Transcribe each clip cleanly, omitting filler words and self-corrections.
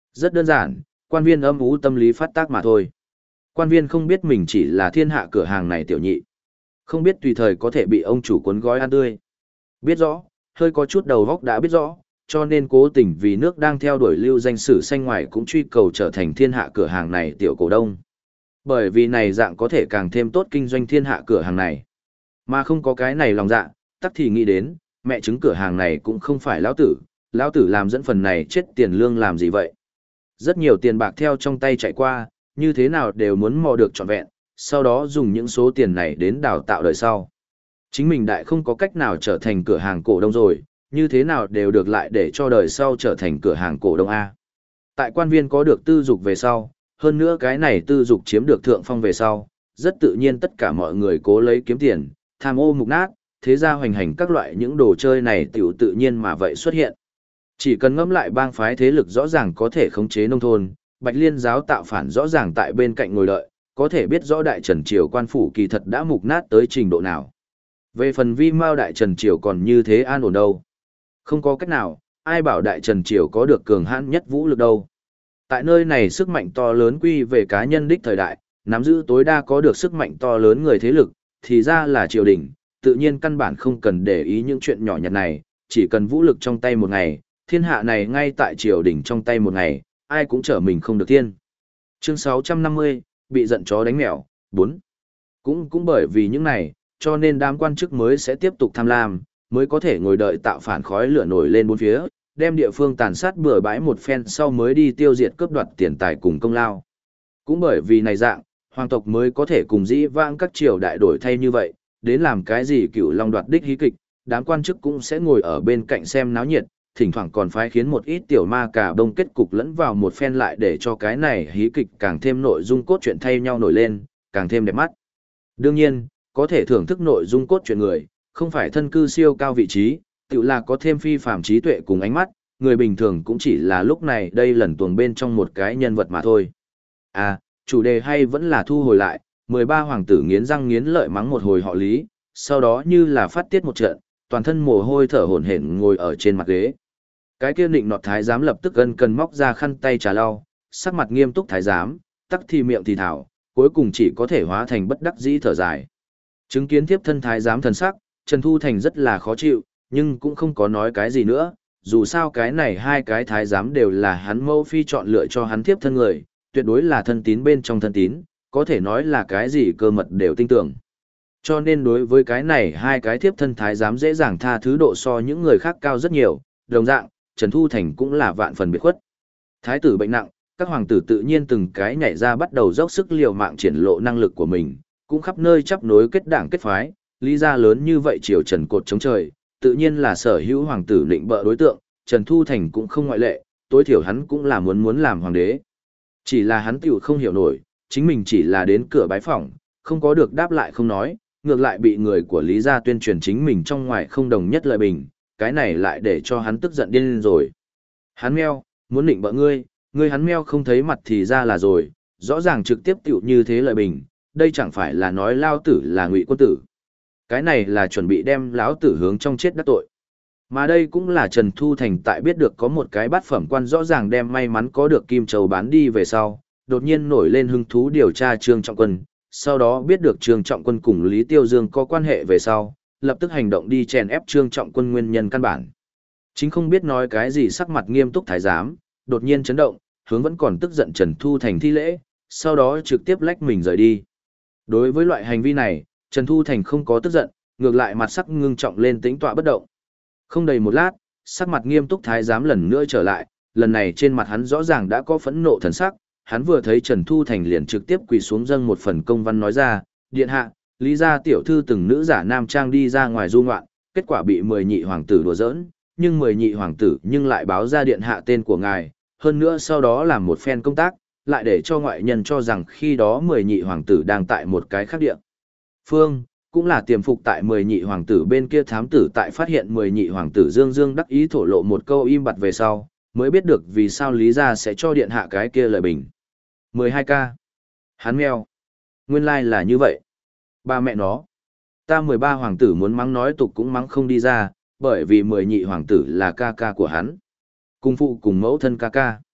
Rất đơn giản, quan viên âm ú tâm lý phát tác mà thôi. Quan viên không biết mình chỉ là thiên hạ cửa hàng này tiểu nhị. Không biết tùy thời có thể bị ông chủ cuốn gói ăn tươi. Biết rõ, hơi có chút đầu góc đã biết rõ, cho nên cố tình vì nước đang theo đuổi lưu danh sử xanh ngoài cũng truy cầu trở thành thiên hạ cửa hàng này tiểu cổ đông. Bởi vì này dạng có thể càng thêm tốt kinh doanh thiên hạ cửa hàng này. Mà không có cái này lòng dạ, tắc thì nghĩ đến, mẹ chứng cửa hàng này cũng không phải lão tử làm dẫn phần này chết tiền lương làm gì vậy. Rất nhiều tiền bạc theo trong tay chạy qua, như thế nào đều muốn mò được trọn vẹn, sau đó dùng những số tiền này đến đào tạo đời sau. Chính mình đại không có cách nào trở thành cửa hàng cổ đông rồi, như thế nào đều được lại để cho đời sau trở thành cửa hàng cổ đông A. Tại quan viên có được tư dục về sau, hơn nữa cái này tư dục chiếm được thượng phong về sau, rất tự nhiên tất cả mọi người cố lấy kiếm tiền, tham ô mục nát, thế ra hoành hành các loại những đồ chơi này tiểu tự nhiên mà vậy xuất hiện. Chỉ cần ngẫm lại bang phái thế lực rõ ràng có thể khống chế nông thôn, Bạch Liên giáo tạo phản rõ ràng tại bên cạnh ngồi đợi, có thể biết rõ Đại Trần Triều quan phủ kỳ thật đã mục nát tới trình độ nào. Về phần vi mao Đại Trần Triều còn như thế an ổn đâu. Không có cách nào, ai bảo Đại Trần Triều có được cường hãn nhất vũ lực đâu. Tại nơi này sức mạnh to lớn quy về cá nhân đích thời đại, nắm giữ tối đa có được sức mạnh to lớn người thế lực, thì ra là triều đình, tự nhiên căn bản không cần để ý những chuyện nhỏ nhặt này, chỉ cần vũ lực trong tay một ngày, thiên hạ này ngay tại triều đình trong tay một ngày, ai cũng trở mình không được thiên. Chương 650, bị giận chó đánh mèo, 4. Cũng bởi vì những này, cho nên đám quan chức mới sẽ tiếp tục tham lam, mới có thể ngồi đợi tạo phản khói lửa nổi lên bốn phía, đem địa phương tàn sát bừa bãi một phen sau mới đi tiêu diệt cướp đoạt tiền tài cùng công lao. Cũng bởi vì này dạng, hoàng tộc mới có thể cùng dĩ vãng các triều đại đổi thay như vậy, đến làm cái gì cựu long đoạt đích hí kịch, đám quan chức cũng sẽ ngồi ở bên cạnh xem náo nhiệt, thỉnh thoảng còn phái khiến một ít tiểu ma cà đông kết cục lẫn vào một phen lại để cho cái này hí kịch càng thêm nội dung cốt truyện thay nhau nổi lên, càng thêm đẹp mắt. Đương nhiên, có thể thưởng thức nội dung cốt truyện người, không phải thân cư siêu cao vị trí, tự là có thêm phi phàm trí tuệ cùng ánh mắt, người bình thường cũng chỉ là lúc này đây lần tuồng bên trong một cái nhân vật mà thôi. À, chủ đề hay vẫn là thu hồi lại, 13 hoàng tử nghiến răng nghiến lợi mắng một hồi họ Lý, sau đó như là phát tiết một trận, toàn thân mồ hôi thở hổn hển ngồi ở trên mặt ghế. Cái kia định nọt thái giám lập tức cần móc ra khăn tay trà lau, sắc mặt nghiêm túc thái giám, tắc thì miệng thì thảo, cuối cùng chỉ có thể hóa thành bất đắc dĩ thở dài. Chứng kiến tiếp thân thái giám thần sắc, Trần Thu Thành rất là khó chịu, nhưng cũng không có nói cái gì nữa, dù sao cái này hai cái thái giám đều là hắn mẫu phi chọn lựa cho hắn tiếp thân người, tuyệt đối là thân tín bên trong thân tín, có thể nói là cái gì cơ mật đều tin tưởng. Cho nên đối với cái này hai cái tiếp thân thái giám dễ dàng tha thứ độ so những người khác cao rất nhiều, đồng dạng, Trần Thu Thành cũng là vạn phần biệt khuất. Thái tử bệnh nặng, các hoàng tử tự nhiên từng cái nhảy ra bắt đầu dốc sức liều mạng triển lộ năng lực của mình, cũng khắp nơi chắp nối kết đảng kết phái, lý gia lớn như vậy triều Trần cột chống trời, tự nhiên là sở hữu hoàng tử định bợ đối tượng, Trần Thu Thành cũng không ngoại lệ, tối thiểu hắn cũng là muốn làm hoàng đế. Chỉ là hắn tiểu không hiểu nổi, chính mình chỉ là đến cửa bái phỏng, không có được đáp lại không nói, ngược lại bị người của Lý gia tuyên truyền chính mình trong ngoài không đồng nhất lợi bình, cái này lại để cho hắn tức giận điên lên rồi. Hắn meo, muốn định bợ ngươi hắn meo không thấy mặt thì ra là rồi, rõ ràng trực tiếp tiểu như thế lợi bình, đây chẳng phải là nói lao tử là ngụy quân tử. Cái này là chuẩn bị đem lão tử hướng trong chết đắc tội. Mà đây cũng là Trần Thu Thành tại biết được có một cái bát phẩm quan rõ ràng đem may mắn có được Kim Châu bán đi về sau, đột nhiên nổi lên hứng thú điều tra Trương Trọng Quân, sau đó biết được Trương Trọng Quân cùng Lý Tiêu Dương có quan hệ về sau, lập tức hành động đi chèn ép Trương Trọng Quân nguyên nhân căn bản. Chính không biết nói cái gì sắc mặt nghiêm túc thái giám, đột nhiên chấn động, hướng vẫn còn tức giận Trần Thu Thành thi lễ, sau đó trực tiếp lách mình rời đi. Đối với loại hành vi này, Trần Thu Thành không có tức giận, ngược lại mặt sắc ngưng trọng lên tĩnh tọa bất động. Không đầy một lát, sắc mặt nghiêm túc thái giám lần nữa trở lại, lần này trên mặt hắn rõ ràng đã có phẫn nộ thần sắc, hắn vừa thấy Trần Thu Thành liền trực tiếp quỳ xuống dâng một phần công văn nói ra, điện hạ, Lý gia tiểu thư từng nữ giả nam trang đi ra ngoài du ngoạn, kết quả bị 10 nhị hoàng tử đùa giỡn, nhưng 10 nhị hoàng tử nhưng lại báo ra điện hạ tên của ngài, hơn nữa sau đó làm một phen công tác, lại để cho ngoại nhân cho rằng khi đó 10 nhị hoàng tử đang tại một cái khác địa phương, cũng là tiềm phục tại 10 nhị hoàng tử bên kia thám tử tại phát hiện 10 nhị hoàng tử Dương Dương đắc ý thổ lộ một câu im bặt về sau, mới biết được vì sao Lý gia sẽ cho điện hạ cái kia lời bình. 12K. Hắn mèo. Nguyên lai là như vậy. Ba mẹ nó. Ta 13 hoàng tử muốn mắng nói tục cũng mắng không đi ra, bởi vì 10 nhị hoàng tử là ca ca của hắn. Cùng phụ cùng mẫu thân ca ca.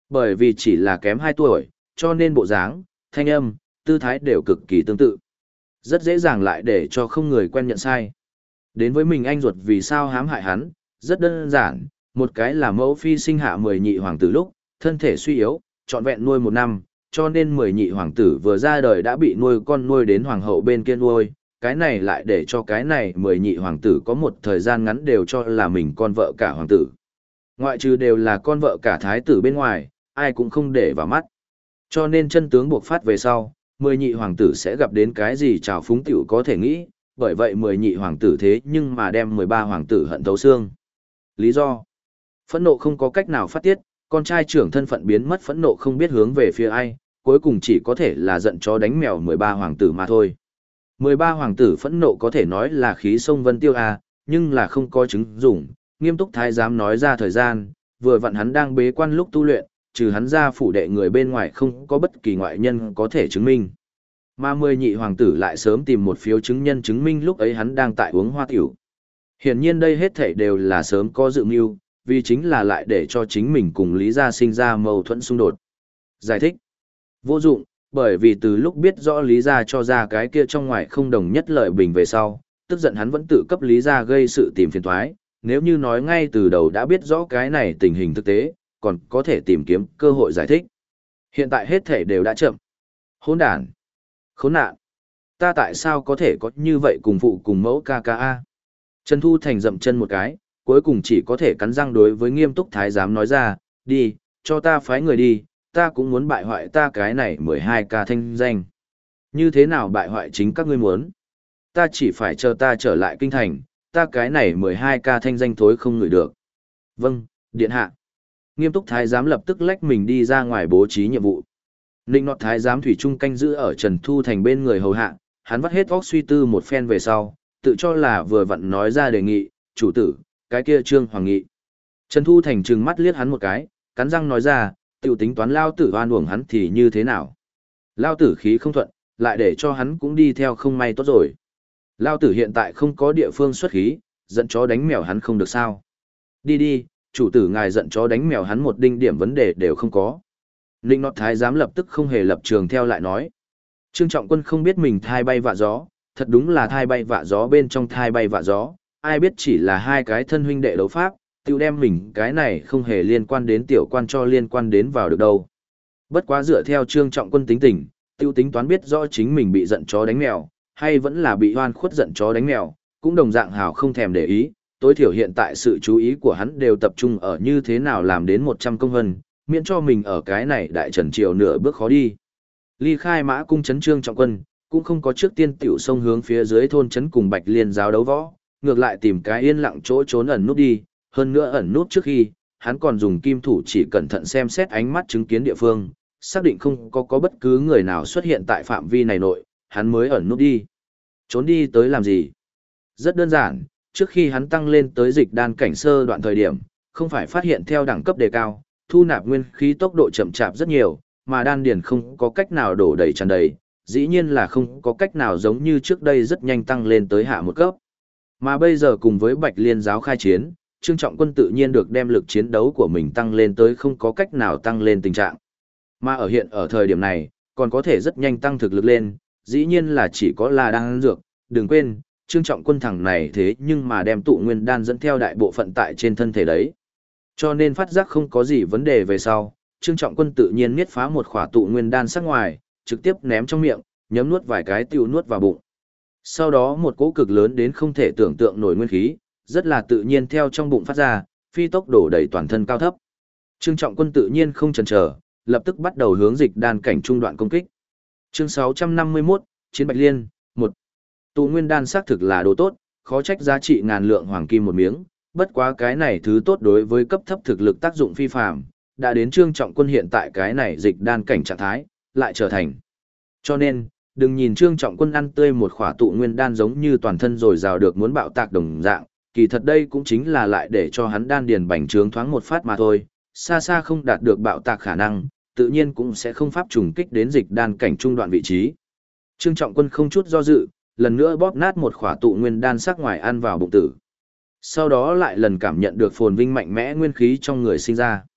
Bởi vì chỉ là kém 2 tuổi, cho nên bộ dáng, thanh âm, tư thái đều cực kỳ tương tự. Rất dễ dàng lại để cho không người quen nhận sai. Đến với mình anh ruột vì sao hãm hại hắn, rất đơn giản, một cái là mẫu phi sinh hạ 10 nhị hoàng tử lúc, thân thể suy yếu, trọn vẹn nuôi 1 năm, cho nên 10 nhị hoàng tử vừa ra đời đã bị nuôi con nuôi đến hoàng hậu bên kia nuôi, cái này lại để cho cái này 10 nhị hoàng tử có một thời gian ngắn đều cho là mình con vợ cả hoàng tử. Ngoại trừ đều là con vợ cả thái tử bên ngoài, ai cũng không để vào mắt. Cho nên chân tướng buộc phát về sau, 10 nhị hoàng tử sẽ gặp đến cái gì trào phúng tiểu có thể nghĩ, bởi vậy 10 nhị hoàng tử thế nhưng mà đem 13 hoàng tử hận thấu xương. Lý do: phẫn nộ không có cách nào phát tiết, con trai trưởng thân phận biến mất, phẫn nộ không biết hướng về phía ai, cuối cùng chỉ có thể là giận chó đánh mèo 13 hoàng tử mà thôi. 13 hoàng tử phẫn nộ có thể nói là khí sông vân tiêu a, nhưng là không có chứng dụng, Nghiêm Túc Thái giám nói ra thời gian, vừa vặn hắn đang bế quan lúc tu luyện, trừ hắn ra phủ đệ người bên ngoài không có bất kỳ ngoại nhân có thể chứng minh. Mà 10 nhị hoàng tử lại sớm tìm một phiếu chứng nhân chứng minh lúc ấy hắn đang tại uống hoa tiểu. Hiển nhiên đây hết thảy đều là sớm có dự mưu, vì chính là lại để cho chính mình cùng Lý gia sinh ra mâu thuẫn xung đột. Giải thích: vô dụng, bởi vì từ lúc biết rõ Lý gia cho ra cái kia trong ngoài không đồng nhất lợi bình về sau, tức giận hắn vẫn tự cấp Lý gia gây sự tìm phiền toái, nếu như nói ngay từ đầu đã biết rõ cái này tình hình thực tế, còn có thể tìm kiếm cơ hội giải thích. Hiện tại hết thảy đều đã chậm. Hỗn đản, khốn nạn, ta tại sao có thể có như vậy cùng phụ cùng mẫu ca ca a? Trần Thu Thành dậm chân một cái, cuối cùng chỉ có thể cắn răng đối với Nghiêm Túc Thái giám nói ra, đi, cho ta phái người đi, ta cũng muốn bại hoại ta cái này 12 ca thanh danh. Như thế nào bại hoại chính các ngươi muốn? Ta chỉ phải chờ ta trở lại kinh thành, ta cái này 12 ca thanh danh thối không ngửi được. Vâng, điện hạ. Nghiêm Túc Thái giám lập tức lách mình đi ra ngoài bố trí nhiệm vụ. Ninh Nọt Thái giám thủy chung canh giữ ở Trần Thu Thành bên người hầu hạ, hắn vắt hết óc suy tư một phen về sau, tự cho là vừa vặn nói ra đề nghị, chủ tử, cái kia Trương Hoàng Nghị. Trần Thu Thành trừng mắt liếc hắn một cái, cắn răng nói ra, tiểu tính toán lao tử oan uổng hắn thì như thế nào? Lao tử khí không thuận, lại để cho hắn cũng đi theo không may tốt rồi. Lao tử hiện tại không có địa phương xuất khí, giận chó đánh mèo hắn không được sao? Đi đi, chủ tử ngài giận chó đánh mèo hắn một đinh điểm vấn đề đều không có. Ninh Nọt Thái giám lập tức không hề lập trường theo lại nói. Trương Trọng Quân không biết mình thai bay vạ gió, thật đúng là thai bay vạ gió bên trong thai bay vạ gió, ai biết chỉ là hai cái thân huynh đệ đấu pháp, tiêu đem mình cái này không hề liên quan đến tiểu quan cho liên quan đến vào được đâu. Bất quá dựa theo Trương Trọng Quân tính tình, tiêu tính toán biết rõ chính mình bị giận chó đánh mèo, hay vẫn là bị oan khuất giận chó đánh mèo, cũng đồng dạng hào không thèm để ý, tối thiểu hiện tại sự chú ý của hắn đều tập trung ở như thế nào làm đến 100 công hân, miễn cho mình ở cái này đại trần triều nửa bước khó đi. Ly khai Mã cung trấn Trương Trọng Quân, cũng không có trước tiên tiểu sông hướng phía dưới thôn trấn cùng Bạch Liên giáo đấu võ, ngược lại tìm cái yên lặng chỗ trốn ẩn nút đi, hơn nữa ẩn nút trước khi, hắn còn dùng kim thủ chỉ cẩn thận xem xét ánh mắt chứng kiến địa phương, xác định không có bất cứ người nào xuất hiện tại phạm vi này nội, hắn mới ẩn nút đi. Trốn đi tới làm gì? Rất đơn giản, trước khi hắn tăng lên tới dịch đan cảnh sơ đoạn thời điểm, không phải phát hiện theo đẳng cấp đề cao, thu nạp nguyên khí tốc độ chậm chạp rất nhiều, mà đan điền không có cách nào đổ đầy tràn đầy, dĩ nhiên là không có cách nào giống như trước đây rất nhanh tăng lên tới hạ một cấp. Mà bây giờ cùng với Bạch Liên giáo khai chiến, Trương Trọng Quân tự nhiên được đem lực chiến đấu của mình tăng lên tới không có cách nào tăng lên tình trạng. Mà ở thời điểm này, còn có thể rất nhanh tăng thực lực lên, dĩ nhiên là chỉ có là đan dược, đừng quên, Trương Trọng Quân thằng này thế nhưng mà đem tụ nguyên đan dẫn theo đại bộ phận tại trên thân thể đấy. Cho nên phát giác không có gì vấn đề về sau, Trương Trọng Quân tự nhiên miết phá một khỏa tụ nguyên đan sắc ngoài, trực tiếp ném trong miệng, nhấm nuốt vài cái tiêu nuốt vào bụng. Sau đó một cỗ cực lớn đến không thể tưởng tượng nổi nguyên khí, rất là tự nhiên theo trong bụng phát ra, phi tốc đổ đầy toàn thân cao thấp. Trương Trọng Quân tự nhiên không chần chờ, lập tức bắt đầu hướng dịch đan cảnh trung đoạn công kích. Chương 651, Chiến Bạch Liên, 1. Tụ nguyên đan xác thực là đồ tốt, khó trách giá trị ngàn lượng hoàng kim một miếng, bất quá cái này thứ tốt đối với cấp thấp thực lực tác dụng phi phàm, đã đến Trương Trọng Quân hiện tại cái này dịch đan cảnh trạng thái, lại trở thành. Cho nên, đừng nhìn Trương Trọng Quân ăn tươi một khỏa tụ nguyên đan giống như toàn thân rồi rào được muốn bạo tạc đồng dạng, kỳ thật đây cũng chính là lại để cho hắn đan điền bành trướng thoáng một phát mà thôi, xa xa không đạt được bạo tạc khả năng, tự nhiên cũng sẽ không pháp trùng kích đến dịch đan cảnh trung đoạn vị trí. Trương Trọng Quân không chút do dự, lần nữa bóp nát một khỏa tụ nguyên đan sắc ngoài ăn vào bụng tử. Sau đó lại lần cảm nhận được phồn vinh mạnh mẽ nguyên khí trong người sinh ra.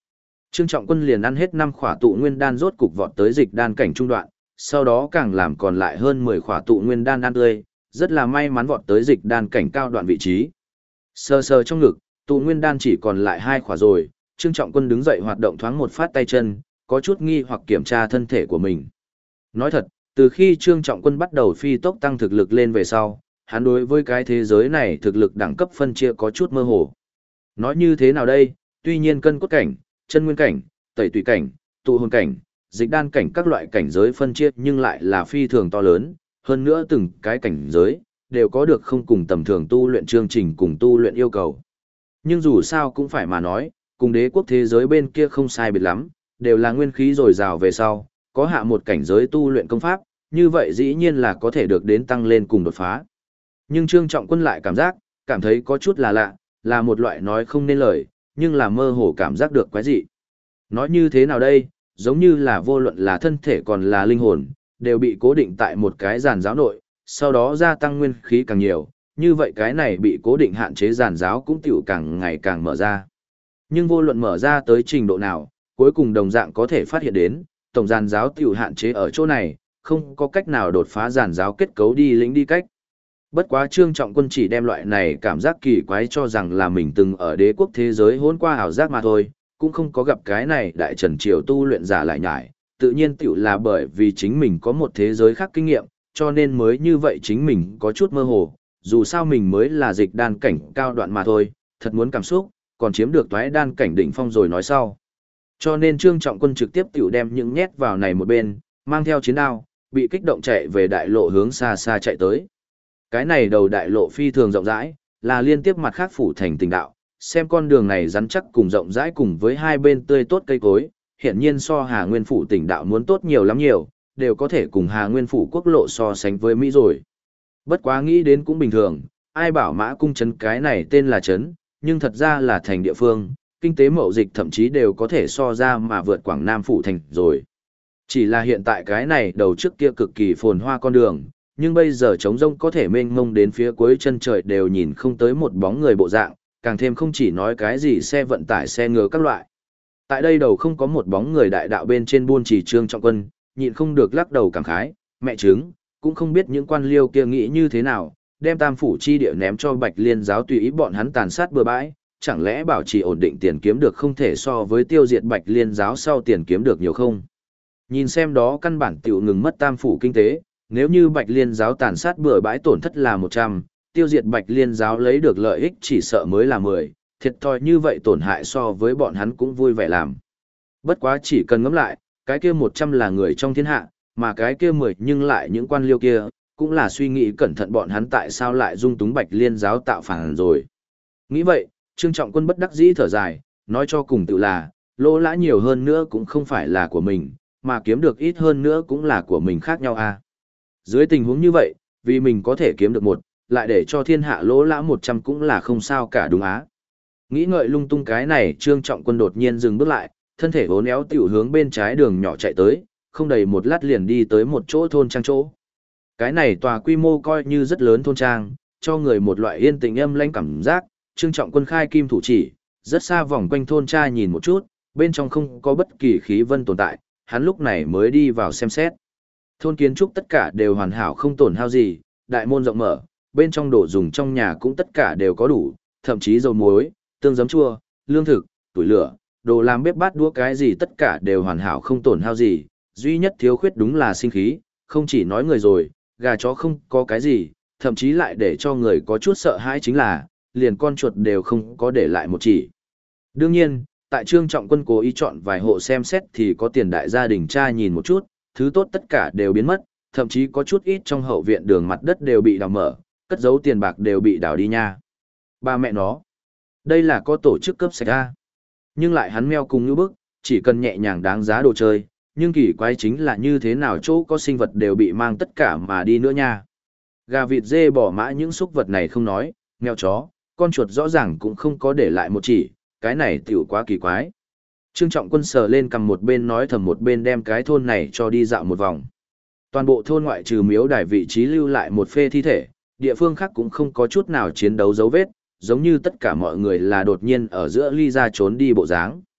Trương Trọng Quân liền ăn hết 5 khỏa tụ nguyên đan rốt cục vọt tới dịch đan cảnh trung đoạn, sau đó càng làm còn lại hơn 10 khỏa tụ nguyên đan ăn tươi, rất là may mắn vọt tới dịch đan cảnh cao đoạn vị trí. Sờ sờ trong ngực, tụ nguyên đan chỉ còn lại 2 khỏa rồi, Trương Trọng Quân đứng dậy hoạt động thoáng một phát tay chân, có chút nghi hoặc kiểm tra thân thể của mình. Nói thật, từ khi Trương Trọng Quân bắt đầu phi tốc tăng thực lực lên về sau, hắn đối với cái thế giới này thực lực đẳng cấp phân chia có chút mơ hồ. Nói như thế nào đây, tuy nhiên cân cốt cảnh, chân nguyên cảnh, tẩy tùy cảnh, tụ hồn cảnh, dịch đan cảnh các loại cảnh giới phân chia nhưng lại là phi thường to lớn, hơn nữa từng cái cảnh giới đều có được không cùng tầm thường tu luyện chương trình cùng tu luyện yêu cầu. Nhưng dù sao cũng phải mà nói, cùng đế quốc thế giới bên kia không sai biệt lắm, đều là nguyên khí dồi dào về sau, có hạ một cảnh giới tu luyện công pháp, như vậy dĩ nhiên là có thể được đến tăng lên cùng đột phá. Nhưng Trương Trọng Quân lại cảm thấy có chút là lạ, là một loại nói không nên lời, nhưng là mơ hồ cảm giác được quái dị. Nói như thế nào đây, giống như là vô luận là thân thể còn là linh hồn, đều bị cố định tại một cái giàn giáo nội, sau đó gia tăng nguyên khí càng nhiều, như vậy cái này bị cố định hạn chế giàn giáo cũng tiểu càng ngày càng mở ra. Nhưng vô luận mở ra tới trình độ nào, cuối cùng đồng dạng có thể phát hiện đến, tổng giàn giáo tiểu hạn chế ở chỗ này, không có cách nào đột phá giàn giáo kết cấu đi lĩnh đi cách. Bất quá Trương Trọng Quân chỉ đem loại này cảm giác kỳ quái cho rằng là mình từng ở đế quốc thế giới hôn qua ảo giác mà thôi, cũng không có gặp cái này đại trần triều tu luyện giả lại nhải, tự nhiên tiểu là bởi vì chính mình có một thế giới khác kinh nghiệm, cho nên mới như vậy chính mình có chút mơ hồ, dù sao mình mới là dịch đan cảnh cao đoạn mà thôi, thật muốn cảm xúc, còn chiếm được toái đan cảnh đỉnh phong rồi nói sau. Cho nên Trương Trọng Quân trực tiếp tiểu đem những nhét vào này một bên, mang theo chiến đao, bị kích động chạy về đại lộ hướng xa xa chạy tới. Cái này đầu đại lộ phi thường rộng rãi, là liên tiếp mặt khác phủ thành tình đạo, xem con đường này rắn chắc cùng rộng rãi cùng với hai bên tươi tốt cây cối, hiển nhiên so Hà Nguyên phủ tỉnh đạo muốn tốt nhiều lắm nhiều, đều có thể cùng Hà Nguyên phủ quốc lộ so sánh với Mỹ rồi. Bất quá nghĩ đến cũng bình thường, ai bảo Mã Cung trấn cái này tên là trấn, nhưng thật ra là thành địa phương, kinh tế mậu dịch thậm chí đều có thể so ra mà vượt Quảng Nam phủ thành rồi. Chỉ là hiện tại cái này đầu trước kia cực kỳ phồn hoa con đường, nhưng bây giờ trống rông có thể mênh mông đến phía cuối chân trời đều nhìn không tới một bóng người bộ dạng, càng thêm không chỉ nói cái gì xe vận tải xe ngựa các loại. Tại đây đầu không có một bóng người đại đạo bên trên buôn chỉ Trương Trọng Quân, nhịn không được lắc đầu cảm khái, mẹ chứng, cũng không biết những quan liêu kia nghĩ như thế nào, đem tam phủ chi địa ném cho Bạch Liên giáo tùy ý bọn hắn tàn sát bừa bãi, chẳng lẽ bảo trì ổn định tiền kiếm được không thể so với tiêu diệt Bạch Liên giáo sau tiền kiếm được nhiều không? Nhìn xem đó căn bản tiểu ngừng mất tam phủ kinh tế, nếu như Bạch Liên giáo tàn sát bừa bãi tổn thất là 100, tiêu diệt Bạch Liên giáo lấy được lợi ích chỉ sợ mới là 10, thiệt thòi như vậy tổn hại so với bọn hắn cũng vui vẻ làm. Bất quá chỉ cần ngẫm lại, cái kia 100 là người trong thiên hạ, mà cái kia 10 nhưng lại những quan liêu kia, cũng là suy nghĩ cẩn thận bọn hắn tại sao lại dung túng Bạch Liên giáo tạo phản rồi. Nghĩ vậy, Trương Trọng Quân bất đắc dĩ thở dài, nói cho cùng tự là, lỗ lã nhiều hơn nữa cũng không phải là của mình, mà kiếm được ít hơn nữa cũng là của mình khác nhau à. Dưới tình huống như vậy, vì mình có thể kiếm được một, lại để cho thiên hạ lỗ lã 100 cũng là không sao cả đúng á. Nghĩ ngợi lung tung cái này Trương Trọng Quân đột nhiên dừng bước lại, thân thể vốn éo tiểu hướng bên trái đường nhỏ chạy tới, không đầy một lát liền đi tới một chỗ thôn trang chỗ. Cái này tòa quy mô coi như rất lớn thôn trang, cho người một loại yên tĩnh âm lãnh cảm giác, Trương Trọng Quân khai kim thủ chỉ, rất xa vòng quanh thôn tra nhìn một chút, bên trong không có bất kỳ khí vân tồn tại, hắn lúc này mới đi vào xem xét. Thôn kiến trúc tất cả đều hoàn hảo không tổn hao gì, đại môn rộng mở, bên trong đồ dùng trong nhà cũng tất cả đều có đủ, thậm chí dầu muối, tương giấm chua, lương thực, tuổi lửa, đồ làm bếp bát đũa cái gì tất cả đều hoàn hảo không tổn hao gì, duy nhất thiếu khuyết đúng là sinh khí, không chỉ nói người rồi, gà chó không có cái gì, thậm chí lại để cho người có chút sợ hãi chính là, liền con chuột đều không có để lại một chỉ. Đương nhiên, tại Trương Trọng Quân cố ý chọn vài hộ xem xét thì có tiền đại gia đình tra nhìn một chút, thứ tốt tất cả đều biến mất, thậm chí có chút ít trong hậu viện đường mặt đất đều bị đào mở, cất giấu tiền bạc đều bị đào đi nha. Ba mẹ nó, đây là có tổ chức cướp sạch ra. Nhưng lại hắn meo cùng như bức, chỉ cần nhẹ nhàng đáng giá đồ chơi, nhưng kỳ quái chính là như thế nào chỗ có sinh vật đều bị mang tất cả mà đi nữa nha. Gà vịt dê bò mã những súc vật này không nói, mèo chó, con chuột rõ ràng cũng không có để lại một chỉ, cái này tiểu quá kỳ quái. Trương Trọng Quân sờ lên cầm một bên nói thầm một bên đem cái thôn này cho đi dạo một vòng. Toàn bộ thôn ngoại trừ miếu đài vị trí lưu lại một phê thi thể, địa phương khác cũng không có chút nào chiến đấu dấu vết, giống như tất cả mọi người là đột nhiên ở giữa ly ra trốn đi bộ dáng.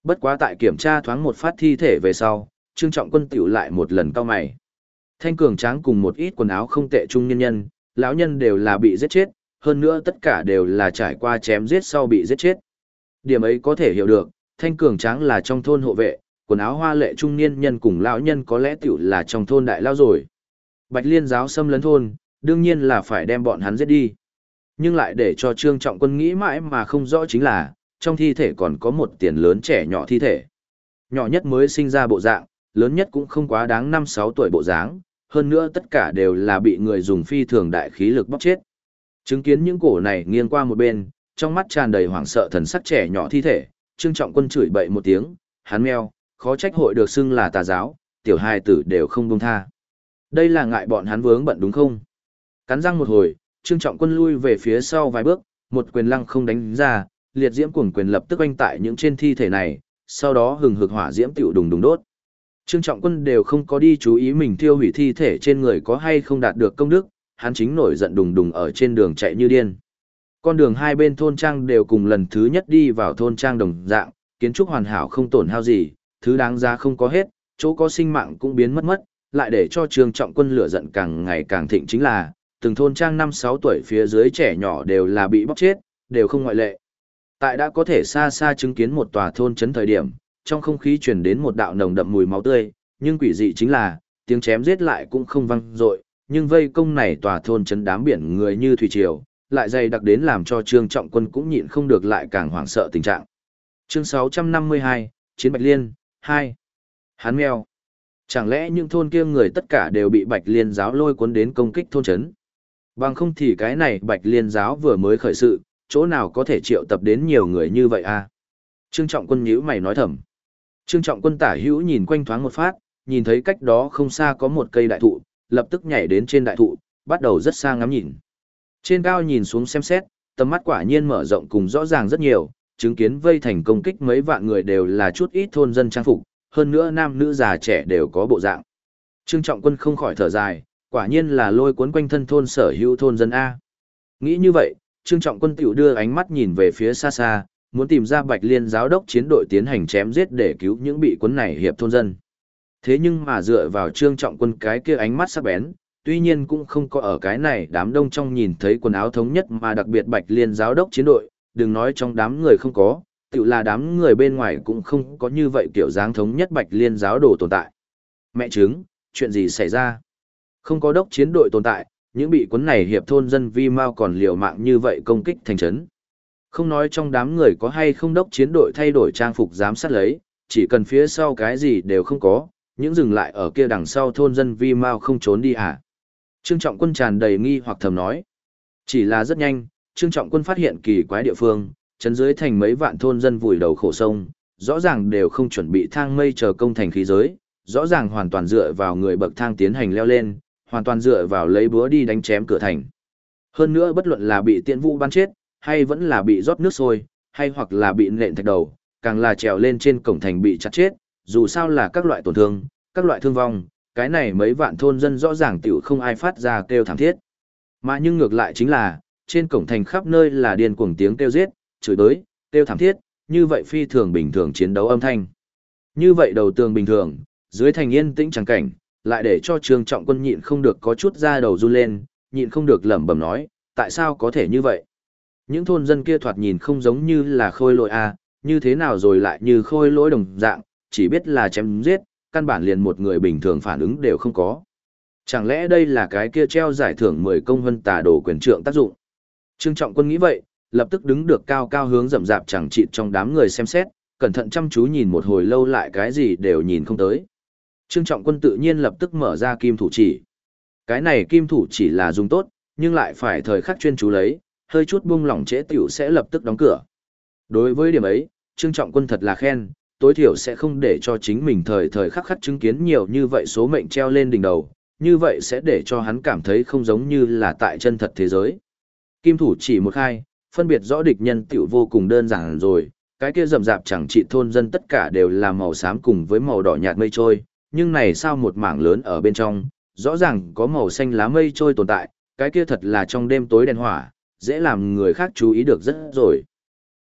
Bất quá tại kiểm tra thoáng một phát thi thể về sau, Trương Trọng Quân tiểu lại một lần cau mày. Thanh cường tráng cùng một ít quần áo không tệ trung nhân nhân, lão nhân đều là bị giết chết, hơn nữa tất cả đều là trải qua chém giết sau bị giết chết. Điểm ấy có thể hiểu được, thanh cường tráng là trong thôn hộ vệ, quần áo hoa lệ trung niên nhân cùng lão nhân có lẽ tiểu là trong thôn đại lao rồi. Bạch Liên giáo xâm lấn thôn, đương nhiên là phải đem bọn hắn giết đi. Nhưng lại để cho Trương Trọng Quân nghĩ mãi mà không rõ chính là, trong thi thể còn có một tiền lớn trẻ nhỏ thi thể. Nhỏ nhất mới sinh ra bộ dạng, lớn nhất cũng không quá đáng 5-6 tuổi bộ dáng, hơn nữa tất cả đều là bị người dùng phi thường đại khí lực bóc chết. Chứng kiến những cổ này nghiêng qua một bên, trong mắt tràn đầy hoảng sợ thần sắc trẻ nhỏ thi thể, Trương Trọng Quân chửi bậy một tiếng, hắn meo, khó trách hội được xưng là tà giáo, tiểu hài tử đều không buông tha. Đây là ngại bọn hắn vướng bận đúng không? Cắn răng một hồi, Trương Trọng Quân lui về phía sau vài bước, một quyền lăng không đánh ra, liệt diễm cuồng quyền lập tức oanh tại những trên thi thể này, sau đó hừng hực hỏa diễm tiểu đùng đùng đốt. Trương Trọng Quân đều không có đi chú ý mình tiêu hủy thi thể trên người có hay không đạt được công đức, hắn chính nổi giận đùng đùng ở trên đường chạy như điên. Con đường hai bên thôn trang đều cùng lần thứ nhất đi vào thôn trang đồng dạng, kiến trúc hoàn hảo không tổn hao gì, thứ đáng giá không có hết, chỗ có sinh mạng cũng biến mất, lại để cho Trương Trọng Quân lửa giận càng ngày càng thịnh chính là, từng thôn trang 5-6 tuổi phía dưới trẻ nhỏ đều là bị bóc chết, đều không ngoại lệ. Tại đã có thể xa xa chứng kiến một tòa thôn trấn thời điểm, trong không khí truyền đến một đạo nồng đậm mùi máu tươi, nhưng quỷ dị chính là, tiếng chém giết lại cũng không vang dội, nhưng vây công này tòa thôn trấn đám biển người như thủy triều, lại dày đặc đến làm cho Trương Trọng Quân cũng nhịn không được lại càng hoảng sợ tình trạng. Chương 652, Chiến Bạch Liên, 2. Hắn mèo. Chẳng lẽ những thôn kia người tất cả đều bị Bạch Liên giáo lôi cuốn đến công kích thôn trấn? Bằng không thì cái này Bạch Liên giáo vừa mới khởi sự, chỗ nào có thể triệu tập đến nhiều người như vậy à? Trương Trọng Quân nhíu mày nói thầm. Trương Trọng Quân tả hữu nhìn quanh thoáng một phát, nhìn thấy cách đó không xa có một cây đại thụ, lập tức nhảy đến trên đại thụ, bắt đầu rất xa ngắm nhìn. Trên cao nhìn xuống xem xét, tầm mắt quả nhiên mở rộng cùng rõ ràng rất nhiều, chứng kiến vây thành công kích mấy vạn người đều là chút ít thôn dân trang phục, hơn nữa nam nữ già trẻ đều có bộ dạng. Trương Trọng Quân không khỏi thở dài, quả nhiên là lôi cuốn quanh thân thôn sở hữu thôn dân A. Nghĩ như vậy, Trương Trọng Quân tiểu đưa ánh mắt nhìn về phía xa xa, muốn tìm ra Bạch Liên giáo đốc chiến đội tiến hành chém giết để cứu những bị cuốn này hiệp thôn dân. Thế nhưng mà dựa vào Trương Trọng Quân cái kia ánh mắt sắc bén, tuy nhiên cũng không có ở cái này đám đông trong nhìn thấy quần áo thống nhất mà đặc biệt Bạch Liên giáo đốc chiến đội, đừng nói trong đám người không có, tự là đám người bên ngoài cũng không có như vậy kiểu dáng thống nhất Bạch Liên giáo đồ tồn tại. Mẹ chứng, chuyện gì xảy ra? Không có đốc chiến đội tồn tại, những bị cuốn này hiệp thôn dân vi mau còn liều mạng như vậy công kích thành trấn. Không nói trong đám người có hay không đốc chiến đội thay đổi trang phục giám sát lấy, chỉ cần phía sau cái gì đều không có, những dừng lại ở kia đằng sau thôn dân vi mau không trốn đi à. Trương Trọng Quân tràn đầy nghi hoặc thầm nói. Chỉ là rất nhanh, Trương Trọng Quân phát hiện kỳ quái địa phương, trấn dưới thành mấy vạn thôn dân vùi đầu khổ sông, rõ ràng đều không chuẩn bị thang mây chờ công thành khí giới, rõ ràng hoàn toàn dựa vào người bậc thang tiến hành leo lên, hoàn toàn dựa vào lấy búa đi đánh chém cửa thành. Hơn nữa bất luận là bị tiễn vũ bắn chết, hay vẫn là bị rót nước sôi, hay hoặc là bị nện thạch đầu, càng là trèo lên trên cổng thành bị chặt chết, dù sao là các loại tổn thương, các loại thương vong, cái này mấy vạn thôn dân rõ ràng tiểu không ai phát ra kêu thảm thiết. Mà nhưng ngược lại chính là, trên cổng thành khắp nơi là điên cuồng tiếng kêu giết, chửi bới, kêu thảm thiết, như vậy phi thường bình thường chiến đấu âm thanh. Như vậy đầu tường bình thường, dưới thành yên tĩnh chẳng cảnh, lại để cho Trương Trọng Quân nhịn không được có chút da đầu run lên, nhịn không được lẩm bẩm nói, tại sao có thể như vậy? Những thôn dân kia thoạt nhìn không giống như là khôi lỗi như thế nào rồi lại như khôi lỗi đồng dạng, chỉ biết là chém giết, căn bản liền một người bình thường phản ứng đều không có. Chẳng lẽ đây là cái kia treo giải thưởng 10 công vân tà đồ quyền trượng tác dụng? Trương Trọng Quân nghĩ vậy, lập tức đứng được cao cao hướng rậm rạp chẳng chịt trong đám người xem xét, cẩn thận chăm chú nhìn một hồi lâu lại cái gì đều nhìn không tới. Trương Trọng Quân tự nhiên lập tức mở ra kim thủ chỉ. Cái này kim thủ chỉ là dùng tốt, nhưng lại phải thời khắc chuyên chú lấy, hơi chút buông lỏng trễ tiểu sẽ lập tức đóng cửa. Đối với điểm ấy, Trương Trọng Quân thật là khen, tối thiểu sẽ không để cho chính mình thời thời khắc khắc chứng kiến nhiều như vậy số mệnh treo lên đỉnh đầu, như vậy sẽ để cho hắn cảm thấy không giống như là tại chân thật thế giới. Kim thủ chỉ một khai, phân biệt rõ địch nhân tiểu vô cùng đơn giản rồi, cái kia rậm rạp chẳng trị thôn dân tất cả đều là màu xám cùng với màu đỏ nhạt mây trôi, nhưng này sao một mảng lớn ở bên trong, rõ ràng có màu xanh lá mây trôi tồn tại, cái kia thật là trong đêm tối đèn hỏa, dễ làm người khác chú ý được rất rồi.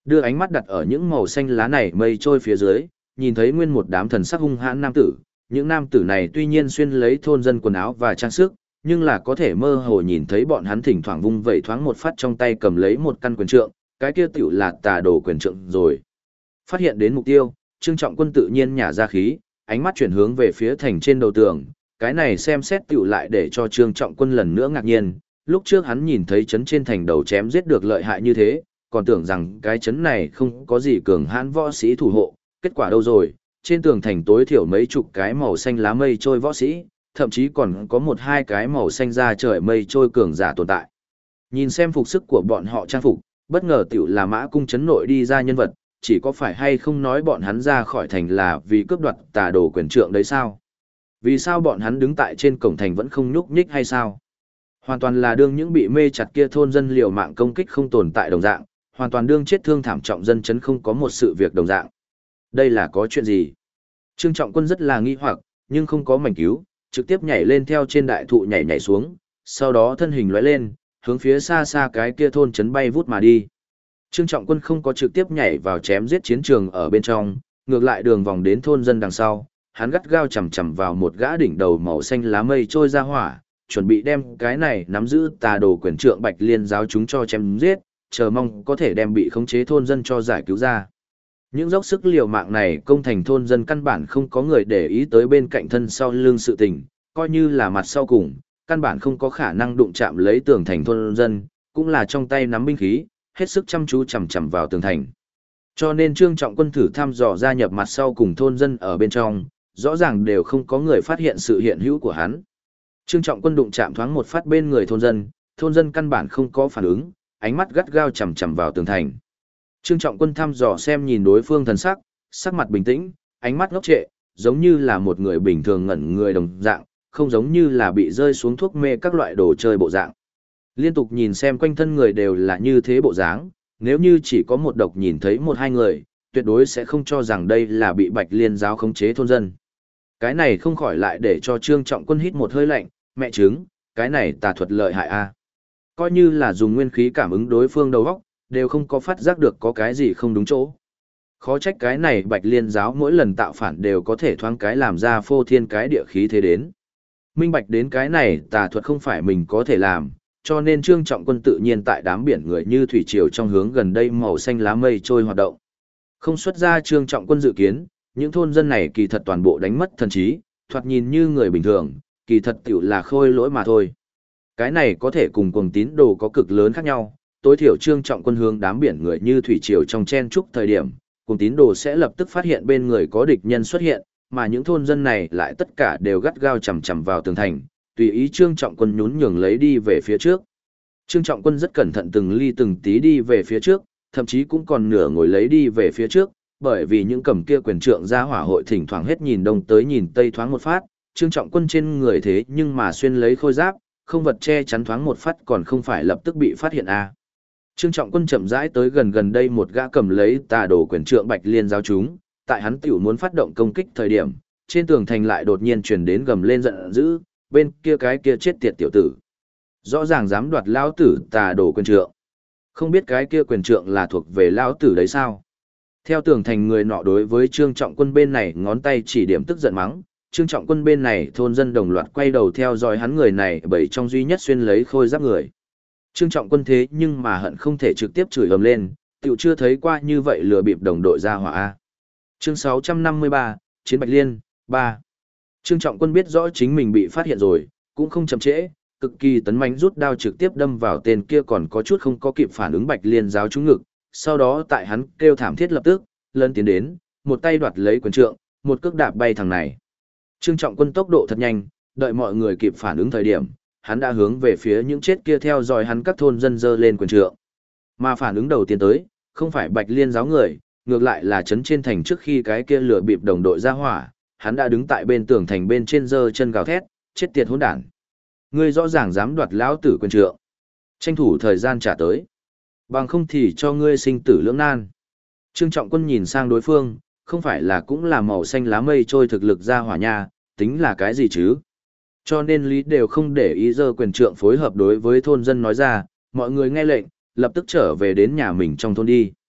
Đưa ánh mắt đặt ở những màu xanh lá này mây trôi phía dưới, nhìn thấy nguyên một đám thần sắc hung hãn nam tử. Những nam tử này tuy nhiên xuyên lấy thôn dân quần áo và trang sức, nhưng là có thể mơ hồ nhìn thấy bọn hắn thỉnh thoảng vung vẩy thoáng một phát trong tay cầm lấy một căn quyền trượng, cái kia tiểu là tà đồ quyền trượng rồi. Phát hiện đến mục tiêu, Trương Trọng Quân tự nhiên nhả ra khí, ánh mắt chuyển hướng về phía thành trên đầu tường, cái này xem xét tiểu lại để cho Trương Trọng Quân lần nữa ngạc nhiên, lúc trước hắn nhìn thấy trấn trên thành đầu chém giết được lợi hại như thế, còn tưởng rằng cái trấn này không có gì cường hãn võ sĩ thủ hộ, kết quả đâu rồi, trên tường thành tối thiểu mấy chục cái màu xanh lá mây trôi võ sĩ, thậm chí còn có một hai cái màu xanh da trời mây trôi cường giả tồn tại. Nhìn xem phục sức của bọn họ trang phục, bất ngờ tiểu là Mã Cung trấn nội đi ra nhân vật, chỉ có phải hay không nói bọn hắn ra khỏi thành là vì cướp đoạt tà đồ quyền trượng đấy sao? Vì sao bọn hắn đứng tại trên cổng thành vẫn không nhúc nhích hay sao? Hoàn toàn là đương những bị mê chặt kia thôn dân liều mạng công kích không tồn tại đồng dạng, hoàn toàn đương chết thương thảm trọng dân chấn không có một sự việc đồng dạng. Đây là có chuyện gì? Trương Trọng Quân rất là nghi hoặc, nhưng không có mảnh cứu, trực tiếp nhảy lên theo trên đại thụ nhảy xuống, sau đó thân hình lóe lên, hướng phía xa xa cái kia thôn chấn bay vút mà đi. Trương Trọng Quân không có trực tiếp nhảy vào chém giết chiến trường ở bên trong, ngược lại đường vòng đến thôn dân đằng sau, hắn gắt gao chầm chầm vào một gã đỉnh đầu màu xanh lá mây trôi ra hỏa, chuẩn bị đem cái này nắm giữ tà đồ quyền trượng Bạch Liên giáo chúng cho chém giết, chờ mong có thể đem bị khống chế thôn dân cho giải cứu ra. Những dốc sức liều mạng này công thành thôn dân căn bản không có người để ý tới bên cạnh thân sau lưng sự tình, coi như là mặt sau cùng, căn bản không có khả năng đụng chạm lấy tường thành thôn dân, cũng là trong tay nắm binh khí, hết sức chăm chú chầm chầm vào tường thành. Cho nên Trương Trọng Quân thử thăm dò gia nhập mặt sau cùng thôn dân ở bên trong, rõ ràng đều không có người phát hiện sự hiện hữu của hắn. Trương Trọng Quân đụng chạm thoáng một phát bên người thôn dân căn bản không có phản ứng, ánh mắt gắt gao chầm chầm vào tường thành. Trương Trọng Quân thăm dò xem nhìn đối phương thần sắc, sắc mặt bình tĩnh, ánh mắt ngốc trệ, giống như là một người bình thường ngẩn người đồng dạng, không giống như là bị rơi xuống thuốc mê các loại đồ chơi bộ dạng. Liên tục nhìn xem quanh thân người đều là như thế bộ dáng, nếu như chỉ có một độc nhìn thấy một hai người, tuyệt đối sẽ không cho rằng đây là bị Bạch Liên giáo khống chế thôn dân. Cái này không khỏi lại để cho Trương Trọng Quân hít một hơi lạnh, mẹ chứng, cái này tà thuật lợi hại a. Coi như là dùng nguyên khí cảm ứng đối phương đầu óc, đều không có phát giác được có cái gì không đúng chỗ. Khó trách cái này Bạch Liên giáo mỗi lần tạo phản đều có thể thoáng cái làm ra phô thiên cái địa khí thế đến. Minh bạch đến cái này tà thuật không phải mình có thể làm, cho nên Trương Trọng Quân tự nhiên tại đám biển người như thủy triều trong hướng gần đây màu xanh lá mây trôi hoạt động. Không xuất ra Trương Trọng Quân dự kiến, những thôn dân này kỳ thật toàn bộ đánh mất thần trí, thoạt nhìn như người bình thường, kỳ thật tiểu là khôi lỗi mà thôi. Cái này có thể cùng cuồng tín đồ có cực lớn khác nhau, tối thiểu Trương Trọng Quân hướng đám biển người như thủy triều trong chen chúc thời điểm, cuồng tín đồ sẽ lập tức phát hiện bên người có địch nhân xuất hiện, mà những thôn dân này lại tất cả đều gắt gao chầm chầm vào tường thành, tùy ý Trương Trọng Quân nhún nhường lấy đi về phía trước. Trương Trọng Quân rất cẩn thận từng ly từng tí đi về phía trước, thậm chí cũng còn nửa ngồi lấy đi về phía trước, bởi vì những cầm kia quyền trượng ra hỏa hội thỉnh thoảng hết nhìn đông tới nhìn tây thoáng một phát, Trương Trọng Quân trên người thế nhưng mà xuyên lấy khôi giáp, không vật che chắn thoáng một phát còn không phải lập tức bị phát hiện à. Trương Trọng Quân chậm rãi tới gần đây một gã cầm lấy tà đồ quyền trượng Bạch Liên giáo chúng, tại hắn tiểu muốn phát động công kích thời điểm, trên tường thành lại đột nhiên truyền đến gầm lên giận dữ, bên kia cái kia chết tiệt tiểu tử. Rõ ràng dám đoạt lão tử tà đồ quyền trượng. Không biết cái kia quyền trượng là thuộc về lão tử đấy sao? Theo tường thành người nọ đối với Trương Trọng Quân bên này ngón tay chỉ điểm tức giận mắng, Trương Trọng Quân bên này thôn dân đồng loạt quay đầu theo dõi hắn người này bởi trong duy nhất xuyên lấy khôi giáp người. Trương Trọng Quân thế nhưng mà hận không thể trực tiếp chửi ầm lên, tiểu chưa thấy qua như vậy lừa bịp đồng đội ra hỏa A. Chương 653, Chiến Bạch Liên, 3. Trương Trọng Quân biết rõ chính mình bị phát hiện rồi, cũng không chậm trễ, cực kỳ tấn mãnh rút đao trực tiếp đâm vào tên kia còn có chút không có kịp phản ứng Bạch Liên giáo trúng ngực, sau đó tại hắn kêu thảm thiết lập tức, lân tiến đến, một tay đoạt lấy quyền trượng, một cước đạp bay thằng này. Trương Trọng Quân tốc độ thật nhanh, đợi mọi người kịp phản ứng thời điểm, hắn đã hướng về phía những chết kia theo dõi hắn các thôn dân dơ lên quyền trượng. Mà phản ứng đầu tiên tới, không phải Bạch Liên giáo người, ngược lại là trấn trên thành trước khi cái kia lửa bịp đồng đội ra hỏa, hắn đã đứng tại bên tường thành bên trên giơ chân gào thét, chết tiệt hỗn đản. Ngươi rõ ràng dám đoạt lão tử quyền trượng. Tranh thủ thời gian trả tới. Bằng không thì cho ngươi sinh tử lưỡng nan. Trương Trọng Quân nhìn sang đối phương, không phải là cũng là màu xanh lá mây trôi thực lực ra hỏa nha, tính là cái gì chứ? Cho nên Lý đều không để ý giơ quyền trượng phối hợp đối với thôn dân nói ra, mọi người nghe lệnh, lập tức trở về đến nhà mình trong thôn đi.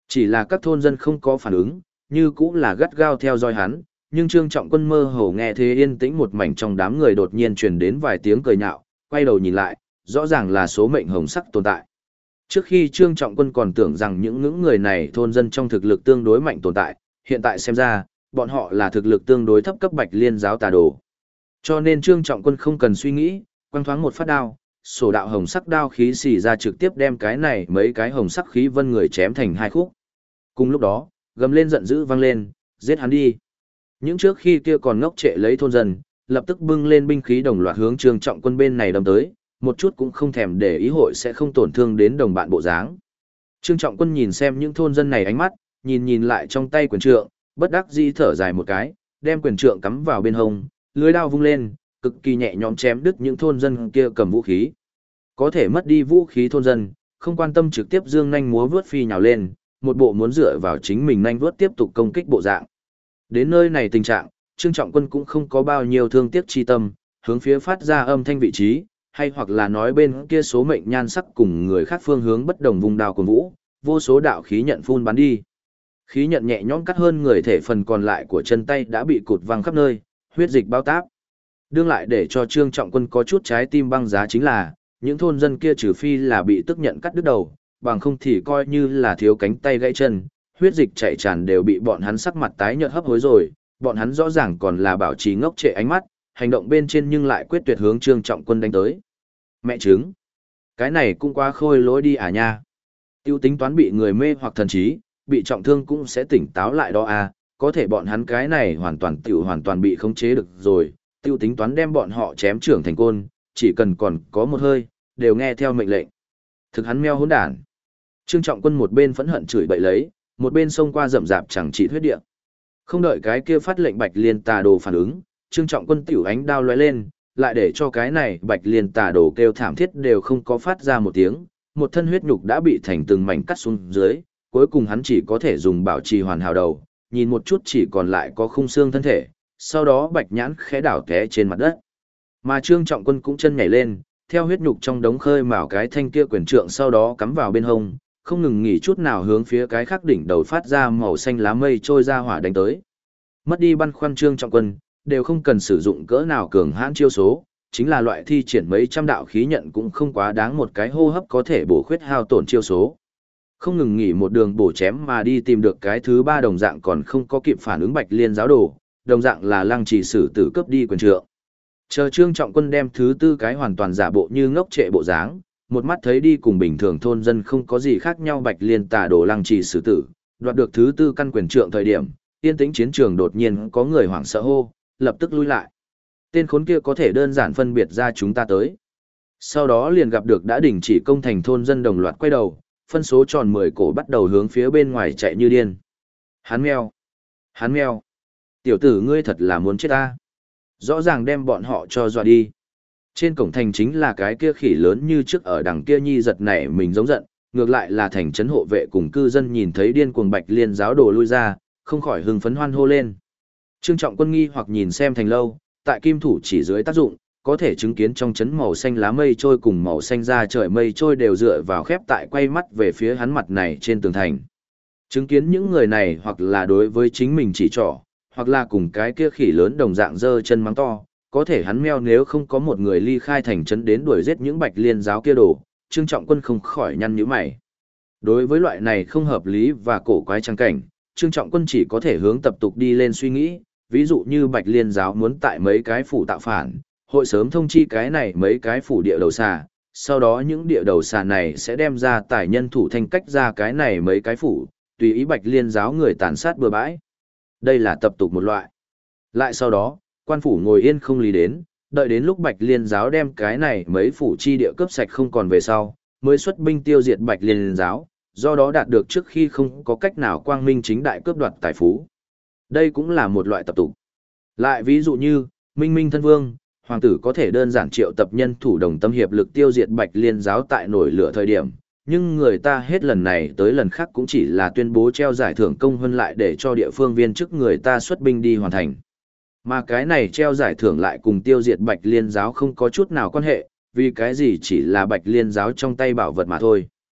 Chỉ là các thôn dân không có phản ứng, như cũng là gắt gao theo dõi hắn, nhưng Trương Trọng Quân mơ hồ nghe thế yên tĩnh một mảnh trong đám người đột nhiên truyền đến vài tiếng cười nhạo, quay đầu nhìn lại, rõ ràng là số mệnh hồng sắc tồn tại. Trước khi Trương Trọng Quân còn tưởng rằng những người này thôn dân trong thực lực tương đối mạnh tồn tại, hiện tại xem ra, bọn họ là thực lực tương đối thấp cấp Bạch Liên giáo tà đồ. Cho nên Trương Trọng Quân không cần suy nghĩ, quăng thoáng một phát đao, sổ đạo hồng sắc đao khí xì ra trực tiếp đem cái này mấy cái hồng sắc khí vân người chém thành hai khúc. Cùng lúc đó, gầm lên giận dữ vang lên, giết hắn đi. Những trước khi kia còn ngốc trệ lấy thôn dân, lập tức bưng lên binh khí đồng loạt hướng Trương Trọng Quân bên này đâm tới, một chút cũng không thèm để ý hội sẽ không tổn thương đến đồng bạn bộ dáng. Trương Trọng Quân nhìn xem những thôn dân này ánh mắt, nhìn lại trong tay quyền trượng, bất đắc dĩ thở dài một cái, đem quyền trượng cắm vào bên hông, lưỡi đao vung lên, cực kỳ nhẹ nhõm chém đứt những thôn dân kia cầm vũ khí. Có thể mất đi vũ khí thôn dân, không quan tâm trực tiếp dương nhanh múa vướt phi nhào lên, một bộ muốn dựa vào chính mình nhanh vướt tiếp tục công kích bộ dạng. Đến nơi này tình trạng, Trương Trọng Quân cũng không có bao nhiêu thương tiếc chi tâm, hướng phía phát ra âm thanh vị trí, hay hoặc là nói bên kia số mệnh nhan sắc cùng người khác phương hướng bất đồng vùng đào của vũ, vô số đạo khí nhận phun bắn đi. Khí nhận nhẹ nhõm cắt hơn người thể phần còn lại của chân tay đã bị cụt văng khắp nơi, huyết dịch bao táp. Đương lại để cho Trương Trọng Quân có chút trái tim băng giá chính là, những thôn dân kia trừ phi là bị tức nhận cắt đứt đầu, bằng không thì coi như là thiếu cánh tay gãy chân, huyết dịch chảy tràn đều bị bọn hắn sắc mặt tái nhợt hấp hối rồi, bọn hắn rõ ràng còn là bảo trì ngốc trệ ánh mắt, hành động bên trên nhưng lại quyết tuyệt hướng Trương Trọng Quân đánh tới. Mẹ trứng, cái này cũng quá khôi lỗi đi à nha. Tiêu tính toán bị người mê hoặc thần trí, bị trọng thương cũng sẽ tỉnh táo lại đó à, có thể bọn hắn cái này hoàn toàn bị khống chế được rồi, tiêu tính toán đem bọn họ chém trưởng thành côn, chỉ cần còn có một hơi, đều nghe theo mệnh lệnh. Thực hắn meo hỗn đản. Trương Trọng Quân một bên phẫn hận chửi bậy lấy, một bên xông qua rậm rạp chẳng trị huyết địa. Không đợi cái kia phát lệnh Bạch Liên tà đồ phản ứng, Trương Trọng Quân tiểu ánh đao lóe lên, lại để cho cái này Bạch Liên tà đồ kêu thảm thiết đều không có phát ra một tiếng, một thân huyết nhục đã bị thành từng mảnh cắt xuống dưới, cuối cùng hắn chỉ có thể dùng bảo trì hoàn hảo đầu, nhìn một chút chỉ còn lại có khung xương thân thể, sau đó Bạch Nhãn khẽ đảo té trên mặt đất. Mà Trương Trọng Quân cũng chân nhảy lên, theo huyết nhục trong đống khơi mào cái thanh kia quyền trượng sau đó cắm vào bên hông, không ngừng nghỉ chút nào hướng phía cái khác đỉnh đầu phát ra màu xanh lá mây trôi ra hỏa đánh tới. Mất đi băn khoăn Trương Trọng Quân, đều không cần sử dụng cỡ nào cường hãn chiêu số, chính là loại thi triển mấy trăm đạo khí nhận cũng không quá đáng một cái hô hấp có thể bổ khuyết hao tổn chiêu số. Không ngừng nghỉ một đường bổ chém mà đi tìm được cái thứ ba đồng dạng còn không có kịp phản ứng Bạch Liên giáo đồ, đồng dạng là Lăng Trì Sử Tử cướp đi quyền trượng. Chờ Trương Trọng Quân đem thứ tư cái hoàn toàn giả bộ như ngốc trệ bộ dáng, một mắt thấy đi cùng bình thường thôn dân không có gì khác nhau Bạch Liên tà đồ Lăng Trì Sử Tử, đoạt được thứ tư căn quyền trượng thời điểm, yên tĩnh chiến trường đột nhiên có người hoảng sợ hô, lập tức lui lại. Tên khốn kia có thể đơn giản phân biệt ra chúng ta tới. Sau đó liền gặp được đã đình chỉ công thành thôn dân đồng loạt quay đầu, phân số tròn 10 cổ bắt đầu hướng phía bên ngoài chạy như điên. Hắn meo. Tiểu tử ngươi thật là muốn chết ta. Rõ ràng đem bọn họ cho dọa đi. Trên cổng thành chính là cái kia khỉ lớn như trước ở đằng kia nhi giật nảy mình giống giận, ngược lại là thành trấn hộ vệ cùng cư dân nhìn thấy điên cuồng Bạch Liên giáo đồ lui ra, không khỏi hưng phấn hoan hô lên. Trương Trọng Quân nghi hoặc nhìn xem thành lâu, tại kim thủ chỉ dưới tác dụng, có thể chứng kiến trong chấn màu xanh lá mây trôi cùng màu xanh da trời mây trôi đều dựa vào khép tại quay mắt về phía hắn mặt này trên tường thành. Chứng kiến những người này hoặc là đối với chính mình chỉ trỏ, hoặc là cùng cái kia khỉ lớn đồng dạng dơ chân mắng to, có thể hắn meo nếu không có một người ly khai thành trấn đến đuổi giết những Bạch Liên giáo kia đồ, Trương Trọng Quân không khỏi nhăn nhíu mày. Đối với loại này không hợp lý và cổ quái trang cảnh, Trương Trọng Quân chỉ có thể hướng tập tục đi lên suy nghĩ, ví dụ như Bạch Liên giáo muốn tại mấy cái phủ tạo phản, hội sớm thông chi cái này mấy cái phủ địa đầu xà, sau đó những địa đầu xà này sẽ đem ra tài nhân thủ thanh cách ra cái này mấy cái phủ, tùy ý Bạch Liên giáo người tàn sát bừa bãi. Đây là tập tục một loại. Lại sau đó, quan phủ ngồi yên không lý đến, đợi đến lúc Bạch Liên giáo đem cái này mấy phủ chi địa cướp sạch không còn về sau, mới xuất binh tiêu diệt Bạch Liên giáo, do đó đạt được trước khi không có cách nào quang minh chính đại cướp đoạt tài phú. Đây cũng là một loại tập tục. Lại ví dụ như, Minh Minh thân vương, hoàng tử có thể đơn giản triệu tập nhân thủ đồng tâm hiệp lực tiêu diệt Bạch Liên giáo tại nổi lửa thời điểm, nhưng người ta hết lần này tới lần khác cũng chỉ là tuyên bố treo giải thưởng công hơn lại để cho địa phương viên chức người ta xuất binh đi hoàn thành. Mà cái này treo giải thưởng lại cùng tiêu diệt Bạch Liên giáo không có chút nào quan hệ, vì cái gì chỉ là Bạch Liên giáo trong tay bảo vật mà thôi.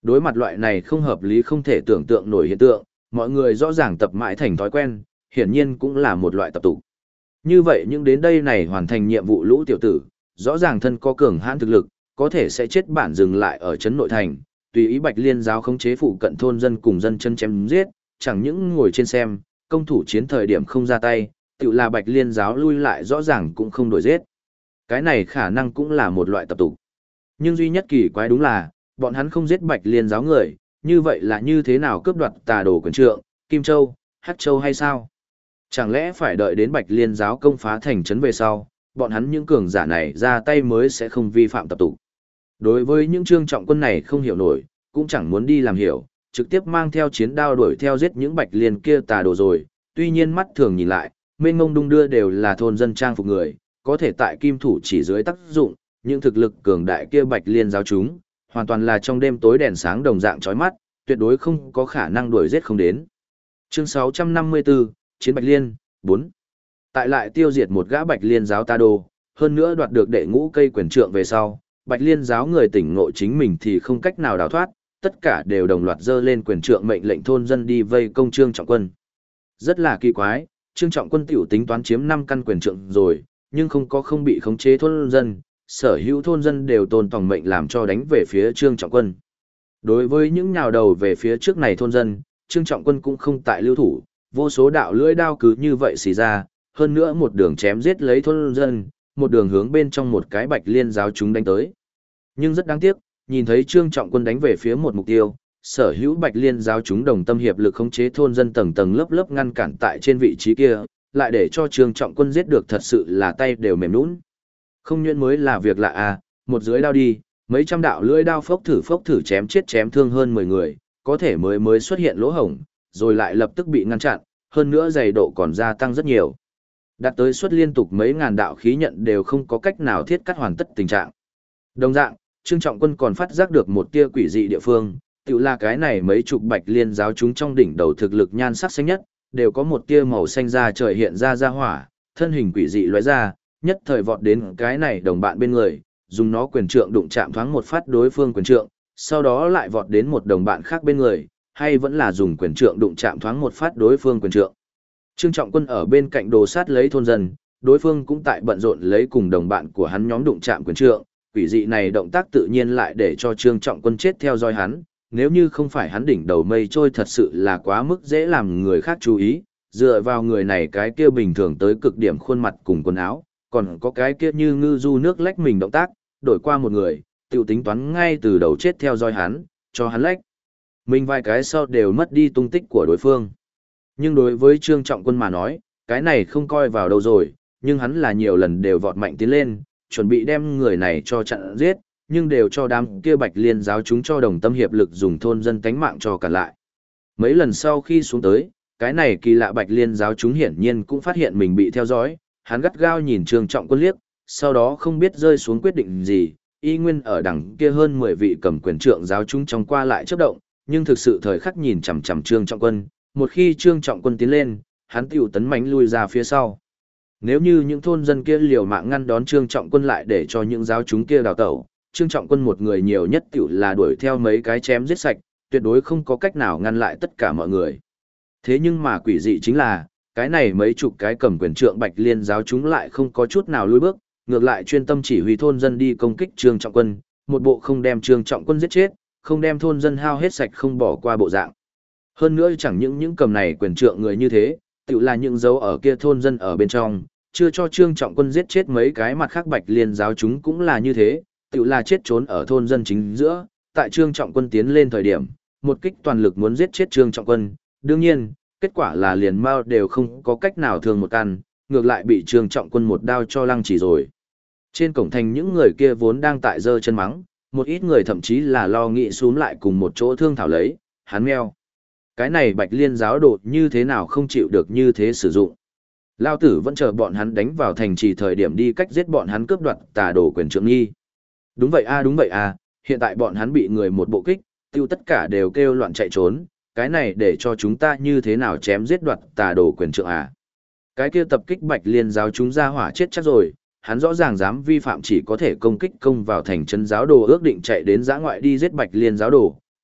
Đối mặt loại này không hợp lý không thể tưởng tượng nổi hiện tượng, mọi người rõ ràng tập mãi thành thói quen, hiển nhiên cũng là một loại tập tục. Như vậy những đến đây này hoàn thành nhiệm vụ lũ tiểu tử, rõ ràng thân có cường hãn thực lực, có thể sẽ chết bản dừng lại ở trấn nội thành, tùy ý Bạch Liên giáo khống chế phụ cận thôn dân cùng dân chân chém giết, chẳng những ngồi trên xem, công thủ chiến thời điểm không ra tay, tự là Bạch Liên giáo lui lại rõ ràng cũng không đổi giết. Cái này khả năng cũng là một loại tập tục. Nhưng duy nhất kỳ quái đúng là, bọn hắn không giết Bạch Liên giáo người, như vậy là như thế nào cướp đoạt Tà Đồ quyền trượng, Kim Châu, Hắc Châu hay sao? Chẳng lẽ phải đợi đến Bạch Liên giáo công phá thành trấn về sau, bọn hắn những cường giả này ra tay mới sẽ không vi phạm tập tục. Đối với những Trương Trọng Quân này không hiểu nổi, cũng chẳng muốn đi làm hiểu, trực tiếp mang theo chiến đao đuổi theo giết những Bạch Liên kia Tà Đồ rồi, tuy nhiên mắt thường nhìn lại, mênh mông đung đưa đều là thôn dân trang phục người, có thể tại kim thủ chỉ dưới tác dụng, những thực lực cường đại kia Bạch Liên giáo chúng, hoàn toàn là trong đêm tối đèn sáng đồng dạng chói mắt, tuyệt đối không có khả năng đuổi giết không đến. Chương 654, Chiến Bạch Liên, 4. Tại lại tiêu diệt một gã Bạch Liên giáo Tà Đồ, hơn nữa đoạt được đệ ngũ cây quyền trượng về sau, Bạch Liên giáo người tỉnh ngộ chính mình thì không cách nào đào thoát, tất cả đều đồng loạt dơ lên quyền trượng mệnh lệnh thôn dân đi vây công Trương Trọng Quân. Rất là kỳ quái, Trương Trọng Quân tiểu tính toán chiếm 5 căn quyền trượng rồi, nhưng không bị khống chế thôn dân, sở hữu thôn dân đều tôn tòng mệnh làm cho đánh về phía Trương Trọng Quân. Đối với những nhào đầu về phía trước này thôn dân, Trương Trọng Quân cũng không tại lưu thủ, vô số đạo lưỡi đao cứ như vậy xì ra, hơn nữa một đường chém giết lấy thôn dân, một đường hướng bên trong một cái Bạch Liên giáo chúng đánh tới. Nhưng rất đáng tiếc, nhìn thấy Trương Trọng Quân đánh về phía một mục tiêu, sở hữu Bạch Liên giáo chúng đồng tâm hiệp lực khống chế thôn dân tầng tầng lớp lớp ngăn cản tại trên vị trí kia, lại để cho Trương Trọng Quân giết được thật sự là tay đều mềm nhũn. Không nhuyễn mới là việc lạ à, một dưới đao đi, mấy trăm đạo lưỡi đao phốc thử chém chết chém thương hơn 10 người, có thể mới xuất hiện lỗ hổng, rồi lại lập tức bị ngăn chặn, hơn nữa dày độ còn gia tăng rất nhiều. Đạt tới suất liên tục mấy ngàn đạo khí nhận đều không có cách nào thiết cắt hoàn tất tình trạng. Đồng dạng, Trương Trọng Quân còn phát giác được một tia quỷ dị địa phương, tự là cái này mấy chục Bạch Liên giáo chúng trong đỉnh đầu thực lực nhan sắc xanh nhất, đều có một tia màu xanh da trời hiện ra hỏa, thân hình quỷ dị lóe ra, nhất thời vọt đến cái này đồng bạn bên người, dùng nó quyền trượng đụng chạm thoáng một phát đối phương quyền trượng, sau đó lại vọt đến một đồng bạn khác bên người, hay vẫn là dùng quyền trượng đụng chạm thoáng một phát đối phương quyền trượng. Trương Trọng Quân ở bên cạnh đồ sát lấy thôn dân, đối phương cũng tại bận rộn lấy cùng đồng bạn của hắn nhóm đụng chạm quyền trượng, quỷ dị này động tác tự nhiên lại để cho Trương Trọng Quân chết theo dõi hắn, nếu như không phải hắn đỉnh đầu mây trôi thật sự là quá mức dễ làm người khác chú ý, dựa vào người này cái kia bình thường tới cực điểm khuôn mặt cùng quần áo, còn có cái kia như ngư du nước lách mình động tác, đổi qua một người, tiểu tính toán ngay từ đầu chết theo dõi hắn, cho hắn lách. Mình vài cái sau đều mất đi tung tích của đối phương. Nhưng đối với Trương Trọng Quân mà nói, cái này không coi vào đâu rồi, nhưng hắn là nhiều lần đều vọt mạnh tiến lên, chuẩn bị đem người này cho chặn giết, nhưng đều cho đám kia Bạch Liên giáo chúng cho đồng tâm hiệp lực dùng thôn dân tánh mạng cho cản lại. Mấy lần sau khi xuống tới, cái này kỳ lạ Bạch Liên giáo chúng hiển nhiên cũng phát hiện mình bị theo dõi, hắn gắt gao nhìn Trương Trọng Quân liếc, sau đó không biết rơi xuống quyết định gì, y nguyên ở đằng kia hơn 10 vị cầm quyền trượng giáo chúng trong qua lại chớp động, nhưng thực sự thời khắc nhìn chằm chằm Trương Trọng Quân, một khi Trương Trọng Quân tiến lên, hắn tiểu tấn mãnh lui ra phía sau. Nếu như những thôn dân kia liều mạng ngăn đón Trương Trọng Quân lại để cho những giáo chúng kia đào tẩu, Trương Trọng Quân một người nhiều nhất tiểu là đuổi theo mấy cái chém giết sạch, tuyệt đối không có cách nào ngăn lại tất cả mọi người. Thế nhưng mà quỷ dị chính là, cái này mấy chục cái cầm quyền trượng Bạch Liên giáo chúng lại không có chút nào lùi bước, ngược lại chuyên tâm chỉ huy thôn dân đi công kích Trương Trọng Quân, một bộ không đem Trương Trọng Quân giết chết, không đem thôn dân hao hết sạch không bỏ qua bộ dạng. Hơn nữa chẳng những cầm này quyền trượng người như thế, tự là những dấu ở kia thôn dân ở bên trong, chưa cho Trương Trọng Quân giết chết mấy cái mặt khác Bạch Liên giáo chúng cũng là như thế, tự là chết trốn ở thôn dân chính giữa, tại Trương Trọng Quân tiến lên thời điểm, một kích toàn lực muốn giết chết Trương Trọng Quân, đương nhiên, kết quả là liền mao đều không có cách nào thương một căn, ngược lại bị Trương Trọng Quân một đao cho lăng chỉ rồi. Trên cổng thành những người kia vốn đang tại giơ chân mắng, một ít người thậm chí là lo nghĩ xuống lại cùng một chỗ thương thảo lấy, hắn meo. Cái này Bạch Liên giáo đột như thế nào không chịu được như thế sử dụng. Lao tử vẫn chờ bọn hắn đánh vào thành trì thời điểm đi cách giết bọn hắn cướp đoạt Tà Đồ quyền trượng nghi. Đúng vậy a, hiện tại bọn hắn bị người một bộ kích, tiêu tất cả đều kêu loạn chạy trốn, cái này để cho chúng ta như thế nào chém giết đoạt Tà Đồ quyền trượng à. Cái kia tập kích Bạch Liên giáo chúng ra hỏa chết chắc rồi, hắn rõ ràng dám vi phạm chỉ có thể công kích công vào thành trấn giáo đồ ước định chạy đến giã ngoại đi giết Bạch Liên giáo đồ,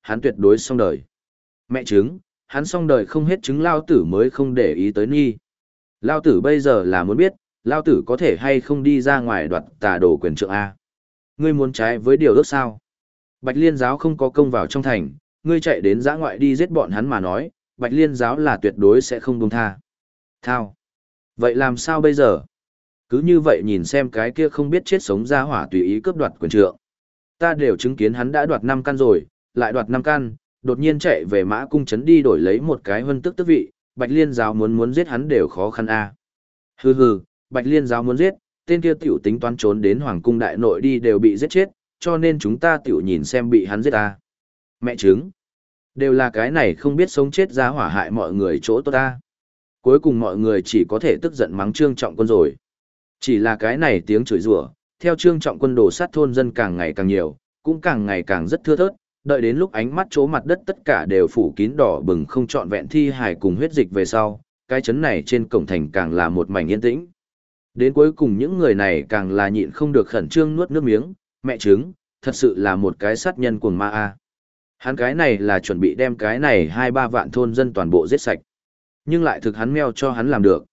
hắn tuyệt đối xong đời. Mẹ chứng, hắn xong đời không hết chứng lao tử mới không để ý tới nghi. Lao tử bây giờ là muốn biết, lao tử có thể hay không đi ra ngoài đoạt tà đồ quyền trượng A. Ngươi muốn trái với điều ước sao? Bạch Liên giáo không có công vào trong thành, ngươi chạy đến giã ngoại đi giết bọn hắn mà nói, Bạch Liên giáo là tuyệt đối sẽ không buông tha. Thao. Vậy làm sao bây giờ? Cứ như vậy nhìn xem cái kia không biết chết sống ra hỏa tùy ý cướp đoạt quyền trượng. Ta đều chứng kiến hắn đã đoạt 5 căn rồi, lại đoạt 5 căn, đột nhiên chạy về Mã Cung trấn đi đổi lấy một cái huân tước tước vị, Bạch Liên giáo muốn giết hắn đều khó khăn a. Hừ hừ, Bạch Liên giáo muốn giết, tên kia tiểu tính toán trốn đến Hoàng cung đại nội đi đều bị giết chết, cho nên chúng ta tiểu nhìn xem bị hắn giết a. Mẹ chứng, đều là cái này không biết sống chết ra hỏa hại mọi người chỗ tốt ta. Cuối cùng mọi người chỉ có thể tức giận mắng Trương Trọng Quân rồi. Chỉ là cái này tiếng chửi rủa, theo Trương Trọng Quân đổ sát thôn dân càng ngày càng nhiều, cũng càng ngày càng rất thưa thớt, đợi đến lúc ánh mắt chỗ mặt đất tất cả đều phủ kín đỏ bừng không trọn vẹn thi hài cùng huyết dịch về sau, cái chấn này trên cổng thành càng là một mảnh yên tĩnh. Đến cuối cùng những người này càng là nhịn không được khẩn trương nuốt nước miếng, mẹ chứng, thật sự là một cái sát nhân cuồng ma a. Hắn cái này là chuẩn bị đem cái này 2-3 vạn thôn dân toàn bộ giết sạch. Nhưng lại thực hắn meo cho hắn làm được.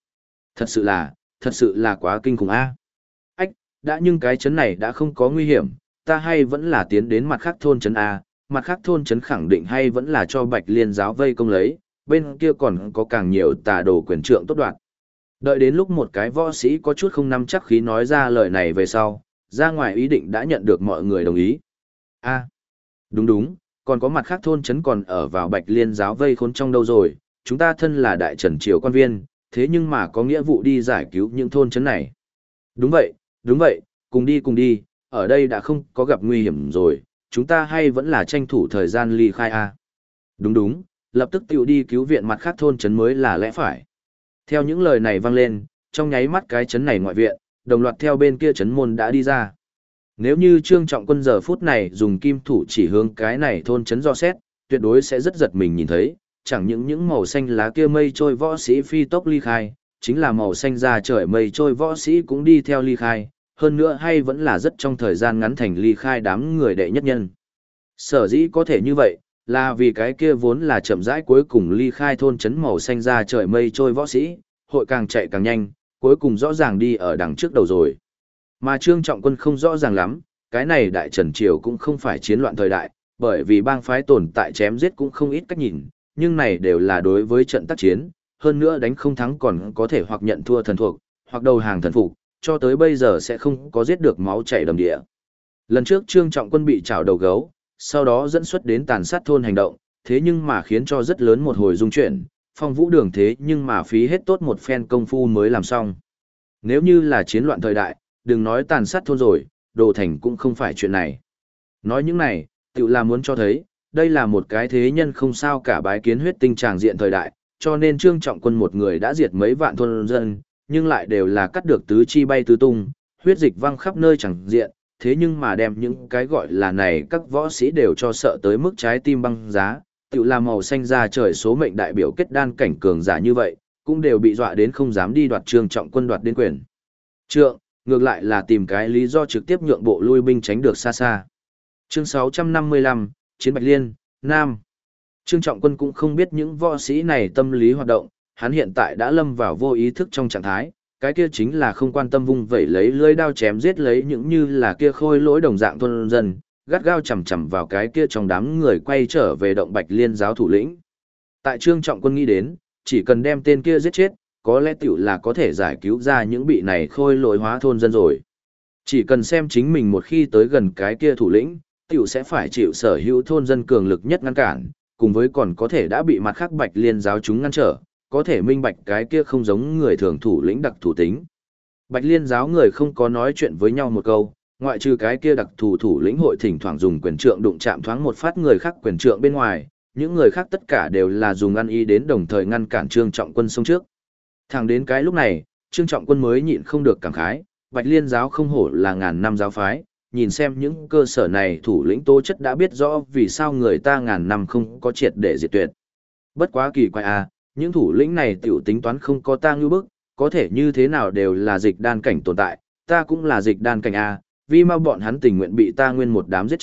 Thật sự là quá kinh khủng a. Ách, đã nhưng cái chấn này đã không có nguy hiểm, ta hay vẫn là tiến đến mặt khác thôn chấn a, mặt khác thôn chấn khẳng định hay vẫn là cho Bạch Liên giáo vây công lấy, bên kia còn có càng nhiều tà đồ quyền trượng tốt đoạn. Đợi đến lúc một cái võ sĩ có chút không nắm chắc khí nói ra lời này về sau, ra ngoài ý định đã nhận được mọi người đồng ý. A, đúng, còn có mặt khác thôn chấn còn ở vào Bạch Liên giáo vây khốn trong đâu rồi, chúng ta thân là đại trần triều quan viên, thế nhưng mà có nghĩa vụ đi giải cứu những thôn chấn này. Đúng vậy, cùng đi, ở đây đã không có gặp nguy hiểm rồi, chúng ta hay vẫn là tranh thủ thời gian ly khai a. Đúng, lập tức tiểu đi cứu viện mặt khác thôn chấn mới là lẽ phải. Theo những lời này vang lên, trong nháy mắt cái chấn này ngoại viện, đồng loạt theo bên kia chấn môn đã đi ra. Nếu như Trương Trọng Quân giờ phút này dùng kim thủ chỉ hướng cái này thôn chấn do xét, tuyệt đối sẽ rất giật mình nhìn thấy, chẳng những màu xanh lá kia mây trôi võ sĩ phi tốc ly khai, chính là màu xanh da trời mây trôi võ sĩ cũng đi theo ly khai, hơn nữa hay vẫn là rất trong thời gian ngắn thành ly khai đám người đệ nhất nhân. Sở dĩ có thể như vậy, là vì cái kia vốn là chậm rãi cuối cùng ly khai thôn chấn màu xanh da trời mây trôi võ sĩ, hội càng chạy càng nhanh, cuối cùng rõ ràng đi ở đằng trước đầu rồi. Mà Trương Trọng Quân không rõ ràng lắm, cái này đại trần triều cũng không phải chiến loạn thời đại, bởi vì bang phái tồn tại chém giết cũng không ít cách nhìn, nhưng này đều là đối với trận tác chiến, hơn nữa đánh không thắng còn có thể hoặc nhận thua thần thuộc, hoặc đầu hàng thần phục, cho tới bây giờ sẽ không có giết được máu chảy đầm địa. Lần trước Trương Trọng Quân bị chảo đầu gấu, sau đó dẫn xuất đến tàn sát thôn hành động, thế nhưng mà khiến cho rất lớn một hồi dung chuyển, Phong Vũ Đường thế nhưng mà phí hết tốt một phen công phu mới làm xong. Nếu như là chiến loạn thời đại, đừng nói tàn sát thôn rồi, đồ thành cũng không phải chuyện này. Nói những này, tự là muốn cho thấy, đây là một cái thế nhân không sao cả bái kiến huyết tinh tràng diện thời đại, cho nên Trương Trọng Quân một người đã diệt mấy vạn thôn dân, nhưng lại đều là cắt được tứ chi bay tứ tung, huyết dịch văng khắp nơi chẳng diện, thế nhưng mà đem những cái gọi là này các võ sĩ đều cho sợ tới mức trái tim băng giá, tự là màu xanh ra trời số mệnh đại biểu kết đan cảnh cường giả như vậy, cũng đều bị dọa đến không dám đi đoạt Trương Trọng Quân đoạt đến quyền. Trượng, ngược lại là tìm cái lý do trực tiếp nhượng bộ lui binh tránh được xa xa. Chương 655, Chiến Bạch Liên, Nam. Trương Trọng Quân cũng không biết những võ sĩ này tâm lý hoạt động, hắn hiện tại đã lâm vào vô ý thức trong trạng thái, cái kia chính là không quan tâm vung vẩy lấy lưỡi đao chém giết lấy những như là kia khôi lỗi đồng dạng thôn dân, gắt gao chầm chầm vào cái kia trong đám người quay trở về động Bạch Liên giáo thủ lĩnh. Tại Trương Trọng Quân nghĩ đến, chỉ cần đem tên kia giết chết, có lẽ tiểu là có thể giải cứu ra những bị này khôi lỗi hóa thôn dân rồi. Chỉ cần xem chính mình một khi tới gần cái kia thủ lĩnh, tiểu sẽ phải chịu sở hữu thôn dân cường lực nhất ngăn cản, cùng với còn có thể đã bị mặt khác Bạch Liên giáo chúng ngăn trở, có thể minh bạch cái kia không giống người thường thủ lĩnh đặc thủ tính. Bạch Liên giáo người không có nói chuyện với nhau một câu, ngoại trừ cái kia đặc thủ thủ lĩnh hội thỉnh thoảng dùng quyền trượng đụng chạm thoáng một phát người khác quyền trượng bên ngoài, những người khác tất cả đều là dùng ăn ý đến đồng thời ngăn cản Trương Trọng Quân xông trước. Thẳng đến cái lúc này, Trương Trọng Quân mới nhịn không được cảm khái, Bạch Liên giáo không hổ là ngàn năm giáo phái, nhìn xem những cơ sở này thủ lĩnh tố chất đã biết rõ vì sao người ta ngàn năm không có triệt để diệt tuyệt. Bất quá kỳ quái à, những thủ lĩnh này tiểu tính toán không có ta ngư bức, có thể như thế nào đều là dịch đan cảnh tồn tại, ta cũng là dịch đan cảnh à, vì mà bọn hắn tình nguyện bị ta nguyên một đám giết chết,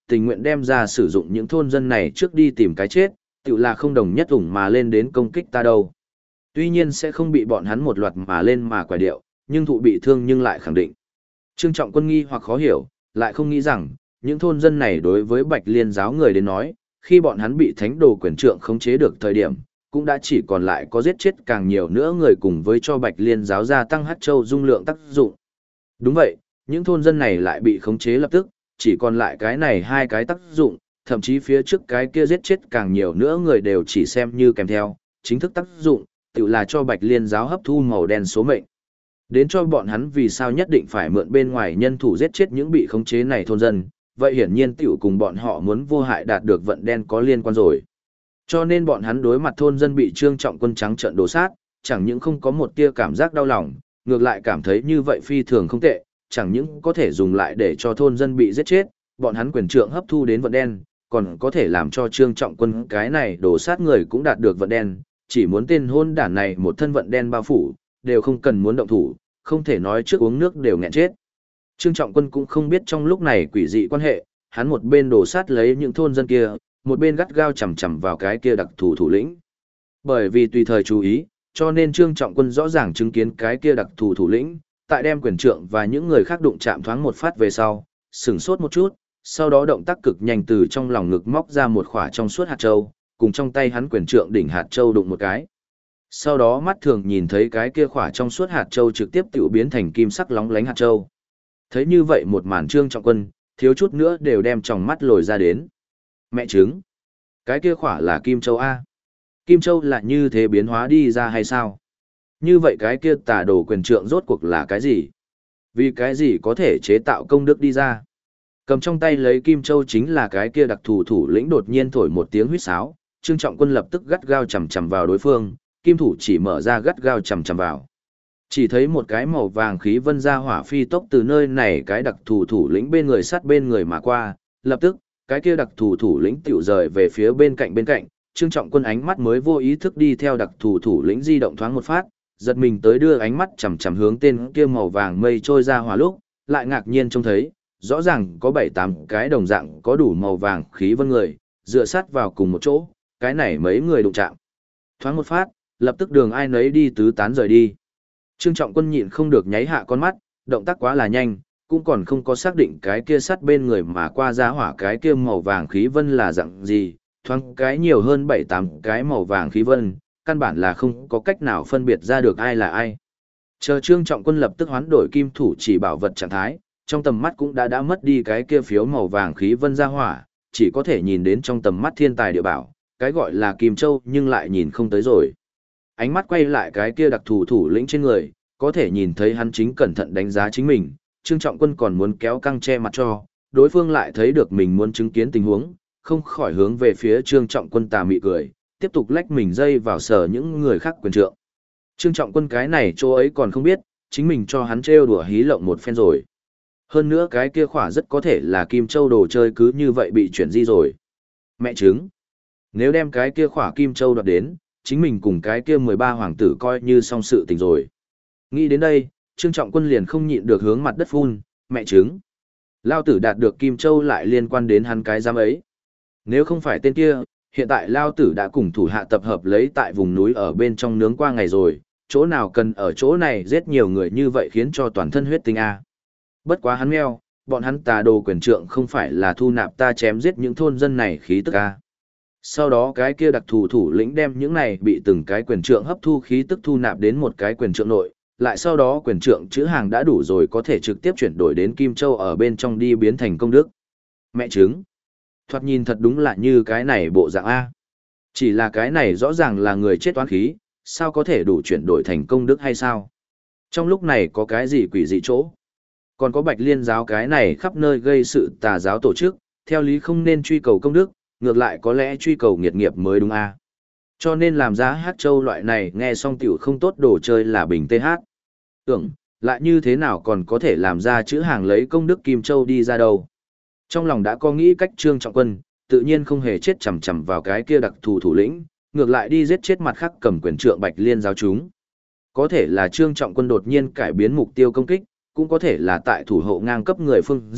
tình nguyện đem ra sử dụng những thôn dân này trước đi tìm cái chết, tự là không đồng nhất ủng mà lên đến công kích ta đâu. Tuy nhiên sẽ không bị bọn hắn một loạt mà lên mà quải điệu, nhưng thụ bị thương nhưng lại khẳng định. Trương Trọng Quân nghi hoặc khó hiểu, lại không nghĩ rằng, những thôn dân này đối với Bạch Liên giáo người đến nói, khi bọn hắn bị thánh đồ quyền trượng khống chế được thời điểm, cũng đã chỉ còn lại có giết chết càng nhiều nữa người cùng với cho Bạch Liên giáo gia tăng Hắc Châu dung lượng tác dụng. Đúng vậy, những thôn dân này lại bị khống chế lập tức, chỉ còn lại cái này hai cái tác dụng, thậm chí phía trước cái kia giết chết càng nhiều nữa người đều chỉ xem như kèm theo, chính thức tác dụng, tự là cho Bạch Liên giáo hấp thu màu đen số mệnh. Đến cho bọn hắn vì sao nhất định phải mượn bên ngoài nhân thủ giết chết những bị khống chế này thôn dân, vậy hiển nhiên tiểu cùng bọn họ muốn vô hại đạt được vận đen có liên quan rồi. Cho nên bọn hắn đối mặt thôn dân bị Trương Trọng Quân trắng trợn đổ sát, chẳng những không có một tia cảm giác đau lòng, ngược lại cảm thấy như vậy phi thường không tệ, chẳng những có thể dùng lại để cho thôn dân bị giết chết, bọn hắn quyền trượng hấp thu đến vận đen, còn có thể làm cho Trương Trọng Quân cái này đổ sát người cũng đạt được vận đen, chỉ muốn tên hôn đản này một thân vận đen bao phủ, đều không cần muốn động thủ, không thể nói trước uống nước đều nghẹn chết. Trương Trọng Quân cũng không biết trong lúc này quỷ dị quan hệ, hắn một bên đổ sát lấy những thôn dân kia, một bên gắt gao chầm chầm vào cái kia đặc thù thủ lĩnh. Bởi vì tùy thời chú ý, cho nên Trương Trọng Quân rõ ràng chứng kiến cái kia đặc thù thủ lĩnh, tại đem quyền trượng và những người khác đụng chạm thoáng một phát về sau, sửng sốt một chút, sau đó động tác cực nhanh từ trong lòng ngực móc ra một khỏa trong suốt hạt châu, cùng trong tay hắn quyền trượng đỉnh hạt châu đụng một cái. Sau đó mắt thường nhìn thấy cái kia khỏa trong suốt hạt châu trực tiếp tiểu biến thành kim sắc lóng lánh hạt châu. Thấy như vậy một màn Trương Trọng Quân, thiếu chút nữa đều đem tròng mắt lồi ra đến. Mẹ trứng! Cái kia khỏa là Kim Châu A. Kim Châu là như thế biến hóa đi ra hay sao? Như vậy cái kia tà đồ quyền trượng rốt cuộc là cái gì? Vì cái gì có thể chế tạo công đức đi ra? Cầm trong tay lấy Kim Châu chính là cái kia đặc thù thủ lĩnh đột nhiên thổi một tiếng huýt sáo, Trương Trọng Quân lập tức gắt gao chầm chầm vào đối phương, kim thủ chỉ mở ra gắt gao chầm chầm vào. Chỉ thấy một cái màu vàng khí vân ra hỏa phi tốc từ nơi này cái đặc thù thủ lĩnh bên người sát bên người mà qua, lập tức, cái kia đặc thù thủ lĩnh tiểu rời về phía bên cạnh, Trương Trọng Quân ánh mắt mới vô ý thức đi theo đặc thù thủ lĩnh di động thoáng một phát, giật mình tới đưa ánh mắt chằm chằm hướng tên kia màu vàng mây trôi ra hỏa lúc, lại ngạc nhiên trông thấy, rõ ràng có 7-8 cái đồng dạng có đủ màu vàng khí vân người, dựa sát vào cùng một chỗ, cái này mấy người đụng chạm. Thoáng một phát, lập tức đường ai nấy đi tứ tán rời đi. Trương Trọng Quân nhịn không được nháy hạ con mắt, động tác quá là nhanh, cũng còn không có xác định cái kia sát bên người mà qua ra hỏa cái kia màu vàng khí vân là dạng gì, thoáng cái nhiều hơn 7-8 cái màu vàng khí vân, căn bản là không có cách nào phân biệt ra được ai là ai. Chờ Trương Trọng Quân lập tức hoán đổi kim thủ chỉ bảo vật trạng thái, trong tầm mắt cũng đã mất đi cái kia phiếu màu vàng khí vân ra hỏa, chỉ có thể nhìn đến trong tầm mắt thiên tài địa bảo, cái gọi là Kim Châu nhưng lại nhìn không tới rồi. Ánh mắt quay lại cái kia đặc thù thủ lĩnh trên người, có thể nhìn thấy hắn chính cẩn thận đánh giá chính mình, Trương Trọng Quân còn muốn kéo căng che mặt cho, đối phương lại thấy được mình muốn chứng kiến tình huống, không khỏi hướng về phía Trương Trọng Quân tà mị cười, tiếp tục lách mình dây vào sở những người khác quyền trượng. Trương Trọng Quân cái này chỗ ấy còn không biết, chính mình cho hắn trêu đùa hí lộng một phen rồi. Hơn nữa cái kia khỏa rất có thể là Kim Châu đồ chơi cứ như vậy bị chuyển di rồi. Mẹ trứng! Nếu đem cái kia khỏa Kim Châu đoạt đến, chính mình cùng cái kia 13 hoàng tử coi như xong sự tình rồi. Nghĩ đến đây, Trương Trọng Quân liền không nhịn được hướng mặt đất phun, mẹ trứng. Lao tử đạt được Kim Châu lại liên quan đến hắn cái giám ấy. Nếu không phải tên kia, hiện tại Lao tử đã cùng thủ hạ tập hợp lấy tại vùng núi ở bên trong nướng qua ngày rồi, chỗ nào cần ở chỗ này giết nhiều người như vậy khiến cho toàn thân huyết tinh a. Bất quá hắn meo, bọn hắn tà đồ quyền trượng không phải là thu nạp ta chém giết những thôn dân này khí tức a. Sau đó cái kia đặc thù thủ lĩnh đem những này bị từng cái quyền trượng hấp thu khí tức thu nạp đến một cái quyền trượng nội, lại sau đó quyền trượng chữ hàng đã đủ rồi có thể trực tiếp chuyển đổi đến Kim Châu ở bên trong đi biến thành công đức. Mẹ trứng! Thoạt nhìn thật đúng là như cái này bộ dạng A. Chỉ là cái này rõ ràng là người chết toán khí, sao có thể đủ chuyển đổi thành công đức hay sao? Trong lúc này có cái gì quỷ dị chỗ? Còn có Bạch Liên giáo cái này khắp nơi gây sự tà giáo tổ chức, theo lý không nên truy cầu công đức, ngược lại có lẽ truy cầu nghiệt nghiệp mới đúng A. Cho nên làm ra hát châu loại này nghe xong tiểu không tốt đồ chơi là bình TH. Tưởng, lại như thế nào còn có thể làm ra chữ hàng lấy công đức Kim Châu đi ra đâu. Trong lòng đã có nghĩ cách Trương Trọng Quân, tự nhiên không hề chết chầm chầm vào cái kia đặc thù thủ lĩnh, ngược lại đi giết chết mặt khác cầm quyền trượng Bạch Liên giáo chúng. Có thể là Trương Trọng Quân đột nhiên cải biến mục tiêu công kích, cũng có thể là tại thủ hộ ngang cấp người phương diện,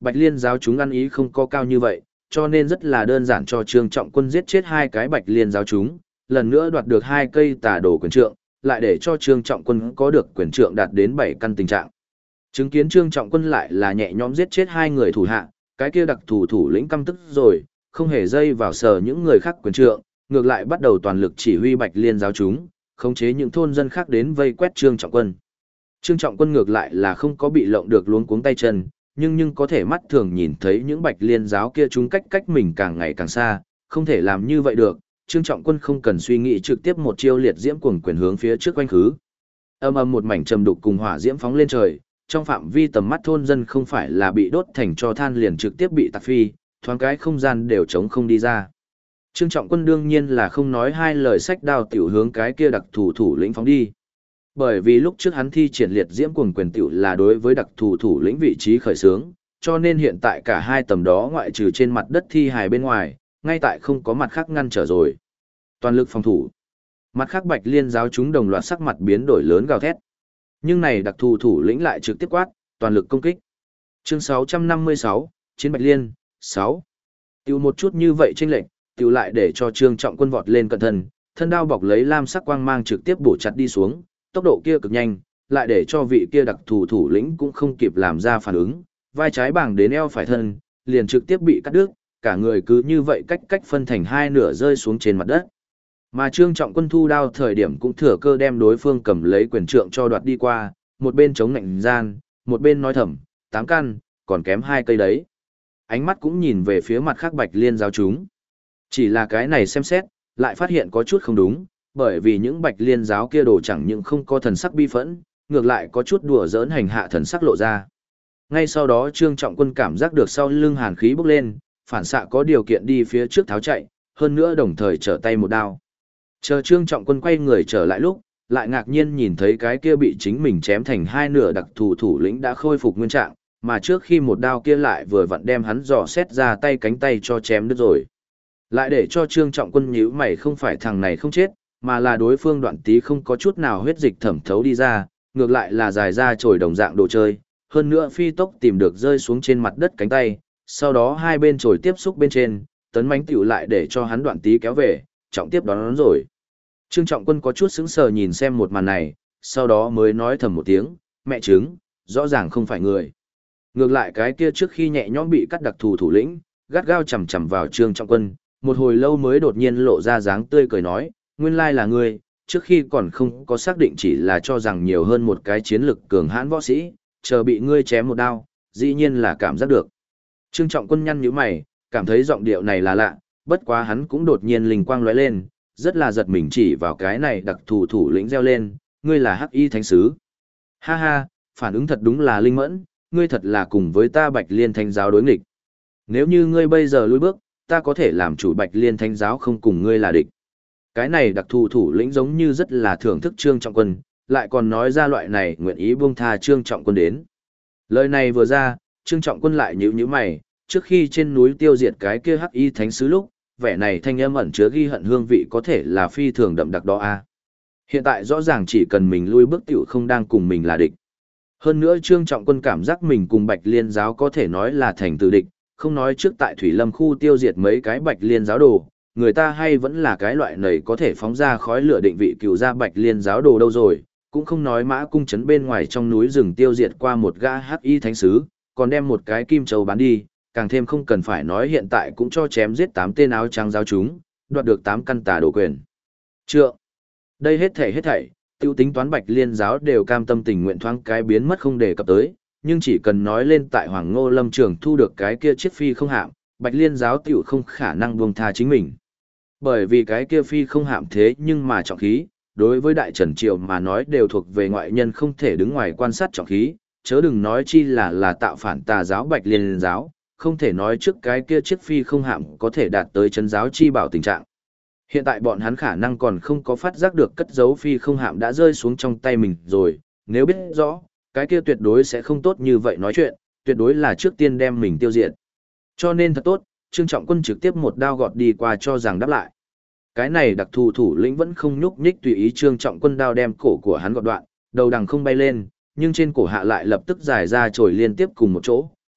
Bạch Liên giáo chúng ăn ý không có cao như vậy, cho nên rất là đơn giản cho Trương Trọng Quân giết chết hai cái Bạch Liên giáo chúng, lần nữa đoạt được hai cây tà đồ quyền trượng, lại để cho Trương Trọng Quân có được quyền trượng đạt đến 7 căn tình trạng. Chứng kiến Trương Trọng Quân lại là nhẹ nhõm giết chết hai người thủ hạ, cái kia đặc thủ thủ lĩnh căm tức rồi, không hề dây vào sờ những người khác quyền trượng, ngược lại bắt đầu toàn lực chỉ huy Bạch Liên giáo chúng, khống chế những thôn dân khác đến vây quét Trương Trọng Quân. Trương Trọng Quân ngược lại là không có bị lộng được luống cuống tay chân, nhưng có thể mắt thường nhìn thấy những Bạch Liên giáo kia chúng cách mình càng ngày càng xa, không thể làm như vậy được. Trương Trọng Quân không cần suy nghĩ trực tiếp một chiêu liệt diễm cuồng quyền hướng phía trước quanh khứ. Âm âm một mảnh trầm đục cùng hỏa diễm phóng lên trời, trong phạm vi tầm mắt thôn dân không phải là bị đốt thành tro than liền trực tiếp bị tạc phi, thoáng cái không gian đều trống không đi ra. Trương Trọng Quân đương nhiên là không nói hai lời sách đao tiểu hướng cái kia đặc thủ thủ lĩnh phóng đi. Bởi vì lúc trước hắn thi triển liệt diễm cuồng quyền tiểu là đối với đặc thủ thủ lĩnh vị trí khởi xướng, cho nên hiện tại cả hai tầm đó ngoại trừ trên mặt đất thi hài bên ngoài, ngay tại không có mặt khác ngăn trở rồi. Toàn lực phòng thủ. Mặt khác Bạch Liên giáo chúng đồng loạt sắc mặt biến đổi lớn gào thét. Nhưng này đặc thù thủ lĩnh lại trực tiếp quát, toàn lực công kích. Chương 656, Chiến Bạch Liên, 6. Tiểu một chút như vậy chênh lệnh, tiểu lại để cho Trương Trọng Quân vọt lên cận thân đao bọc lấy lam sắc quang mang trực tiếp bổ chặt đi xuống, tốc độ kia cực nhanh, lại để cho vị kia đặc thù thủ lĩnh cũng không kịp làm ra phản ứng, vai trái bảng đến eo phải thân, liền trực tiếp bị cắt đứt, cả người cứ như vậy cách phân thành hai nửa rơi xuống trên mặt đất. Mà Trương Trọng Quân thu đao thời điểm cũng thừa cơ đem đối phương cầm lấy quyền trượng cho đoạt đi qua, một bên chống nạnh gian, một bên nói thầm, 8 căn, còn kém 2 cây đấy. Ánh mắt cũng nhìn về phía mặt khác Bạch Liên giáo chúng. Chỉ là cái này xem xét, lại phát hiện có chút không đúng, bởi vì những Bạch Liên giáo kia đồ chẳng những không có thần sắc bi phẫn, ngược lại có chút đùa giỡn hành hạ thần sắc lộ ra. Ngay sau đó Trương Trọng Quân cảm giác được sau lưng hàn khí bốc lên, phản xạ có điều kiện đi phía trước tháo chạy, hơn nữa đồng thời trở tay một đao. Chờ Trương Trọng Quân quay người trở lại lúc, lại ngạc nhiên nhìn thấy cái kia bị chính mình chém thành hai nửa đặc thù thủ lĩnh đã khôi phục nguyên trạng, mà trước khi một đao kia lại vừa vặn đem hắn dò xét ra tay cánh tay cho chém đứt rồi. Lại để cho Trương Trọng Quân nhíu mày không phải thằng này không chết, mà là đối phương đoạn tí không có chút nào huyết dịch thẩm thấu đi ra, ngược lại là dài ra trồi đồng dạng đồ chơi, hơn nữa phi tốc tìm được rơi xuống trên mặt đất cánh tay, sau đó hai bên trồi tiếp xúc bên trên, tấn mãnh tiểu lại để cho hắn đoạn tí kéo về, trọng tiếp đón rồi. Trương Trọng Quân có chút sững sờ nhìn xem một màn này, sau đó mới nói thầm một tiếng, mẹ trứng, rõ ràng không phải người. Ngược lại cái kia trước khi nhẹ nhõm bị cắt đặc thù thủ lĩnh, gắt gao chầm chầm vào Trương Trọng Quân, một hồi lâu mới đột nhiên lộ ra dáng tươi cười nói, nguyên lai là ngươi, trước khi còn không có xác định chỉ là cho rằng nhiều hơn một cái chiến lực cường hãn võ sĩ, chờ bị ngươi chém một đao, dĩ nhiên là cảm giác được. Trương Trọng Quân nhăn nhíu mày, cảm thấy giọng điệu này là lạ, bất quá hắn cũng đột nhiên linh quang lóe lên, rất là giật mình chỉ vào cái này đặc thù thủ lĩnh reo lên, ngươi là Hắc Y Thánh Sứ. Ha ha, phản ứng thật đúng là linh mẫn, ngươi thật là cùng với ta Bạch Liên Thánh Giáo đối nghịch. Nếu như ngươi bây giờ lùi bước, ta có thể làm chủ Bạch Liên Thánh Giáo không cùng ngươi là địch. Cái này đặc thù thủ lĩnh giống như rất là thưởng thức Trương Trọng Quân, lại còn nói ra loại này nguyện ý buông tha Trương Trọng Quân đến. Lời này vừa ra, Trương Trọng Quân lại nhíu mày, trước khi trên núi tiêu diệt cái kia Hắc Y Thánh Sứ lúc, vẻ này thanh âm ẩn chứa ghi hận hương vị có thể là phi thường đậm đặc đó a. Hiện tại rõ ràng chỉ cần mình lui bước tiểu không đang cùng mình là địch. Hơn nữa Trương Trọng Quân cảm giác mình cùng Bạch Liên giáo có thể nói là thành tử địch, không nói trước tại Thủy Lâm khu tiêu diệt mấy cái Bạch Liên giáo đồ, người ta hay vẫn là cái loại này có thể phóng ra khói lửa định vị cựu ra Bạch Liên giáo đồ đâu rồi, cũng không nói Mã Cung trấn bên ngoài trong núi rừng tiêu diệt qua một gã Hắc Y Thánh Sứ, còn đem một cái kim châu bán đi, càng thêm không cần phải nói hiện tại cũng cho chém giết 8 tên áo trắng giáo chúng, đoạt được 8 căn tà đồ quyền. Trượng. Đây hết thảy, tiêu tính toán Bạch Liên giáo đều cam tâm tình nguyện thoáng cái biến mất không đề cập tới, nhưng chỉ cần nói lên tại Hoàng Ngô Lâm Trường thu được cái kia chiếc phi không hạm, Bạch Liên giáo tiểu không khả năng buông tha chính mình. Bởi vì cái kia phi không hạm thế nhưng mà trọng khí, đối với Đại Trần Triều mà nói đều thuộc về ngoại nhân không thể đứng ngoài quan sát trọng khí, chớ đừng nói chi là tạo phản tà giáo Bạch Liên giáo, không thể nói trước cái kia chiếc phi không hạm có thể đạt tới chân giáo chi bảo tình trạng. Hiện tại bọn hắn khả năng còn không có phát giác được cất giấu phi không hạm đã rơi xuống trong tay mình rồi, nếu biết rõ, cái kia tuyệt đối sẽ không tốt như vậy nói chuyện, tuyệt đối là trước tiên đem mình tiêu diệt. Cho nên thật tốt, Trương Trọng Quân trực tiếp một đao gọt đi qua cho rằng đáp lại. Cái này đặc thù thủ lĩnh vẫn không nhúc nhích tùy ý Trương Trọng Quân đao đem cổ của hắn gọt đoạn, đầu đằng không bay lên, nhưng trên cổ hạ lại lập tức dài ra trồi liên tiếp cùng một chỗ,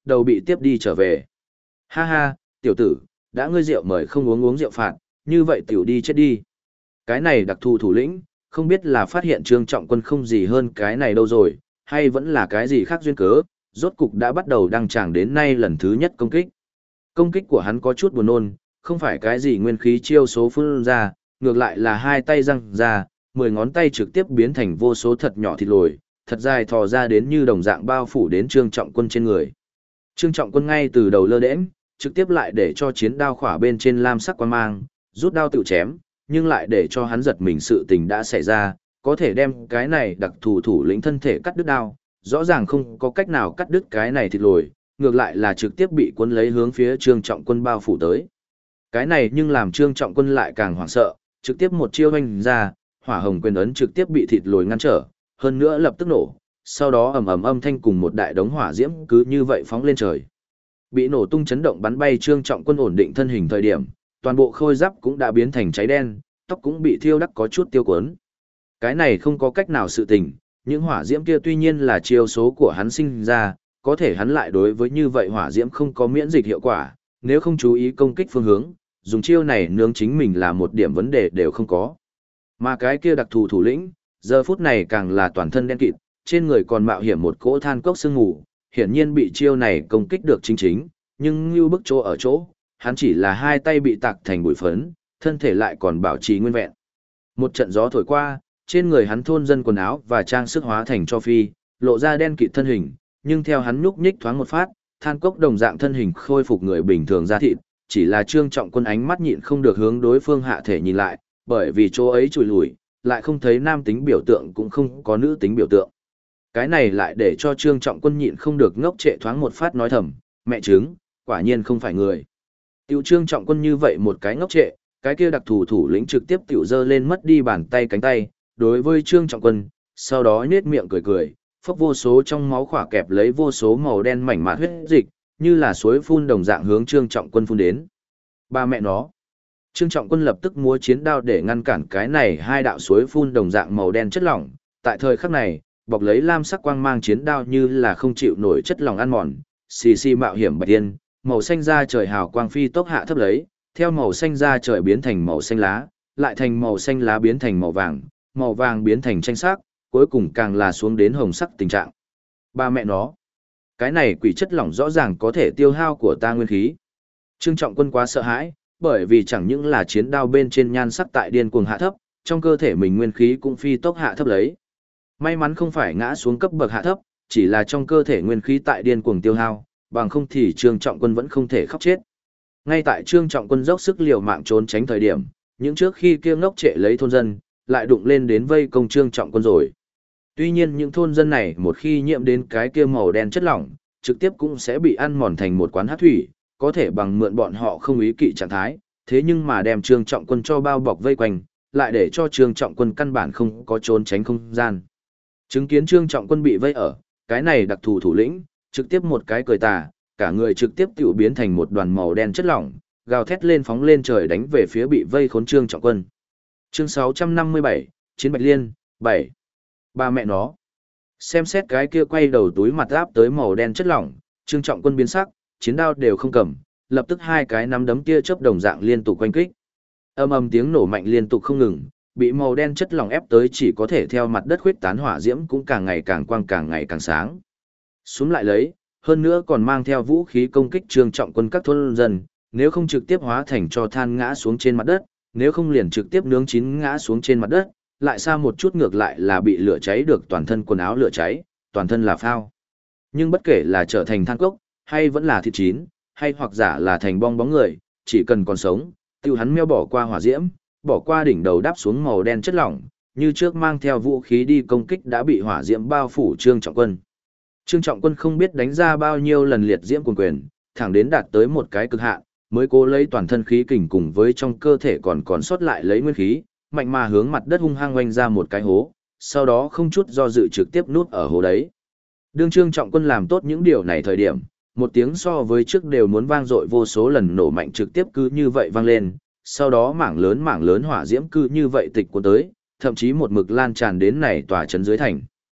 đầu bị tiếp đi trở về. Ha ha, tiểu tử, đã ngươi rượu mời không uống uống rượu phạt, như vậy tiểu đi chết đi. Cái này đặc thù thủ lĩnh, không biết là phát hiện Trương Trọng Quân không gì hơn cái này đâu rồi, hay vẫn là cái gì khác duyên cớ, rốt cục đã bắt đầu đăng tràng đến nay lần thứ nhất công kích. Công kích của hắn có chút buồn nôn, không phải cái gì nguyên khí chiêu số phun ra, ngược lại là hai tay răng ra, 10 ngón tay trực tiếp biến thành vô số thật nhỏ thịt lồi, thật dài thò ra đến như đồng dạng bao phủ đến Trương Trọng Quân trên người. Trương Trọng Quân ngay từ đầu lơ đễnh, trực tiếp lại để cho chiến đao khỏa bên trên lam sắc quang mang, rút đao tự chém, nhưng lại để cho hắn giật mình sự tình đã xảy ra, có thể đem cái này đặc thù thủ lĩnh thân thể cắt đứt đao, rõ ràng không có cách nào cắt đứt cái này thịt lồi, ngược lại là trực tiếp bị cuốn lấy hướng phía Trương Trọng Quân bao phủ tới. Cái này nhưng làm Trương Trọng Quân lại càng hoảng sợ, trực tiếp một chiêu hoành ra, hỏa hồng quyền ấn trực tiếp bị thịt lồi ngăn trở, hơn nữa lập tức nổ, sau đó ầm ầm âm thanh cùng một đại đống hỏa diễm cứ như vậy phóng lên trời. Bị nổ tung chấn động bắn bay Trương Trọng Quân ổn định thân hình thời điểm, toàn bộ khôi giáp cũng đã biến thành cháy đen, tóc cũng bị thiêu đắc có chút tiêu cuốn. Cái này không có cách nào sự tình, những hỏa diễm kia tuy nhiên là chiêu số của hắn sinh ra, có thể hắn lại đối với như vậy hỏa diễm không có miễn dịch hiệu quả, nếu không chú ý công kích phương hướng, dùng chiêu này nướng chính mình là một điểm vấn đề đều không có. Mà cái kia đặc thù thủ lĩnh, giờ phút này càng là toàn thân đen kịt, trên người còn mạo hiểm một cỗ than cốc sương mù, hiển nhiên bị chiêu này công kích được chính, nhưng như bức chỗ ở chỗ, hắn chỉ là hai tay bị tạc thành bụi phấn, thân thể lại còn bảo trì nguyên vẹn. Một trận gió thổi qua, trên người hắn thôn dân quần áo và trang sức hóa thành cho phi, lộ ra đen kịt thân hình, nhưng theo hắn nhúc nhích thoáng một phát, than cốc đồng dạng thân hình khôi phục người bình thường ra thịt, chỉ là Trương Trọng Quân ánh mắt nhịn không được hướng đối phương hạ thể nhìn lại, bởi vì chỗ ấy chùi lùi, lại không thấy nam tính biểu tượng cũng không có nữ tính biểu tượng. Cái này lại để cho Trương Trọng Quân nhịn không được ngốc trệ thoáng một phát nói thầm, mẹ trứng, quả nhiên không phải người. Tiểu Trương Trọng Quân như vậy một cái ngốc trệ, cái kia đặc thù thủ lĩnh trực tiếp tiểu giơ lên mất đi bàn tay cánh tay, đối với Trương Trọng Quân, sau đó nhếch miệng cười cười, phốc vô số trong máu khỏa kẹp lấy vô số màu đen mảnh mạt huyết dịch, như là suối phun đồng dạng hướng Trương Trọng Quân phun đến. Ba mẹ nó. Trương Trọng Quân lập tức múa chiến đao để ngăn cản cái này hai đạo suối phun đồng dạng màu đen chất lỏng, tại thời khắc này, bọc lấy lam sắc quang mang chiến đao như là không chịu nổi chất lỏng ăn mòn, xì xì mạo hiểm bạch tiên, màu xanh da trời hào quang phi tốc hạ thấp lấy, theo màu xanh da trời biến thành màu xanh lá, lại thành màu xanh lá biến thành màu vàng biến thành tranh sắc, cuối cùng càng là xuống đến hồng sắc tình trạng. Ba mẹ nó, cái này quỷ chất lỏng rõ ràng có thể tiêu hao của ta nguyên khí. Trương Trọng Quân quá sợ hãi, bởi vì chẳng những là chiến đao bên trên nhan sắc tại điên cuồng hạ thấp, trong cơ thể mình nguyên khí cũng phi tốc hạ thấp lấy. May mắn không phải ngã xuống cấp bậc hạ thấp, chỉ là trong cơ thể nguyên khí tại điên cuồng tiêu hao, bằng không thì Trương Trọng Quân vẫn không thể khóc chết. Ngay tại Trương Trọng Quân dốc sức liều mạng trốn tránh thời điểm, những trước khi kia ngốc trệ lấy thôn dân, lại đụng lên đến vây công Trương Trọng Quân rồi. Tuy nhiên những thôn dân này một khi nhiễm đến cái kia màu đen chất lỏng, trực tiếp cũng sẽ bị ăn mòn thành một quán hát thủy, có thể bằng mượn bọn họ không ý kỵ trạng thái, thế nhưng mà đem Trương Trọng Quân cho bao bọc vây quanh, lại để cho Trương Trọng Quân căn bản không có trốn tránh không gian. Chứng kiến Trương Trọng Quân bị vây ở, cái này đặc thù thủ lĩnh, trực tiếp một cái cười tà, cả người trực tiếp tiểu biến thành một đoàn màu đen chất lỏng, gào thét lên phóng lên trời đánh về phía bị vây khốn Trương Trọng Quân. Chương 657, Chiến Bạch Liên, 7. Ba mẹ nó. Xem xét cái kia quay đầu túi mặt áp tới màu đen chất lỏng, Trương Trọng Quân biến sắc, chiến đao đều không cầm, lập tức hai cái nắm đấm kia chớp đồng dạng liên tục quanh kích. Âm ầm tiếng nổ mạnh liên tục không ngừng, bị màu đen chất lỏng ép tới chỉ có thể theo mặt đất khuyết tán hỏa diễm cũng càng ngày càng quang càng ngày càng sáng. Xuống lại lấy, hơn nữa còn mang theo vũ khí công kích Trương Trọng Quân các thôn dân, nếu không trực tiếp hóa thành cho than ngã xuống trên mặt đất, nếu không liền trực tiếp nướng chín ngã xuống trên mặt đất, lại xa một chút ngược lại là bị lửa cháy được toàn thân quần áo lửa cháy, toàn thân là phao. Nhưng bất kể là trở thành than cốc, hay vẫn là thịt chín, hay hoặc giả là thành bong bóng người, chỉ cần còn sống, tiêu hắn meo bỏ qua hỏa diễm, bỏ qua đỉnh đầu đáp xuống màu đen chất lỏng, như trước mang theo vũ khí đi công kích đã bị hỏa diễm bao phủ Trương Trọng Quân. Trương Trọng Quân không biết đánh ra bao nhiêu lần liệt diễm cuồng quyền, thẳng đến đạt tới một cái cực hạn, mới cố lấy toàn thân khí kình cùng với trong cơ thể còn sót lại lấy nguyên khí, mạnh mà hướng mặt đất hung hăng oanh ra một cái hố, sau đó không chút do dự trực tiếp nuốt ở hố đấy. Đương Trương Trọng Quân làm tốt những điều này thời điểm, một tiếng so với trước đều muốn vang dội vô số lần nổ mạnh trực tiếp cứ như vậy vang lên, sau đó mảng lớn hỏa diễm cứ như vậy tịch cuốn tới, thậm chí một mực lan tràn đến này tòa trấn dưới thành.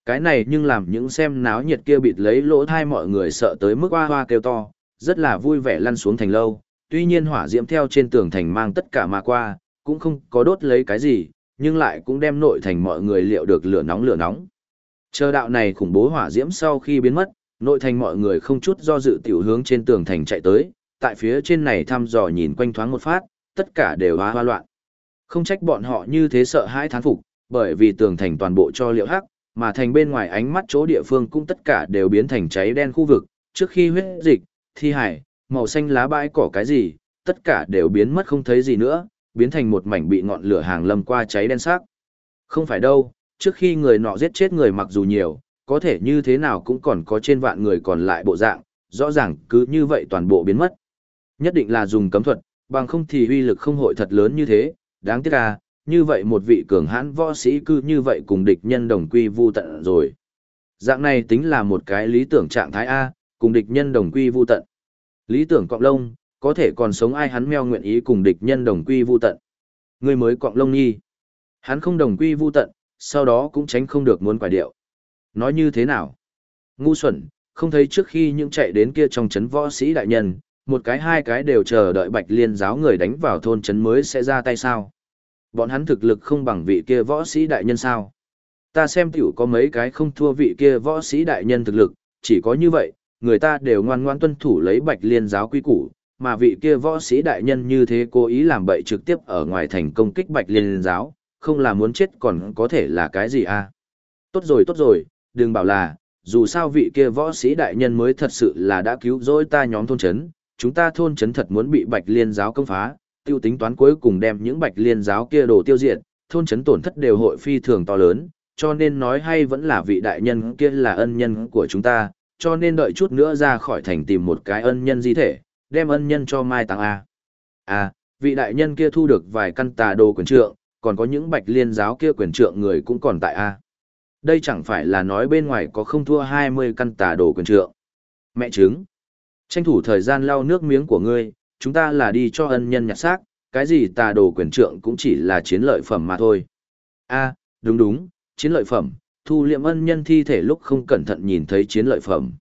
Cái này nhưng làm những xem náo nhiệt kia bịt lấy lỗ thai mọi người sợ tới mức hoa hoa kêu to, rất là vui vẻ lăn xuống thành lâu. Tuy nhiên hỏa diễm theo trên tường thành mang tất cả mà qua, cũng không có đốt lấy cái gì, nhưng lại cũng đem nội thành mọi người liệu được lửa nóng lửa nóng. Chờ đạo này khủng bố hỏa diễm sau khi biến mất, nội thành mọi người không chút do dự tiểu hướng trên tường thành chạy tới, tại phía trên này thăm dò nhìn quanh thoáng một phát, tất cả đều hoa hoa loạn. Không trách bọn họ như thế sợ hãi thán phục, bởi vì tường thành toàn bộ cho liệu hắc, mà thành bên ngoài ánh mắt chỗ địa phương cũng tất cả đều biến thành cháy đen khu vực, trước khi huyết dịch, thi hải, màu xanh lá bãi cỏ cái gì, tất cả đều biến mất không thấy gì nữa, biến thành một mảnh bị ngọn lửa hàng lâm qua cháy đen sắc. Không phải đâu, trước khi người nọ giết chết người mặc dù nhiều, có thể như thế nào cũng còn có trên vạn người còn lại bộ dạng, rõ ràng cứ như vậy toàn bộ biến mất. Nhất định là dùng cấm thuật, bằng không thì uy lực không hội thật lớn như thế, đáng tiếc à, như vậy một vị cường hãn võ sĩ cứ như vậy cùng địch nhân đồng quy vu tận rồi. Dạng này tính là một cái lý tưởng trạng thái A, cùng địch nhân đồng quy vu tận. Lý tưởng cọng lông, có thể còn sống ai hắn meo nguyện ý cùng địch nhân đồng quy vu tận. Người mới cọng lông nhi. Hắn không đồng quy vu tận, sau đó cũng tránh không được muốn quải điệu. Nói như thế nào? Ngu xuẩn, không thấy trước khi những chạy đến kia trong trấn võ sĩ đại nhân, một cái hai cái đều chờ đợi Bạch Liên giáo người đánh vào thôn trấn mới sẽ ra tay sao? Bọn hắn thực lực không bằng vị kia võ sĩ đại nhân sao? Ta xem tiểu có mấy cái không thua vị kia võ sĩ đại nhân thực lực, chỉ có như vậy, người ta đều ngoan ngoãn tuân thủ lấy Bạch Liên giáo quy củ, mà vị kia võ sĩ đại nhân như thế cố ý làm bậy trực tiếp ở ngoài thành công kích Bạch Liên giáo, không là muốn chết còn có thể là cái gì à? Tốt rồi, đừng bảo là, dù sao vị kia võ sĩ đại nhân mới thật sự là đã cứu rỗi ta nhóm thôn trấn, chúng ta thôn trấn thật muốn bị Bạch Liên giáo công phá, tiêu tính toán cuối cùng đem những Bạch Liên giáo kia đồ tiêu diệt, thôn trấn tổn thất đều hội phi thường to lớn, cho nên nói hay vẫn là vị đại nhân kia là ân nhân của chúng ta, cho nên đợi chút nữa ra khỏi thành tìm một cái ân nhân di thể, đem ân nhân cho mai táng a. À, vị đại nhân kia thu được vài căn tà đồ quyền trượng, còn có những Bạch Liên giáo kia quyền trượng người cũng còn tại a. Đây chẳng phải là nói bên ngoài có không thua 20 căn tà đồ quyền trượng. Mẹ chứng. Tranh thủ thời gian lau nước miếng của ngươi, chúng ta là đi cho ân nhân nhặt xác, cái gì tà đồ quyền trượng cũng chỉ là chiến lợi phẩm mà thôi. A, đúng, chiến lợi phẩm, thu liệm ân nhân thi thể lúc không cẩn thận nhìn thấy chiến lợi phẩm.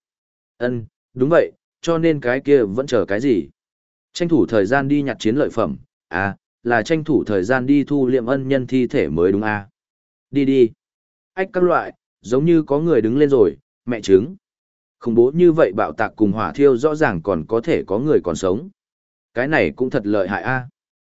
Đúng vậy, cho nên cái kia vẫn chờ cái gì? Tranh thủ thời gian đi nhặt chiến lợi phẩm, là tranh thủ thời gian đi thu liệm ân nhân thi thể mới đúng a. Đi. Ách các loại, giống như có người đứng lên rồi, mẹ chứng. Khủng bố như vậy bạo tạc cùng hỏa thiêu rõ ràng còn có thể có người còn sống. Cái này cũng thật lợi hại a.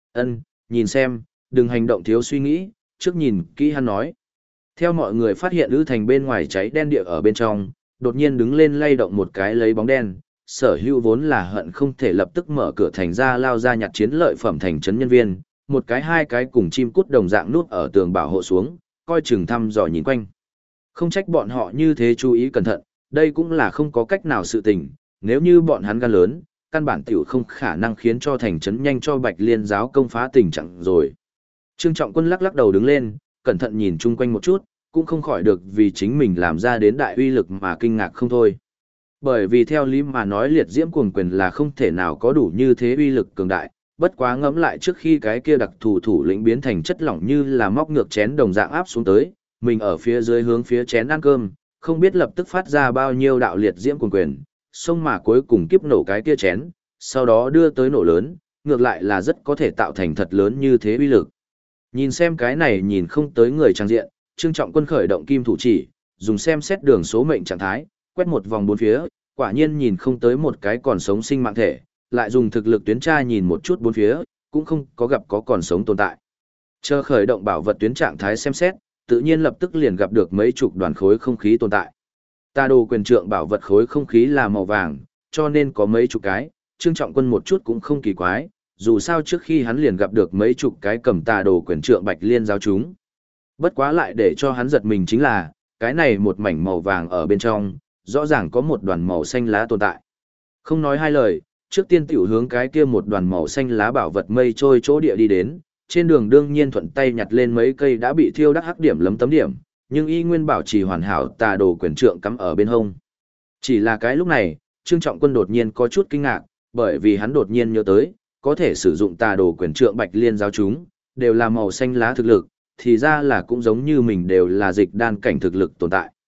Nhìn xem, đừng hành động thiếu suy nghĩ, trước nhìn kỹ hắn nói. Theo mọi người phát hiện Lữ Thành bên ngoài cháy đen địa ở bên trong, đột nhiên đứng lên lay động một cái lấy bóng đen, sở hữu vốn là hận không thể lập tức mở cửa thành ra lao ra nhặt chiến lợi phẩm thành trấn nhân viên, một cái hai cái cùng chim cút đồng dạng nút ở tường bảo hộ xuống, coi chừng thăm dò nhìn quanh. Không trách bọn họ như thế chú ý cẩn thận, đây cũng là không có cách nào sự tình, nếu như bọn hắn gan lớn, căn bản tiểu không khả năng khiến cho thành trấn nhanh cho Bạch Liên giáo công phá tình trạng rồi. Trương Trọng Quân lắc đầu đứng lên, cẩn thận nhìn chung quanh một chút, cũng không khỏi được vì chính mình làm ra đến đại uy lực mà kinh ngạc không thôi. Bởi vì theo lý mà nói liệt diễm cuồng quyền là không thể nào có đủ như thế uy lực cường đại, bất quá ngẫm lại trước khi cái kia đặc thù thủ lĩnh biến thành chất lỏng như là móc ngược chén đồng dạng áp xuống tới, mình ở phía dưới hướng phía chén ăn cơm, không biết lập tức phát ra bao nhiêu đạo liệt diễm cuồng quyền, xong mà cuối cùng kiếp nổ cái kia chén, sau đó đưa tới nổ lớn, ngược lại là rất có thể tạo thành thật lớn như thế uy lực. Nhìn xem cái này nhìn không tới người trang diện, Trương Trọng Quân khởi động kim thủ chỉ, dùng xem xét đường số mệnh trạng thái, quét một vòng bốn phía, quả nhiên nhìn không tới một cái còn sống sinh mạng thể, lại dùng thực lực tuyến tra nhìn một chút bốn phía, cũng không có gặp có còn sống tồn tại. Chờ khởi động bảo vật tuyến trạng thái xem xét, tự nhiên lập tức liền gặp được mấy chục đoàn khối không khí tồn tại. Tà đồ quyền trượng bảo vật khối không khí là màu vàng, cho nên có mấy chục cái, Trương Trọng Quân một chút cũng không kỳ quái, dù sao trước khi hắn liền gặp được mấy chục cái cầm tà đồ quyền trượng Bạch Liên giáo chúng. Bất quá lại để cho hắn giật mình chính là, cái này một mảnh màu vàng ở bên trong, rõ ràng có một đoàn màu xanh lá tồn tại. Không nói hai lời, trước tiên tiểu hướng cái kia một đoàn màu xanh lá bảo vật mây trôi chỗ địa đi đến, trên đường đương nhiên thuận tay nhặt lên mấy cây đã bị thiêu đắc hắc điểm lấm tấm điểm, nhưng y nguyên bảo trì hoàn hảo tà đồ quyền trượng cắm ở bên hông. Chỉ là cái lúc này, Trương Trọng Quân đột nhiên có chút kinh ngạc, bởi vì hắn đột nhiên nhớ tới, có thể sử dụng tà đồ quyền trượng Bạch Liên giáo chúng, đều là màu xanh lá thực lực, thì ra là cũng giống như mình đều là dịch đan cảnh thực lực tồn tại.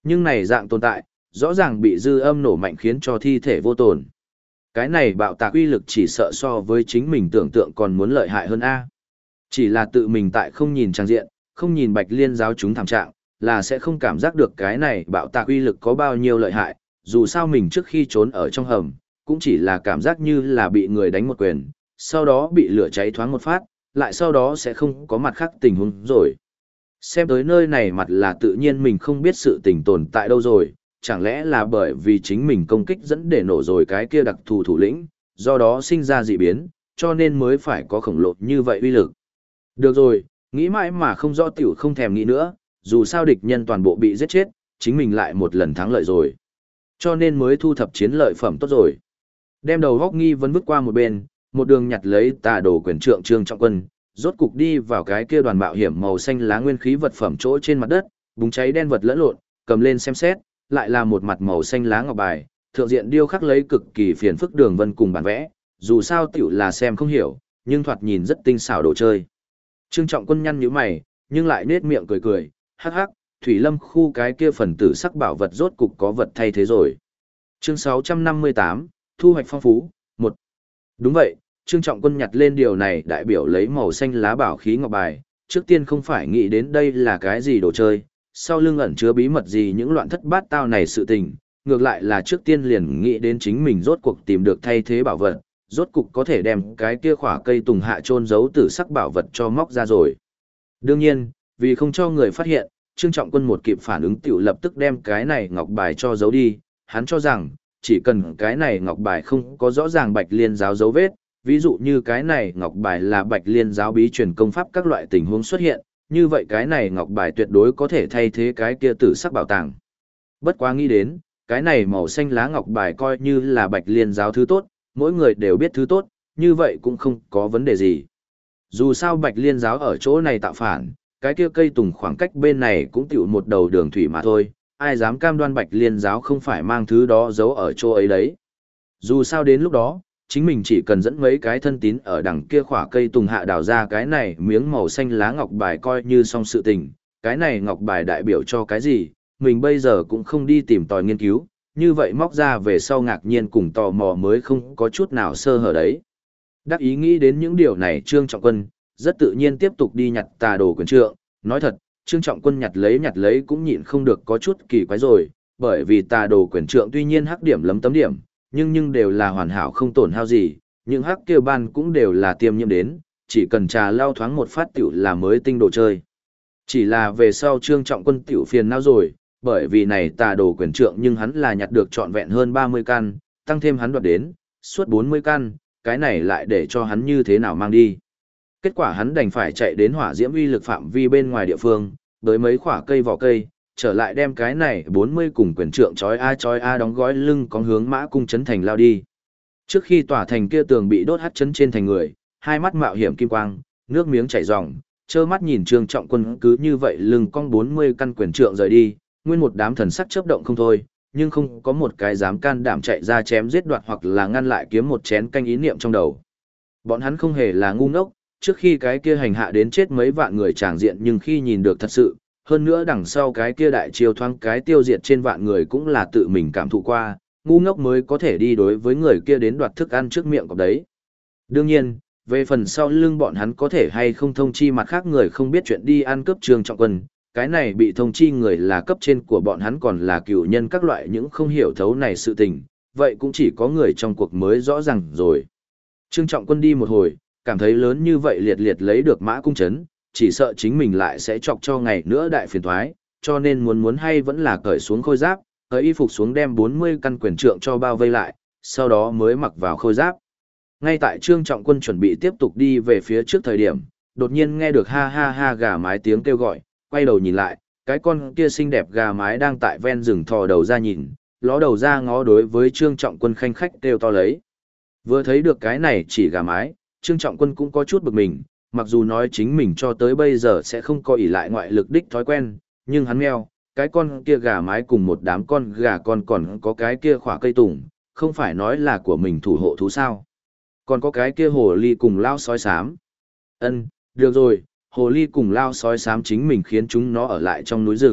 Nhưng này dạng tồn tại, rõ ràng bị dư âm nổ mạnh khiến cho thi thể vô tổn. Cái này bạo tạc uy lực chỉ sợ so với chính mình tưởng tượng còn muốn lợi hại hơn A. Chỉ là tự mình tại không nhìn trang diện, không nhìn Bạch Liên giáo chúng thảm trạng, là sẽ không cảm giác được cái này bạo tạc uy lực có bao nhiêu lợi hại, dù sao mình trước khi trốn ở trong hầm, cũng chỉ là cảm giác như là bị người đánh một quyền, sau đó bị lửa cháy thoáng một phát, lại sau đó sẽ không có mặt khác tình huống rồi. Xem tới nơi này mặt là tự nhiên mình không biết sự tình tồn tại đâu rồi, chẳng lẽ là bởi vì chính mình công kích dẫn để nổ rồi cái kia đặc thù thủ lĩnh, do đó sinh ra dị biến, cho nên mới phải có khổng lồ như vậy uy lực. Được rồi, nghĩ mãi mà không rõ tiểu không thèm nghĩ nữa, dù sao địch nhân toàn bộ bị giết chết, chính mình lại một lần thắng lợi rồi. Cho nên mới thu thập chiến lợi phẩm tốt rồi. Đem đầu góc nghi vấn vứt qua một bên, một đường nhặt lấy tà đồ quyền trượng Trương Trọng Quân, rốt cục đi vào cái kia đoàn mạo hiểm màu xanh lá nguyên khí vật phẩm chỗ trên mặt đất, búng cháy đen vật lẫn lộn, cầm lên xem xét, lại là một mặt màu xanh lá ngọc bài, thượng diện điêu khắc lấy cực kỳ phiền phức đường vân cùng bản vẽ, dù sao tiểu là xem không hiểu, nhưng thoạt nhìn rất tinh xảo đồ chơi. Trương Trọng Quân nhăn nhíu mày, nhưng lại nết miệng cười cười, hắc hắc, Thủy Lâm khu cái kia phần tử sắc bảo vật rốt cục có vật thay thế rồi. Chương 658, thu hoạch phong phú, 1. Đúng vậy, Trương Trọng Quân nhặt lên điều này đại biểu lấy màu xanh lá bảo khí ngọc bài, trước tiên không phải nghĩ đến đây là cái gì đồ chơi, sau lưng ẩn chứa bí mật gì những loạn thất bát tao này sự tình, ngược lại là trước tiên liền nghĩ đến chính mình rốt cuộc tìm được thay thế bảo vật, rốt cục có thể đem cái kia khỏa cây tùng hạ chôn giấu tử sắc bảo vật cho móc ra rồi. Đương nhiên, vì không cho người phát hiện, Trương Trọng Quân một kịp phản ứng tiểu lập tức đem cái này ngọc bài cho giấu đi, hắn cho rằng, chỉ cần cái này ngọc bài không có rõ ràng Bạch Liên giáo dấu vết, ví dụ như cái này ngọc bài là Bạch Liên giáo bí truyền công pháp các loại tình huống xuất hiện, như vậy cái này ngọc bài tuyệt đối có thể thay thế cái kia tử sắc bảo tàng. Bất quá nghĩ đến, cái này màu xanh lá ngọc bài coi như là Bạch Liên giáo thứ tốt, mỗi người đều biết thứ tốt, như vậy cũng không có vấn đề gì. Dù sao Bạch Liên giáo ở chỗ này tạo phản, cái kia cây tùng khoảng cách bên này cũng tiểu một đầu đường thủy mà thôi, ai dám cam đoan Bạch Liên giáo không phải mang thứ đó giấu ở chỗ ấy đấy. Dù sao đến lúc đó, chính mình chỉ cần dẫn mấy cái thân tín ở đằng kia khỏa cây tùng hạ đào ra cái này miếng màu xanh lá ngọc bài coi như xong sự tình, cái này ngọc bài đại biểu cho cái gì, mình bây giờ cũng không đi tìm tòi nghiên cứu, như vậy móc ra về sau ngạc nhiên cùng tò mò mới không có chút nào sơ hở đấy. Đắc ý nghĩ đến những điều này Trương Trọng Quân, rất tự nhiên tiếp tục đi nhặt tà đồ quyền trượng, nói thật, Trương Trọng Quân nhặt lấy cũng nhịn không được có chút kỳ quái rồi, bởi vì tà đồ quyền trượng tuy nhiên hắc điểm lấm tấm điểm, nhưng đều là hoàn hảo không tổn hao gì, những hắc kia ban cũng đều là tiêm nhiễm đến, chỉ cần trà lao thoáng một phát tiểu là mới tinh đồ chơi. Chỉ là về sau Trương Trọng Quân tiểu phiền não rồi, bởi vì này tà đồ quyền trượng nhưng hắn là nhặt được trọn vẹn hơn 30 căn, tăng thêm hắn đoạt đến, suốt 40 căn, cái này lại để cho hắn như thế nào mang đi. Kết quả hắn đành phải chạy đến hỏa diễm uy lực phạm vi bên ngoài địa phương, với mấy khỏa cây vỏ cây, trở lại đem cái này 40 cùng quyền trượng chói a đóng gói lưng có hướng mã cung chấn thành lao đi. Trước khi tòa thành kia tường bị đốt hắt chấn trên thành người, hai mắt mạo hiểm kim quang, nước miếng chảy ròng, trơ mắt nhìn Trương Trọng Quân cứ như vậy lưng cong 40 căn quyền trượng rời đi, nguyên một đám thần sắc chớp động không thôi, nhưng không có một cái dám can đảm chạy ra chém giết đoạt hoặc là ngăn lại kiếm một chén canh ý niệm trong đầu. Bọn hắn không hề là ngu ngốc, trước khi cái kia hành hạ đến chết mấy vạn người tràng diện nhưng khi nhìn được thật sự, hơn nữa đằng sau cái kia đại chiêu thoáng cái tiêu diệt trên vạn người cũng là tự mình cảm thụ qua, ngu ngốc mới có thể đi đối với người kia đến đoạt thức ăn trước miệng cọp đấy. Đương nhiên, về phần sau lưng bọn hắn có thể hay không thông chi mặt khác người không biết chuyện đi ăn cướp Trương Trọng Quân, cái này bị thông chi người là cấp trên của bọn hắn còn là cựu nhân các loại những không hiểu thấu này sự tình, vậy cũng chỉ có người trong cuộc mới rõ ràng rồi. Trương Trọng Quân đi một hồi, cảm thấy lớn như vậy liệt liệt lấy được mã cung chấn, chỉ sợ chính mình lại sẽ chọc cho ngày nữa đại phiền thoái, cho nên muốn hay vẫn là cởi xuống khôi giáp, cởi y phục xuống đem 40 căn quyền trượng cho bao vây lại, sau đó mới mặc vào khôi giáp. Ngay tại Trương Trọng Quân chuẩn bị tiếp tục đi về phía trước thời điểm, đột nhiên nghe được ha ha ha gà mái tiếng kêu gọi, quay đầu nhìn lại, cái con kia xinh đẹp gà mái đang tại ven rừng thò đầu ra nhìn, ló đầu ra ngó đối với Trương Trọng Quân khanh khách kêu to lấy. Vừa thấy được cái này chỉ gà mái, Trương Trọng Quân cũng có chút bực mình, mặc dù nói chính mình cho tới bây giờ sẽ không có ỷ lại ngoại lực đích thói quen, nhưng hắn meo, cái con kia gà mái cùng một đám con gà con còn có cái kia khỏa cây tùng, không phải nói là của mình thủ hộ thú sao. Còn có cái kia hồ ly cùng lao sói xám. Được rồi, hồ ly cùng lao sói xám chính mình khiến chúng nó ở lại trong núi rừng,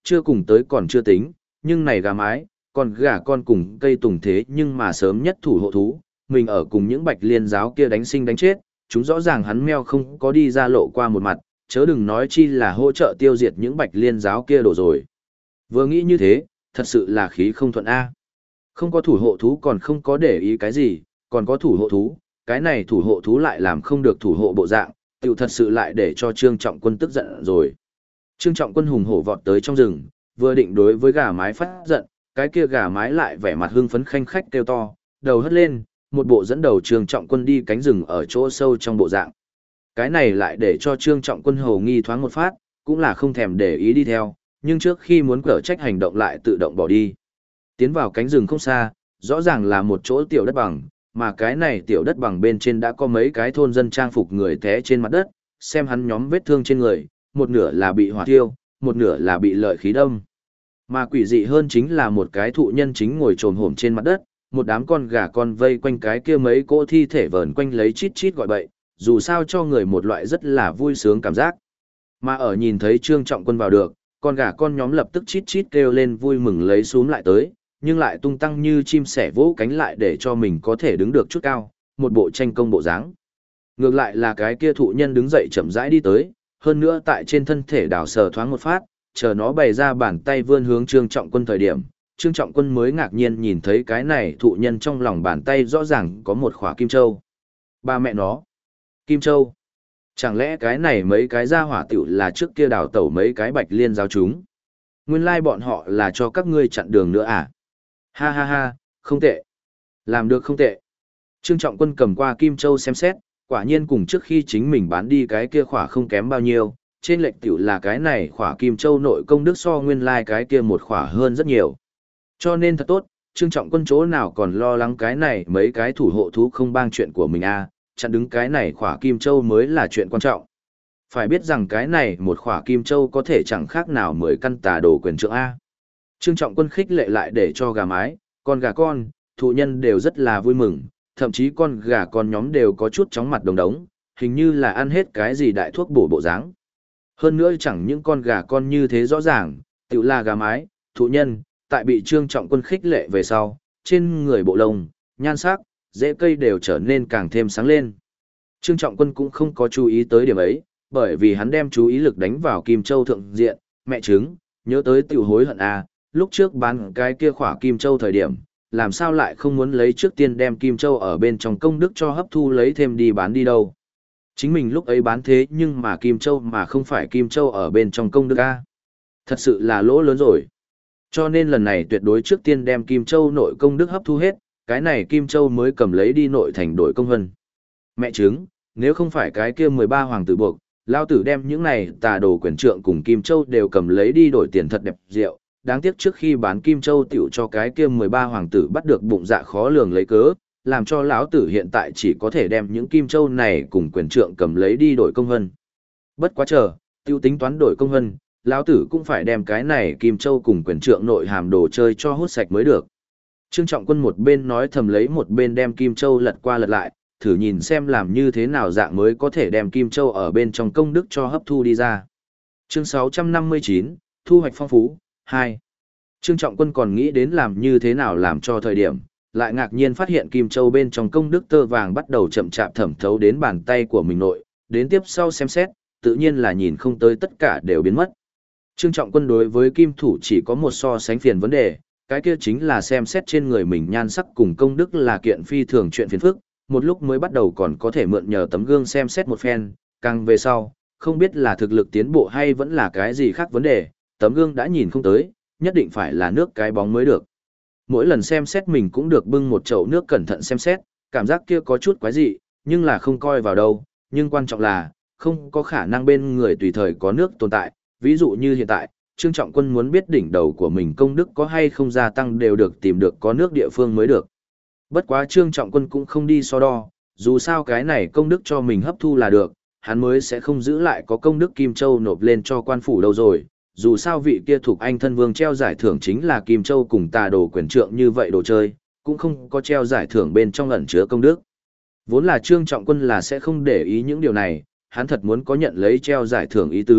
chưa cùng tới còn chưa tính, nhưng này gà mái, còn gà con cùng cây tùng thế nhưng mà sớm nhất thủ hộ thú, mình ở cùng những bạch liên giáo kia đánh sinh đánh chết, chúng rõ ràng hắn meo không có đi ra lộ qua một mặt, chớ đừng nói chi là hỗ trợ tiêu diệt những bạch liên giáo kia đổ rồi. Vừa nghĩ như thế, thật sự là khí không thuận A. Không có thủ hộ thú còn không có để ý cái gì, còn có thủ hộ thú, cái này thủ hộ thú lại làm không được thủ hộ bộ dạng, tiểu thật sự lại để cho Trương Trọng Quân tức giận rồi. Trương Trọng Quân hùng hổ vọt tới trong rừng, vừa định đối với gà mái phát giận, cái kia gà mái lại vẻ mặt hưng phấn khanh khách kêu to, đầu hất lên, một bộ dẫn đầu Trương Trọng Quân đi cánh rừng ở chỗ sâu trong bộ dạng. Cái này lại để cho Trương Trọng Quân hầu nghi thoáng một phát, cũng là không thèm để ý đi theo, nhưng trước khi muốn cở trách hành động lại tự động bỏ đi. Tiến vào cánh rừng không xa, rõ ràng là một chỗ tiểu đất bằng, mà cái này tiểu đất bằng bên trên đã có mấy cái thôn dân trang phục người té trên mặt đất, xem hắn nhóm vết thương trên người, một nửa là bị hỏa thiêu, một nửa là bị lợi khí đâm. Mà quỷ dị hơn chính là một cái thụ nhân chính ngồi trồm hổm trên mặt đất, một đám con gà con vây quanh cái kia mấy cỗ thi thể vờn quanh lấy chít chít gọi bậy, dù sao cho người một loại rất là vui sướng cảm giác. Mà ở nhìn thấy Trương Trọng Quân vào được, con gà con nhóm lập tức chít chít kêu lên vui mừng lấy xuống lại tới, nhưng lại tung tăng như chim sẻ vỗ cánh lại để cho mình có thể đứng được chút cao, một bộ tranh công bộ dáng. Ngược lại là cái kia thụ nhân đứng dậy chậm rãi đi tới, hơn nữa tại trên thân thể đảo sờ thoáng một phát, chờ nó bày ra bàn tay vươn hướng Trương Trọng Quân thời điểm, Trương Trọng Quân mới ngạc nhiên nhìn thấy cái này thụ nhân trong lòng bàn tay rõ ràng có một khỏa kim châu. Ba mẹ nó, kim châu. Chẳng lẽ cái này mấy cái gia hỏa tiểu là trước kia đào tẩu mấy cái bạch liên giáo chúng? Nguyên lai bọn họ là cho các ngươi chặn đường nữa à? Ha ha ha, không tệ. Làm được không tệ. Trương Trọng Quân cầm qua kim châu xem xét, quả nhiên cùng trước khi chính mình bán đi cái kia khỏa không kém bao nhiêu, trên lệch tiểu là cái này khỏa kim châu nội công đức so nguyên lai cái kia một khỏa hơn rất nhiều. Cho nên thật tốt, Trương Trọng Quân chỗ nào còn lo lắng cái này mấy cái thủ hộ thú không bang chuyện của mình à, chặn đứng cái này khỏa kim châu mới là chuyện quan trọng. Phải biết rằng cái này một khỏa kim châu có thể chẳng khác nào 10 căn tà đồ quyền trượng A. Trương Trọng Quân khích lệ lại để cho gà mái, con gà con, thụ nhân đều rất là vui mừng, thậm chí con gà con nhóm đều có chút chóng mặt đồng đống, hình như là ăn hết cái gì đại thuốc bổ bộ dáng. Hơn nữa chẳng những con gà con như thế rõ ràng, tự là gà mái, thụ nhân, tại bị Trương Trọng Quân khích lệ về sau, trên người bộ lông, nhan sắc, rễ cây đều trở nên càng thêm sáng lên. Trương Trọng Quân cũng không có chú ý tới điểm ấy, bởi vì hắn đem chú ý lực đánh vào Kim Châu thượng diện, mẹ trứng, nhớ tới tiểu hối hận à, lúc trước bán cái kia khỏa Kim Châu thời điểm, làm sao lại không muốn lấy trước tiên đem Kim Châu ở bên trong công đức cho hấp thu lấy thêm đi bán đi đâu. Chính mình lúc ấy bán thế nhưng mà Kim Châu mà không phải Kim Châu ở bên trong công đức a. Thật sự là lỗ lớn rồi. Cho nên lần này tuyệt đối trước tiên đem Kim Châu nội công đức hấp thu hết, cái này Kim Châu mới cầm lấy đi nội thành đổi công vân. Mẹ chứng, nếu không phải cái kia 13 hoàng tử buộc, lao tử đem những này tà đồ quyền trượng cùng Kim Châu đều cầm lấy đi đổi tiền thật đẹp rượu. Đáng tiếc trước khi bán Kim Châu tiểu cho cái kia 13 hoàng tử bắt được bụng dạ khó lường lấy cớ, làm cho lão tử hiện tại chỉ có thể đem những Kim Châu này cùng quyền trượng cầm lấy đi đổi công vân. Bất quá chờ, tiêu tính toán đổi công vân, lão tử cũng phải đem cái này Kim Châu cùng quyền trượng nội hàm đồ chơi cho hút sạch mới được. Trương Trọng Quân một bên nói thầm lấy một bên đem Kim Châu lật qua lật lại, thử nhìn xem làm như thế nào dạng mới có thể đem Kim Châu ở bên trong công đức cho hấp thu đi ra. Chương 659, Thu hoạch phong phú, 2. Trương Trọng Quân còn nghĩ đến làm như thế nào làm cho thời điểm, lại ngạc nhiên phát hiện Kim Châu bên trong công đức tơ vàng bắt đầu chậm chạp thẩm thấu đến bàn tay của mình nội, đến tiếp sau xem xét, tự nhiên là nhìn không tới tất cả đều biến mất. Trương Trọng Quân đối với kim thủ chỉ có một so sánh phiền vấn đề, cái kia chính là xem xét trên người mình nhan sắc cùng công đức là kiện phi thường chuyện phiền phức, một lúc mới bắt đầu còn có thể mượn nhờ tấm gương xem xét một phen, càng về sau, không biết là thực lực tiến bộ hay vẫn là cái gì khác vấn đề, tấm gương đã nhìn không tới, nhất định phải là nước cái bóng mới được. Mỗi lần xem xét mình cũng được bưng một chậu nước cẩn thận xem xét, cảm giác kia có chút quái dị, nhưng là không coi vào đâu, nhưng quan trọng là, không có khả năng bên người tùy thời có nước tồn tại, ví dụ như hiện tại, Trương Trọng Quân muốn biết đỉnh đầu của mình công đức có hay không gia tăng đều được tìm được có nước địa phương mới được. Bất quá Trương Trọng Quân cũng không đi so đo, dù sao cái này công đức cho mình hấp thu là được, hắn mới sẽ không giữ lại có công đức Kim Châu nộp lên cho quan phủ đâu rồi. Dù sao vị kia thuộc anh thân vương treo giải thưởng chính là Kim Châu cùng tà đồ quyền trượng như vậy đồ chơi, cũng không có treo giải thưởng bên trong ẩn chứa công đức. Vốn là Trương Trọng Quân là sẽ không để ý những điều này, hắn thật muốn có nhận lấy treo giải thưởng ý tứ,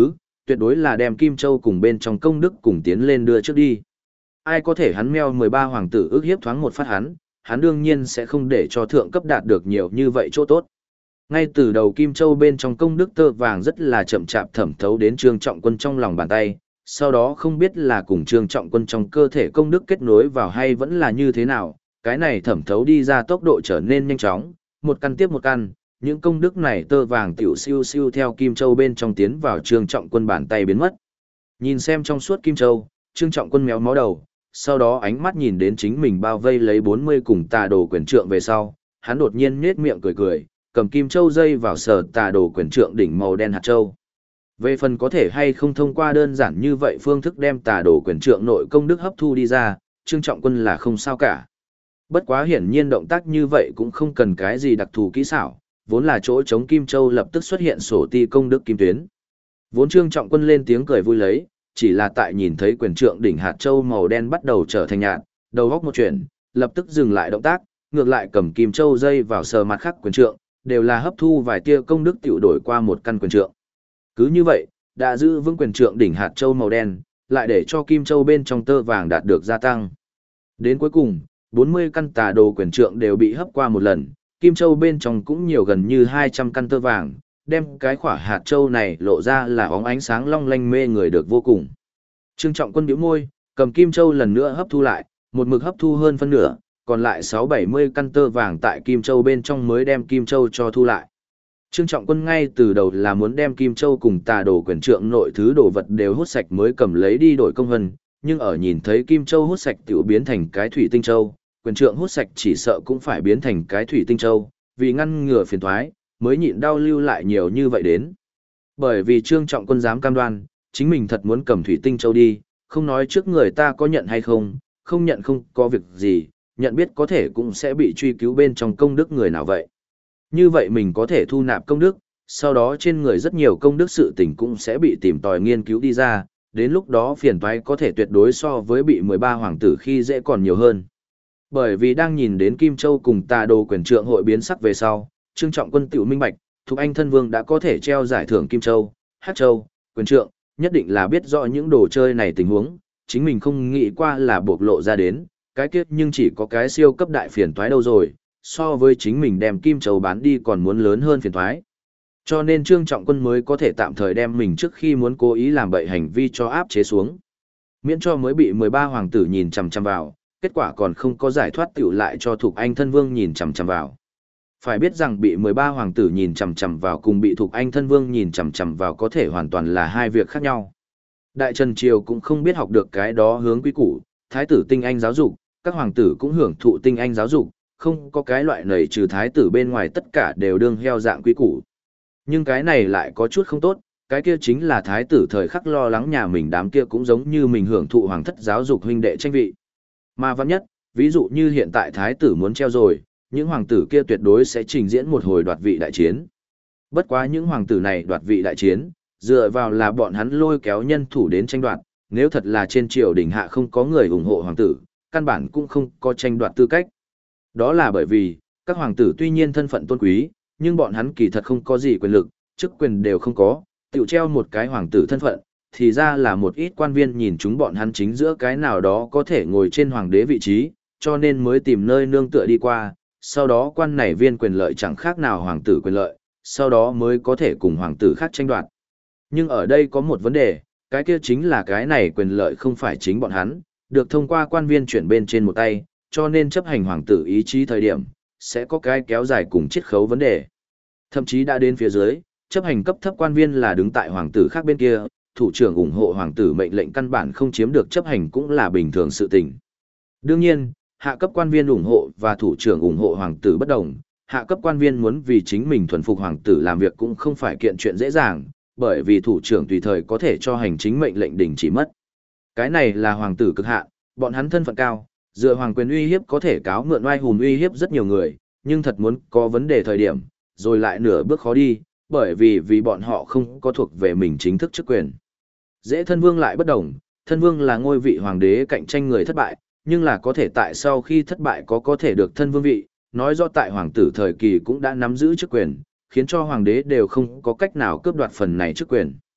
tuyệt đối là đem Kim Châu cùng bên trong công đức cùng tiến lên đưa trước đi. Ai có thể hắn meo 13 hoàng tử ước hiếp thoáng một phát hắn đương nhiên sẽ không để cho thượng cấp đạt được nhiều như vậy chỗ tốt. Ngay từ đầu Kim Châu bên trong công đức tơ vàng rất là chậm chạp thẩm thấu đến Trương Trọng Quân trong lòng bàn tay, sau đó không biết là cùng Trương Trọng Quân trong cơ thể công đức kết nối vào hay vẫn là như thế nào, cái này thẩm thấu đi ra tốc độ trở nên nhanh chóng, một căn tiếp một căn, những công đức này tơ vàng tiểu siêu siêu theo Kim Châu bên trong tiến vào Trương Trọng Quân bàn tay biến mất. Nhìn xem trong suốt Kim Châu, Trương Trọng Quân méo mó đầu, sau đó ánh mắt nhìn đến chính mình bao vây lấy 40 cùng tà đồ quyền trượng về sau, hắn đột nhiên nhếch miệng cười cười, cầm Kim Châu dây vào sờ tà đồ quyền trượng đỉnh màu đen hạt châu. Về phần có thể hay không thông qua đơn giản như vậy phương thức đem tà đồ quyền trượng nội công đức hấp thu đi ra, Trương Trọng Quân là không sao cả. Bất quá hiển nhiên động tác như vậy cũng không cần cái gì đặc thù kỹ xảo, vốn là chỗ chống Kim Châu lập tức xuất hiện sổ ti công đức kim tuyến. Vốn Trương Trọng Quân lên tiếng cười vui lấy, chỉ là tại nhìn thấy quyền trượng đỉnh hạt châu màu đen bắt đầu trở thành nhạt, đầu góc một chuyển, lập tức dừng lại động tác, ngược lại cầm Kim Châu dây vào sờ mặt khác quyền trượng, đều là hấp thu vài tia công đức tiểu đổi qua một căn quyền trượng. Cứ như vậy, đã giữ vững quyền trượng đỉnh hạt châu màu đen, lại để cho Kim Châu bên trong tơ vàng đạt được gia tăng. Đến cuối cùng, 40 căn tà đồ quyền trượng đều bị hấp qua một lần, Kim Châu bên trong cũng nhiều gần như 200 căn tơ vàng, đem cái khỏa hạt châu này lộ ra là óng ánh sáng long lanh mê người được vô cùng. Trương Trọng Quân bĩu môi, cầm Kim Châu lần nữa hấp thu lại, một mực hấp thu hơn phân nửa, còn lại 6-70 căn tơ vàng tại Kim Châu bên trong mới đem Kim Châu cho thu lại. Trương Trọng Quân ngay từ đầu là muốn đem Kim Châu cùng tà đồ quyền trượng nội thứ đồ vật đều hút sạch mới cầm lấy đi đổi công hân, nhưng ở nhìn thấy Kim Châu hút sạch tiểu biến thành cái thủy tinh châu, quyền trượng hút sạch chỉ sợ cũng phải biến thành cái thủy tinh châu, vì ngăn ngừa phiền toái, mới nhịn đau lưu lại nhiều như vậy đến. Bởi vì Trương Trọng Quân dám cam đoan, chính mình thật muốn cầm thủy tinh châu đi, không nói trước người ta có nhận hay không, không nhận không có việc gì, nhận biết có thể cũng sẽ bị truy cứu bên trong công đức người nào vậy. Như vậy mình có thể thu nạp công đức, sau đó trên người rất nhiều công đức sự tình cũng sẽ bị tìm tòi nghiên cứu đi ra, đến lúc đó phiền toái có thể tuyệt đối so với bị 13 hoàng tử khi dễ còn nhiều hơn. Bởi vì đang nhìn đến Kim Châu cùng tà đồ quyền trượng hội biến sắc về sau, Trương Trọng Quân tiểu minh bạch, Thục Anh Thân Vương đã có thể treo giải thưởng Kim Châu, Hắc Châu, quyền trượng, nhất định là biết rõ những đồ chơi này tình huống, chính mình không nghĩ qua là bộc lộ ra đến, cái kết nhưng chỉ có cái siêu cấp đại phiền toái đâu rồi, so với chính mình đem Kim Châu bán đi còn muốn lớn hơn phiền toái. Cho nên Trương Trọng Quân mới có thể tạm thời đem mình trước khi muốn cố ý làm bậy hành vi cho áp chế xuống. Miễn cho mới bị 13 hoàng tử nhìn chằm chằm vào, kết quả còn không có giải thoát tiểu lại cho Thục Anh Thân Vương nhìn chằm chằm vào. Phải biết rằng bị 13 hoàng tử nhìn chằm chằm vào cùng bị Thục Anh Thân Vương nhìn chằm chằm vào có thể hoàn toàn là hai việc khác nhau. Đại Trần Triều cũng không biết học được cái đó hướng quy củ, thái tử tinh anh giáo dục, các hoàng tử cũng hưởng thụ tinh anh giáo dục, không có cái loại nầy trừ thái tử bên ngoài tất cả đều đương heo dạng quy củ. Nhưng cái này lại có chút không tốt, cái kia chính là thái tử thời khắc lo lắng nhà mình đám kia cũng giống như mình hưởng thụ hoàng thất giáo dục huynh đệ tranh vị. Mà văn nhất, ví dụ như hiện tại thái tử muốn treo rồi, những hoàng tử kia tuyệt đối sẽ trình diễn một hồi đoạt vị đại chiến. Bất quá những hoàng tử này đoạt vị đại chiến, dựa vào là bọn hắn lôi kéo nhân thủ đến tranh đoạt, nếu thật là trên triều đình hạ không có người ủng hộ hoàng tử, căn bản cũng không có tranh đoạt tư cách. Đó là bởi vì, các hoàng tử tuy nhiên thân phận tôn quý, nhưng bọn hắn kỳ thật không có gì quyền lực, chức quyền đều không có, tiểu treo một cái hoàng tử thân phận, thì ra là một ít quan viên nhìn chúng bọn hắn chính giữa cái nào đó có thể ngồi trên hoàng đế vị trí, cho nên mới tìm nơi nương tựa đi qua, sau đó quan này viên quyền lợi chẳng khác nào hoàng tử quyền lợi, sau đó mới có thể cùng hoàng tử khác tranh đoạt. Nhưng ở đây có một vấn đề, cái kia chính là cái này quyền lợi không phải chính bọn hắn, được thông qua quan viên chuyển bên trên một tay, cho nên chấp hành hoàng tử ý chí thời điểm, sẽ có cái kéo dài cùng chiết khấu vấn đề. Thậm chí đã đến phía dưới, chấp hành cấp thấp quan viên là đứng tại hoàng tử khác bên kia, thủ trưởng ủng hộ hoàng tử mệnh lệnh căn bản không chiếm được chấp hành cũng là bình thường sự tình. Đương nhiên, hạ cấp quan viên ủng hộ và thủ trưởng ủng hộ hoàng tử bất đồng, hạ cấp quan viên muốn vì chính mình thuần phục hoàng tử làm việc cũng không phải kiện chuyện dễ dàng, bởi vì thủ trưởng tùy thời có thể cho hành chính mệnh lệnh đình chỉ mất. Cái này là hoàng tử cực hạn, bọn hắn thân phận cao, dựa hoàng quyền uy hiếp có thể cáo mượn oai hùng uy hiếp rất nhiều người, nhưng thật muốn có vấn đề thời điểm, rồi lại nửa bước khó đi, bởi vì bọn họ không có thuộc về mình chính thức chức quyền. Dễ thân vương lại bất đồng, thân vương là ngôi vị hoàng đế cạnh tranh người thất bại, nhưng là có thể tại sau khi thất bại có thể được thân vương vị, nói rõ tại hoàng tử thời kỳ cũng đã nắm giữ chức quyền, khiến cho hoàng đế đều không có cách nào cướp đoạt phần này chức quyền.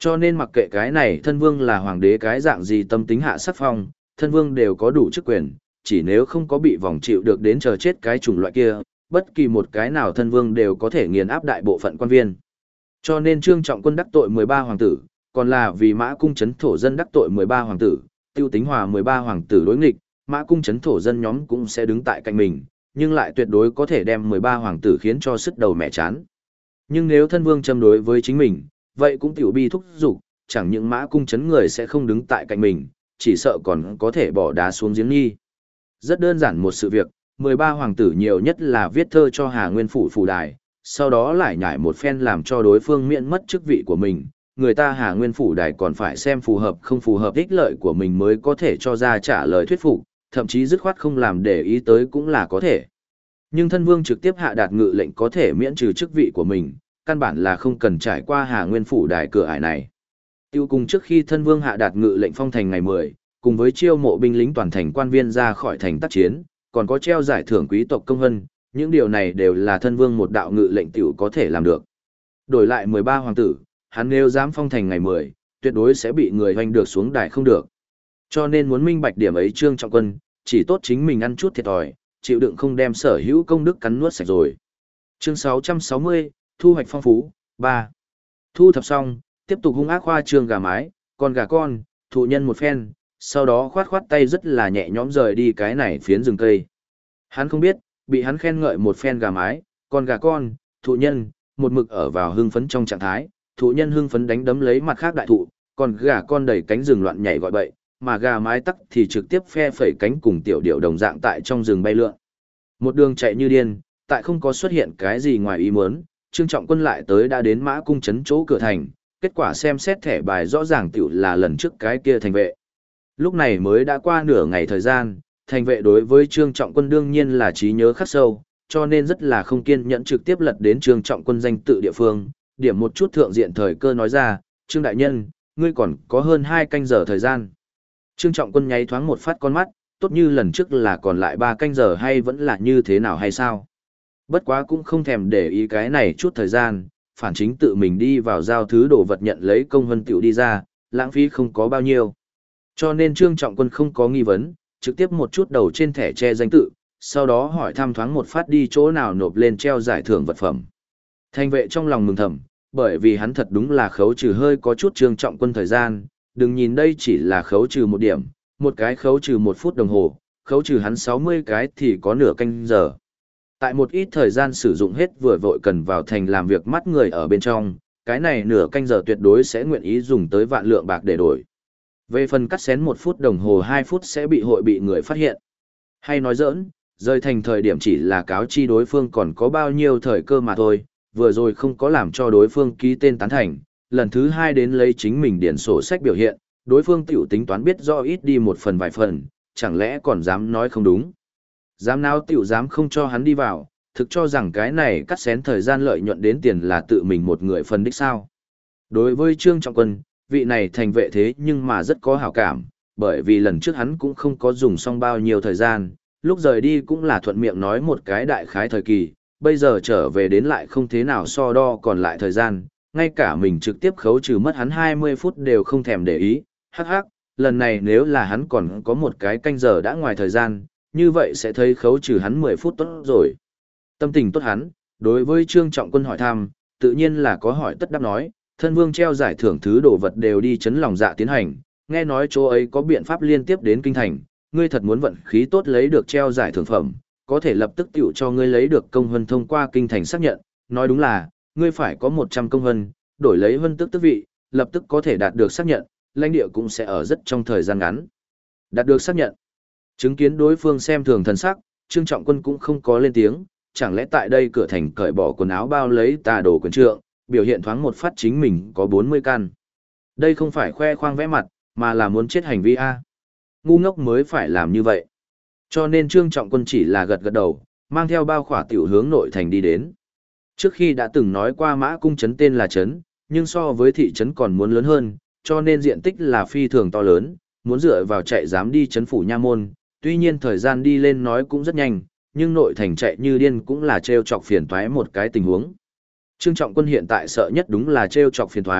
Cho nên mặc kệ cái này thân vương là hoàng đế cái dạng gì tâm tính hạ sắc phong, thân vương đều có đủ chức quyền, chỉ nếu không có bị vòng chịu được đến chờ chết cái chủng loại kia, bất kỳ một cái nào thân vương đều có thể nghiền áp đại bộ phận quan viên. Cho nên Trương Trọng Quân đắc tội 13 hoàng tử, còn là vì Mã Cung trấn thổ dân đắc tội 13 hoàng tử, tiêu tính hòa 13 hoàng tử đối nghịch, Mã Cung trấn thổ dân nhóm cũng sẽ đứng tại cạnh mình, nhưng lại tuyệt đối có thể đem 13 hoàng tử khiến cho sứt đầu mẹ chán. Nhưng nếu thân vương châm đối với chính mình, vậy cũng tiểu bi thúc giục, chẳng những Mã Cung trấn người sẽ không đứng tại cạnh mình, chỉ sợ còn có thể bỏ đá xuống giếng nghi. Rất đơn giản một sự việc, 13 hoàng tử nhiều nhất là viết thơ cho Hà Nguyên phủ phủ đài, sau đó lại nhảy một phen làm cho đối phương miễn mất chức vị của mình. Người ta Hà Nguyên phủ đài còn phải xem phù hợp không phù hợp ích lợi của mình mới có thể cho ra trả lời thuyết phục, thậm chí dứt khoát không làm để ý tới cũng là có thể. Nhưng thân vương trực tiếp hạ đạt ngự lệnh có thể miễn trừ chức vị của mình, căn bản là không cần trải qua Hà Nguyên phủ đài cửa ải này. Tiêu cùng trước khi thân vương hạ đạt ngự lệnh phong thành ngày 10, cùng với chiêu mộ binh lính toàn thành quan viên ra khỏi thành tác chiến, còn có treo giải thưởng quý tộc công vân, những điều này đều là thân vương một đạo ngự lệnh tiểu có thể làm được. Đổi lại 13 hoàng tử, hắn nếu dám phong thành ngày 10, tuyệt đối sẽ bị người hoành được xuống đài không được. Cho nên muốn minh bạch điểm ấy Trương Trọng Quân, chỉ tốt chính mình ăn chút thiệt thòi, chịu đựng không đem sở hữu công đức cắn nuốt sạch rồi. Chương 660, thu hoạch phong phú, 3. Thu thập xong, tiếp tục hung ác khoa trương gà mái, con gà con, thụ nhân một phen, sau đó khoát khoát tay rất là nhẹ nhõm rời đi cái này phiến rừng cây. Hắn không biết, bị hắn khen ngợi một phen gà mái, con gà con, thụ nhân, một mực ở vào hưng phấn trong trạng thái, thụ nhân hưng phấn đánh đấm lấy mặt khác đại thụ, còn gà con đẩy cánh rừng loạn nhảy gọi bậy, mà gà mái tắc thì trực tiếp phe phẩy cánh cùng tiểu điệu đồng dạng tại trong rừng bay lượn. Một đường chạy như điên, tại không có xuất hiện cái gì ngoài ý muốn, Trương Trọng Quân lại tới đã đến Mã Cung trấn chỗ cửa thành, kết quả xem xét thẻ bài rõ ràng tiểu là lần trước cái kia thành vệ. Lúc này mới đã qua nửa ngày thời gian, thành vệ đối với Trương Trọng Quân đương nhiên là trí nhớ khắc sâu, cho nên rất là không kiên nhẫn trực tiếp lật đến Trương Trọng Quân danh tự địa phương, điểm một chút thượng diện thời cơ nói ra, Trương Đại Nhân, ngươi còn có hơn 2 canh giờ thời gian. Trương Trọng Quân nháy thoáng một phát con mắt, tốt như lần trước là còn lại 3 canh giờ hay vẫn là như thế nào hay sao. Bất quá cũng không thèm để ý cái này chút thời gian, phản chính tự mình đi vào giao thứ đồ vật nhận lấy công vân tiểu đi ra, lãng phí không có bao nhiêu. Cho nên Trương Trọng Quân không có nghi vấn, trực tiếp một chút đầu trên thẻ che danh tự, sau đó hỏi thăm thoáng một phát đi chỗ nào nộp lên treo giải thưởng vật phẩm. Thành vệ trong lòng mừng thầm, bởi vì hắn thật đúng là khấu trừ hơi có chút Trương Trọng Quân thời gian, đừng nhìn đây chỉ là khấu trừ một điểm, một cái khấu trừ 1 phút đồng hồ, khấu trừ hắn 60 cái thì có nửa canh giờ. Tại một ít thời gian sử dụng hết vừa vội cần vào thành làm việc mắt người ở bên trong, cái này nửa canh giờ tuyệt đối sẽ nguyện ý dùng tới vạn lượng bạc để đổi. Về phần cắt xén 1 phút đồng hồ 2 phút sẽ bị người phát hiện. Hay nói giỡn, rời thành thời điểm chỉ là cáo chi đối phương còn có bao nhiêu thời cơ mà thôi, vừa rồi không có làm cho đối phương ký tên tán thành, lần thứ 2 đến lấy chính mình điền sổ sách biểu hiện, đối phương tiểu tính toán biết do ít đi một phần vài phần, chẳng lẽ còn dám nói không đúng. Dám nào tiểu dám không cho hắn đi vào, thực cho rằng cái này cắt xén thời gian lợi nhuận đến tiền là tự mình một người phân đích sao. Đối với Trương Trọng Quân, vị này thành vệ thế nhưng mà rất có hảo cảm, bởi vì lần trước hắn cũng không có dùng xong bao nhiêu thời gian, lúc rời đi cũng là thuận miệng nói một cái đại khái thời kỳ, bây giờ trở về đến lại không thế nào so đo còn lại thời gian, ngay cả mình trực tiếp khấu trừ mất hắn 20 phút đều không thèm để ý, hắc hắc, lần này nếu là hắn còn có một cái canh giờ đã ngoài thời gian, như vậy sẽ thấy khấu trừ hắn 10 phút tốt rồi. Tâm tình tốt hắn, đối với Trương Trọng Quân hỏi thăm, tự nhiên là có hỏi tất đáp nói, thân vương treo giải thưởng thứ đồ vật đều đi chấn lòng dạ tiến hành, nghe nói chỗ ấy có biện pháp liên tiếp đến kinh thành, ngươi thật muốn vận khí tốt lấy được treo giải thưởng phẩm, có thể lập tức tiểu cho ngươi lấy được công hân thông qua kinh thành xác nhận, nói đúng là, ngươi phải có 100 công hân, đổi lấy hân tước tước vị, lập tức có thể đạt được xác nhận, lãnh địa cũng sẽ ở rất trong thời gian ngắn. Đạt được xác nhận. Chứng kiến đối phương xem thường thần sắc, Trương Trọng Quân cũng không có lên tiếng, chẳng lẽ tại đây cửa thành cởi bỏ quần áo bao lấy tà đồ quyền trượng, biểu hiện thoáng một phát chính mình có 40 căn. Đây không phải khoe khoang vẽ mặt, mà là muốn chết hành vi A. Ngu ngốc mới phải làm như vậy. Cho nên Trương Trọng Quân chỉ là gật gật đầu, mang theo bao khỏa tiểu hướng nội thành đi đến. Trước khi đã từng nói qua Mã Cung trấn tên là trấn, nhưng so với thị trấn còn muốn lớn hơn, cho nên diện tích là phi thường to lớn, muốn dựa vào chạy dám đi trấn phủ nha môn, tuy nhiên thời gian đi lên nói cũng rất nhanh, nhưng nội thành chạy như điên cũng là trêu chọc phiền toái một cái tình huống. Trương Trọng Quân hiện tại sợ nhất đúng là trêu chọc phiền toái,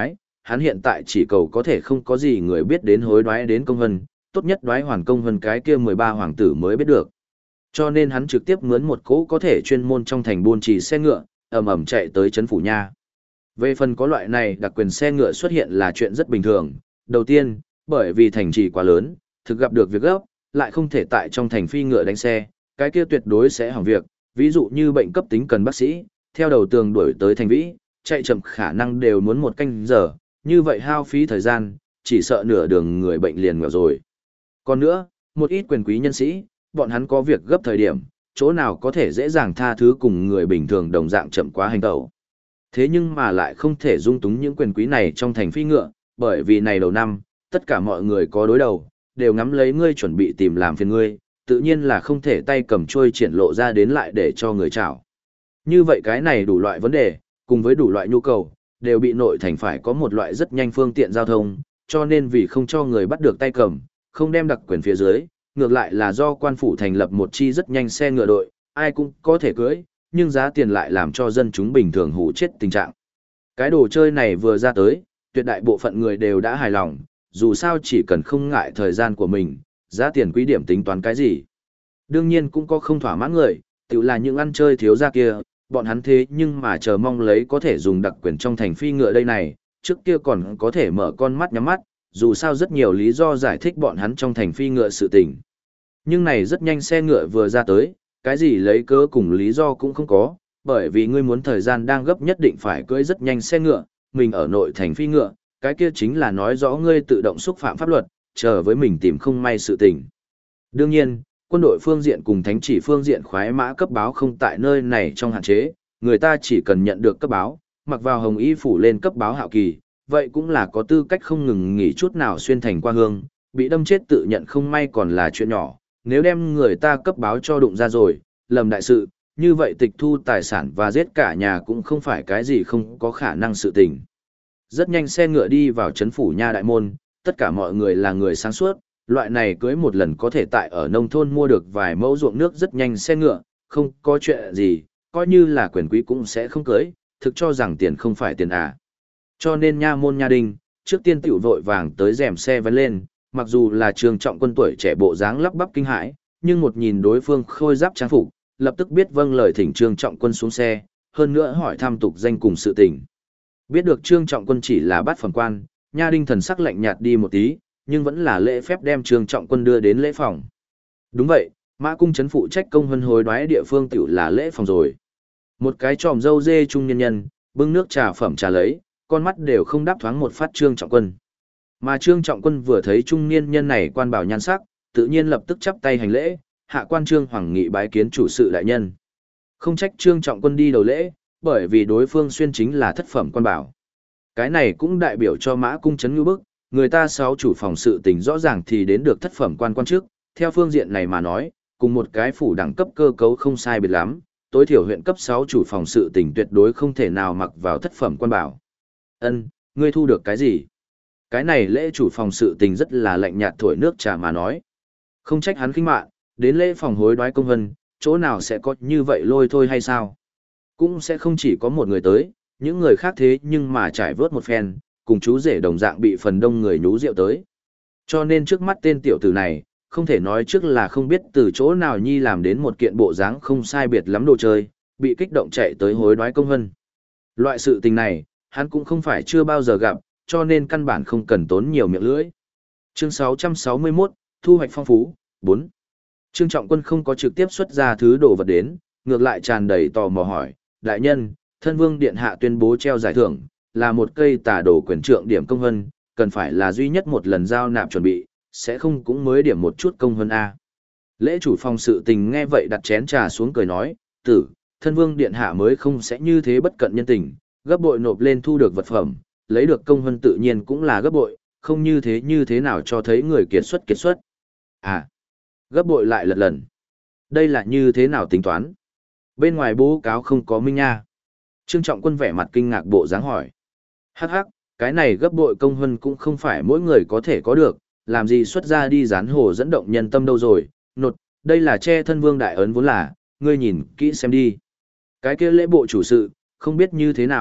hắn hiện tại chỉ cầu có thể không có gì người biết đến hối đoái đến công hân, tốt nhất đoái hoàn công hân cái kia 13 hoàng tử mới biết được. Cho nên hắn trực tiếp mướn một cỗ có thể chuyên môn trong thành buôn trì xe ngựa, ầm ầm chạy tới trấn phủ nha. Về phần có loại này đặc quyền xe ngựa xuất hiện là chuyện rất bình thường. Đầu tiên, bởi vì thành trì quá lớn, thực gặp được việc gấp, lại không thể tại trong thành phi ngựa đánh xe, cái kia tuyệt đối sẽ hỏng việc, ví dụ như bệnh cấp tính cần bác sĩ, theo đầu tường đuổi tới thành vĩ, chạy chậm khả năng đều muốn 1 canh giờ, như vậy hao phí thời gian, chỉ sợ nửa đường người bệnh liền nghèo rồi. Còn nữa, một ít quyền quý nhân sĩ, bọn hắn có việc gấp thời điểm, chỗ nào có thể dễ dàng tha thứ cùng người bình thường đồng dạng chậm quá hành tẩu. Thế nhưng mà lại không thể dung túng những quyền quý này trong thành phi ngựa, bởi vì này đầu năm, tất cả mọi người có đối đầu, đều ngắm lấy ngươi chuẩn bị tìm làm phiền ngươi, tự nhiên là không thể tay cầm trôi triển lộ ra đến lại để cho người chảo. Như vậy cái này đủ loại vấn đề, cùng với đủ loại nhu cầu, đều bị nội thành phải có một loại rất nhanh phương tiện giao thông, cho nên vì không cho người bắt được tay cầm, không đem đặc quyền phía dưới, ngược lại là do quan phủ thành lập một chi rất nhanh xe ngựa đội, ai cũng có thể cưỡi, nhưng giá tiền lại làm cho dân chúng bình thường hủ chết tình trạng. Cái đồ chơi này vừa ra tới, tuyệt đại bộ phận người đều đã hài lòng, dù sao chỉ cần không ngại thời gian của mình, giá tiền quý điểm tính toán cái gì. Đương nhiên cũng có không thỏa mãn người, tự là những ăn chơi thiếu gia kia, bọn hắn thế nhưng mà chờ mong lấy có thể dùng đặc quyền trong thành phi ngựa đây này, trước kia còn có thể mở con mắt nhắm mắt, dù sao rất nhiều lý do giải thích bọn hắn trong thành phi ngựa sự tình. Nhưng này rất nhanh xe ngựa vừa ra tới, cái gì lấy cớ cùng lý do cũng không có, bởi vì ngươi muốn thời gian đang gấp nhất định phải cưỡi rất nhanh xe ngựa, mình ở nội thành phi ngựa, cái kia chính là nói rõ ngươi tự động xúc phạm pháp luật, chờ với mình tìm không may sự tình. Đương nhiên, quân đội phương diện cùng thánh chỉ phương diện khoái mã cấp báo không tại nơi này trong hạn chế, người ta chỉ cần nhận được cấp báo, mặc vào hồng y phủ lên cấp báo hạo kỳ, vậy cũng là có tư cách không ngừng nghỉ chút nào xuyên thành qua hương, bị đâm chết tự nhận không may còn là chuyện nhỏ, nếu đem người ta cấp báo cho đụng ra rồi, lầm đại sự, như vậy tịch thu tài sản và giết cả nhà cũng không phải cái gì không có khả năng sự tình. Rất nhanh xe ngựa đi vào trấn phủ nha đại môn, tất cả mọi người là người sáng suốt, loại này cưới một lần có thể tại ở nông thôn mua được vài mẫu ruộng nước rất nhanh xe ngựa, không có chuyện gì, coi như là quyền quý cũng sẽ không cưới, thực cho rằng tiền không phải tiền à. Cho nên nha môn nha đinh, trước tiên tiểu vội vàng tới rèm xe vén lên, mặc dù là Trương Trọng Quân tuổi trẻ bộ dáng lắp bắp kinh hãi, nhưng một nhìn đối phương khôi giáp trang phục, lập tức biết vâng lời thỉnh Trương Trọng Quân xuống xe, hơn nữa hỏi thăm tục danh cùng sự tình. Biết được Trương Trọng Quân chỉ là bát phẩm quan, nha đinh thần sắc lạnh nhạt đi một tí, nhưng vẫn là lễ phép đem Trương Trọng Quân đưa đến lễ phòng. Đúng vậy, Mã cung trấn phụ trách công hân hối đoái địa phương tiểu là lễ phòng rồi. Một cái tròm dâu dê trung nhân nhân, bưng nước trà phẩm trà lấy, con mắt đều không đáp thoáng một phát Trương Trọng Quân. Mà Trương Trọng Quân vừa thấy trung niên nhân này quan bảo nhan sắc, tự nhiên lập tức chắp tay hành lễ, hạ quan Trương Hoàng Nghị bái kiến chủ sự đại nhân. Không trách Trương Trọng Quân đi đầu lễ, bởi vì đối phương xuyên chính là thất phẩm quan bảo. Cái này cũng đại biểu cho Mã cung trấn ngư bức, người ta 6 chủ phòng sự tình rõ ràng thì đến được thất phẩm quan trước, theo phương diện này mà nói, cùng một cái phủ đẳng cấp cơ cấu không sai biệt lắm, tối thiểu huyện cấp 6 chủ phòng sự tình tuyệt đối không thể nào mặc vào thất phẩm quan bảo. Ân, ngươi thu được cái gì? Cái này lễ chủ phòng sự tình rất là lạnh nhạt thổi nước trà mà nói. Không trách hắn khinh mạn, đến lễ phòng hối đoái công vân, chỗ nào sẽ có như vậy lôi thôi hay sao? Cũng sẽ không chỉ có một người tới, những người khác thế nhưng mà trải vớt một phen, cùng chú rể đồng dạng bị phần đông người nhú rượu tới. Cho nên trước mắt tên tiểu tử này, không thể nói trước là không biết từ chỗ nào nhi làm đến một kiện bộ dáng không sai biệt lắm đồ chơi, bị kích động chạy tới hối đoái công vân. Loại sự tình này, hắn cũng không phải chưa bao giờ gặp, cho nên căn bản không cần tốn nhiều miệng lưỡi. Chương 661, thu hoạch phong phú, 4. Trương Trọng Quân không có trực tiếp xuất ra thứ đồ vật đến, ngược lại tràn đầy tò mò hỏi, đại nhân, thân vương điện hạ tuyên bố treo giải thưởng, là một cây tả đồ quyền trượng điểm công hân, cần phải là duy nhất một lần giao nạp chuẩn bị, sẽ không cũng mới điểm một chút công hân A. Lễ chủ phòng sự tình nghe vậy đặt chén trà xuống cười nói, tử, thân vương điện hạ mới không sẽ như thế bất cận nhân tình, gấp bội nộp lên thu được vật phẩm, lấy được công hân tự nhiên cũng là gấp bội, không như thế nào cho thấy người kiệt xuất. À, gấp bội lại lật lần. Đây là như thế nào tính toán? Bên ngoài bố cáo không có minh nha. Trương Trọng Quân vẻ mặt kinh ngạc bộ dáng hỏi. Hắc hắc, cái này gấp bội công hân cũng không phải mỗi người có thể có được, làm gì xuất ra đi gián hồ dẫn động nhân tâm đâu rồi, nột, đây là che thân vương đại ấn vốn là, ngươi nhìn kỹ xem đi. Cái kia lễ bộ chủ sự, không biết như thế nào,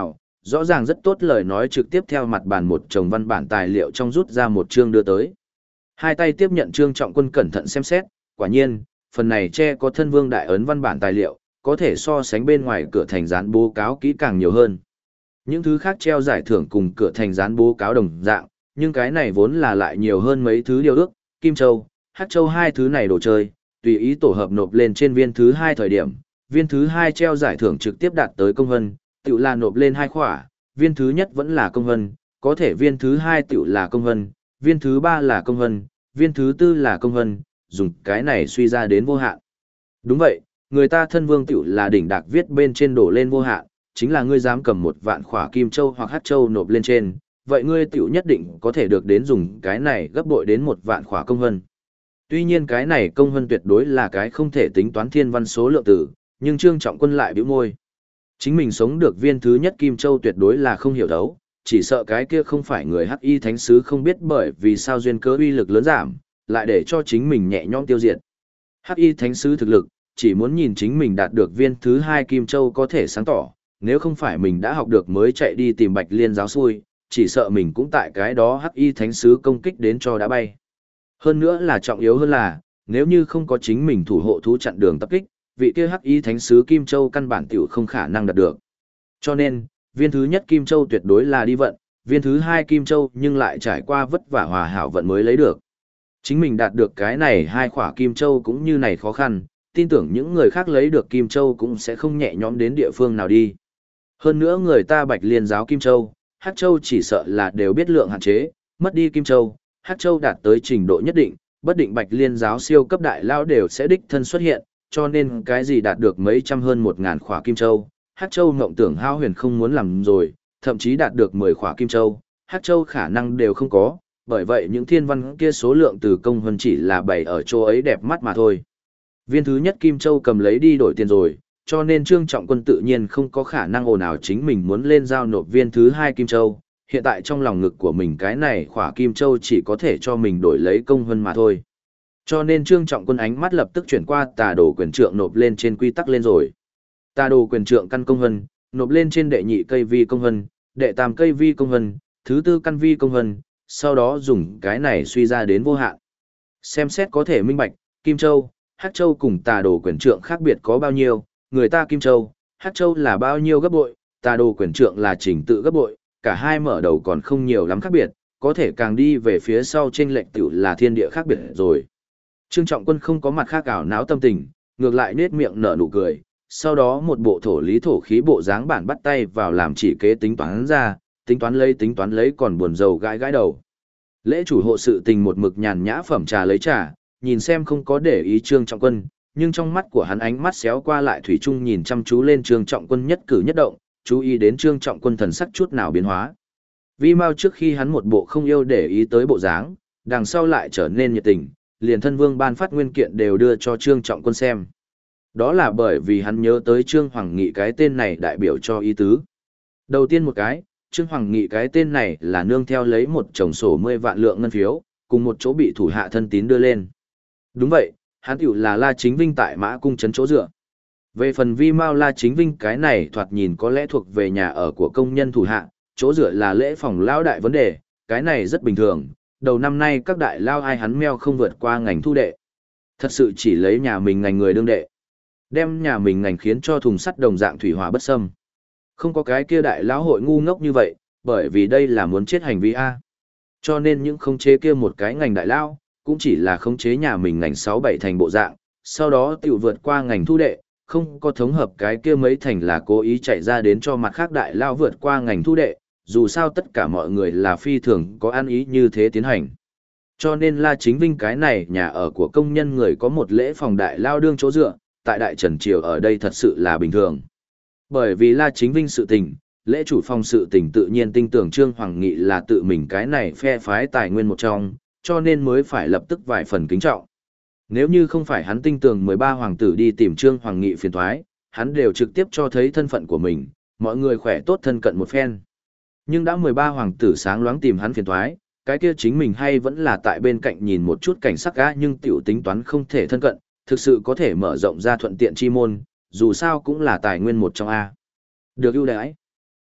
rõ ràng rất tốt lời nói trực tiếp theo mặt bàn một chồng văn bản tài liệu trong rút ra một chương đưa tới. Hai tay tiếp nhận Trương Trọng Quân cẩn thận xem xét, quả nhiên, phần này che có thân vương đại ấn văn bản tài liệu, có thể so sánh bên ngoài cửa thành dán bố cáo kỹ càng nhiều hơn. Những thứ khác treo giải thưởng cùng cửa thành dán bố cáo đồng dạng, nhưng cái này vốn là lại nhiều hơn mấy thứ điều ước, Kim Châu, Hắc Châu hai thứ này đồ chơi, tùy ý tổ hợp nộp lên trên viên thứ hai thời điểm, viên thứ hai treo giải thưởng trực tiếp đạt tới công vân, tự là nộp lên hai khỏa, viên thứ nhất vẫn là công vân, có thể viên thứ hai tự là công vân, viên thứ ba là công vân, viên thứ tư là công vân, dùng cái này suy ra đến vô hạn. Đúng vậy, người ta thân vương tiểu là đỉnh đạc viết bên trên đổ lên vô hạn, chính là ngươi dám cầm một vạn khỏa Kim Châu hoặc Hắc Châu nộp lên trên, vậy ngươi tiểu nhất định có thể được đến dùng cái này gấp bội đến một vạn khỏa công vân. Tuy nhiên cái này công vân tuyệt đối là cái không thể tính toán thiên văn số lượng tử, nhưng Trương Trọng Quân lại bĩu môi. Chính mình sống được viên thứ nhất Kim Châu tuyệt đối là không hiểu đấu, chỉ sợ cái kia không phải người Hắc Y Thánh Sứ không biết bởi vì sao duyên cớ uy lực lớn giảm, lại để cho chính mình nhẹ nhõm tiêu diệt. Hắc Y Thánh Sứ thực lực, chỉ muốn nhìn chính mình đạt được viên thứ hai Kim Châu có thể sáng tỏ, nếu không phải mình đã học được mới chạy đi tìm Bạch Liên giáo xui, chỉ sợ mình cũng tại cái đó Hắc Y Thánh Sứ công kích đến cho đã bay. Hơn nữa là trọng yếu hơn là, nếu như không có chính mình thủ hộ thú chặn đường tập kích, vị kia Hắc Y Thánh Sứ Kim Châu căn bản tiểu không khả năng đạt được. Cho nên, viên thứ nhất Kim Châu tuyệt đối là đi vận, viên thứ hai Kim Châu nhưng lại trải qua vất vả hòa hảo vận mới lấy được. Chính mình đạt được cái này hai khỏa Kim Châu cũng như này khó khăn, tin tưởng những người khác lấy được Kim Châu cũng sẽ không nhẹ nhõm đến địa phương nào đi. Hơn nữa người ta Bạch Liên giáo Kim Châu, Hắc Châu chỉ sợ là đều biết lượng hạn chế, mất đi Kim Châu, Hắc Châu đạt tới trình độ nhất định, bất định Bạch Liên giáo siêu cấp đại lao đều sẽ đích thân xuất hiện, cho nên cái gì đạt được mấy trăm hơn 1000 khỏa Kim Châu, Hắc Châu mộng tưởng hao huyền không muốn làm rồi, thậm chí đạt được 10 khỏa Kim Châu, Hắc Châu khả năng đều không có, bởi vậy những thiên văn kia số lượng từ công hơn chỉ là bày ở chỗ ấy đẹp mắt mà thôi. Viên thứ nhất Kim Châu cầm lấy đi đổi tiền rồi, cho nên Trương Trọng Quân tự nhiên không có khả năng ồn ào chính mình muốn lên giao nộp viên thứ hai Kim Châu, hiện tại trong lòng ngực của mình cái này khỏa Kim Châu chỉ có thể cho mình đổi lấy công hơn mà thôi. Cho nên Trương Trọng Quân ánh mắt lập tức chuyển qua tà đồ quyền trượng nộp lên trên quy tắc lên rồi. Tà đồ quyền trượng căn công hân, nộp lên trên đệ nhị cây vi công hân, đệ tam cây vi công hân, thứ tư căn vi công hân, sau đó dùng cái này suy ra đến vô hạn. Xem xét có thể minh bạch, Kim Châu, Hắc Châu cùng tà đồ quyền trượng khác biệt có bao nhiêu, người ta Kim Châu, Hắc Châu là bao nhiêu gấp bội, tà đồ quyền trượng là trình tự gấp bội, cả hai mở đầu còn không nhiều lắm khác biệt, có thể càng đi về phía sau chênh lệch tiểu là thiên địa khác biệt rồi. Trương Trọng Quân không có mặt khác ảo náo tâm tình, ngược lại nết miệng nở nụ cười, sau đó một bộ thổ lý thổ khí bộ dáng bản bắt tay vào làm chỉ kế tính toán ra, tính toán lấy còn buồn rầu gãi gãi đầu. Lễ chủ hộ sự tình một mực nhàn nhã phẩm trà lấy trà, nhìn xem không có để ý Trương Trọng Quân, nhưng trong mắt của hắn ánh mắt xéo qua lại thủy chung nhìn chăm chú lên Trương Trọng Quân nhất cử nhất động, chú ý đến Trương Trọng Quân thần sắc chút nào biến hóa. Vi Mao trước khi hắn một bộ không yêu để ý tới bộ dáng, đằng sau lại trở nên nhiệt tình, liền thân vương ban phát nguyên kiện đều đưa cho Trương Trọng Quân xem. Đó là bởi vì hắn nhớ tới Trương Hoàng Nghị cái tên này đại biểu cho ý tứ. Đầu tiên một cái, Trương Hoàng Nghị cái tên này là nương theo lấy một chồng sổ 10 vạn lượng ngân phiếu, cùng một chỗ bị thủ hạ thân tín đưa lên. Đúng vậy, hắn tiểu là La Chính Vinh tại Mã Cung trấn chỗ dựa. Về phần Vi Mao La Chính Vinh cái này thoạt nhìn có lẽ thuộc về nhà ở của công nhân thủ hạ, chỗ dựa là lễ phòng lao đại vấn đề, cái này rất bình thường, đầu năm nay các đại lao ai hắn meo không vượt qua ngành thu đệ. Thật sự chỉ lấy nhà mình ngành người đương đệ. Đem nhà mình ngành khiến cho thùng sắt đồng dạng thủy hỏa bất xâm. Không có cái kia đại lão hội ngu ngốc như vậy, bởi vì đây là muốn chết hành vi A. Cho nên những khống chế kia một cái ngành đại lao, cũng chỉ là khống chế nhà mình ngành 6-7 thành bộ dạng, sau đó tiểu vượt qua ngành thu đệ, không có thống hợp cái kia mấy thành là cố ý chạy ra đến cho mặt khác đại lao vượt qua ngành thu đệ, dù sao tất cả mọi người là phi thường có ăn ý như thế tiến hành. Cho nên La Chính Vinh cái này nhà ở của công nhân người có một lễ phòng đại lao đương chỗ dựa, tại Đại Trần Triều ở đây thật sự là bình thường. Bởi vì La Chính Vinh sự tình, lễ chủ phòng sự tình tự nhiên tin tưởng Trương Hoàng Nghị là tự mình cái này phe phái tài nguyên một trong, cho nên mới phải lập tức vài phần kính trọng. Nếu như không phải hắn tin tưởng 13 hoàng tử đi tìm Trương Hoàng Nghị phiền thoái, hắn đều trực tiếp cho thấy thân phận của mình, mọi người khỏe tốt thân cận một phen. Nhưng đã 13 hoàng tử sáng loáng tìm hắn phiền thoái, cái kia chính mình hay vẫn là tại bên cạnh nhìn một chút cảnh sắc gã nhưng tiểu tính toán không thể thân cận, thực sự có thể mở rộng ra thuận tiện chi môn, dù sao cũng là tài nguyên một trong A. Được ưu đãi.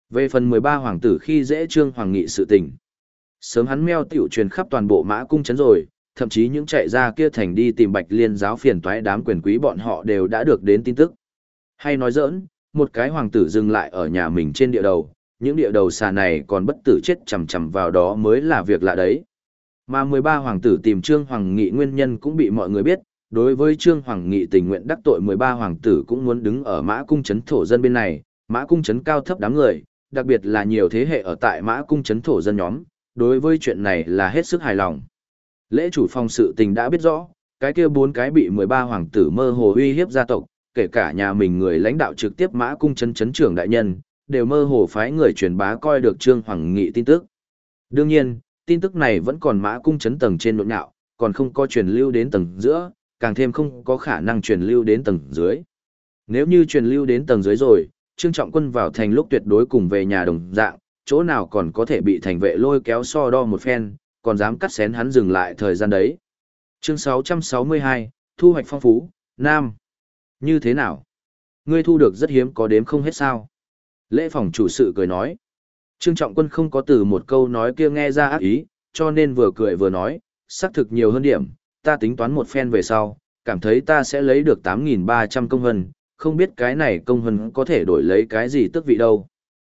Về phần 13 hoàng tử khi dễ Trương Hoàng Nghị sự tình. Sớm hắn meo tiểu truyền khắp toàn bộ Mã Cung trấn rồi, thậm chí những chạy ra kia thành đi tìm Bạch Liên giáo phiền toái đám quyền quý bọn họ đều đã được đến tin tức. Hay nói giỡn, một cái hoàng tử dừng lại ở nhà mình trên địa đầu, những địa đầu xà này còn bất tử chết chằm chằm vào đó mới là việc lạ đấy. Mà 13 hoàng tử tìm Trương Hoàng Nghị nguyên nhân cũng bị mọi người biết, đối với Trương Hoàng Nghị tình nguyện đắc tội 13 hoàng tử cũng muốn đứng ở Mã Cung trấn thổ dân bên này, Mã Cung trấn cao thấp đám người, đặc biệt là nhiều thế hệ ở tại Mã Cung trấn thổ dân nhóm, đối với chuyện này là hết sức hài lòng. Lễ chủ phòng sự tình đã biết rõ, cái kia 4 cái bị 13 hoàng tử mơ hồ uy hiếp gia tộc, kể cả nhà mình người lãnh đạo trực tiếp Mã Cung trấn trấn trưởng đại nhân, đều mơ hồ phái người truyền bá coi được Trương Hoàng Nghị tin tức. Đương nhiên, tin tức này vẫn còn Mã Cung trấn tầng trên nội nhạo, còn không có truyền lưu đến tầng giữa, càng thêm không có khả năng truyền lưu đến tầng dưới. Nếu như truyền lưu đến tầng dưới rồi, Trương Trọng Quân vào thành lúc tuyệt đối cùng về nhà đồng dạng, chỗ nào còn có thể bị thành vệ lôi kéo so đo một phen, còn dám cắt xén hắn dừng lại thời gian đấy. Chương 662, thu hoạch phong phú, Nam. Như thế nào? Ngươi thu được rất hiếm có đếm không hết sao? Lễ phòng chủ sự cười nói. Trương Trọng Quân không có từ một câu nói kia nghe ra ác ý, cho nên vừa cười vừa nói, xác thực nhiều hơn điểm, ta tính toán một phen về sau, cảm thấy ta sẽ lấy được 8.300 công hân, không biết cái này công hân có thể đổi lấy cái gì tước vị đâu.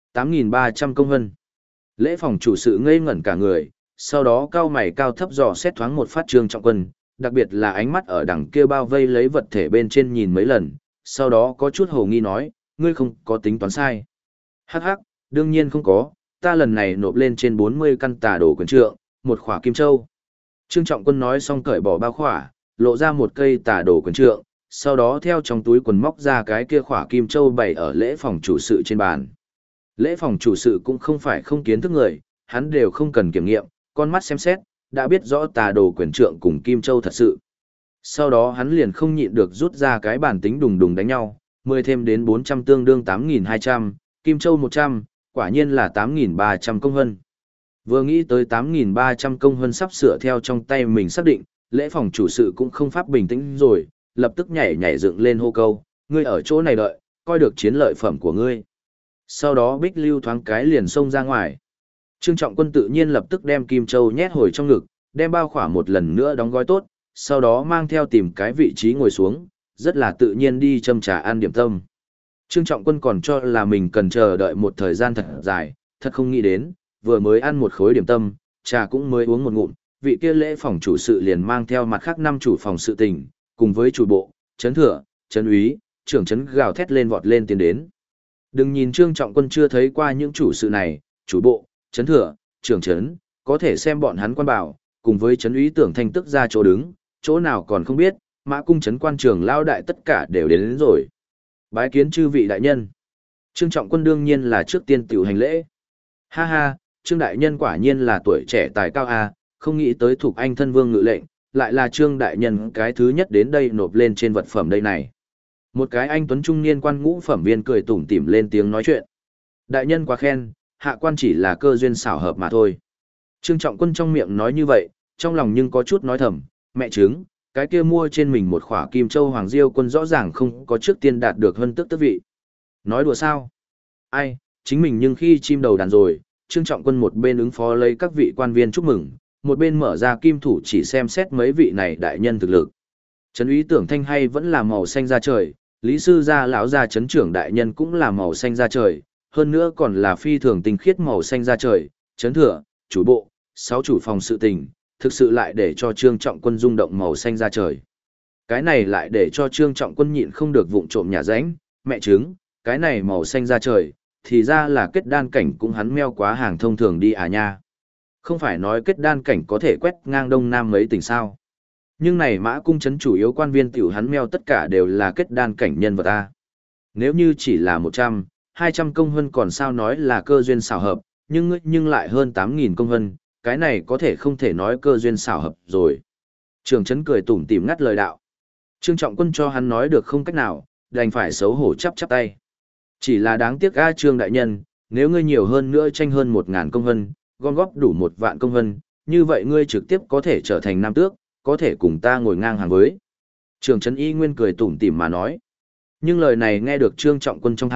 8.300 công hân. Lễ phòng chủ sự ngây ngẩn cả người, sau đó cao mày cao thấp dò xét thoáng một phát Trương Trọng Quân, đặc biệt là ánh mắt ở đằng kia bao vây lấy vật thể bên trên nhìn mấy lần, sau đó có chút hồ nghi nói, ngươi không có tính toán sai. Hắc hắc, đương nhiên không có, ta lần này nộp lên trên 40 căn tà đồ quyền trượng, một khỏa kim châu. Trương Trọng Quân nói xong cởi bỏ bao khỏa, lộ ra một cây tà đồ quyền trượng, sau đó theo trong túi quần móc ra cái kia khỏa kim châu bày ở lễ phòng chủ sự trên bàn. Lễ phòng chủ sự cũng không phải không kiến thức người, hắn đều không cần kiểm nghiệm, con mắt xem xét, đã biết rõ tà đồ quyền trượng cùng kim châu thật sự. Sau đó hắn liền không nhịn được rút ra cái bản tính đùng đùng đánh nhau, 10 thêm đến 400 tương đương 8.200, kim châu 100, quả nhiên là 8.300 công hân. Vừa nghĩ tới 8.300 công hân sắp sửa theo trong tay mình xác định, lễ phòng chủ sự cũng không pháp bình tĩnh rồi, lập tức nhảy nhảy dựng lên hô câu, ngươi ở chỗ này đợi, coi được chiến lợi phẩm của ngươi. Sau đó Bích Lưu thoáng cái liền xông ra ngoài. Trương Trọng Quân tự nhiên lập tức đem kim châu nhét hồi trong ngực, đem bao khỏa một lần nữa đóng gói tốt, sau đó mang theo tìm cái vị trí ngồi xuống, rất là tự nhiên đi châm trà ăn điểm tâm. Trương Trọng Quân còn cho là mình cần chờ đợi một thời gian thật dài, thật không nghĩ đến, vừa mới ăn một khối điểm tâm, trà cũng mới uống một ngụm, vị kia lễ phòng chủ sự liền mang theo mặt khác 5 chủ phòng sự tình, cùng với chủ bộ, trấn thừa, trấn úy, trưởng trấn gào thét lên vọt lên tiến đến. Đừng nhìn Trương Trọng Quân chưa thấy qua những chủ sự này, chủ bộ, trấn thừa, trưởng trấn, có thể xem bọn hắn quan bảo, cùng với trấn úy Tưởng Thanh tức ra chỗ đứng, chỗ nào còn không biết, Mã Cung trấn quan trường lao đại tất cả đều đến rồi. Bái kiến chư vị đại nhân. Trương Trọng Quân đương nhiên là trước tiên tiểu hành lễ. Ha ha, Trương đại nhân quả nhiên là tuổi trẻ tài cao a, không nghĩ tới thuộc anh thân vương ngự lệnh, lại là Trương đại nhân cái thứ nhất đến đây nộp lên trên vật phẩm đây này. Một cái anh tuấn trung niên quan ngũ phẩm viên cười tủm tỉm lên tiếng nói chuyện. Đại nhân quá khen, hạ quan chỉ là cơ duyên xảo hợp mà thôi. Trương Trọng Quân trong miệng nói như vậy, trong lòng nhưng có chút nói thầm, mẹ trứng, cái kia mua trên mình một khỏa kim châu hoàng diêu quân rõ ràng không có trước tiên đạt được hơn tức tước vị. Nói đùa sao? Ai, chính mình nhưng khi chim đầu đàn rồi, Trương Trọng Quân một bên ứng phó lấy các vị quan viên chúc mừng, một bên mở ra kim thủ chỉ xem xét mấy vị này đại nhân thực lực. Trấn úy Tưởng Thanh hay vẫn là màu xanh da trời, lý sư gia lão gia trấn trưởng đại nhân cũng là màu xanh da trời, hơn nữa còn là phi thường tinh khiết màu xanh da trời, trấn thừa, chủ bộ, 6 chủ phòng sự tình, thực sự lại để cho Trương Trọng Quân rung động màu xanh da trời. Cái này lại để cho Trương Trọng Quân nhịn không được vụng trộm nhà ránh, mẹ trứng, cái này màu xanh da trời, thì ra là kết đan cảnh cũng hắn meo quá hàng thông thường đi à nha. Không phải nói kết đan cảnh có thể quét ngang đông nam mấy tỉnh sao. Nhưng này Mã Cung trấn chủ yếu quan viên tiểu hắn meo tất cả đều là kết đan cảnh nhân vật ta. Nếu như chỉ là 100, 200 công hân còn sao nói là cơ duyên xảo hợp, nhưng lại hơn 8.000 công hân, cái này có thể không thể nói cơ duyên xảo hợp rồi. Trường trấn cười tủm tỉm ngắt lời đạo. Trương Trọng Quân cho hắn nói được không cách nào, đành phải xấu hổ chắp chắp tay. Chỉ là đáng tiếc a Trương đại nhân, nếu ngươi nhiều hơn nữa tranh hơn 1.000 công hân, gom góp đủ 1 vạn công hân, như vậy ngươi trực tiếp có thể trở thành nam tước, có thể cùng ta ngồi ngang hàng với. Trường trấn y nguyên cười tủm tỉm mà nói. Nhưng lời này nghe được Trương Trọng Quân trong tai,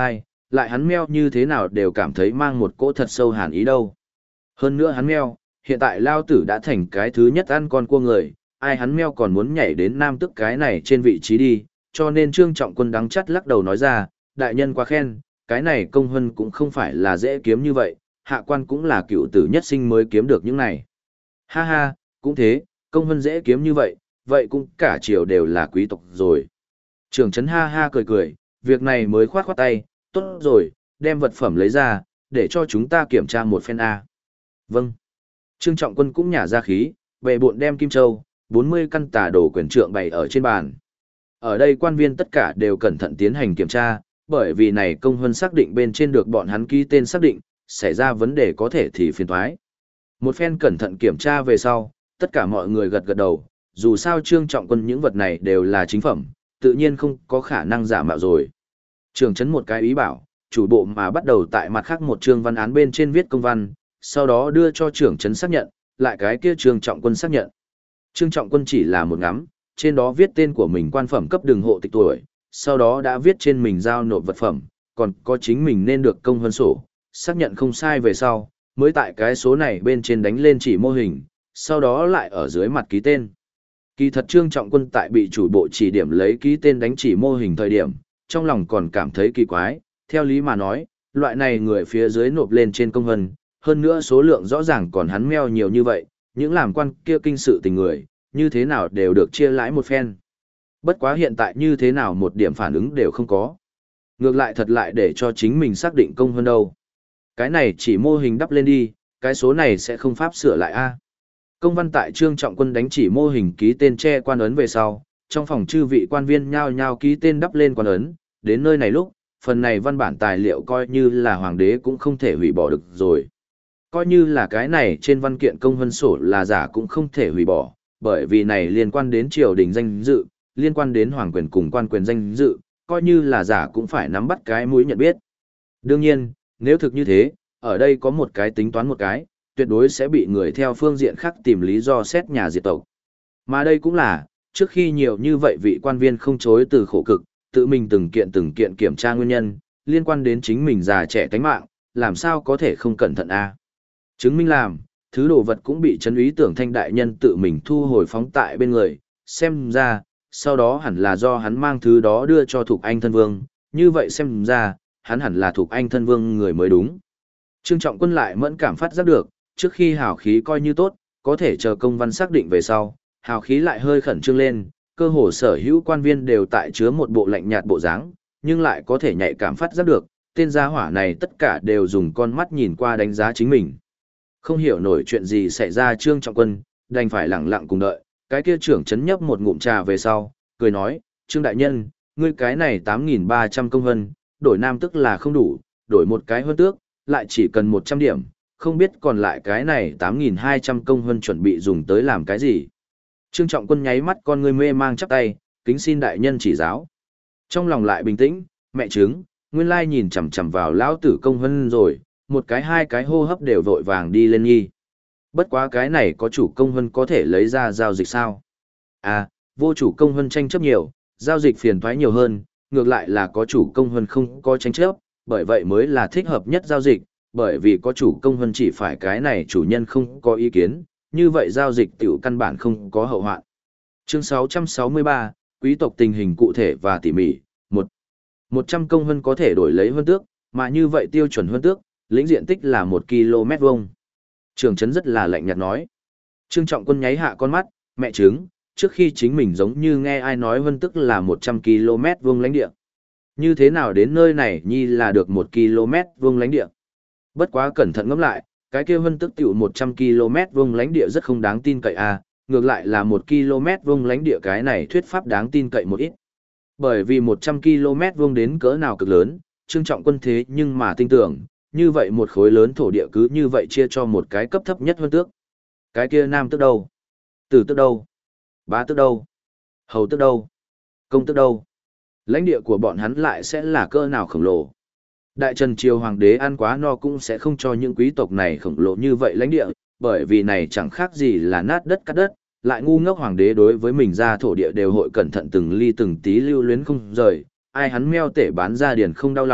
lại hắn meo như thế nào đều cảm thấy mang một cỗ thật sâu hàn ý đâu. Hơn nữa hắn meo, hiện tại lao tử đã thành cái thứ nhất ăn con cua người, ai hắn meo còn muốn nhảy đến nam tức cái này trên vị trí đi, cho nên Trương Trọng Quân đắng chắt lắc đầu nói ra, đại nhân quá khen, cái này công hân cũng không phải là dễ kiếm như vậy, hạ quan cũng là cựu tử nhất sinh mới kiếm được những này. Ha ha, cũng thế, công hân dễ kiếm như vậy, vậy cũng cả triều đều là quý tộc rồi. Trưởng trấn ha ha cười cười, việc này mới khoát khoát tay, tốt rồi, đem vật phẩm lấy ra, để cho chúng ta kiểm tra một phen A. Vâng. Trương Trọng Quân cũng nhả ra khí, về bộn đem kim châu, 40 căn tà đồ quyền trượng bày ở trên bàn. Ở đây quan viên tất cả đều cẩn thận tiến hành kiểm tra, bởi vì này công hân xác định bên trên được bọn hắn ký tên xác định, xảy ra vấn đề có thể thì phiền toái. Một phen cẩn thận kiểm tra về sau, tất cả mọi người gật gật đầu, dù sao Trương Trọng Quân những vật này đều là chính phẩm, tự nhiên không có khả năng giả mạo rồi. Trường trấn một cái ý bảo, chủ bộ mà bắt đầu tại mặt khác một chương văn án bên trên viết công văn, sau đó đưa cho trưởng trấn xác nhận, lại cái kia Trương Trọng Quân xác nhận. Trương Trọng Quân chỉ là một ngắm, trên đó viết tên của mình quan phẩm cấp đường hộ tịch tuổi, sau đó đã viết trên mình giao nộp vật phẩm, còn có chính mình nên được công hơn sổ, xác nhận không sai về sau, mới tại cái số này bên trên đánh lên chỉ mô hình, sau đó lại ở dưới mặt ký tên. Kỳ thật Trương Trọng Quân tại bị chủ bộ chỉ điểm lấy ký tên đánh chỉ mô hình thời điểm, trong lòng còn cảm thấy kỳ quái, theo lý mà nói, loại này người phía dưới nộp lên trên công vân, hơn nữa số lượng rõ ràng còn hắn meo nhiều như vậy, những làm quan kia kinh sự tình người, như thế nào đều được chia lãi một phen. Bất quá hiện tại như thế nào một điểm phản ứng đều không có. Ngược lại thật lại để cho chính mình xác định công hơn đâu. Cái này chỉ mô hình đắp lên đi, cái số này sẽ không pháp sửa lại a. Công văn tại Trương Trọng Quân đánh chỉ mô hình ký tên che quan ấn về sau, trong phòng chư vị quan viên nhao nhao ký tên đắp lên quan ấn, đến nơi này lúc, phần này văn bản tài liệu coi như là hoàng đế cũng không thể hủy bỏ được rồi. Coi như là cái này trên văn kiện công văn sổ là giả cũng không thể hủy bỏ, bởi vì này liên quan đến triều đình danh dự, liên quan đến hoàng quyền cùng quan quyền danh dự, coi như là giả cũng phải nắm bắt cái mũi nhận biết. Đương nhiên, nếu thực như thế, ở đây có một cái tính toán một cái, tuyệt đối sẽ bị người theo phương diện khác tìm lý do xét nhà diệt tộc. Mà đây cũng là, trước khi nhiều như vậy vị quan viên không chối từ khổ cực, tự mình từng kiện kiểm tra nguyên nhân, liên quan đến chính mình già trẻ tánh mạng, làm sao có thể không cẩn thận a? Chứng minh làm, thứ đồ vật cũng bị trấn úy Tưởng Thanh đại nhân tự mình thu hồi phóng tại bên người, xem ra, sau đó hẳn là do hắn mang thứ đó đưa cho Thục Anh thân vương, như vậy xem ra, hắn hẳn là Thục Anh thân vương người mới đúng. Trương Trọng Quân lại mẫn cảm phát giác được, trước khi hào khí coi như tốt, có thể chờ công văn xác định về sau, hào khí lại hơi khẩn trương lên, cơ hồ sở hữu quan viên đều tại chứa một bộ lạnh nhạt bộ dáng, nhưng lại có thể nhạy cảm phát giác được, tên gia hỏa này tất cả đều dùng con mắt nhìn qua đánh giá chính mình. Không hiểu nổi chuyện gì xảy ra Trương Trọng Quân, đành phải lặng lặng cùng đợi, cái kia trưởng chấn nhấp một ngụm trà về sau, cười nói, Trương Đại Nhân, ngươi cái này 8.300 công hân, đổi nam tức là không đủ, đổi một cái hơn tước, lại chỉ cần 100 điểm, không biết còn lại cái này 8.200 công hân chuẩn bị dùng tới làm cái gì. Trương Trọng Quân nháy mắt con ngươi mê mang chắp tay, kính xin đại nhân chỉ giáo. Trong lòng lại bình tĩnh, mẹ trứng, nguyên lai nhìn chằm chằm vào lão tử công hân rồi, một cái hai cái hô hấp đều vội vàng đi lên nghi. Bất quá cái này có chủ công hân có thể lấy ra giao dịch sao? À, vô chủ công hân tranh chấp nhiều, giao dịch phiền toái nhiều hơn, ngược lại là có chủ công hân không có tranh chấp, bởi vậy mới là thích hợp nhất giao dịch, bởi vì có chủ công hân chỉ phải cái này chủ nhân không có ý kiến, như vậy giao dịch tiểu căn bản không có hậu hoạn. Chương 663, quý tộc tình hình cụ thể và tỉ mỉ. 100 công hân có thể đổi lấy huân tước, mà như vậy tiêu chuẩn huân tước, lĩnh diện tích là 1 km vuông. Trường trấn rất là lạnh nhạt nói. Trương Trọng Quân nháy hạ con mắt, mẹ trứng, trước khi chính mình giống như nghe ai nói huân tước là 100 km vuông lãnh địa. Như thế nào đến nơi này nhi là được 1 km vuông lãnh địa. Bất quá cẩn thận ngẫm lại, cái kia huân tước tiểu 100 km vuông lãnh địa rất không đáng tin cậy à, ngược lại là 1 km vuông lãnh địa cái này thuyết pháp đáng tin cậy một ít. Bởi vì 100 km vuông đến cỡ nào cực lớn, Trương Trọng Quân thế nhưng mà tin tưởng, như vậy một khối lớn thổ địa cứ như vậy chia cho một cái cấp thấp nhất huân tước. Cái kia nam tước đâu? Tử tước đâu? Bá tước đâu? Hầu tước đâu? Công tước đâu? Lãnh địa của bọn hắn lại sẽ là cỡ nào khổng lồ? Đại Trần Triều Hoàng đế ăn quá no cũng sẽ không cho những quý tộc này khổng lồ như vậy lãnh địa, bởi vì này chẳng khác gì là nát đất cắt đất, lại ngu ngốc hoàng đế đối với mình ra thổ địa đều hội cẩn thận từng ly từng tí lưu luyến không rời, ai hắn meo tể bán ra điền không đau lòng,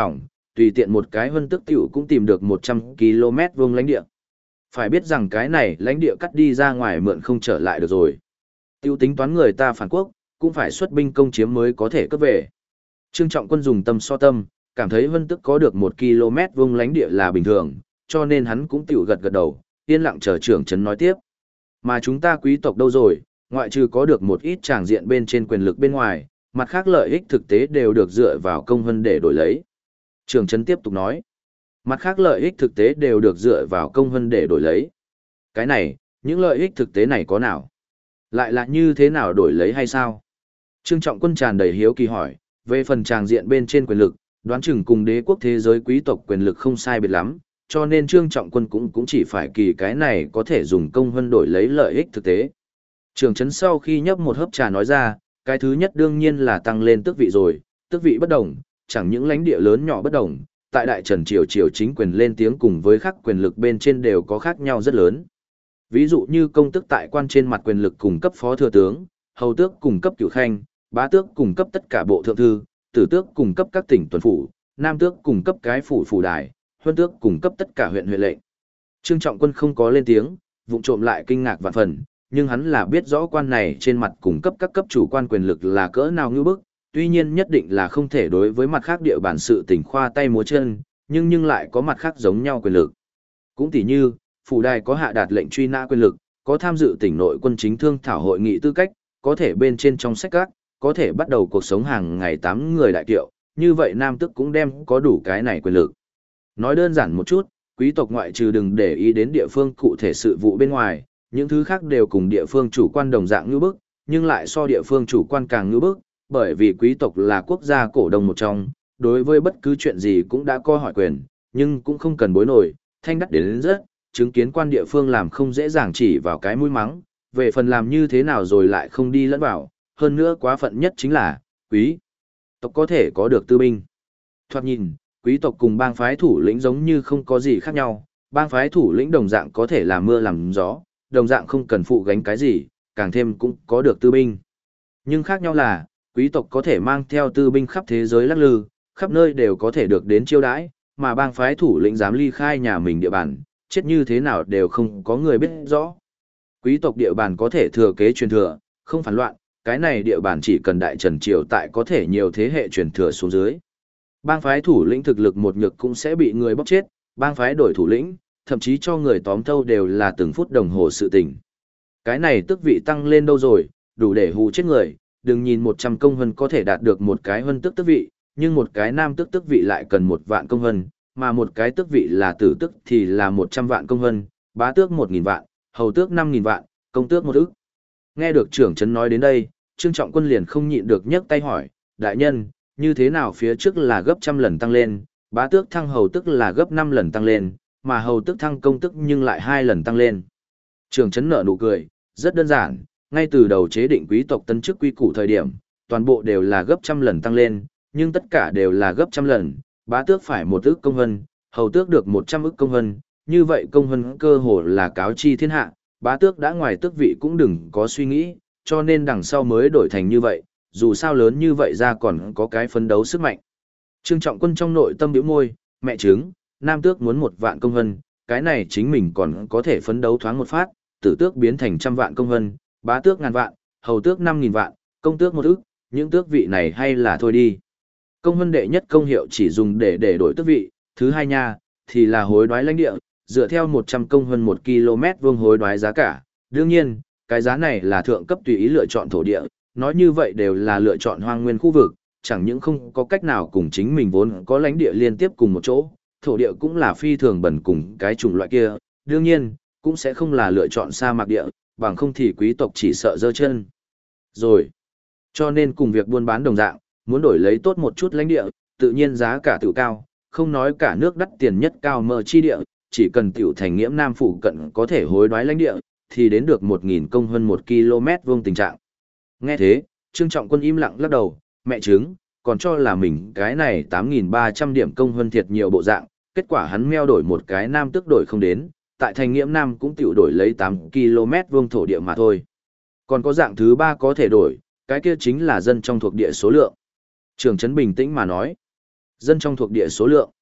tùy tiện một cái huân tức tiểu cũng tìm được 100 km vuông lãnh địa. Phải biết rằng cái này lãnh địa cắt đi ra ngoài mượn không trở lại được rồi. Tiêu tính toán người ta phản quốc, cũng phải xuất binh công chiếm mới có thể cướp về. Trương Trọng Quân dùng tâm so tâm, cảm thấy huân tức có được 1 km vuông lãnh địa là bình thường, cho nên hắn cũng tiểu gật gật đầu, yên lặng chờ trưởng trấn nói tiếp. Mà chúng ta quý tộc đâu rồi, ngoại trừ có được một ít tràng diện bên trên quyền lực bên ngoài, mặt khác lợi ích thực tế đều được dựa vào công huân để đổi lấy. Trưởng trấn tiếp tục nói, mặt khác lợi ích thực tế đều được dựa vào công huân để đổi lấy. Cái này, những lợi ích thực tế này có nào? Lại là như thế nào đổi lấy hay sao? Trương Trọng Quân tràn đầy hiếu kỳ hỏi, về phần tràng diện bên trên quyền lực, đoán chừng cùng đế quốc thế giới quý tộc quyền lực không sai biệt lắm, cho nên Trương Trọng Quân cũng chỉ phải kỳ cái này có thể dùng công huân đổi lấy lợi ích thực tế. Trưởng trấn sau khi nhấp một hớp trà nói ra, cái thứ nhất đương nhiên là tăng lên tước vị rồi, tước vị bất đồng, chẳng những lãnh địa lớn nhỏ bất đồng, tại Đại Trần triều chính quyền lên tiếng cùng với các quyền lực bên trên đều có khác nhau rất lớn. Ví dụ như công tước tại quan trên mặt quyền lực cùng cấp phó thừa tướng, hầu tước cùng cấp cửu khanh, bá tước cùng cấp tất cả bộ thượng thư, tử tước cùng cấp các tỉnh tuần phủ, nam tước cùng cấp cái phủ đài, huân tước cùng cấp tất cả huyện lệnh. Trương Trọng Quân không có lên tiếng, vụng trộm lại kinh ngạc vạn phần, nhưng hắn là biết rõ quan này trên mặt cùng cấp các cấp chủ quan quyền lực là cỡ nào ngưu bức, tuy nhiên nhất định là không thể đối với mặt khác địa bản sự tình khoa tay múa chân, nhưng lại có mặt khác giống nhau quyền lực. Cũng tỉ như, phủ đài có hạ đạt lệnh truy nã quyền lực, có tham dự tỉnh nội quân chính thương thảo hội nghị tư cách, có thể bên trên trong sách các, có thể bắt đầu cuộc sống hàng ngày 8 người đại kiệu, như vậy nam tước cũng đem có đủ cái này quyền lực. Nói đơn giản một chút, quý tộc ngoại trừ đừng để ý đến địa phương cụ thể sự vụ bên ngoài, những thứ khác đều cùng địa phương chủ quan đồng dạng ngữ bức, nhưng lại so địa phương chủ quan càng ngữ bức, bởi vì quý tộc là quốc gia cổ đông một trong, đối với bất cứ chuyện gì cũng đã có hỏi quyền, nhưng cũng không cần bối nổi, thanh đắt đến rất, chứng kiến quan địa phương làm không dễ dàng chỉ vào cái mũi mắng, về phần làm như thế nào rồi lại không đi lẫn vào, hơn nữa quá phận nhất chính là, quý tộc có thể có được tư binh. Thoạt nhìn, quý tộc cùng bang phái thủ lĩnh giống như không có gì khác nhau, bang phái thủ lĩnh đồng dạng có thể làm mưa làm gió, đồng dạng không cần phụ gánh cái gì, càng thêm cũng có được tư binh. Nhưng khác nhau là, quý tộc có thể mang theo tư binh khắp thế giới lắc lư, khắp nơi đều có thể được đến chiêu đãi, mà bang phái thủ lĩnh dám ly khai nhà mình địa bàn, chết như thế nào đều không có người biết rõ. Quý tộc địa bàn có thể thừa kế truyền thừa, không phản loạn, cái này địa bàn chỉ cần Đại Trần triều tại có thể nhiều thế hệ truyền thừa xuống dưới. Bang phái thủ lĩnh thực lực một nhược cũng sẽ bị người bóc chết, bang phái đổi thủ lĩnh, thậm chí cho người tóm thâu đều là từng phút đồng hồ sự tình. Cái này tước vị tăng lên đâu rồi, đủ để hù chết người, đừng nhìn 100 công huân có thể đạt được một cái huân tước tước vị, nhưng một cái nam tước tước vị lại cần 1 vạn công huân, mà một cái tước vị là tử tước thì là 100 vạn công huân, bá tước 1.000 vạn, hầu tước 5.000 vạn, công tước 1 ức. Nghe được trưởng trấn nói đến đây, Trương Trọng Quân liền không nhịn được nhấc tay hỏi, đại nhân, như thế nào phía trước là gấp trăm lần tăng lên, bá tước thăng hầu tước là gấp 5 lần tăng lên, mà hầu tước thăng công tước nhưng lại 2 lần tăng lên. Trưởng trấn nở nụ cười, rất đơn giản, ngay từ đầu chế định quý tộc tân chức quy củ thời điểm, toàn bộ đều là gấp trăm lần tăng lên, nhưng tất cả đều là gấp trăm lần, bá tước phải 1 ức công huân, hầu tước được 100 ức công huân, như vậy công huân cơ hồ là cáo chi thiên hạ, bá tước đã ngoài tước vị cũng đừng có suy nghĩ, cho nên đằng sau mới đổi thành như vậy, dù sao lớn như vậy ra còn có cái phấn đấu sức mạnh. Trương Trọng Quân trong nội tâm biểu môi, mẹ chứng, nam tước muốn 1 vạn công huân, cái này chính mình còn có thể phấn đấu thoáng một phát, tử tước biến thành 100 vạn công huân, bá tước ngàn vạn, hầu tước 5.000 vạn, công tước 1 ức, những tước vị này hay là thôi đi. Công huân đệ nhất công hiệu chỉ dùng để đổi tước vị, thứ hai nha, thì là hối đoái lãnh địa, dựa theo 100 công huân 1 km vuông hối đoái giá cả. Đương nhiên, cái giá này là thượng cấp tùy ý lựa chọn thổ địa, nói như vậy đều là lựa chọn hoang nguyên khu vực, chẳng những không có cách nào cùng chính mình vốn có lãnh địa liên tiếp cùng một chỗ, thổ địa cũng là phi thường bẩn cùng cái chủng loại kia, đương nhiên, cũng sẽ không là lựa chọn sa mạc địa, bằng không thì quý tộc chỉ sợ giơ chân. Rồi, cho nên cùng việc buôn bán đồng dạng, muốn đổi lấy tốt một chút lãnh địa, tự nhiên giá cả tự cao, không nói cả nước đắt tiền nhất cao mở chi địa, chỉ cần tiểu thành nghiễm nam phủ cận có thể hối đoái lãnh địa, thì đến được 1.000 công hơn 1 km vuông tình trạng. Nghe thế, Trương Trọng Quân im lặng lắc đầu, mẹ chứng, còn cho là mình cái này 8.300 điểm công hơn thiệt nhiều bộ dạng, kết quả hắn meo đổi một cái nam tức đổi không đến, tại thành nghiễm nam cũng tiểu đổi lấy 8 km vuông thổ địa mà thôi. Còn có dạng thứ ba có thể đổi, cái kia chính là dân trong thuộc địa số lượng. Trường Trấn bình tĩnh mà nói, dân trong thuộc địa số lượng.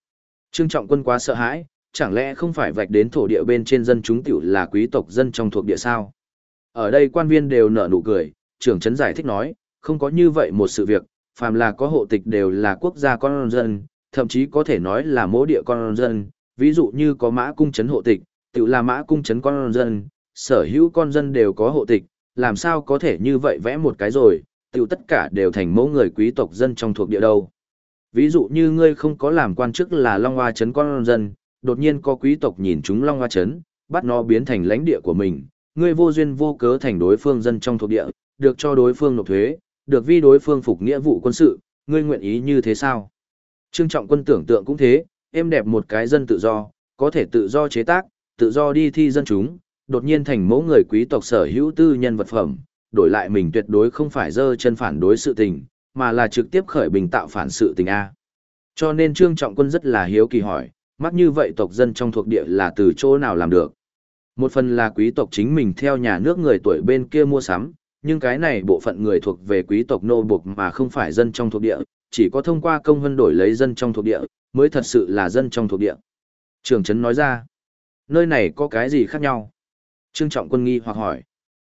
Trương Trọng Quân quá sợ hãi, chẳng lẽ không phải vạch đến thổ địa bên trên dân chúng tiểu là quý tộc dân trong thuộc địa sao? Ở đây quan viên đều nở nụ cười, trưởng trấn giải thích nói, không có như vậy một sự việc, phàm là có hộ tịch đều là quốc gia con dân, thậm chí có thể nói là mỗ địa con dân, ví dụ như có mã cung trấn hộ tịch, tiểu là mã cung trấn con dân, sở hữu con dân đều có hộ tịch, làm sao có thể như vậy vẽ một cái rồi, tiểu tất cả đều thành mẫu người quý tộc dân trong thuộc địa đâu. Ví dụ như ngươi không có làm quan chức là Long Hoa trấn con dân, đột nhiên có quý tộc nhìn chúng Long Hoa trấn, bắt nó biến thành lãnh địa của mình, ngươi vô duyên vô cớ thành đối phương dân trong thuộc địa, được cho đối phương nộp thuế, được vi đối phương phục nghĩa vụ quân sự, ngươi nguyện ý như thế sao? Trương Trọng Quân tưởng tượng cũng thế, êm đẹp một cái dân tự do, có thể tự do chế tác, tự do đi thi dân chúng, đột nhiên thành mẫu người quý tộc sở hữu tư nhân vật phẩm, đổi lại mình tuyệt đối không phải dơ chân phản đối sự tình, mà là trực tiếp khởi bình tạo phản sự tình A. Cho nên Trương Trọng Quân rất là hiếu kỳ hỏi, mắc như vậy tộc dân trong thuộc địa là từ chỗ nào làm được? Một phần là quý tộc chính mình theo nhà nước người tuổi bên kia mua sắm, nhưng cái này bộ phận người thuộc về quý tộc nô buộc mà không phải dân trong thuộc địa, chỉ có thông qua công vân đổi lấy dân trong thuộc địa, mới thật sự là dân trong thuộc địa. Trưởng trấn nói ra, nơi này có cái gì khác nhau? Trương Trọng Quân nghi hoặc hỏi.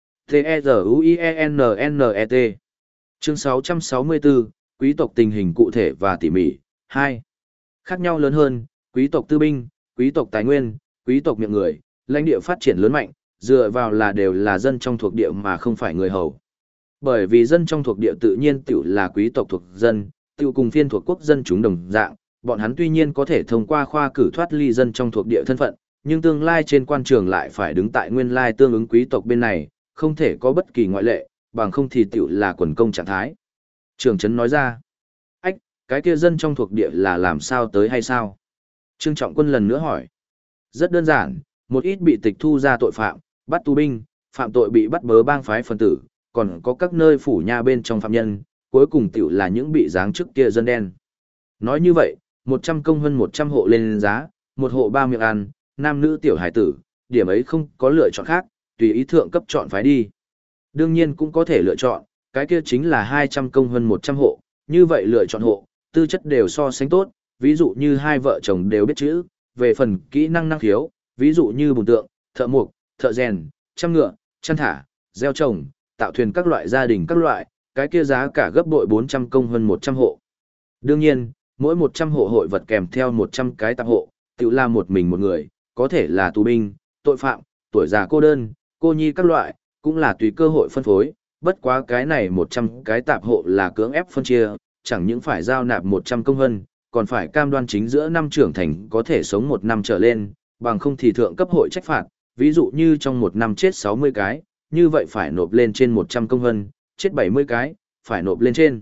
T-E-Z-U-I-E-N-N-E-T Chương 664, quý tộc tình hình cụ thể và tỉ mỉ. 2. Khác nhau lớn hơn, quý tộc tư binh, quý tộc tài nguyên, quý tộc miệng người, lãnh địa phát triển lớn mạnh, dựa vào là đều là dân trong thuộc địa mà không phải người hầu. Bởi vì dân trong thuộc địa tự nhiên tiểu là quý tộc thuộc dân, tiểu cùng phiên thuộc quốc dân chúng đồng dạng, bọn hắn tuy nhiên có thể thông qua khoa cử thoát ly dân trong thuộc địa thân phận, nhưng tương lai trên quan trường lại phải đứng tại nguyên lai tương ứng quý tộc bên này, không thể có bất kỳ ngoại lệ, bằng không thì tiểu là quần công trạng thái. Trưởng trấn nói ra, ách, cái kia dân trong thuộc địa là làm sao tới hay sao? Trương Trọng Quân lần nữa hỏi. Rất đơn giản, một ít bị tịch thu ra tội phạm, bắt tù binh, phạm tội bị bắt bớ bang phái phân tử, còn có các nơi phủ nha bên trong phạm nhân, cuối cùng tiểu là những bị giáng chức kia dân đen. Nói như vậy, 100 công hơn 100 hộ lên giá, một hộ 3 miệng ăn, nam nữ tiểu hải tử, điểm ấy không có lựa chọn khác, tùy ý thượng cấp chọn phái đi. Đương nhiên cũng có thể lựa chọn, cái kia chính là 200 công hơn 100 hộ, như vậy lựa chọn hộ, tư chất đều so sánh tốt, ví dụ như hai vợ chồng đều biết chữ, về phần kỹ năng năng khiếu, ví dụ như bùn tượng, thợ mộc, thợ rèn, chăm ngựa, chăn thả, gieo trồng, tạo thuyền các loại gia đình các loại, cái kia giá cả gấp bội 400 công hơn 100 hộ. Đương nhiên, mỗi 100 hộ hội vật kèm theo 100 cái tạp hộ, tự là một mình một người, có thể là tù binh, tội phạm, tuổi già cô đơn, cô nhi các loại, cũng là tùy cơ hội phân phối, bất quá cái này 100 cái tạp hộ là cưỡng ép phân chia, chẳng những phải giao nạp 100 công vân, còn phải cam đoan chính giữa năm trưởng thành có thể sống 1 năm trở lên, bằng không thì thượng cấp hội trách phạt, ví dụ như trong 1 năm chết 60 cái, như vậy phải nộp lên trên 100 công vân, chết 70 cái, phải nộp lên trên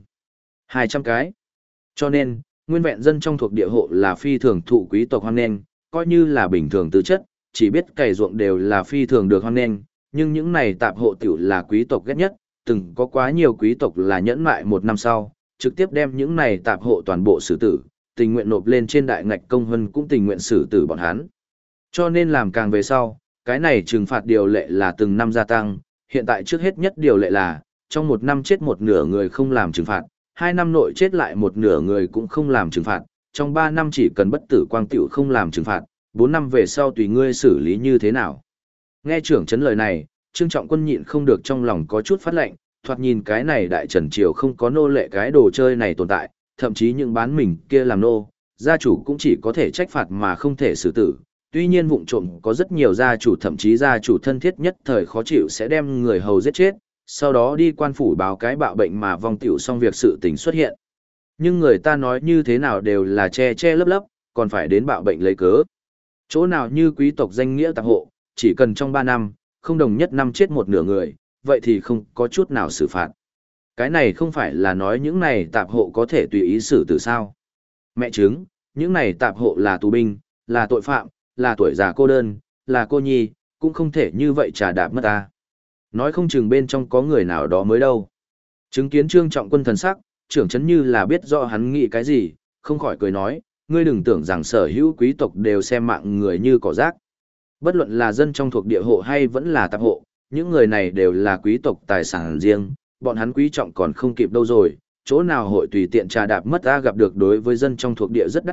200 cái. Cho nên, nguyên vẹn dân trong thuộc địa hộ là phi thường thụ quý tộc hoan nghênh, coi như là bình thường tứ chất, chỉ biết cày ruộng đều là phi thường được hoan nghênh, nhưng những này tạp hộ tiểu là quý tộc ghét nhất, từng có quá nhiều quý tộc là nhẫn mại 1 năm sau, trực tiếp đem những này tạp hộ toàn bộ xử tử, tình nguyện nộp lên trên đại ngạch công vân cũng tình nguyện xử tử bọn hắn. Cho nên làm càng về sau, cái này trừng phạt điều lệ là từng năm gia tăng, hiện tại trước hết nhất điều lệ là, trong 1 năm chết 1/2 người không làm trừng phạt, 2 năm nội chết lại 1/2 người cũng không làm trừng phạt, trong 3 năm chỉ cần bất tử quang tiểu không làm trừng phạt, 4 năm về sau tùy ngươi xử lý như thế nào. Nghe trưởng trấn lời này, Trương Trọng Quân nhịn không được trong lòng có chút phát lệnh, thoạt nhìn cái này đại trần triều không có nô lệ cái đồ chơi này tồn tại, thậm chí những bán mình kia làm nô, gia chủ cũng chỉ có thể trách phạt mà không thể xử tử. Tuy nhiên vụng trộm có rất nhiều gia chủ thậm chí gia chủ thân thiết nhất thời khó chịu sẽ đem người hầu giết chết, sau đó đi quan phủ báo cái bạo bệnh mà vong tiểu xong việc sự tình xuất hiện. Nhưng người ta nói như thế nào đều là che che lấp lấp, còn phải đến bạo bệnh lấy cớ. Chỗ nào như quý tộc danh nghĩa tạp hộ, chỉ cần trong 3 năm, không đồng nhất năm chết 1/2 người, vậy thì không có chút nào xử phạt. Cái này không phải là nói những này tạp hộ có thể tùy ý xử tử sao. Mẹ chứng, những này tạp hộ là tù binh, là tội phạm, là tuổi già cô đơn, là cô nhi, cũng không thể như vậy trà đạp mất ta. Nói không chừng bên trong có người nào đó mới đâu. Chứng kiến Trương Trọng Quân thần sắc, trưởng trấn như là biết rõ hắn nghĩ cái gì, không khỏi cười nói, ngươi đừng tưởng rằng sở hữu quý tộc đều xem mạng người như cỏ rác. Bất luận là dân trong thuộc địa hộ hay vẫn là tạp hộ, những người này đều là quý tộc tài sản riêng, bọn hắn quý trọng còn không kịp đâu rồi, chỗ nào hội tùy tiện trà đạp mất ta gặp được đối với dân trong thuộc địa rất đắc tộc,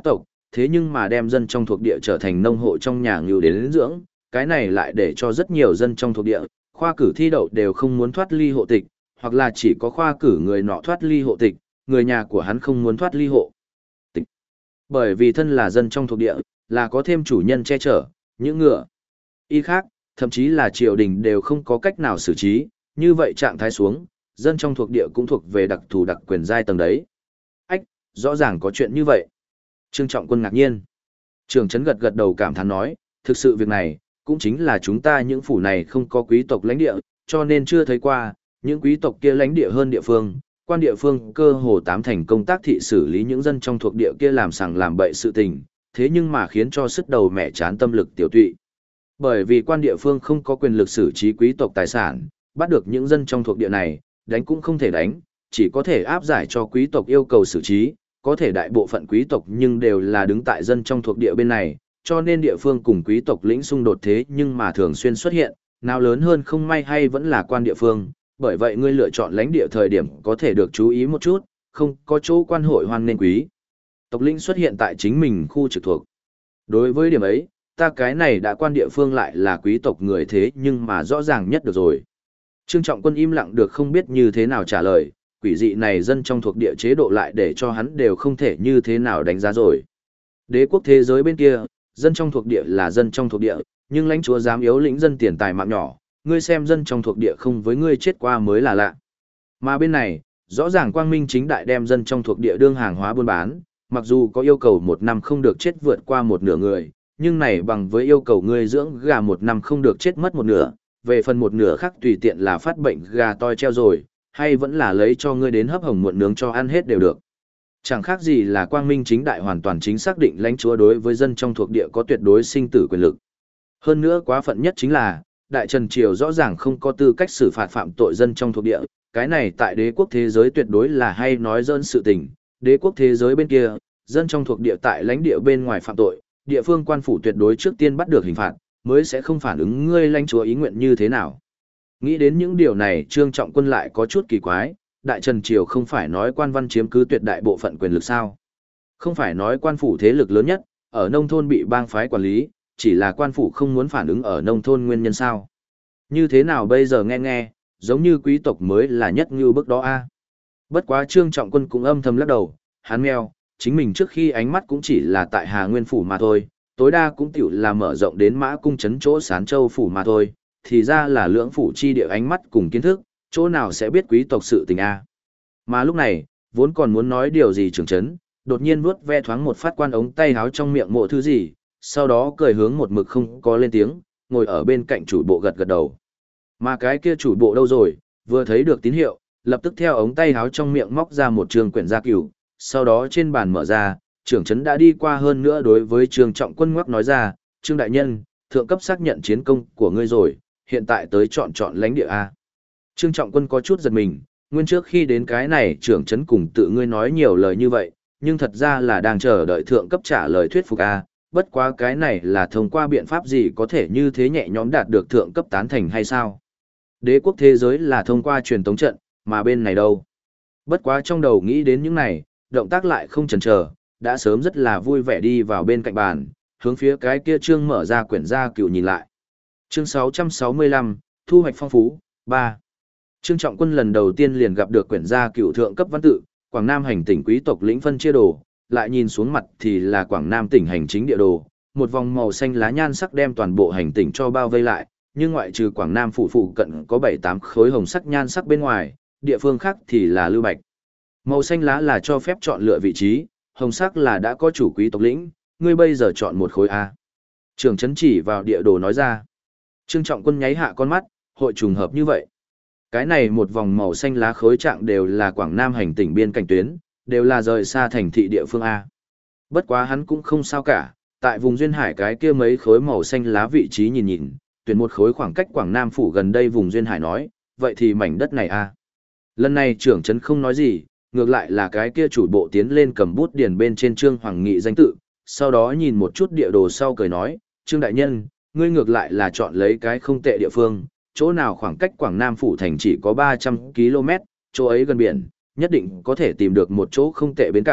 thế nhưng mà đem dân trong thuộc địa trở thành nông hộ trong nhà ngưu đến dưỡng, cái này lại để cho rất nhiều dân trong thuộc địa, khoa cử thi đậu đều không muốn thoát ly hộ tịch, hoặc là chỉ có khoa cử người nọ thoát ly hộ tịch, người nhà của hắn không muốn thoát ly hộ tịch. Bởi vì thân là dân trong thuộc địa, là có thêm chủ nhân che chở, những ngựa y khác, thậm chí là triều đình đều không có cách nào xử trí, như vậy trạng thái xuống, dân trong thuộc địa cũng thuộc về đặc thù đặc quyền giai tầng đấy. Ách, rõ ràng có chuyện như vậy. Trương Trọng Quân ngạc nhiên. Trường Trấn gật gật đầu cảm thán nói, thực sự việc này, cũng chính là chúng ta những phủ này không có quý tộc lãnh địa, cho nên chưa thấy qua, những quý tộc kia lãnh địa hơn địa phương, quan địa phương cơ hồ tám thành công tác thị xử lý những dân trong thuộc địa kia làm sằng làm bậy sự tình, thế nhưng mà khiến cho sức đầu mẹ chán tâm lực tiểu tụy. Bởi vì quan địa phương không có quyền lực xử trí quý tộc tài sản, bắt được những dân trong thuộc địa này, đánh cũng không thể đánh, chỉ có thể áp giải cho quý tộc yêu cầu xử trí, có thể đại bộ phận quý tộc nhưng đều là đứng tại dân trong thuộc địa bên này, cho nên địa phương cùng quý tộc lĩnh xung đột thế nhưng mà thường xuyên xuất hiện, nào lớn hơn không may hay vẫn là quan địa phương, bởi vậy ngươi lựa chọn lãnh địa thời điểm có thể được chú ý một chút, không có chỗ quan hội hoan nên quý tộc lĩnh xuất hiện tại chính mình khu trực thuộc. Đối với điểm ấy, ta cái này đã quan địa phương lại là quý tộc người thế nhưng mà rõ ràng nhất được rồi. Trương Trọng Quân im lặng được không biết như thế nào trả lời, quỷ dị này dân trong thuộc địa chế độ lại để cho hắn đều không thể như thế nào đánh giá rồi. Đế quốc thế giới bên kia, dân trong thuộc địa là dân trong thuộc địa, nhưng lãnh chúa dám yếu lĩnh dân tiền tài mạng nhỏ, ngươi xem dân trong thuộc địa không với ngươi chết qua mới là lạ. Mà bên này, rõ ràng quang minh chính đại đem dân trong thuộc địa đương hàng hóa buôn bán, mặc dù có yêu cầu 1 năm không được chết vượt qua một nửa người, nhưng này bằng với yêu cầu ngươi dưỡng gà 1 năm không được chết mất một nửa, về phần một nửa khác tùy tiện là phát bệnh gà toi treo rồi, hay vẫn là lấy cho ngươi đến hấp hồng muộn nướng cho ăn hết đều được. Chẳng khác gì là quang minh chính đại hoàn toàn chính xác định lãnh chúa đối với dân trong thuộc địa có tuyệt đối sinh tử quyền lực. Hơn nữa quá phận nhất chính là, Đại Trần Triều rõ ràng không có tư cách xử phạt phạm tội dân trong thuộc địa, cái này tại đế quốc thế giới tuyệt đối là hay nói dỡn sự tình, đế quốc thế giới bên kia, dân trong thuộc địa tại lãnh địa bên ngoài phạm tội, địa phương quan phủ tuyệt đối trước tiên bắt được hình phạt, mới sẽ không phản ứng ngươi lãnh chúa ý nguyện như thế nào. Nghĩ đến những điều này Trương Trọng Quân lại có chút kỳ quái, Đại Trần Triều không phải nói quan văn chiếm cứ tuyệt đại bộ phận quyền lực sao? Không phải nói quan phủ thế lực lớn nhất, ở nông thôn bị bang phái quản lý, chỉ là quan phủ không muốn phản ứng ở nông thôn nguyên nhân sao? Như thế nào bây giờ nghe, giống như quý tộc mới là nhất như bước đó a. Bất quá Trương Trọng Quân cũng âm thầm lắc đầu, hắn meo, chính mình trước khi ánh mắt cũng chỉ là tại Hà Nguyên phủ mà thôi, tối đa cũng tiểu là mở rộng đến Mã cung trấn chỗ Sán Châu phủ mà thôi, thì ra là lưỡng phủ chi địa ánh mắt cùng kiến thức, chỗ nào sẽ biết quý tộc sự tình a. Mà lúc này, vốn còn muốn nói điều gì trưởng trấn, đột nhiên vuốt ve thoáng một phát quan ống tay háo trong miệng mộ thứ gì, sau đó cười hướng một mực không có lên tiếng, ngồi ở bên cạnh chủ bộ gật gật đầu. Mà cái kia chủ bộ đâu rồi, vừa thấy được tín hiệu, lập tức theo ống tay háo trong miệng móc ra một trường quyển gia cửu, sau đó trên bàn mở ra, trưởng trấn đã đi qua hơn nữa đối với Trương Trọng Quân ngoắc nói ra, Trương đại nhân, thượng cấp xác nhận chiến công của ngươi rồi, hiện tại tới chọn lãnh địa A. Trương Trọng Quân có chút giật mình, nguyên trước khi đến cái này trưởng trấn cùng tự ngươi nói nhiều lời như vậy, nhưng thật ra là đang chờ đợi thượng cấp trả lời thuyết phục A, bất quá cái này là thông qua biện pháp gì có thể như thế nhẹ nhõm đạt được thượng cấp tán thành hay sao? Đế quốc thế giới là thông qua truyền tống trận, mà bên này đâu? Bất quá trong đầu nghĩ đến những này, động tác lại không chần chờ, đã sớm rất là vui vẻ đi vào bên cạnh bàn, hướng phía cái kia chương mở ra quyển gia cựu nhìn lại. Chương 665, thu hoạch phong phú, 3. Trương Trọng Quân lần đầu tiên liền gặp được quyển gia cựu thượng cấp văn tự, Quảng Nam hành tỉnh quý tộc lĩnh phân chia đồ, lại nhìn xuống mặt thì là Quảng Nam tỉnh hành chính địa đồ, một vòng màu xanh lá nhan sắc đem toàn bộ hành tỉnh cho bao vây lại, nhưng ngoại trừ Quảng Nam phụ cận có 7-8 khối hồng sắc nhan sắc bên ngoài, địa phương khác thì là lưu bạch. Màu xanh lá là cho phép chọn lựa vị trí, hồng sắc là đã có chủ quý tộc lĩnh, ngươi bây giờ chọn một khối A. Trưởng trấn chỉ vào địa đồ nói ra. Trương Trọng Quân nháy hạ con mắt, hội trùng hợp như vậy. Cái này một vòng màu xanh lá khối trạng đều là Quảng Nam hành tỉnh biên cảnh tuyến, đều là rời xa thành thị địa phương A. Bất quá hắn cũng không sao cả, tại vùng duyên hải cái kia mấy khối màu xanh lá vị trí nhìn, tuyển một khối khoảng cách Quảng Nam phủ gần đây vùng duyên hải nói, vậy thì mảnh đất này A. Lần này trưởng trấn không nói gì, ngược lại là cái kia chủ bộ tiến lên cầm bút điền bên trên Trương Hoàng Nghị danh tự, sau đó nhìn một chút địa đồ sau cười nói, Trương đại nhân, ngươi ngược lại là chọn lấy cái không tệ địa phương, chỗ nào khoảng cách Quảng Nam phủ thành chỉ có 300 km, chỗ ấy gần biển, nhất định có thể tìm được một chỗ không tệ bến cảng,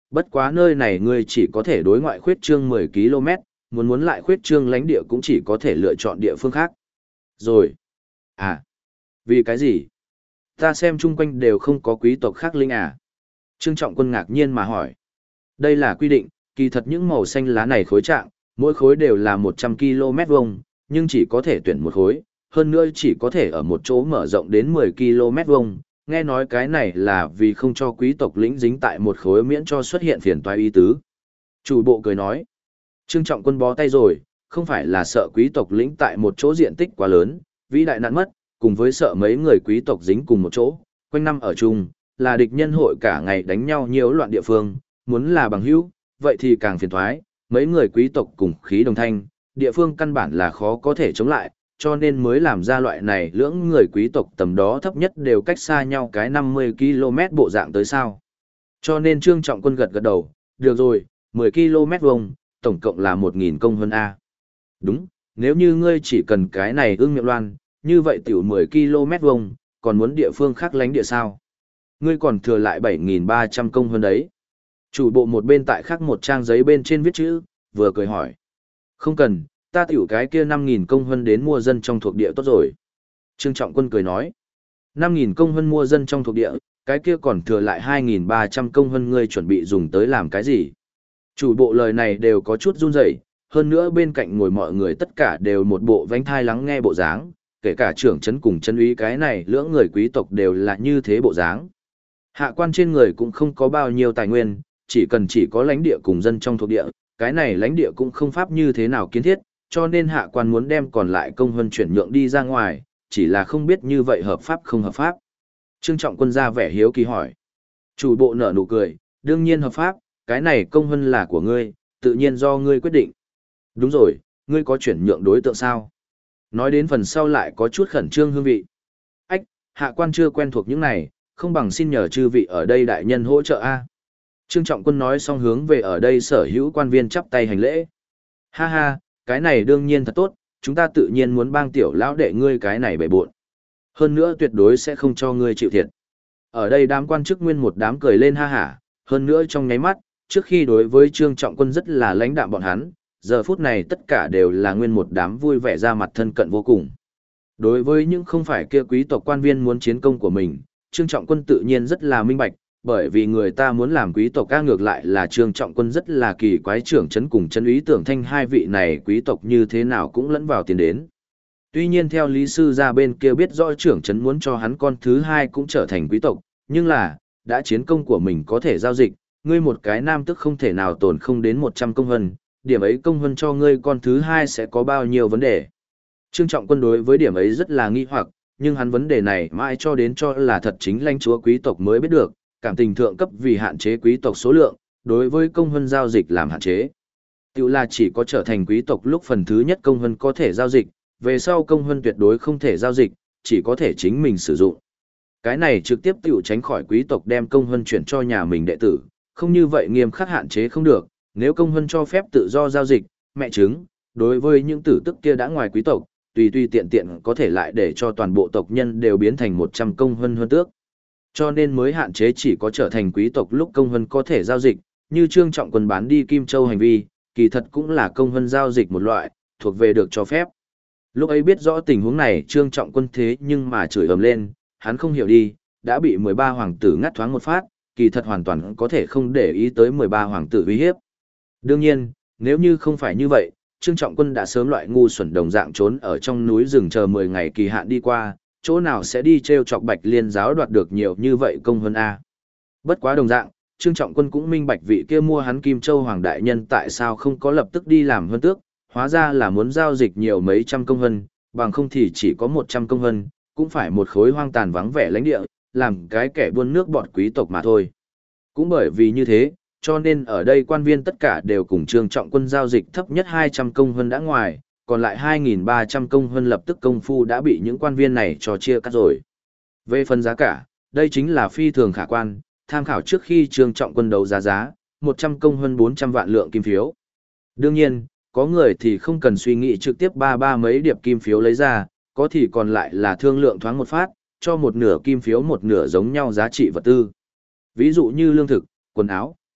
Bất quá nơi này ngươi chỉ có thể đối ngoại khuyết trương 10 km, muốn lại khuyết trương lãnh địa cũng chỉ có thể lựa chọn địa phương khác. Rồi. À, vì cái gì? Ta xem chung quanh đều không có quý tộc khác linh à? Trương Trọng Quân ngạc nhiên mà hỏi. Đây là quy định, kỳ thật những màu xanh lá này khối trạng, mỗi khối đều là 100 km vuông, nhưng chỉ có thể tuyển một khối, hơn nữa chỉ có thể ở một chỗ mở rộng đến 10 km vuông. Nghe nói cái này là vì không cho quý tộc lĩnh dính tại một khối miễn cho xuất hiện phiền toái ý tứ. Chủ bộ cười nói. Trương Trọng Quân bó tay rồi, không phải là sợ quý tộc lĩnh tại một chỗ diện tích quá lớn, vĩ đại nạn mất, cùng với sợ mấy người quý tộc dính cùng một chỗ, quanh năm ở chung, là địch nhân hội cả ngày đánh nhau nhiễu loạn địa phương, muốn là bằng hữu, vậy thì càng phiền toái, mấy người quý tộc cùng khí đồng thanh, địa phương căn bản là khó có thể chống lại, cho nên mới làm ra loại này lưỡng người quý tộc tầm đó thấp nhất đều cách xa nhau cái 50 km bộ dạng tới sao. Cho nên Trương Trọng Quân gật gật đầu, được rồi, 10 km vuông, tổng cộng là 1.000 công hơn A. Đúng, nếu như ngươi chỉ cần cái này ưng miệng loan, như vậy tiểu 10 km vuông, còn muốn địa phương khác lánh địa sao? Ngươi còn thừa lại 7.300 công hơn đấy. Chủ bộ một bên tại khác một trang giấy bên trên viết chữ, vừa cười hỏi. Không cần, ta tiểu cái kia 5.000 công hơn đến mua dân trong thuộc địa tốt rồi. Trương Trọng Quân cười nói. 5.000 công hơn mua dân trong thuộc địa, cái kia còn thừa lại 2.300 công hơn ngươi chuẩn bị dùng tới làm cái gì? Chủ bộ lời này đều có chút run rẩy, hơn nữa bên cạnh ngồi mọi người tất cả đều một bộ vánh thai lắng nghe bộ dáng, kể cả trưởng trấn cùng trấn úy cái này lưỡng người quý tộc đều là như thế bộ dáng. Hạ quan trên người cũng không có bao nhiêu tài nguyên, chỉ có lãnh địa cùng dân trong thuộc địa, cái này lãnh địa cũng không pháp như thế nào kiến thiết, cho nên hạ quan muốn đem còn lại công hơn chuyển nhượng đi ra ngoài, chỉ là không biết như vậy hợp pháp không hợp pháp. Trương Trọng Quân ra vẻ hiếu kỳ hỏi. Chủ bộ nở nụ cười, đương nhiên hợp pháp, cái này công hơn là của ngươi, tự nhiên do ngươi quyết định. Đúng rồi, ngươi có chuyển nhượng đối tượng sao? Nói đến phần sau lại có chút khẩn trương hương vị. Ách, hạ quan chưa quen thuộc những này, không bằng xin nhờ chư vị ở đây đại nhân hỗ trợ a. Trương Trọng Quân nói xong hướng về ở đây sở hữu quan viên chắp tay hành lễ. Ha ha, cái này đương nhiên thật tốt, chúng ta tự nhiên muốn bang tiểu lão đệ ngươi cái này bể buộn. Hơn nữa tuyệt đối sẽ không cho ngươi chịu thiệt. Ở đây đám quan chức nguyên một đám cười lên ha hả, hơn nữa trong nháy mắt, trước khi đối với Trương Trọng Quân rất là lãnh đạm bọn hắn, giờ phút này tất cả đều là nguyên một đám vui vẻ ra mặt thân cận vô cùng. Đối với những không phải kia quý tộc quan viên muốn chiến công của mình, Trương Trọng Quân tự nhiên rất là minh bạch, bởi vì người ta muốn làm quý tộc ca ngược lại là Trương Trọng Quân rất là kỳ quái trưởng trấn cùng trấn úy Tưởng Thanh hai vị này quý tộc như thế nào cũng lẫn vào tiền đến. Tuy nhiên theo lý sư ra bên kia biết rõ trưởng trấn muốn cho hắn con thứ hai cũng trở thành quý tộc, nhưng là, đã chiến công của mình có thể giao dịch, ngươi một cái nam tức không thể nào tồn không đến 100 công hân, điểm ấy công hân cho ngươi con thứ hai sẽ có bao nhiêu vấn đề. Trương Trọng Quân đối với điểm ấy rất là nghi hoặc, nhưng hắn vấn đề này mãi cho đến cho là thật chính lãnh chúa quý tộc mới biết được, cảm tình thượng cấp vì hạn chế quý tộc số lượng, đối với công hân giao dịch làm hạn chế. Tiểu là chỉ có trở thành quý tộc lúc phần thứ nhất công hân có thể giao dịch, về sau công hân tuyệt đối không thể giao dịch, chỉ có thể chính mình sử dụng. Cái này trực tiếp tiểu tránh khỏi quý tộc đem công hân chuyển cho nhà mình đệ tử, không như vậy nghiêm khắc hạn chế không được, nếu công hân cho phép tự do giao dịch, mẹ chứng, đối với những tử tức kia đã ngoài quý tộc, tùy tiện tiện có thể lại để cho toàn bộ tộc nhân đều biến thành 100 công hân hơn tước. Cho nên mới hạn chế chỉ có trở thành quý tộc lúc công hân có thể giao dịch, như Trương Trọng Quân bán đi Kim Châu hành vi, kỳ thật cũng là công hân giao dịch một loại, thuộc về được cho phép. Lúc ấy biết rõ tình huống này Trương Trọng Quân thế nhưng mà chửi ầm lên, hắn không hiểu đi, đã bị 13 hoàng tử ngắt thoáng một phát, kỳ thật hoàn toàn có thể không để ý tới 13 hoàng tử uy hiếp. Đương nhiên, nếu như không phải như vậy, Trương Trọng Quân đã sớm loại ngu xuẩn đồng dạng trốn ở trong núi rừng chờ 10 ngày kỳ hạn đi qua, chỗ nào sẽ đi treo chọc Bạch Liên giáo đoạt được nhiều như vậy công hơn a. Bất quá đồng dạng, Trương Trọng Quân cũng minh bạch vị kia mua hắn Kim Châu Hoàng đại nhân tại sao không có lập tức đi làm hơn tước, hóa ra là muốn giao dịch nhiều mấy trăm công hơn, bằng không thì chỉ có 100 công hơn, cũng phải một khối hoang tàn vắng vẻ lãnh địa, làm cái kẻ buôn nước bọt quý tộc mà thôi. Cũng bởi vì như thế, cho nên ở đây quan viên tất cả đều cùng Trương Trọng Quân giao dịch thấp nhất 200 công hơn đã ngoài, còn lại 2.300 công hơn lập tức công phu đã bị những quan viên này cho chia cắt rồi. Về phần giá cả, đây chính là phi thường khả quan, tham khảo trước khi Trương Trọng Quân đấu giá, 100 công hơn 400 vạn lượng kim phiếu. Đương nhiên, có người thì không cần suy nghĩ trực tiếp ba mấy điệp kim phiếu lấy ra, có thì còn lại là thương lượng thoáng một phát, cho một nửa kim phiếu một nửa giống nhau giá trị vật tư. Ví dụ như lương thực, quần áo,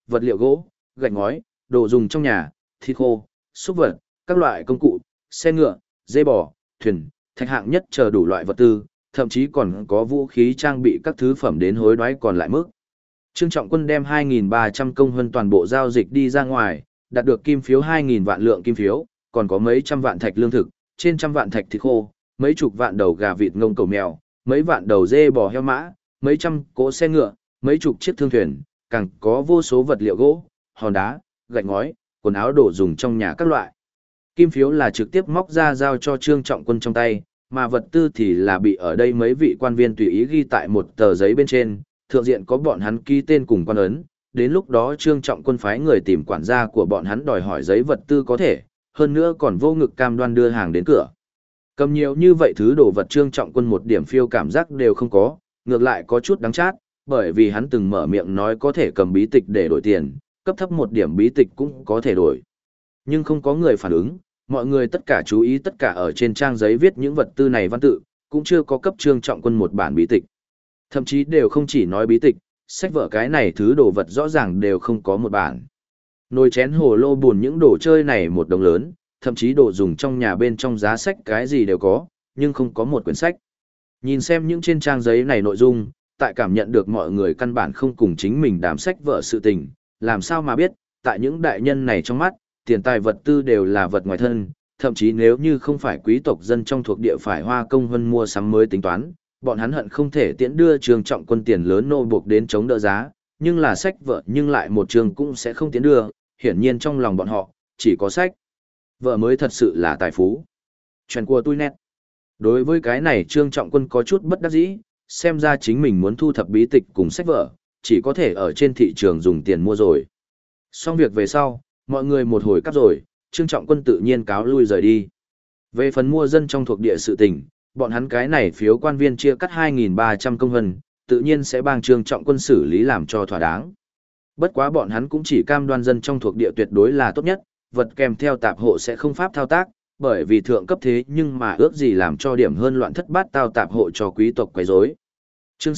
vật liệu gỗ, gạch ngói, đồ dùng trong nhà, thịt khô, súc vật, các loại công cụ, xe ngựa, dây bò, thuyền, thạch hạng nhất chờ đủ loại vật tư, thậm chí còn có vũ khí trang bị các thứ phẩm đến hối đoái còn lại mức. Trương Trọng Quân đem 2.300 công hơn toàn bộ giao dịch đi ra ngoài, đạt được kim phiếu 2.000 vạn lượng kim phiếu, còn có mấy trăm vạn thạch lương thực, trên trăm vạn thạch thịt khô, mấy chục vạn đầu gà vịt ngông cầu mèo, mấy vạn đầu dê bò heo mã, mấy trăm cỗ xe ngựa, mấy chục chiếc thương thuyền, càng có vô số vật liệu gỗ, hòn đá, gạch ngói, quần áo đồ dùng trong nhà các loại. Kim phiếu là trực tiếp móc ra giao cho Trương Trọng Quân trong tay, mà vật tư thì là bị ở đây mấy vị quan viên tùy ý ghi tại một tờ giấy bên trên, thượng diện có bọn hắn ký tên cùng quan ấn, đến lúc đó Trương Trọng Quân phái người tìm quản gia của bọn hắn đòi hỏi giấy vật tư có thể, hơn nữa còn vô ngực cam đoan đưa hàng đến cửa. Cầm nhiều như vậy thứ đồ vật Trương Trọng Quân một điểm phiêu cảm giác đều không có, ngược lại có chút đắng chát, bởi vì hắn từng mở miệng nói có thể cầm bí tịch để đổi tiền, cấp thấp một điểm bí tịch cũng có thể đổi. Nhưng không có người phản ứng, mọi người tất cả chú ý tất cả ở trên trang giấy viết những vật tư này văn tự, cũng chưa có cấp Trương Trọng Quân một bản bí tịch. Thậm chí đều không chỉ nói bí tịch, sách vở cái này thứ đồ vật rõ ràng đều không có một bản. Nồi chén hồ lô buồn những đồ chơi này một đồng lớn, thậm chí đồ dùng trong nhà bên trong giá sách cái gì đều có, nhưng không có một quyển sách. Nhìn xem những trên trang giấy này nội dung, tại cảm nhận được mọi người căn bản không cùng chính mình đám sách vở sự tình, làm sao mà biết, tại những đại nhân này trong mắt, tiền tài vật tư đều là vật ngoài thân, thậm chí nếu như không phải quý tộc dân trong thuộc địa phải hoa công hơn mua sắm mới tính toán, bọn hắn hận không thể tiễn đưa Trương Trọng Quân tiền lớn nô buộc đến chống đỡ giá, nhưng là sách vợ nhưng lại một trường cũng sẽ không tiễn đưa, hiển nhiên trong lòng bọn họ, chỉ có sách vợ mới thật sự là tài phú. Chuyện của tôi nét. Đối với cái này Trương Trọng Quân có chút bất đắc dĩ, xem ra chính mình muốn thu thập bí tịch cùng sách vợ, chỉ có thể ở trên thị trường dùng tiền mua rồi. Xong việc về sau, mọi người một hồi cắp rồi, Trương Trọng Quân tự nhiên cáo lui rời đi. Về phần mua dân trong thuộc địa sự tình, bọn hắn cái này phiếu quan viên chia cắt 2.300 công vân, tự nhiên sẽ bang Trương Trọng Quân xử lý làm cho thỏa đáng. Bất quá bọn hắn cũng chỉ cam đoan dân trong thuộc địa tuyệt đối là tốt nhất, vật kèm theo tạp hộ sẽ không pháp thao tác, bởi vì thượng cấp thế nhưng mà ước gì làm cho điểm hơn loạn thất bát tao tạp hộ cho quý tộc quấy rối. Chương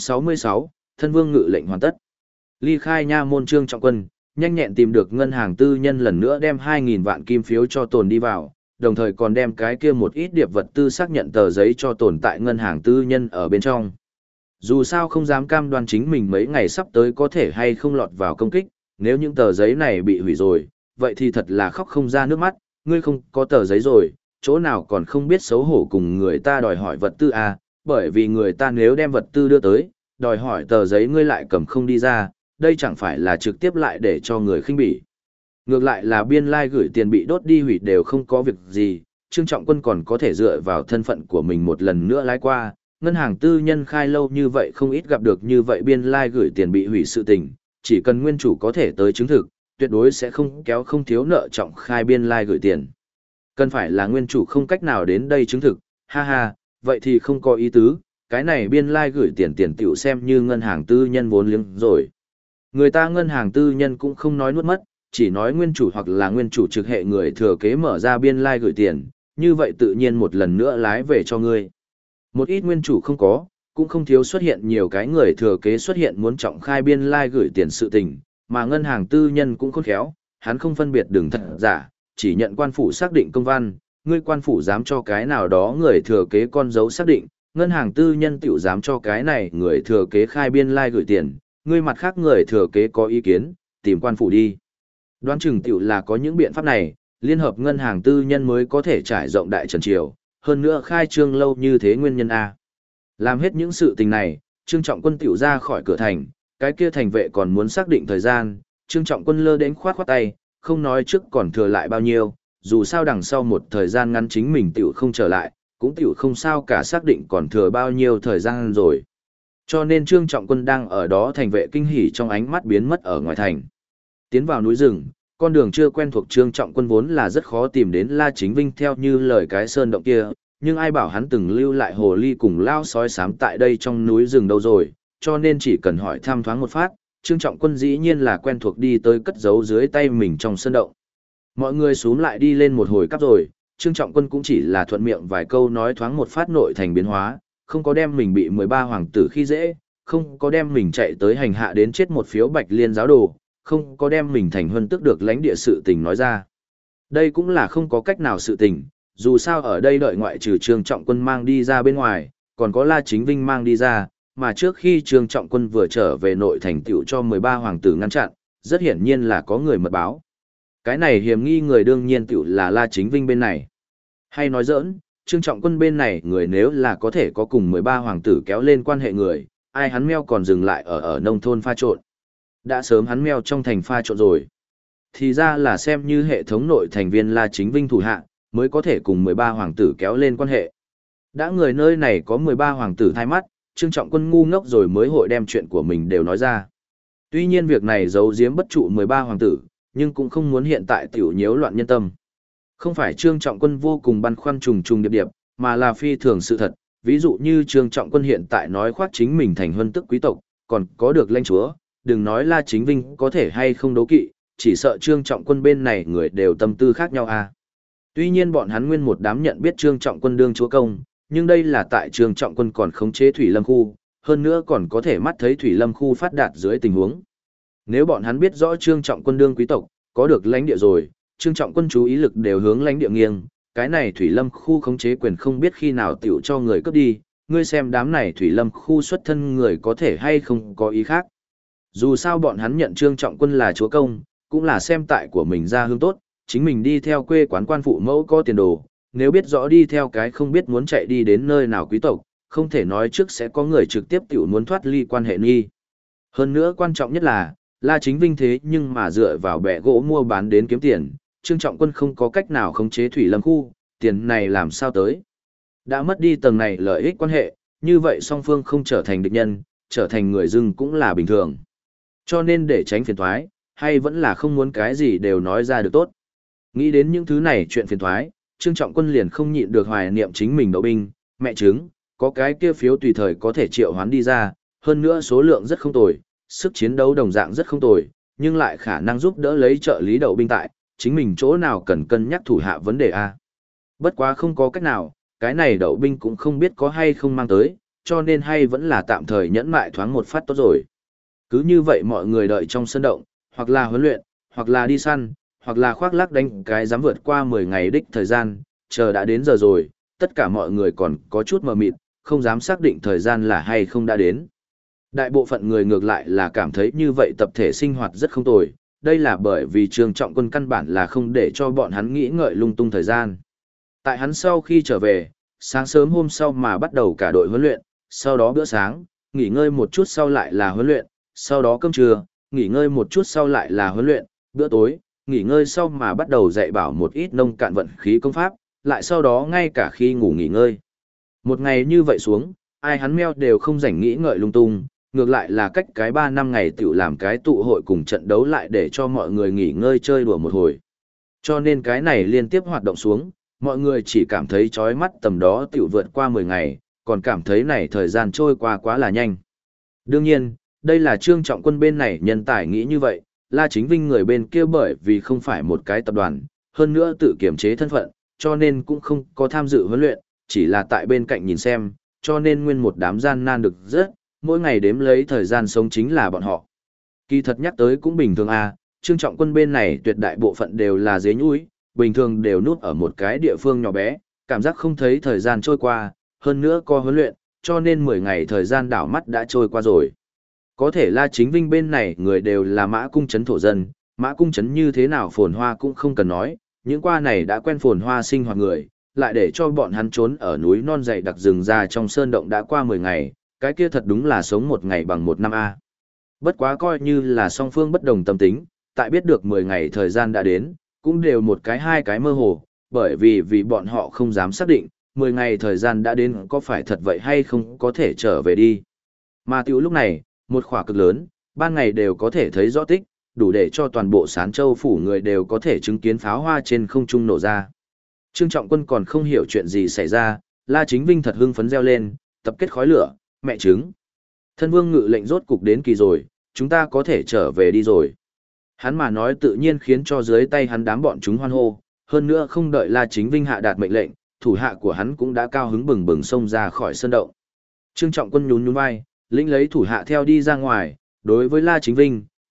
666, Thân Vương ngự lệnh hoàn tất. Ly khai nha môn Trương Trọng Quân, nhanh nhẹn tìm được ngân hàng tư nhân lần nữa đem 2.000 vạn kim phiếu cho tồn đi vào, đồng thời còn đem cái kia một ít điệp vật tư xác nhận tờ giấy cho tồn tại ngân hàng tư nhân ở bên trong. Dù sao không dám cam đoan chính mình mấy ngày sắp tới có thể hay không lọt vào công kích, nếu những tờ giấy này bị hủy rồi, vậy thì thật là khóc không ra nước mắt, ngươi không có tờ giấy rồi, chỗ nào còn không biết xấu hổ cùng người ta đòi hỏi vật tư à, bởi vì người ta nếu đem vật tư đưa tới, đòi hỏi tờ giấy ngươi lại cầm không đi ra, đây chẳng phải là trực tiếp lại để cho người khinh bỉ. Ngược lại là biên lai gửi tiền bị đốt đi hủy đều không có việc gì, Trương Trọng Quân còn có thể dựa vào thân phận của mình một lần nữa lái qua, ngân hàng tư nhân khai lâu như vậy không ít gặp được như vậy biên lai gửi tiền bị hủy sự tình, chỉ cần nguyên chủ có thể tới chứng thực, tuyệt đối sẽ không kéo không thiếu nợ trọng khai biên lai gửi tiền. Cần phải là nguyên chủ không cách nào đến đây chứng thực, ha ha, vậy thì không có ý tứ, cái này biên lai gửi tiền tiền tiểu xem như ngân hàng tư nhân vốn liếng rồi. Người ta ngân hàng tư nhân cũng không nói nuốt mất, chỉ nói nguyên chủ hoặc là nguyên chủ trực hệ người thừa kế mở ra biên lai gửi tiền, như vậy tự nhiên một lần nữa lái về cho ngươi. Một ít nguyên chủ không có, cũng không thiếu xuất hiện nhiều cái người thừa kế xuất hiện muốn trọng khai biên lai gửi tiền sự tình, mà ngân hàng tư nhân cũng khôn khéo, hắn không phân biệt đường thật giả, chỉ nhận quan phủ xác định công văn, ngươi quan phủ dám cho cái nào đó người thừa kế con dấu xác định, ngân hàng tư nhân tiểu dám cho cái này người thừa kế khai biên lai gửi tiền, ngươi mặt khác người thừa kế có ý kiến, tìm quan phủ đi. Đoán chừng tiểu là có những biện pháp này, liên hợp ngân hàng tư nhân mới có thể trải rộng đại trần triều, hơn nữa khai trương lâu như thế nguyên nhân A. Làm hết những sự tình này, Trương Trọng Quân tiểu ra khỏi cửa thành, cái kia thành vệ còn muốn xác định thời gian, Trương Trọng Quân lơ đến khoát tay, không nói trước còn thừa lại bao nhiêu, dù sao đằng sau một thời gian ngắn chính mình tiểu không trở lại, cũng tiểu không sao cả xác định còn thừa bao nhiêu thời gian rồi. Cho nên Trương Trọng Quân đang ở đó thành vệ kinh hỉ trong ánh mắt biến mất ở ngoài thành. Tiến vào núi rừng, con đường chưa quen thuộc Trương Trọng Quân vốn là rất khó tìm đến La Chính Vinh theo như lời cái sơn động kia, nhưng ai bảo hắn từng lưu lại hồ ly cùng lao sói xám tại đây trong núi rừng đâu rồi, cho nên chỉ cần hỏi thăm thoáng một phát, Trương Trọng Quân dĩ nhiên là quen thuộc đi tới cất giấu dưới tay mình trong sơn động. Mọi người xuống lại đi lên một hồi cắp rồi, Trương Trọng Quân cũng chỉ là thuận miệng vài câu nói thoáng một phát nội thành biến hóa, không có đem mình bị 13 hoàng tử khi dễ, không có đem mình chạy tới hành hạ đến chết một phiếu bạch liên giáo đồ, không có đem mình thành huân tước được lãnh địa sự tình nói ra. Đây cũng là không có cách nào sự tình, dù sao ở đây đợi ngoại trừ Trương Trọng Quân mang đi ra bên ngoài, còn có La Chính Vinh mang đi ra, mà trước khi Trương Trọng Quân vừa trở về nội thành tựu cho 13 hoàng tử ngăn chặn, rất hiển nhiên là có người mật báo. Cái này hiểm nghi người đương nhiên tựu là La Chính Vinh bên này. Hay nói giỡn, Trương Trọng Quân bên này người nếu là có thể có cùng 13 hoàng tử kéo lên quan hệ người, ai hắn meo còn dừng lại ở nông thôn pha trộn. Đã sớm hắn meo trong thành pha trộn rồi. Thì ra là xem như hệ thống nội thành viên La Chính Vinh thủ hạ, mới có thể cùng 13 hoàng tử kéo lên quan hệ. Đã người nơi này có 13 hoàng tử thay mắt, Trương Trọng Quân ngu ngốc rồi mới hội đem chuyện của mình đều nói ra. Tuy nhiên việc này giấu giếm bất trụ 13 hoàng tử, nhưng cũng không muốn hiện tại tiểu nhiễu loạn nhân tâm. Không phải Trương Trọng Quân vô cùng băn khoăn trùng trùng điệp điệp, mà là phi thường sự thật. Ví dụ như Trương Trọng Quân hiện tại nói khoác chính mình thành huân tức quý tộc, còn có được lãnh chúa, đừng nói La Chính Vinh có thể hay không đấu kỵ, chỉ sợ Trương Trọng Quân bên này người đều tâm tư khác nhau à. Tuy nhiên bọn hắn nguyên một đám nhận biết Trương Trọng Quân đương chúa công, nhưng đây là tại Trương Trọng Quân còn khống chế Thủy Lâm khu, hơn nữa còn có thể mắt thấy Thủy Lâm khu phát đạt dưới tình huống. Nếu bọn hắn biết rõ Trương Trọng Quân đương quý tộc, có được lãnh địa rồi, Trương Trọng Quân chú ý lực đều hướng lãnh địa nghiêng, cái này Thủy Lâm khu khống chế quyền không biết khi nào tiểu cho người cướp đi, ngươi xem đám này Thủy Lâm khu xuất thân người có thể hay không có ý khác. Dù sao bọn hắn nhận Trương Trọng Quân là chúa công, cũng là xem tại của mình ra hương tốt, chính mình đi theo quê quán quan phụ mẫu có tiền đồ, nếu biết rõ đi theo cái không biết muốn chạy đi đến nơi nào quý tộc, không thể nói trước sẽ có người trực tiếp tiểu muốn thoát ly quan hệ nghi. Hơn nữa quan trọng nhất là, La Chính Vinh thế nhưng mà dựa vào bẻ gỗ mua bán đến kiếm tiền, Trương Trọng Quân không có cách nào khống chế Thủy Lâm khu, tiền này làm sao tới. Đã mất đi tầng này lợi ích quan hệ, như vậy song phương không trở thành địch nhân, trở thành người dưng cũng là bình thường. Cho nên để tránh phiền thoái, hay vẫn là không muốn cái gì đều nói ra được tốt. Nghĩ đến những thứ này chuyện phiền thoái, Trương Trọng Quân liền không nhịn được hoài niệm chính mình đậu binh, mẹ chứng, có cái kia phiếu tùy thời có thể triệu hoán đi ra, hơn nữa số lượng rất không tồi, sức chiến đấu đồng dạng rất không tồi, nhưng lại khả năng giúp đỡ lấy trợ lý đậu binh tại, chính mình chỗ nào cần cân nhắc thủ hạ vấn đề A. Bất quá không có cách nào, cái này đậu binh cũng không biết có hay không mang tới, cho nên hay vẫn là tạm thời nhẫn mại thoáng một phát tốt rồi. Cứ như vậy mọi người đợi trong sân động, hoặc là huấn luyện, hoặc là đi săn, hoặc là khoác lác đánh cái dám vượt qua 10 ngày đích thời gian, chờ đã đến giờ rồi, tất cả mọi người còn có chút mờ mịt, không dám xác định thời gian là hay không đã đến. Đại bộ phận người ngược lại là cảm thấy như vậy tập thể sinh hoạt rất không tồi, đây là bởi vì Trương Trọng Quân căn bản là không để cho bọn hắn nghĩ ngợi lung tung thời gian. Tại hắn sau khi trở về, sáng sớm hôm sau mà bắt đầu cả đội huấn luyện, sau đó bữa sáng, nghỉ ngơi một chút sau lại là huấn luyện, sau đó cơm trưa, nghỉ ngơi một chút sau lại là huấn luyện, bữa tối, nghỉ ngơi sau mà bắt đầu dạy bảo một ít nông cạn vận khí công pháp, lại sau đó ngay cả khi ngủ nghỉ ngơi. Một ngày như vậy xuống, ai hắn meo đều không rảnh nghĩ ngợi lung tung, ngược lại là cách cái 3 năm ngày tiểu làm cái tụ hội cùng trận đấu lại để cho mọi người nghỉ ngơi chơi đùa một hồi. Cho nên cái này liên tiếp hoạt động xuống, mọi người chỉ cảm thấy chói mắt tầm đó tiểu vượt qua 10 ngày, còn cảm thấy này thời gian trôi qua quá là nhanh. Đương nhiên, đây là Trương Trọng Quân bên này nhân tài nghĩ như vậy, La Chính Vinh người bên kia bởi vì không phải một cái tập đoàn, hơn nữa tự kiểm chế thân phận, cho nên cũng không có tham dự huấn luyện, chỉ là tại bên cạnh nhìn xem, cho nên nguyên một đám gian nan được rất, mỗi ngày đếm lấy thời gian sống chính là bọn họ. Kỳ thật nhắc tới cũng bình thường à, Trương Trọng Quân bên này tuyệt đại bộ phận đều là dế nhũi, bình thường đều núp ở một cái địa phương nhỏ bé, cảm giác không thấy thời gian trôi qua, hơn nữa có huấn luyện, cho nên 10 ngày thời gian đảo mắt đã trôi qua rồi. Có thể La Chính Vinh bên này người đều là Mã Cung trấn thổ dân, Mã Cung trấn như thế nào phồn hoa cũng không cần nói, những qua này đã quen phồn hoa sinh hoạt người, lại để cho bọn hắn trốn ở núi non dày đặc rừng ra trong sơn động đã qua 10 ngày, cái kia thật đúng là sống một ngày bằng một năm a. Bất quá coi như là song phương bất đồng tâm tính, tại biết được 10 ngày thời gian đã đến, cũng đều một cái hai cái mơ hồ, bởi vì bọn họ không dám xác định, 10 ngày thời gian đã đến có phải thật vậy hay không có thể trở về đi. Mà tiểu lúc này, một khỏa cực lớn, ban ngày đều có thể thấy rõ tích, đủ để cho toàn bộ Sán Châu phủ người đều có thể chứng kiến pháo hoa trên không trung nổ ra. Trương Trọng Quân còn không hiểu chuyện gì xảy ra, La Chính Vinh thật hưng phấn reo lên, tập kết khói lửa, mẹ trứng. Thân vương ngự lệnh rốt cục đến kỳ rồi, chúng ta có thể trở về đi rồi. Hắn mà nói tự nhiên khiến cho dưới tay hắn đám bọn chúng hoan hô, hơn nữa không đợi La Chính Vinh hạ đạt mệnh lệnh, thủ hạ của hắn cũng đã cao hứng bừng bừng xông ra khỏi sân động. Trương Trọng Quân nhún nhún vai, lĩnh lấy thủ hạ theo đi ra ngoài, đối với La Chính Vinh,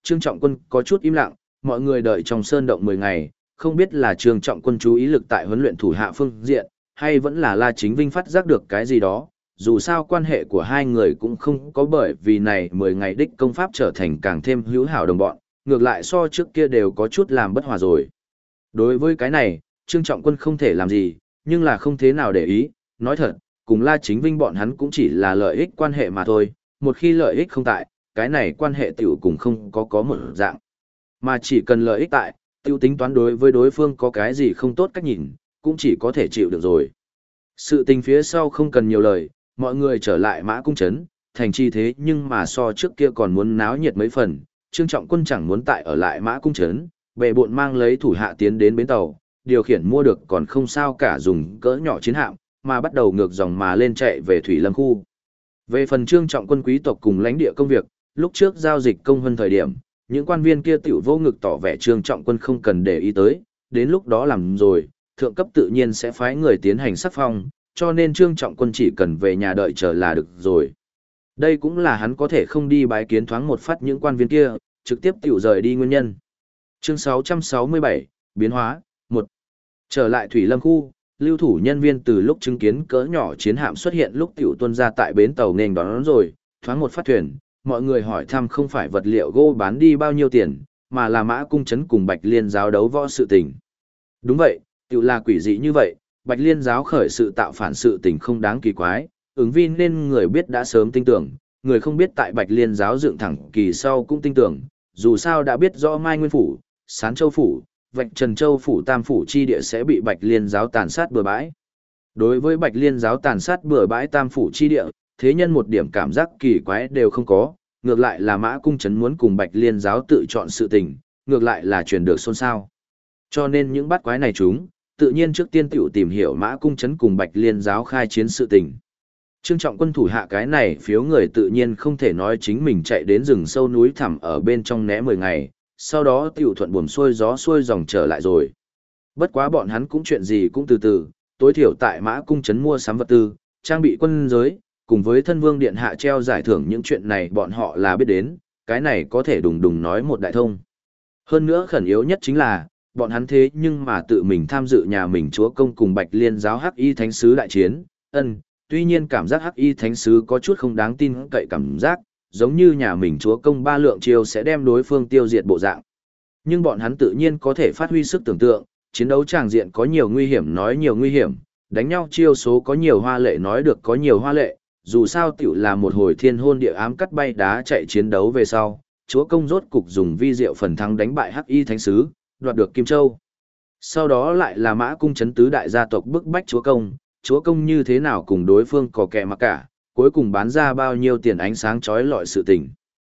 Trương Trọng Quân có chút im lặng, mọi người đợi trong sơn động 10 ngày, không biết là Trương Trọng Quân chú ý lực tại huấn luyện thủ hạ phương diện, hay vẫn là La Chính Vinh phát giác được cái gì đó, dù sao quan hệ của hai người cũng không có bởi vì này 10 ngày đích công pháp trở thành càng thêm hữu hảo đồng bọn, ngược lại so trước kia đều có chút làm bất hòa rồi. Đối với cái này, Trương Trọng Quân không thể làm gì, nhưng là không thế nào để ý, nói thật, cùng La Chính Vinh bọn hắn cũng chỉ là lợi ích quan hệ mà thôi, một khi lợi ích không tại, cái này quan hệ tiểu cùng không có một dạng. Mà chỉ cần lợi ích tại, tiêu tính toán đối với đối phương có cái gì không tốt cách nhìn, cũng chỉ có thể chịu được rồi. Sự tình phía sau không cần nhiều lời, mọi người trở lại Mã Cung Trấn, thành chi thế nhưng mà so trước kia còn muốn náo nhiệt mấy phần, Trương Trọng Quân chẳng muốn tại ở lại Mã Cung Trấn, bệ bộn mang lấy thủ hạ tiến đến bến tàu, điều khiển mua được còn không sao cả dùng cỡ nhỏ chiến hạm, mà bắt đầu ngược dòng mà lên chạy về Thủy Lâm khu. Về phần Trương Trọng Quân quý tộc cùng lãnh địa công việc, lúc trước giao dịch công hơn thời điểm, những quan viên kia tiểu vô ngực tỏ vẻ Trương Trọng Quân không cần để ý tới, đến lúc đó làm rồi, thượng cấp tự nhiên sẽ phái người tiến hành sắc phong, cho nên Trương Trọng Quân chỉ cần về nhà đợi chờ là được rồi. Đây cũng là hắn có thể không đi bái kiến thoáng một phát những quan viên kia, trực tiếp tiểu rời đi nguyên nhân. Chương 667, biến hóa, 1. Trở lại Thủy Lâm khu, lưu thủ nhân viên từ lúc chứng kiến cỡ nhỏ chiến hạm xuất hiện lúc tiểu tuân ra tại bến tàu nên đón rồi, thoáng một phát thuyền, mọi người hỏi thăm không phải vật liệu gỗ bán đi bao nhiêu tiền, mà là Mã Cung Trấn cùng Bạch Liên giáo đấu võ sự tình. Đúng vậy, tiểu là quỷ dị như vậy, Bạch Liên giáo khởi sự tạo phản sự tình không đáng kỳ quái, ứng viên nên người biết đã sớm tin tưởng, người không biết tại Bạch Liên giáo dựng thẳng kỳ sau cũng tin tưởng, dù sao đã biết rõ Mai Nguyên Phủ, Sán Châu Phủ, Vạch Trần Châu Phủ Tam Phủ chi địa sẽ bị Bạch Liên giáo tàn sát bừa bãi. Đối với Bạch Liên giáo tàn sát bừa bãi Tam Phủ chi địa, thế nhân một điểm cảm giác kỳ quái đều không có, ngược lại là Mã Cung Trấn muốn cùng Bạch Liên giáo tự chọn sự tình, ngược lại là truyền được xôn xao. Cho nên những bắt quái này chúng, tự nhiên trước tiên tiểu tìm hiểu Mã Cung Trấn cùng Bạch Liên giáo khai chiến sự tình. Trương Trọng Quân thủ hạ cái này phiếu người tự nhiên không thể nói chính mình chạy đến rừng sâu núi thẳm ở bên trong né 10 ngày, sau đó tiểu thuận buồm xuôi gió xuôi dòng trở lại rồi. Bất quá bọn hắn cũng chuyện gì cũng từ từ, tối thiểu tại Mã Cung Trấn mua sắm vật tư, trang bị quân giới, cùng với thân vương điện hạ treo giải thưởng những chuyện này bọn họ là biết đến, cái này có thể đùng đùng nói một đại thông. Hơn nữa khẩn yếu nhất chính là, bọn hắn thế nhưng mà tự mình tham dự nhà mình chúa công cùng Bạch Liên giáo Hắc Y Thánh Sứ đại chiến, tuy nhiên cảm giác Hắc Y Thánh Sứ có chút không đáng tin cậy cảm giác, giống như nhà mình chúa công ba lượng chiêu sẽ đem đối phương tiêu diệt bộ dạng. Nhưng bọn hắn tự nhiên có thể phát huy sức tưởng tượng, chiến đấu tràng diện có nhiều nguy hiểm nói nhiều nguy hiểm, đánh nhau chiêu số có nhiều hoa lệ nói được có nhiều hoa lệ, dù sao tiểu là một hồi thiên hôn địa ám cắt bay đá chạy chiến đấu về sau, chúa công rốt cục dùng vi diệu phần thắng đánh bại Hắc Y Thánh Sứ, đoạt được Kim Châu. Sau đó lại là Mã Cung Trấn tứ đại gia tộc bức bách chúa công như thế nào cùng đối phương có kẻ mà cả, cuối cùng bán ra bao nhiêu tiền ánh sáng chói lọi sự tình.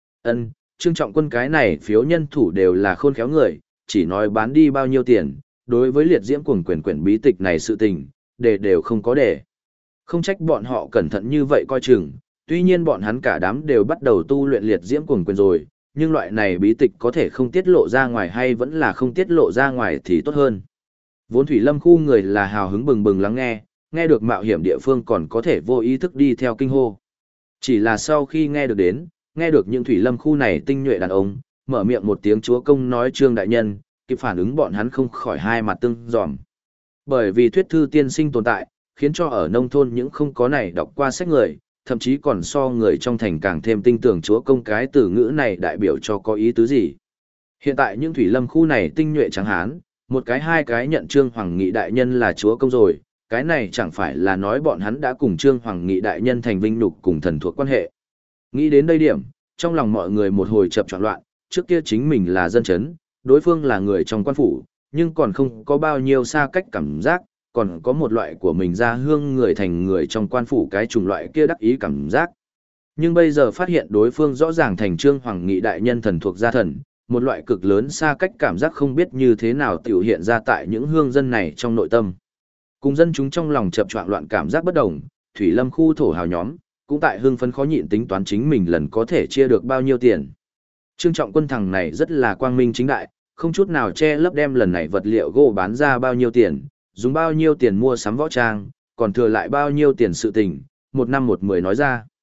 Trương Trọng Quân cái này phiếu nhân thủ đều là khôn khéo người, chỉ nói bán đi bao nhiêu tiền, đối với liệt diễm cuồng quyển bí tịch này sự tình, đều không có để. Không trách bọn họ cẩn thận như vậy coi chừng, tuy nhiên bọn hắn cả đám đều bắt đầu tu luyện liệt diễm cuồng quyền rồi, nhưng loại này bí tịch có thể không tiết lộ ra ngoài hay vẫn là không tiết lộ ra ngoài thì tốt hơn. Vốn Thủy Lâm khu người là hào hứng bừng bừng lắng nghe được mạo hiểm địa phương còn có thể vô ý thức đi theo kinh hô. Chỉ là sau khi nghe được những Thủy Lâm khu này tinh nhuệ đàn ông, mở miệng một tiếng chúa công nói Trương đại nhân, kịp phản ứng bọn hắn không khỏi hai mặt tương giòm. Bởi vì thuyết thư tiên sinh tồn tại, khiến cho ở nông thôn những không có này đọc qua sách người, thậm chí còn so người trong thành càng thêm tin tưởng chúa công cái từ ngữ này đại biểu cho có ý tứ gì. Hiện tại những Thủy Lâm khu này tinh nhuệ trắng hán, một cái hai cái nhận Trương Hoàng Nghị đại nhân là chúa công rồi, cái này chẳng phải là nói bọn hắn đã cùng Trương Hoàng Nghị đại nhân thành vinh nhục cùng thần thuộc quan hệ. Nghĩ đến đây điểm, trong lòng mọi người một hồi chập choạng loạn, trước kia chính mình là dân chấn, đối phương là người trong quan phủ, nhưng còn không có bao nhiêu xa cách cảm giác, còn có một loại của mình ra hương người thành người trong quan phủ cái chủng loại kia đắc ý cảm giác. Nhưng bây giờ phát hiện đối phương rõ ràng thành Trương Hoàng Nghị đại nhân thần thuộc gia thần, một loại cực lớn xa cách cảm giác không biết như thế nào tiểu hiện ra tại những hương dân này trong nội tâm. Cùng dân chúng trong lòng chập choạng loạn cảm giác bất đồng, Thủy Lâm khu thổ hào nhóm, cũng tại hương phấn khó nhịn tính toán chính mình lần có thể chia được bao nhiêu tiền. Trương Trọng Quân thằng này rất là quang minh chính đại, không chút nào che lấp đem lần này vật liệu gỗ bán ra bao nhiêu tiền, dùng bao nhiêu tiền mua sắm võ trang, còn thừa lại bao nhiêu tiền sự tình, một năm một mười nói ra.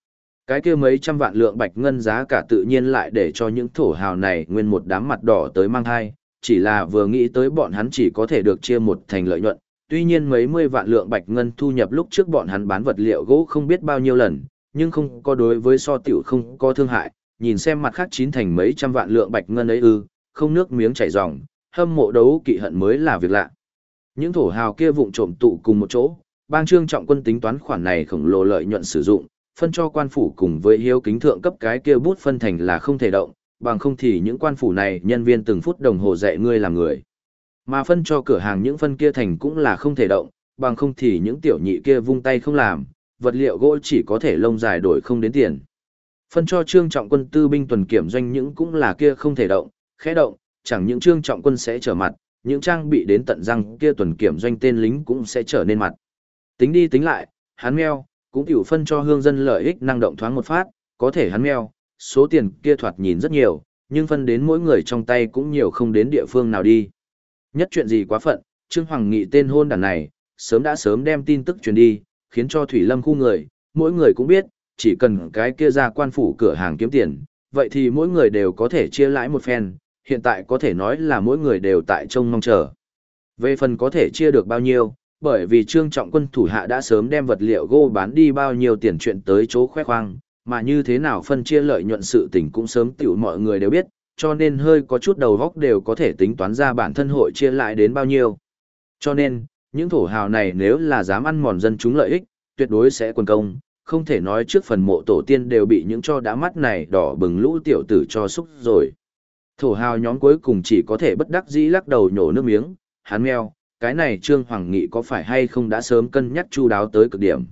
Cái kia mấy trăm vạn lượng bạch ngân giá cả tự nhiên lại để cho những thổ hào này nguyên một đám mặt đỏ tới mang thai, chỉ là vừa nghĩ tới bọn hắn chỉ có thể được chia một thành lợi nhuận, tuy nhiên mấy mươi vạn lượng bạch ngân thu nhập lúc trước bọn hắn bán vật liệu gỗ không biết bao nhiêu lần, nhưng không có đối với so tiểu không có thương hại, nhìn xem mặt khác chín thành mấy trăm vạn lượng bạch ngân ấy không nước miếng chảy ròng, hâm mộ đấu kỵ hận mới là việc lạ. Những thổ hào kia vụng trộm tụ cùng một chỗ, bang Trương Trọng Quân tính toán khoản này khổng lồ lợi nhuận sử dụng, phân cho quan phủ cùng với hiếu kính thượng cấp cái kia bút phân thành là không thể động, bằng không thì những quan phủ này nhân viên từng phút đồng hồ dạy ngươi làm người. Mà phân cho cửa hàng những phân kia thành cũng là không thể động, bằng không thì những tiểu nhị kia vung tay không làm, vật liệu gỗ chỉ có thể lông dài đổi không đến tiền. Phân cho Trương Trọng Quân tư binh tuần kiểm doanh những cũng là kia không thể động, khẽ động, chẳng những Trương Trọng Quân sẽ trở mặt, những trang bị đến tận răng kia tuần kiểm doanh tên lính cũng sẽ trở nên mặt. Tính đi tính lại, hắn meo, cũng tiểu phân cho hương dân lợi ích năng động thoáng một phát, có thể hắn meo, số tiền kia thoạt nhìn rất nhiều, nhưng phân đến mỗi người trong tay cũng nhiều không đến địa phương nào đi. Nhất chuyện gì quá phận, Trương Hoàng Nghị tên hôn đàn này, sớm đem tin tức truyền đi, khiến cho Thủy Lâm khu người, mỗi người cũng biết, chỉ cần cái kia ra quan phủ cửa hàng kiếm tiền, vậy thì mỗi người đều có thể chia lãi một phen, hiện tại có thể nói là mỗi người đều tại trông mong chờ. Về phần có thể chia được bao nhiêu, bởi vì Trương Trọng Quân thủ hạ đã sớm đem vật liệu gỗ bán đi bao nhiêu tiền chuyện tới chỗ khoe khoang, mà như thế nào phân chia lợi nhuận sự tình cũng sớm tiểu mọi người đều biết, cho nên hơi có chút đầu góc đều có thể tính toán ra bản thân hội chia lại đến bao nhiêu. Cho nên, những thổ hào này nếu là dám ăn mòn dân chúng lợi ích, tuyệt đối sẽ quần công, không thể nói trước phần mộ tổ tiên đều bị những cho đã mắt này đỏ bừng lũ tiểu tử cho xúc rồi. Thổ hào nhóm cuối cùng chỉ có thể bất đắc dĩ lắc đầu nhổ nước miếng, hắn meo, cái này Trương Hoàng Nghị có phải hay không đã sớm cân nhắc chu đáo tới cực điểm.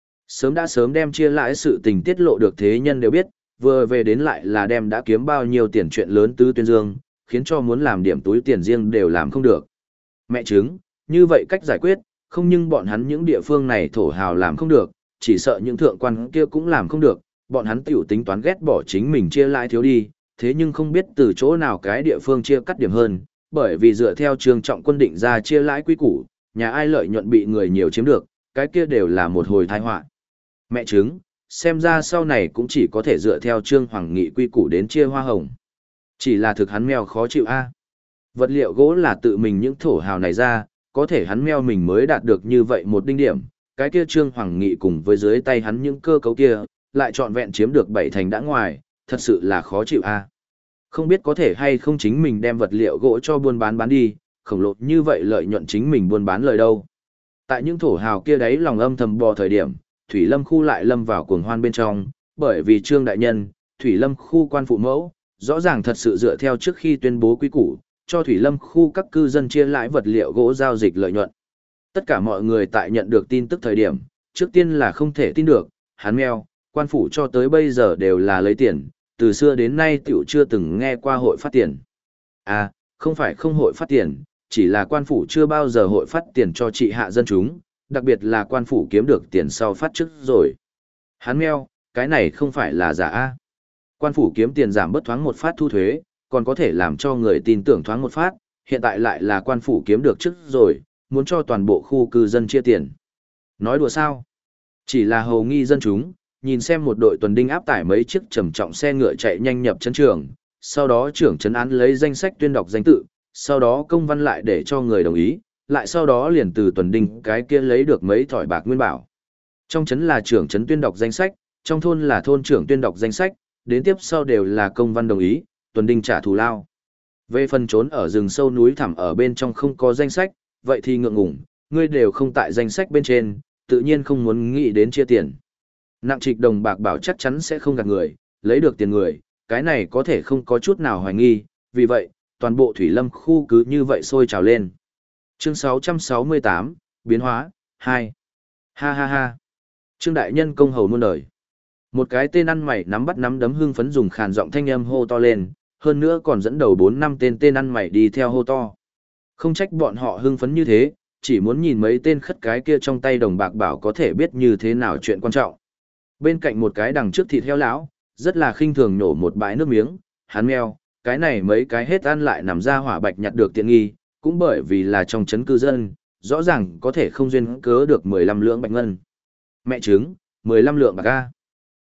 Sớm đem chia lãi sự tình tiết lộ được thế nhân đều biết, vừa về đến lại là đem đã kiếm bao nhiêu tiền chuyện lớn tứ tuyên dương, khiến cho muốn làm điểm túi tiền riêng đều làm không được. Mẹ chứng, như vậy cách giải quyết, không nhưng bọn hắn những địa phương này thổ hào làm không được, chỉ sợ những thượng quan kia cũng làm không được, bọn hắn tiểu tính toán ghét bỏ chính mình chia lãi thiếu đi, thế nhưng không biết từ chỗ nào cái địa phương chia cắt điểm hơn, bởi vì dựa theo Trương Trọng Quân định ra chia lãi quy củ, nhà ai lợi nhuận bị người nhiều chiếm được, cái kia đều là một hồi tai họa. Mẹ chứng, xem ra sau này cũng chỉ có thể dựa theo Trương Hoàng Nghị quy củ đến chia hoa hồng. Chỉ là thực hắn mèo khó chịu a. Vật liệu gỗ là tự mình những thổ hào này ra, có thể hắn mèo mình mới đạt được như vậy một đinh điểm, cái kia Trương Hoàng Nghị cùng với dưới tay hắn những cơ cấu kia, lại trọn vẹn chiếm được 7 thành đã ngoài, thật sự là khó chịu a. Không biết có thể hay không chính mình đem vật liệu gỗ cho buôn bán đi, khổng lồ như vậy lợi nhuận chính mình buôn bán lời đâu. Tại những thổ hào kia đấy lòng âm thầm bò thời điểm, Thủy Lâm khu lại lâm vào cuồng hoan bên trong, bởi vì Trương đại nhân, Thủy Lâm khu quan phụ mẫu, rõ ràng thật sự dựa theo trước khi tuyên bố quy củ, cho Thủy Lâm khu các cư dân chia lãi vật liệu gỗ giao dịch lợi nhuận. Tất cả mọi người tại nhận được tin tức thời điểm, trước tiên là không thể tin được, hắn meo, quan phủ cho tới bây giờ đều là lấy tiền, từ xưa đến nay tiểu chưa từng nghe qua hội phát tiền. À, không phải không hội phát tiền, chỉ là quan phủ chưa bao giờ hội phát tiền cho trị hạ dân chúng, đặc biệt là quan phủ kiếm được tiền sau phát trước rồi. Hắn meo, cái này không phải là giả a. Quan phủ kiếm tiền giảm bớt thoáng một phát thu thuế, còn có thể làm cho người tin tưởng thoáng một phát, hiện tại lại là quan phủ kiếm được trước rồi, muốn cho toàn bộ khu cư dân chia tiền. Nói đùa sao? Chỉ là hầu nghi dân chúng, nhìn xem một đội tuần đinh áp tải mấy chiếc trầm trọng xe ngựa chạy nhanh nhập trấn trường, sau đó trưởng trấn án lấy danh sách tuyên đọc danh tự, sau đó công văn lại để cho người đồng ý, lại sau đó liền từ tuần đinh cái kia lấy được mấy thỏi bạc nguyên bảo. Trong trấn là trưởng trấn tuyên đọc danh sách, trong thôn là thôn trưởng tuyên đọc danh sách, đến tiếp sau đều là công văn đồng ý, tuần đinh trả thù lao. Về phần trốn ở rừng sâu núi thẳm ở bên trong không có danh sách, vậy thì ngượng ngùng, ngươi đều không tại danh sách bên trên, tự nhiên không muốn nghĩ đến chia tiền. Nặng trịch đồng bạc bảo chắc chắn sẽ không gạt người, lấy được tiền người, cái này có thể không có chút nào hoài nghi, vì vậy, toàn bộ Thủy Lâm khu cứ như vậy sôi trào lên. Chương 668, Biến hóa, 2. Ha ha ha. Trương đại nhân công hầu muôn đời. Một cái tên ăn mày nắm bắt nắm đấm hưng phấn dùng khàn giọng thanh âm hô to lên, hơn nữa còn dẫn đầu 4-5 tên ăn mày đi theo hô to. Không trách bọn họ hưng phấn như thế, chỉ muốn nhìn mấy tên khất cái kia trong tay đồng bạc bảo có thể biết như thế nào chuyện quan trọng. Bên cạnh một cái đằng trước thịt heo lão, rất là khinh thường nổ một bãi nước miếng, hắn meo, cái này mấy cái hết ăn lại nằm ra hỏa bạch nhặt được tiện nghi, cũng bởi vì là trong trấn cư dân, rõ ràng có thể không duyên cớ được 15 lượng bạch ngân. Mẹ chứng, 15 lượng bạc a.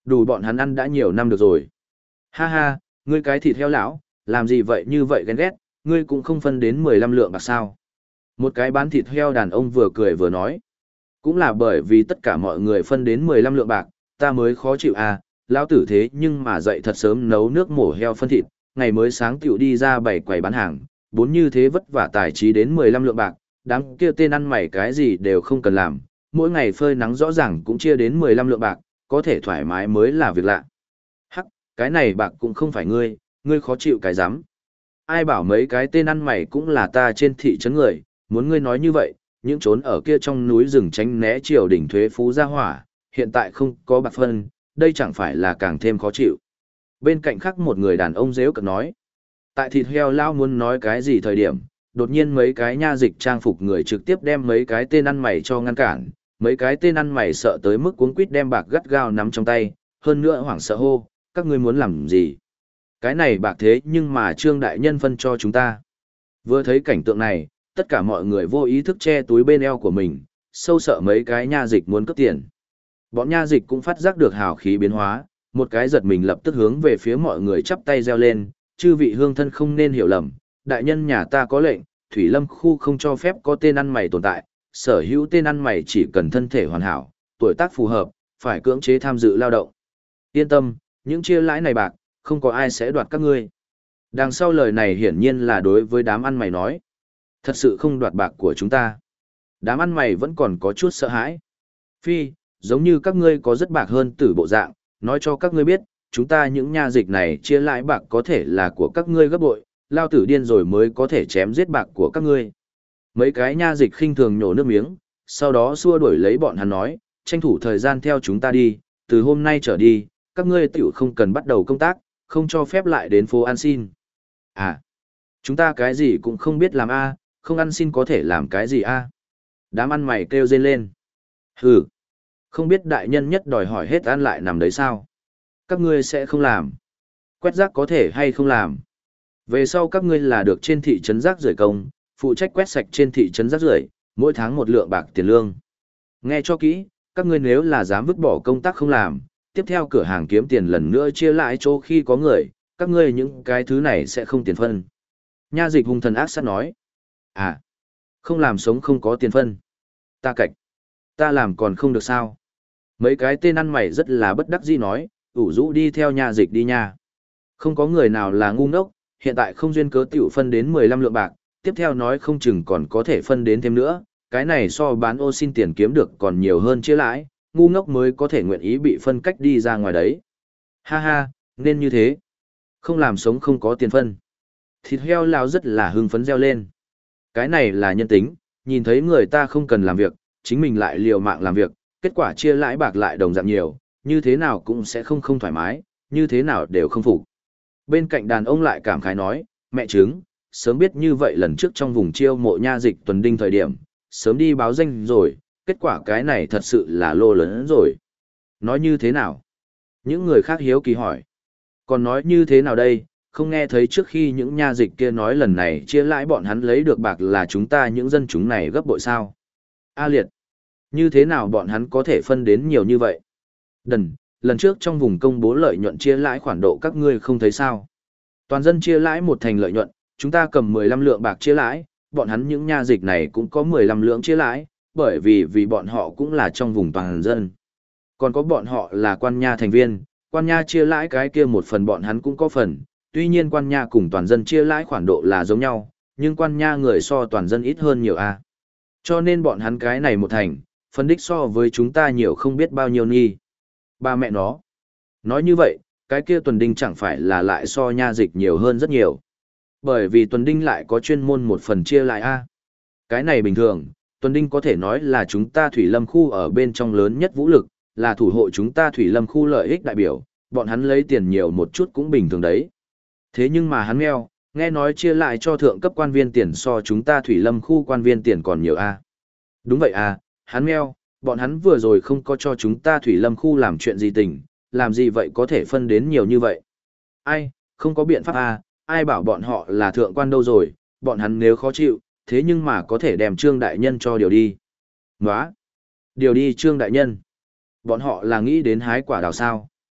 Đủ bọn hắn ăn đã nhiều năm được rồi. Ha ha, ngươi cái thịt heo lão, làm gì vậy như vậy ghen ghét, ngươi cũng không phân đến 15 lượng bạc sao. Một cái bán thịt heo đàn ông vừa cười vừa nói. Cũng là bởi vì tất cả mọi người phân đến 15 lượng bạc, ta mới khó chịu à, lão tử thế nhưng mà dậy thật sớm nấu nước mổ heo phân thịt, ngày mới sáng tiểu đi ra bày quầy bán hàng, bốn như thế vất vả tài trí đến 15 lượng bạc, đám kia tên ăn mày cái gì đều không cần làm, mỗi ngày phơi nắng rõ ràng cũng chia đến 15 lượng bạc, có thể thoải mái mới là việc lạ. Hắc, cái này bạc cũng không phải ngươi khó chịu cái rắm. Ai bảo mấy cái tên ăn mày cũng là ta trên thị trấn người, muốn ngươi nói như vậy, những trốn ở kia trong núi rừng tránh né triều đỉnh thuế phú gia hỏa, hiện tại không có bạc phân, đây chẳng phải là càng thêm khó chịu. Bên cạnh khác một người đàn ông dễ cợt nói. Tại thịt heo lao muốn nói cái gì thời điểm, đột nhiên mấy cái nha dịch trang phục người trực tiếp đem mấy cái tên ăn mày cho ngăn cản, mấy cái tên ăn mày sợ tới mức cuống quýt đem bạc gắt gao nắm trong tay, hơn nữa hoảng sợ hô, các ngươi muốn làm gì? Cái này bạc thế nhưng mà Trương đại nhân phân cho chúng ta. Vừa thấy cảnh tượng này, tất cả mọi người vô ý thức che túi bên eo của mình, sâu sợ mấy cái nha dịch muốn cướp tiền. Bọn nha dịch cũng phát giác được hào khí biến hóa, một cái giật mình lập tức hướng về phía mọi người chắp tay reo lên, chư vị hương thân không nên hiểu lầm, đại nhân nhà ta có lệnh, Thủy Lâm khu không cho phép có tên ăn mày tồn tại, sở hữu tên ăn mày chỉ cần thân thể hoàn hảo, tuổi tác phù hợp, phải cưỡng chế tham dự lao động. Yên tâm, những chia lãi này bạc, không có ai sẽ đoạt các ngươi. Đằng sau lời này hiển nhiên là đối với đám ăn mày nói. Thật sự không đoạt bạc của chúng ta. Đám ăn mày vẫn còn có chút sợ hãi. Phi, giống như các ngươi có rất bạc hơn tử bộ dạng, nói cho các ngươi biết, chúng ta những nha dịch này chia lãi bạc có thể là của các ngươi gấp bội, lao tử điên rồi mới có thể chém giết bạc của các ngươi. Mấy cái nha dịch khinh thường nhổ nước miếng, sau đó xua đuổi lấy bọn hắn nói, tranh thủ thời gian theo chúng ta đi, từ hôm nay trở đi, các ngươi tiểu không cần bắt đầu công tác, không cho phép lại đến phố ăn xin. À, chúng ta cái gì cũng không biết làm a, không ăn xin có thể làm cái gì a? Đám ăn mày kêu rên lên. Hừ, không biết đại nhân nhất đòi hỏi hết ăn lại nằm đấy sao? Các ngươi sẽ không làm. Quét rác có thể hay không làm? Về sau các ngươi là được trên thị trấn rác rưởi công, phụ trách quét sạch trên thị trấn rác rưởi, mỗi tháng 1 lượng bạc tiền lương. Nghe cho kỹ, các ngươi nếu là dám vứt bỏ công tác không làm, tiếp theo cửa hàng kiếm tiền lần nữa chia lại chỗ khi có người, các ngươi những cái thứ này sẽ không tiền phân. Nha dịch hung thần ác sát nói. À, không làm sống không có tiền phân. Ta cạch. Ta làm còn không được sao. Mấy cái tên ăn mày rất là bất đắc dĩ nói, ủ rũ đi theo nha dịch đi nha. Không có người nào là ngu ngốc, hiện tại không duyên cớ tiểu phân đến 15 lượng bạc, tiếp theo nói không chừng còn có thể phân đến thêm nữa, cái này so bán ô xin tiền kiếm được còn nhiều hơn chia lãi, ngu ngốc mới có thể nguyện ý bị phân cách đi ra ngoài đấy. Ha ha, nên như thế. Không làm sống không có tiền phân. Thịt heo lao rất là hưng phấn reo lên. Cái này là nhân tính, nhìn thấy người ta không cần làm việc, chính mình lại liều mạng làm việc, kết quả chia lãi bạc lại đồng dạng nhiều, như thế nào cũng sẽ không thoải mái, như thế nào đều không phục. Bên cạnh đàn ông lại cảm khái nói, mẹ chứng, sớm biết như vậy lần trước trong vùng chiêu mộ nha dịch tuần đinh thời điểm, sớm đi báo danh rồi, kết quả cái này thật sự là lô lớn rồi. Nói như thế nào? Những người khác hiếu kỳ hỏi. Còn nói như thế nào đây, không nghe thấy trước khi những nha dịch kia nói lần này chia lãi bọn hắn lấy được bạc là chúng ta những dân chúng này gấp bội sao? A liệt, như thế nào bọn hắn có thể phân đến nhiều như vậy? Đần, lần trước trong vùng công bố lợi nhuận chia lãi khoản độ các ngươi không thấy sao? Toàn dân chia lãi một thành lợi nhuận, chúng ta cầm 15 lượng bạc chia lãi, bọn hắn những nha dịch này cũng có 15 lượng chia lãi, bởi vì bọn họ cũng là trong vùng toàn dân. Còn có bọn họ là quan nha thành viên, quan nha chia lãi cái kia một phần bọn hắn cũng có phần, tuy nhiên quan nha cùng toàn dân chia lãi khoản độ là giống nhau, nhưng quan nha người so toàn dân ít hơn nhiều a. Cho nên bọn hắn cái này một thành, phân đích so với chúng ta nhiều không biết bao nhiêu nghi. Ba mẹ nó. Nói như vậy, cái kia tuần đinh chẳng phải là lại so nha dịch nhiều hơn rất nhiều. Bởi vì tuần đinh lại có chuyên môn một phần chia lại a. Cái này bình thường, tuần đinh có thể nói là chúng ta Thủy Lâm khu ở bên trong lớn nhất vũ lực, là thủ hộ chúng ta Thủy Lâm khu lợi ích đại biểu, bọn hắn lấy tiền nhiều một chút cũng bình thường đấy. Thế nhưng mà hắn meo, nghe nói chia lại cho thượng cấp quan viên tiền so chúng ta Thủy Lâm khu quan viên tiền còn nhiều a. Đúng vậy à, hắn meo, bọn hắn vừa rồi không có cho chúng ta Thủy Lâm khu làm chuyện gì tình, làm gì vậy có thể phân đến nhiều như vậy. Ai, không có biện pháp à, ai bảo bọn họ là thượng quan đâu rồi, bọn hắn nếu khó chịu, thế nhưng mà có thể đem Trương Đại Nhân cho điều đi. Nóa, điều đi Trương Đại Nhân. Bọn họ là nghĩ đến hái quả đào sao.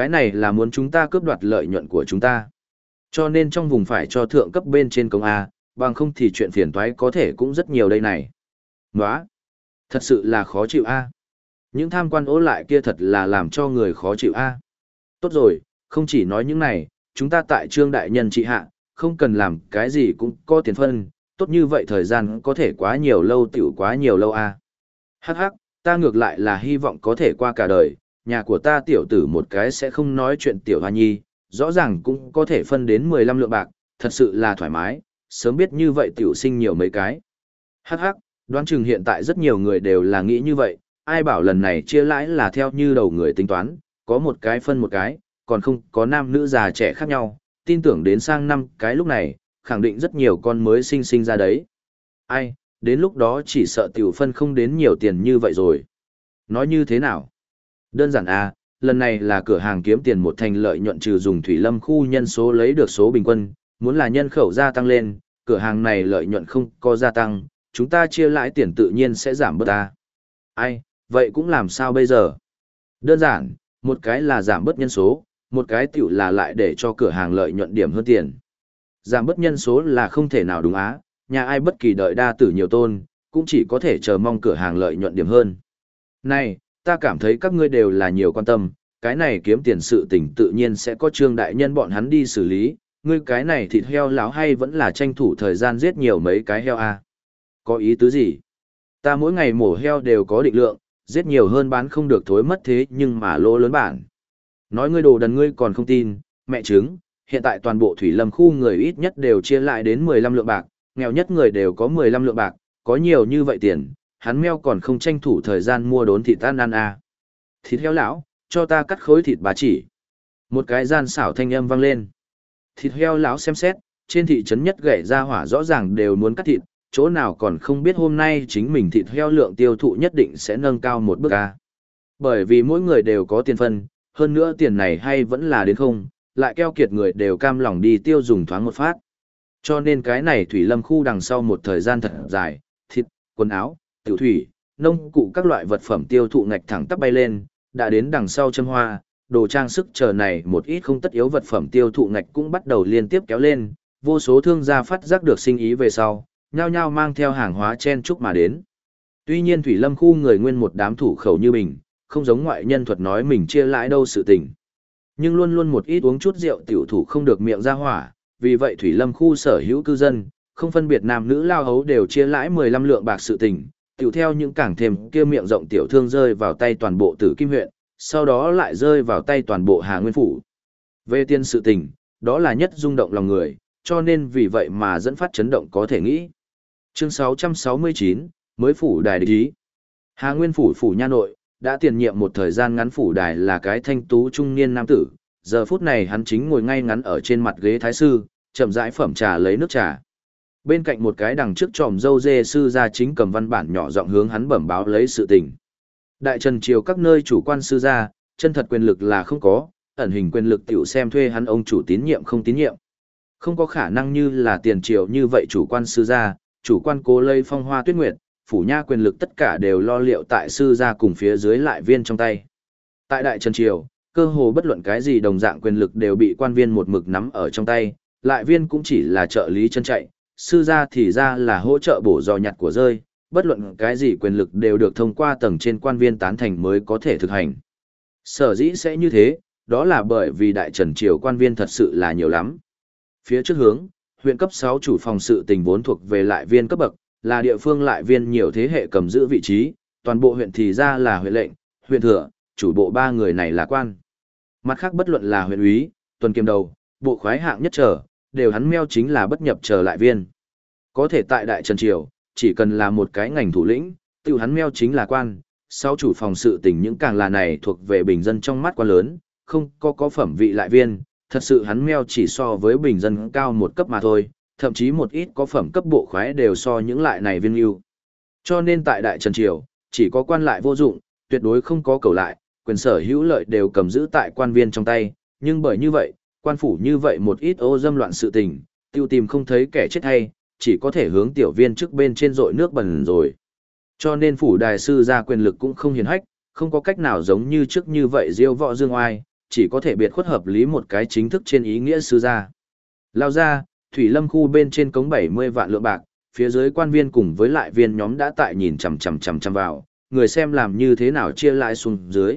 Cái này là muốn chúng ta cướp đoạt lợi nhuận của chúng ta. Cho nên trong vùng phải cho thượng cấp bên trên công A, bằng không thì chuyện phiền toái có thể cũng rất nhiều đây này. Nóa! Thật sự là khó chịu A. Những tham quan ố lại kia thật là làm cho người khó chịu A. Tốt rồi, không chỉ nói những này, chúng ta tại Trương Đại Nhân trị hạ, không cần làm cái gì cũng có tiền phân, tốt như vậy thời gian có thể quá nhiều lâu tiểu quá nhiều lâu A. Hắc hắc, ta ngược lại là hy vọng có thể qua cả đời, nhà của ta tiểu tử một cái sẽ không nói chuyện tiểu hoa nhi, rõ ràng cũng có thể phân đến 15 lượng bạc, thật sự là thoải mái, sớm biết như vậy tiểu sinh nhiều mấy cái. Hắc hắc, đoán chừng hiện tại rất nhiều người đều là nghĩ như vậy, ai bảo lần này chia lãi là theo như đầu người tính toán, có một cái phân một cái, còn không có nam nữ già trẻ khác nhau, tin tưởng đến sang năm cái lúc này, khẳng định rất nhiều con mới sinh ra đấy. Ai, đến lúc đó chỉ sợ tiểu phân không đến nhiều tiền như vậy rồi. Nói như thế nào? Đơn giản à, lần này là cửa hàng kiếm tiền một thành lợi nhuận trừ dùng thủy lâm khu nhân số lấy được số bình quân, muốn là nhân khẩu gia tăng lên, cửa hàng này lợi nhuận không có gia tăng, chúng ta chia lãi tiền tự nhiên sẽ giảm bớt ta. Ai, vậy cũng làm sao bây giờ? Đơn giản, một cái là giảm bớt nhân số, một cái tiểu là lại để cho cửa hàng lợi nhuận điểm hơn tiền. Giảm bớt nhân số là không thể nào đúng á, nhà ai bất kỳ đợi đa tử nhiều tôn, cũng chỉ có thể chờ mong cửa hàng lợi nhuận điểm hơn. Này, ta cảm thấy các ngươi đều là nhiều quan tâm, cái này kiếm tiền sự tình tự nhiên sẽ có Trương Đại Nhân bọn hắn đi xử lý, ngươi cái này thịt heo láo hay vẫn là tranh thủ thời gian giết nhiều mấy cái heo à? Có ý tứ gì? Ta mỗi ngày mổ heo đều có định lượng, giết nhiều hơn bán không được thối mất thế nhưng mà lỗ lớn bản. Nói ngươi đồ đần ngươi còn không tin, mẹ chứng, hiện tại toàn bộ thủy lâm khu người ít nhất đều chia lại đến 15 lượng bạc, nghèo nhất người đều có 15 lượng bạc, có nhiều như vậy tiền, hắn meo còn không tranh thủ thời gian mua đốn thịt ăn à. Thịt heo lão, cho ta cắt khối thịt bà chỉ. Một cái gian xảo thanh âm vang lên. Thịt heo lão xem xét, trên thị trấn nhất gậy ra hỏa rõ ràng đều muốn cắt thịt, chỗ nào còn không biết hôm nay chính mình thịt heo lượng tiêu thụ nhất định sẽ nâng cao một bước a. Bởi vì mỗi người đều có tiền phân, hơn nữa tiền này hay vẫn là đến không, lại keo kiệt người đều cam lòng đi tiêu dùng thoáng một phát. Cho nên cái này thủy lâm khu đằng sau một thời gian thật dài, thịt, quần áo, tiểu thủy, nông cụ các loại vật phẩm tiêu thụ ngạch thẳng tắp bay lên, đã đến đằng sau châm hoa, đồ trang sức chờ này một ít không tất yếu vật phẩm tiêu thụ ngạch cũng bắt đầu liên tiếp kéo lên, vô số thương gia phát giác được sinh ý về sau, nhao nhao mang theo hàng hóa chen chúc mà đến. Tuy nhiên thủy lâm khu người nguyên một đám thủ khẩu như mình, không giống ngoại nhân thuật nói mình chia lãi đâu sự tình. Nhưng luôn luôn một ít uống chút rượu tiểu thủ không được miệng ra hỏa, vì vậy thủy lâm khu sở hữu cư dân, không phân biệt nam nữ lao hấu đều chia lãi 15 lượng bạc sự tình, tiểu theo những cảng thêm kia miệng rộng tiểu thương rơi vào tay toàn bộ Tử Kim huyện, sau đó lại rơi vào tay toàn bộ Hà Nguyên phủ. Về tiền sự tình, đó là nhất rung động lòng người, cho nên vì vậy mà dẫn phát chấn động có thể nghĩ. Chương 669, mới phủ đài địch ý. Hà Nguyên phủ phủ nha nội, đã tiền nhiệm một thời gian ngắn phủ đài là cái thanh tú trung niên nam tử, giờ phút này hắn chính ngồi ngay ngắn ở trên mặt ghế thái sư, chậm rãi phẩm trà lấy nước trà. Bên cạnh một cái đằng trước tròm dâu dê sư gia chính cầm văn bản nhỏ giọng hướng hắn bẩm báo lấy sự tình. Đại Trần triều các nơi chủ quan sư gia, chân thật quyền lực là không có, ẩn hình quyền lực tiểu xem thuê hắn ông chủ tín nhiệm không tín nhiệm. Không có khả năng như là tiền triều như vậy chủ quan sư gia, chủ quan cố lây phong hoa tuyết nguyệt, phủ nha quyền lực tất cả đều lo liệu tại sư gia cùng phía dưới lại viên trong tay. Tại Đại Trần triều, cơ hồ bất luận cái gì đồng dạng quyền lực đều bị quan viên một mực nắm ở trong tay, lại viên cũng chỉ là trợ lý chân chạy, sư gia thì ra là hỗ trợ bổ dò nhặt của rơi, bất luận cái gì quyền lực đều được thông qua tầng trên quan viên tán thành mới có thể thực hành. Sở dĩ sẽ như thế, đó là bởi vì Đại Trần triều quan viên thật sự là nhiều lắm. Phía trước hướng, huyện cấp 6 chủ phòng sự tình vốn thuộc về lại viên cấp bậc, là địa phương lại viên nhiều thế hệ cầm giữ vị trí, toàn bộ huyện thì ra là huyện lệnh, huyện thừa, chủ bộ ba người này là quan. Mặt khác bất luận là huyện úy, tuần kiêm đầu, bộ khoái hạng nhất trở, đều hắn meo chính là bất nhập trở lại viên. Có thể tại Đại Trần triều, chỉ cần là một cái ngành thủ lĩnh, tiêu hắn meo chính là quan, sau chủ phòng sự tình những càng là này thuộc về bình dân trong mắt quá lớn, không có phẩm vị lại viên, thật sự hắn meo chỉ so với bình dân cao một cấp mà thôi, thậm chí một ít có phẩm cấp bộ khoái đều so những lại này viên ưu. Cho nên tại Đại Trần triều, chỉ có quan lại vô dụng, tuyệt đối không có cầu lại, quyền sở hữu lợi đều cầm giữ tại quan viên trong tay, nhưng bởi như vậy, quan phủ như vậy một ít ô dâm loạn sự tình, tiêu tìm không thấy kẻ chết hay, chỉ có thể hướng tiểu viên trước bên trên rội nước bẩn rồi. Cho nên phủ đài sư ra quyền lực cũng không hiền hách, không có cách nào giống như trước như vậy diêu võ dương oai, chỉ có thể biệt khuất hợp lý một cái chính thức trên ý nghĩa sư gia. Lao ra, Thủy Lâm khu bên trên cống 70 vạn lượng bạc, phía dưới quan viên cùng với lại viên nhóm đã tại nhìn chằm vào, người xem làm như thế nào chia lại xuống dưới.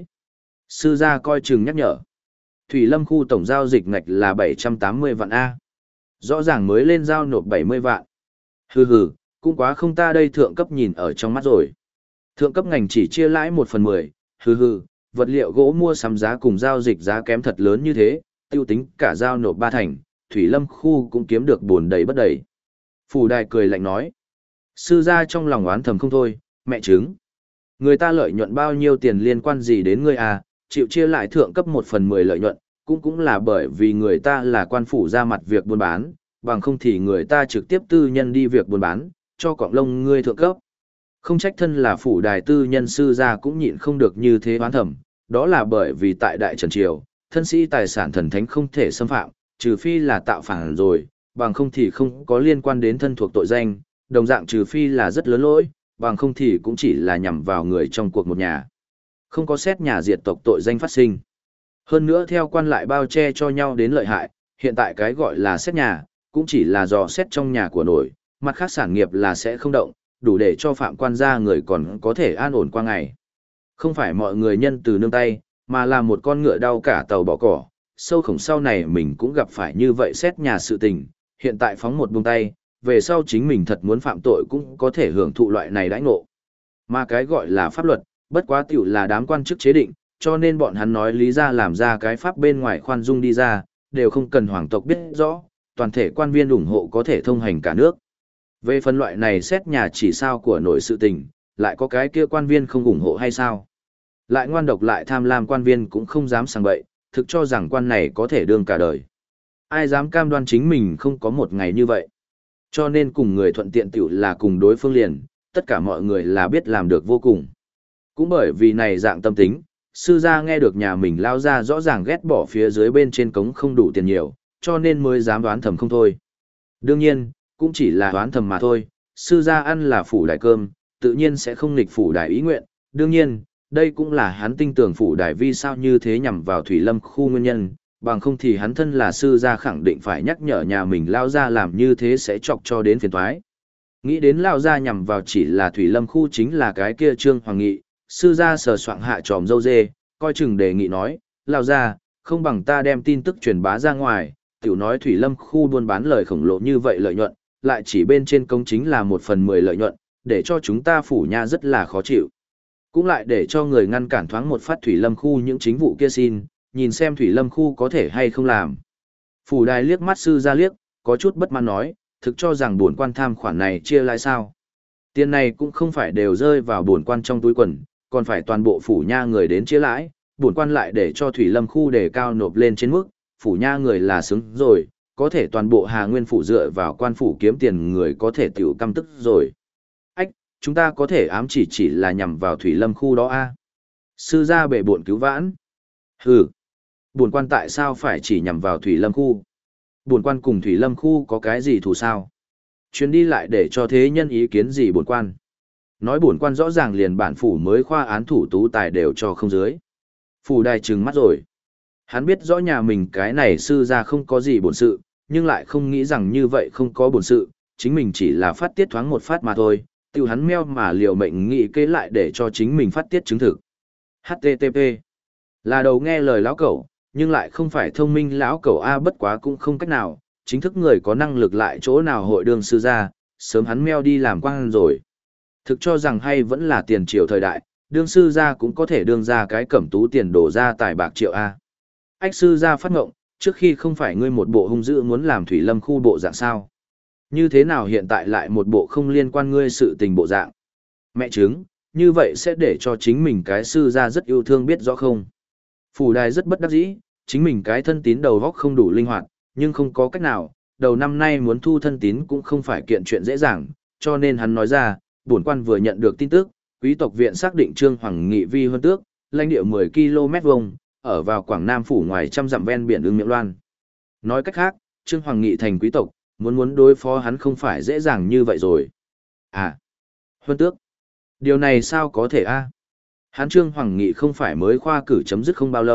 Sư gia coi chừng nhắc nhở. Thủy Lâm khu tổng giao dịch ngạch là 780 vạn A. Rõ ràng mới lên giao nộp 70 vạn. Hừ hừ, cũng quá không, ta đây thượng cấp nhìn ở trong mắt rồi. Thượng cấp ngành chỉ chia lãi 1/10, hừ hừ, vật liệu gỗ mua sắm giá cùng giao dịch giá kém thật lớn như thế, tiêu tính cả giao nộp 3 thành, Thủy Lâm khu cũng kiếm được buồn đầy bất đầy. Phủ đài cười lạnh nói. Sư gia trong lòng oán thầm không thôi, mẹ chứng. Người ta lợi nhuận bao nhiêu tiền liên quan gì đến ngươi à, chịu chia lại thượng cấp 1/10 lợi nhuận, cũng là bởi vì người ta là quan phủ ra mặt việc buôn bán, bằng không thì người ta trực tiếp tư nhân đi việc buôn bán, cho cọng lông ngươi thượng cấp. Không trách thân là phủ đài tư nhân sư gia cũng nhịn không được như thế oán thầm, đó là bởi vì tại Đại Trần Triều, thân sĩ tài sản thần thánh không thể xâm phạm, trừ phi là tạo phản rồi, bằng không thì không có liên quan đến thân thuộc tội danh, đồng dạng trừ phi là rất lớn lỗi, bằng không thì cũng chỉ là nhằm vào người trong cuộc một nhà. Không có xét nhà diệt tộc tội danh phát sinh. Hơn nữa theo quan lại bao che cho nhau đến lợi hại, hiện tại cái gọi là xét nhà, cũng chỉ là dò xét trong nhà của nổi, mặt khác sản nghiệp là sẽ không động, đủ để cho phạm quan gia người còn có thể an ổn qua ngày. Không phải mọi người nhân từ nương tay, mà là một con ngựa đau cả tàu bỏ cỏ, sâu khổng sau này mình cũng gặp phải như vậy xét nhà sự tình, hiện tại phóng một buông tay, về sau chính mình thật muốn phạm tội cũng có thể hưởng thụ loại này đãi ngộ. Mà cái gọi là pháp luật, bất quá tiểu là đám quan chức chế định, cho nên bọn hắn nói lý ra làm ra cái pháp bên ngoài khoan dung đi ra, đều không cần hoàng tộc biết rõ, toàn thể quan viên ủng hộ có thể thông hành cả nước. Về phần loại này xét nhà chỉ sao của nội sự tình, lại có cái kia quan viên không ủng hộ hay sao? Lại ngoan độc lại tham lam quan viên cũng không dám sang bậy, thực cho rằng quan này có thể đương cả đời. Ai dám cam đoan chính mình không có một ngày như vậy. Cho nên cùng người thuận tiện tiểu là cùng đối phương liền, tất cả mọi người là biết làm được vô cùng. Cũng bởi vì này dạng tâm tính, sư gia nghe được nhà mình lao ra rõ ràng ghét bỏ phía dưới bên trên cống không đủ tiền nhiều, cho nên mới dám đoán thầm không thôi. Đương nhiên, cũng chỉ là đoán thầm mà thôi, sư gia ăn là phủ đài cơm, tự nhiên sẽ không nghịch phủ đài ý nguyện, đương nhiên, đây cũng là hắn tin tưởng phủ đài vì sao như thế nhằm vào Thủy Lâm khu nguyên nhân, bằng không thì hắn thân là sư gia khẳng định phải nhắc nhở nhà mình lao ra làm như thế sẽ chọc cho đến phiền toái. Nghĩ đến lao ra nhằm vào chỉ là Thủy Lâm khu chính là cái kia Trương Hoàng Nghị, sư gia sờ soạng hạ tròm dâu dê, coi chừng đề nghị nói, lao ra, không bằng ta đem tin tức truyền bá ra ngoài, tiểu nói Thủy Lâm khu buôn bán lời khổng lồ như vậy lợi nhuận, lại chỉ bên trên công chính là 1/10 lợi nhuận, để cho chúng ta phủ nha rất là khó chịu. Cũng lại để cho người ngăn cản thoáng một phát Thủy Lâm khu những chính vụ kia xin, nhìn xem Thủy Lâm khu có thể hay không làm. Phủ đài liếc mắt sư ra liếc, có chút bất mãn nói, thực cho rằng bổn quan tham khoản này chia lại sao. Tiền này cũng không phải đều rơi vào bổn quan trong túi quần, còn phải toàn bộ phủ nha người đến chia lãi, bổn quan lại để cho Thủy Lâm khu đề cao nộp lên trên mức, phủ nha người là xứng rồi, có thể toàn bộ Hà Nguyên phủ dựa vào quan phủ kiếm tiền người có thể tiểu căm tức rồi. Ách, chúng ta có thể ám chỉ là nhằm vào Thủy Lâm khu đó a. Sư gia bệ bộn cứu vãn. Hừ, bổn quan tại sao phải chỉ nhằm vào Thủy Lâm khu? Bổn quan cùng Thủy Lâm khu có cái gì thù sao? Chuyến đi lại để cho thế nhân ý kiến gì bổn quan? Nói bổn quan rõ ràng liền bản phủ mới khoa án thủ tú tài đều cho không dưới. Phủ đài trừng mắt rồi. Hắn biết rõ nhà mình cái này sư gia không có gì bổn sự, nhưng lại không nghĩ rằng như vậy không có bổn sự, chính mình chỉ là phát tiết thoáng một phát mà thôi, tiêu hắn meo mà liều mệnh nghĩ kế lại để cho chính mình phát tiết chứng thực. HTTP là đầu nghe lời lão cẩu, nhưng lại không phải thông minh lão cẩu a, bất quá cũng không cách nào, chính thức người có năng lực lại chỗ nào hội đương sư gia, sớm hắn meo đi làm quan rồi. Thực cho rằng hay vẫn là tiền triều thời đại, đương sư gia cũng có thể đương ra cái cẩm tú tiền đổ ra tài bạc triệu a. Ách sư gia phát ngộng, trước khi không phải ngươi một bộ hung dữ muốn làm Thủy Lâm khu bộ dạng sao? Như thế nào hiện tại lại một bộ không liên quan ngươi sự tình bộ dạng? Mẹ chứng, như vậy sẽ để cho chính mình cái sư gia rất yêu thương biết rõ không? Phủ đài rất bất đắc dĩ, chính mình cái thân tín đầu góc không đủ linh hoạt, nhưng không có cách nào, đầu năm nay muốn thu thân tín cũng không phải kiện chuyện dễ dàng, cho nên hắn nói ra, bổn quan vừa nhận được tin tức, quý tộc viện xác định Trương Hoàng Nghị vi huân tước, lãnh địa 10 km vuông, ở vào Quảng Nam phủ ngoài trăm dặm ven biển Ưng Miệng Loan. Nói cách khác, Trương Hoàng Nghị thành quý tộc, muốn đối phó hắn không phải dễ dàng như vậy rồi. À, huân tước. Điều này sao có thể a? Hắn Trương Hoàng Nghị không phải mới khoa cử chấm dứt không bao lâu,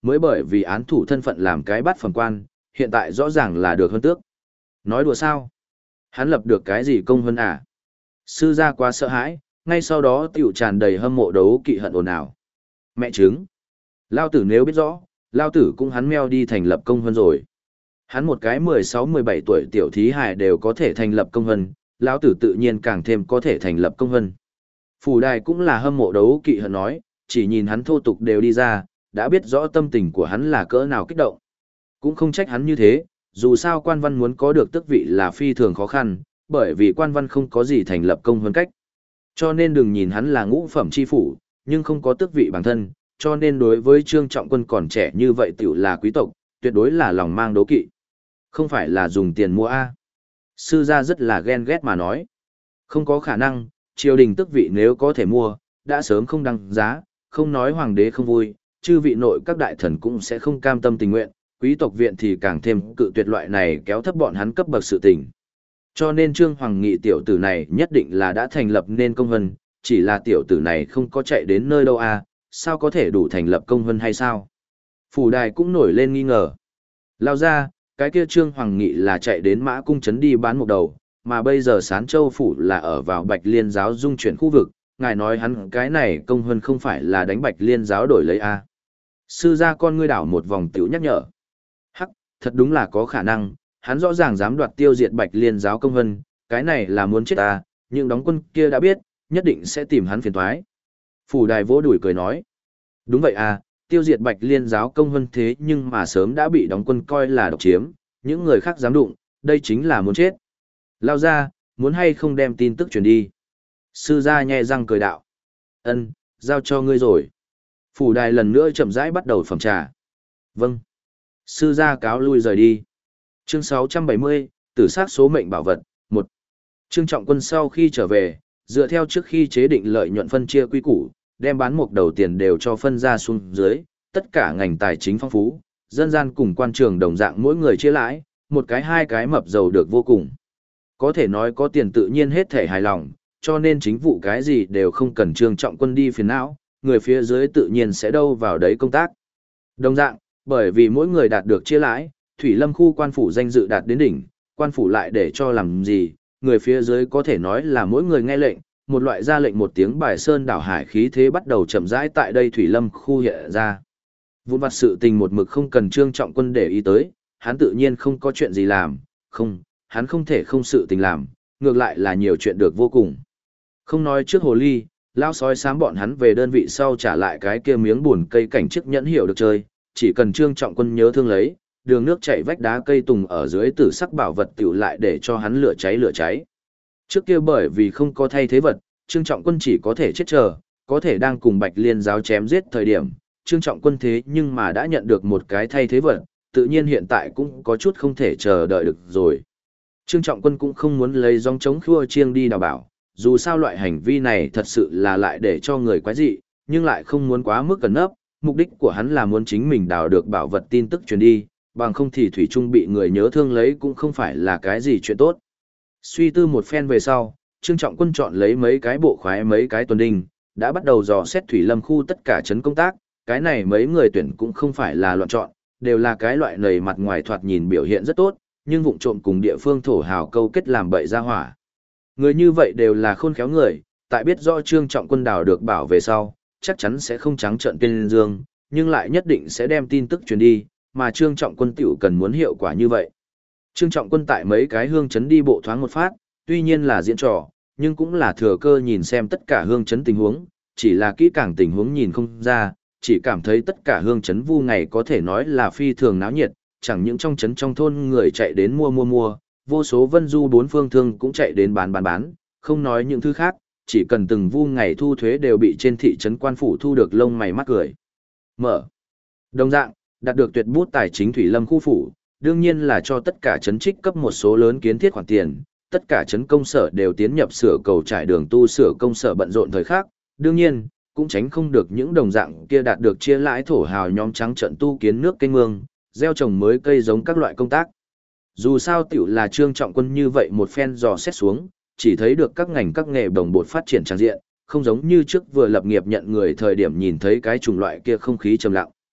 mới bởi vì án thủ thân phận làm cái bát phẩm quan, hiện tại rõ ràng là được hơn tước. Nói đùa sao? Hắn lập được cái gì công hơn à? Sư gia quá sợ hãi, ngay sau đó tiểu tràn đầy hâm mộ đấu kỵ hận ồn ào. Mẹ chứng! Lao tử nếu biết rõ, Lao tử cũng hắn meo đi thành lập công hơn rồi. Hắn một cái 16-17 tuổi tiểu thí hài đều có thể thành lập công hân, lão tử tự nhiên càng thêm có thể thành lập công hân. Phủ đài cũng là hâm mộ đấu kỵ hận nói, chỉ nhìn hắn thô tục đều đi ra, đã biết rõ tâm tình của hắn là cỡ nào kích động. Cũng không trách hắn như thế, dù sao quan văn muốn có được tước vị là phi thường khó khăn, bởi vì quan văn không có gì thành lập công hơn cách. Cho nên đừng nhìn hắn là ngũ phẩm chi phủ, nhưng không có tước vị bản thân, cho nên đối với Trương Trọng Quân còn trẻ như vậy tiểu là quý tộc, tuyệt đối là lòng mang đố kỵ. Không phải là dùng tiền mua A. Sư gia rất là ghen ghét mà nói. Không có khả năng, triều đình tước vị nếu có thể mua, đã sớm không đăng giá, không nói hoàng đế không vui, chư vị nội các đại thần cũng sẽ không cam tâm tình nguyện, quý tộc viện thì càng thêm cự tuyệt loại này kéo thấp bọn hắn cấp bậc sự tình. Cho nên Trương Hoàng Nghị tiểu tử này nhất định là đã thành lập nên công vân, chỉ là tiểu tử này không có chạy đến nơi đâu à, sao có thể đủ thành lập công vân hay sao? Phủ đài cũng nổi lên nghi ngờ. Lao ra, cái kia Trương Hoàng Nghị là chạy đến Mã Cung Trấn đi bán một đầu, mà bây giờ Sán Châu Phủ là ở vào Bạch Liên giáo dung chuyển khu vực, ngài nói hắn cái này công vân không phải là đánh Bạch Liên giáo đổi lấy à. Sư gia con ngươi đảo một vòng tiểu nhắc nhở. Hắc, thật đúng là có khả năng, hắn rõ ràng dám đoạt tiêu diệt Bạch Liên giáo công vân, cái này là muốn chết ta, nhưng đóng quân kia đã biết, nhất định sẽ tìm hắn phiền toái. Phủ đài vỗ đùi cười nói. Đúng vậy à, tiêu diệt Bạch Liên giáo công vân thế nhưng mà sớm đã bị đóng quân coi là độc chiếm, những người khác dám đụng, đây chính là muốn chết. Lao ra, muốn hay không đem tin tức truyền đi. Sư gia nhe răng cười đạo. Ân, giao cho ngươi rồi. Phủ đài lần nữa chậm rãi bắt đầu phẩm trà. Vâng. Sư gia cáo lui rời đi. Chương 670, tử sát số mệnh bảo vật, 1. Trương Trọng Quân sau khi trở về, dựa theo trước khi chế định lợi nhuận phân chia quy củ, đem bán một đầu tiền đều cho phân ra xuống dưới, tất cả ngành tài chính phong phú, dân gian cùng quan trường đồng dạng mỗi người chia lãi, một cái hai cái mập giàu được vô cùng. Có thể nói có tiền tự nhiên hết thể hài lòng, cho nên chính vụ cái gì đều không cần Trương Trọng Quân đi phiền não, người phía dưới tự nhiên sẽ đâu vào đấy công tác. Đồng dạng, bởi vì mỗi người đạt được chia lãi, Thủy Lâm khu quan phủ danh dự đạt đến đỉnh, quan phủ lại để cho làm gì, người phía dưới có thể nói là mỗi người nghe lệnh, một loại ra lệnh một tiếng bài sơn đảo hải khí thế bắt đầu chậm rãi tại đây Thủy Lâm khu hiện ra. Vụn vặt sự tình một mực không cần Trương Trọng Quân để ý tới, hắn tự nhiên không có chuyện gì làm, không, hắn không thể không sự tình làm, ngược lại là nhiều chuyện được vô cùng. Không nói trước hồ ly, lao sói xám bọn hắn về đơn vị sau trả lại cái kia miếng buồn cây cảnh chức nhẫn hiểu được chơi, chỉ cần Trương Trọng Quân nhớ thương lấy, đường nước chảy vách đá cây tùng ở dưới tử sắc bảo vật tiểu lại để cho hắn lửa cháy. Trước kia bởi vì không có thay thế vật, Trương Trọng Quân chỉ có thể chết chờ, có thể đang cùng Bạch Liên giáo chém giết thời điểm, Trương Trọng Quân thế nhưng mà đã nhận được một cái thay thế vật, tự nhiên hiện tại cũng có chút không thể chờ đợi được rồi. Trương Trọng Quân cũng không muốn lấy gióng trống khua chiêng đi đào bảo, dù sao loại hành vi này thật sự là lại để cho người quái dị, nhưng lại không muốn quá mức cẩn nấp, mục đích của hắn là muốn chính mình đào được bảo vật tin tức truyền đi, bằng không thì thủy chung bị người nhớ thương lấy cũng không phải là cái gì chuyện tốt. Suy tư một phen về sau, Trương Trọng Quân chọn lấy mấy cái bộ khoái mấy cái tuần đinh, đã bắt đầu dò xét Thủy Lâm khu tất cả chấn công tác, cái này mấy người tuyển cũng không phải là loạn chọn, đều là cái loại nầy mặt ngoài thoạt nhìn biểu hiện rất tốt, nhưng vụng trộm cùng địa phương thổ hào câu kết làm bậy ra hỏa. Người như vậy đều là khôn khéo người, tại biết rõ Trương Trọng Quân đào được bảo về sau, chắc chắn sẽ không trắng trợn tên dương, nhưng lại nhất định sẽ đem tin tức truyền đi, mà Trương Trọng Quân tiểu cần muốn hiệu quả như vậy. Trương Trọng Quân tại mấy cái hương chấn đi bộ thoáng một phát, tuy nhiên là diễn trò, nhưng cũng là thừa cơ nhìn xem tất cả hương chấn tình huống, chỉ là kỹ càng tình huống nhìn không ra, chỉ cảm thấy tất cả hương chấn vu ngày có thể nói là phi thường náo nhiệt, chẳng những trong chấn trong thôn người chạy đến mua, vô số vân du bốn phương thương cũng chạy đến bán, không nói những thứ khác, chỉ cần từng vu ngày thu thuế đều bị trên thị trấn quan phủ thu được lông mày mắt cười. Mở. Đồng dạng, đạt được tuyệt bút tài chính Thủy Lâm khu phủ, đương nhiên là cho tất cả trấn trích cấp một số lớn kiến thiết khoản tiền, tất cả trấn công sở đều tiến nhập sửa cầu trải đường tu sửa công sở bận rộn thời khắc, đương nhiên, cũng tránh không được những đồng dạng kia đạt được chia lãi thổ hào nhóm trắng trận tu kiến nước kênh mương, gieo trồng mới cây giống các loại công tác. Dù sao tiểu là Trương Trọng Quân như vậy một phen dò xét xuống, chỉ thấy được các ngành các nghề đồng bột phát triển tràn diện, không giống như trước vừa lập nghiệp nhận người thời điểm nhìn thấy cái chủng loại kia không khí trầm lặng.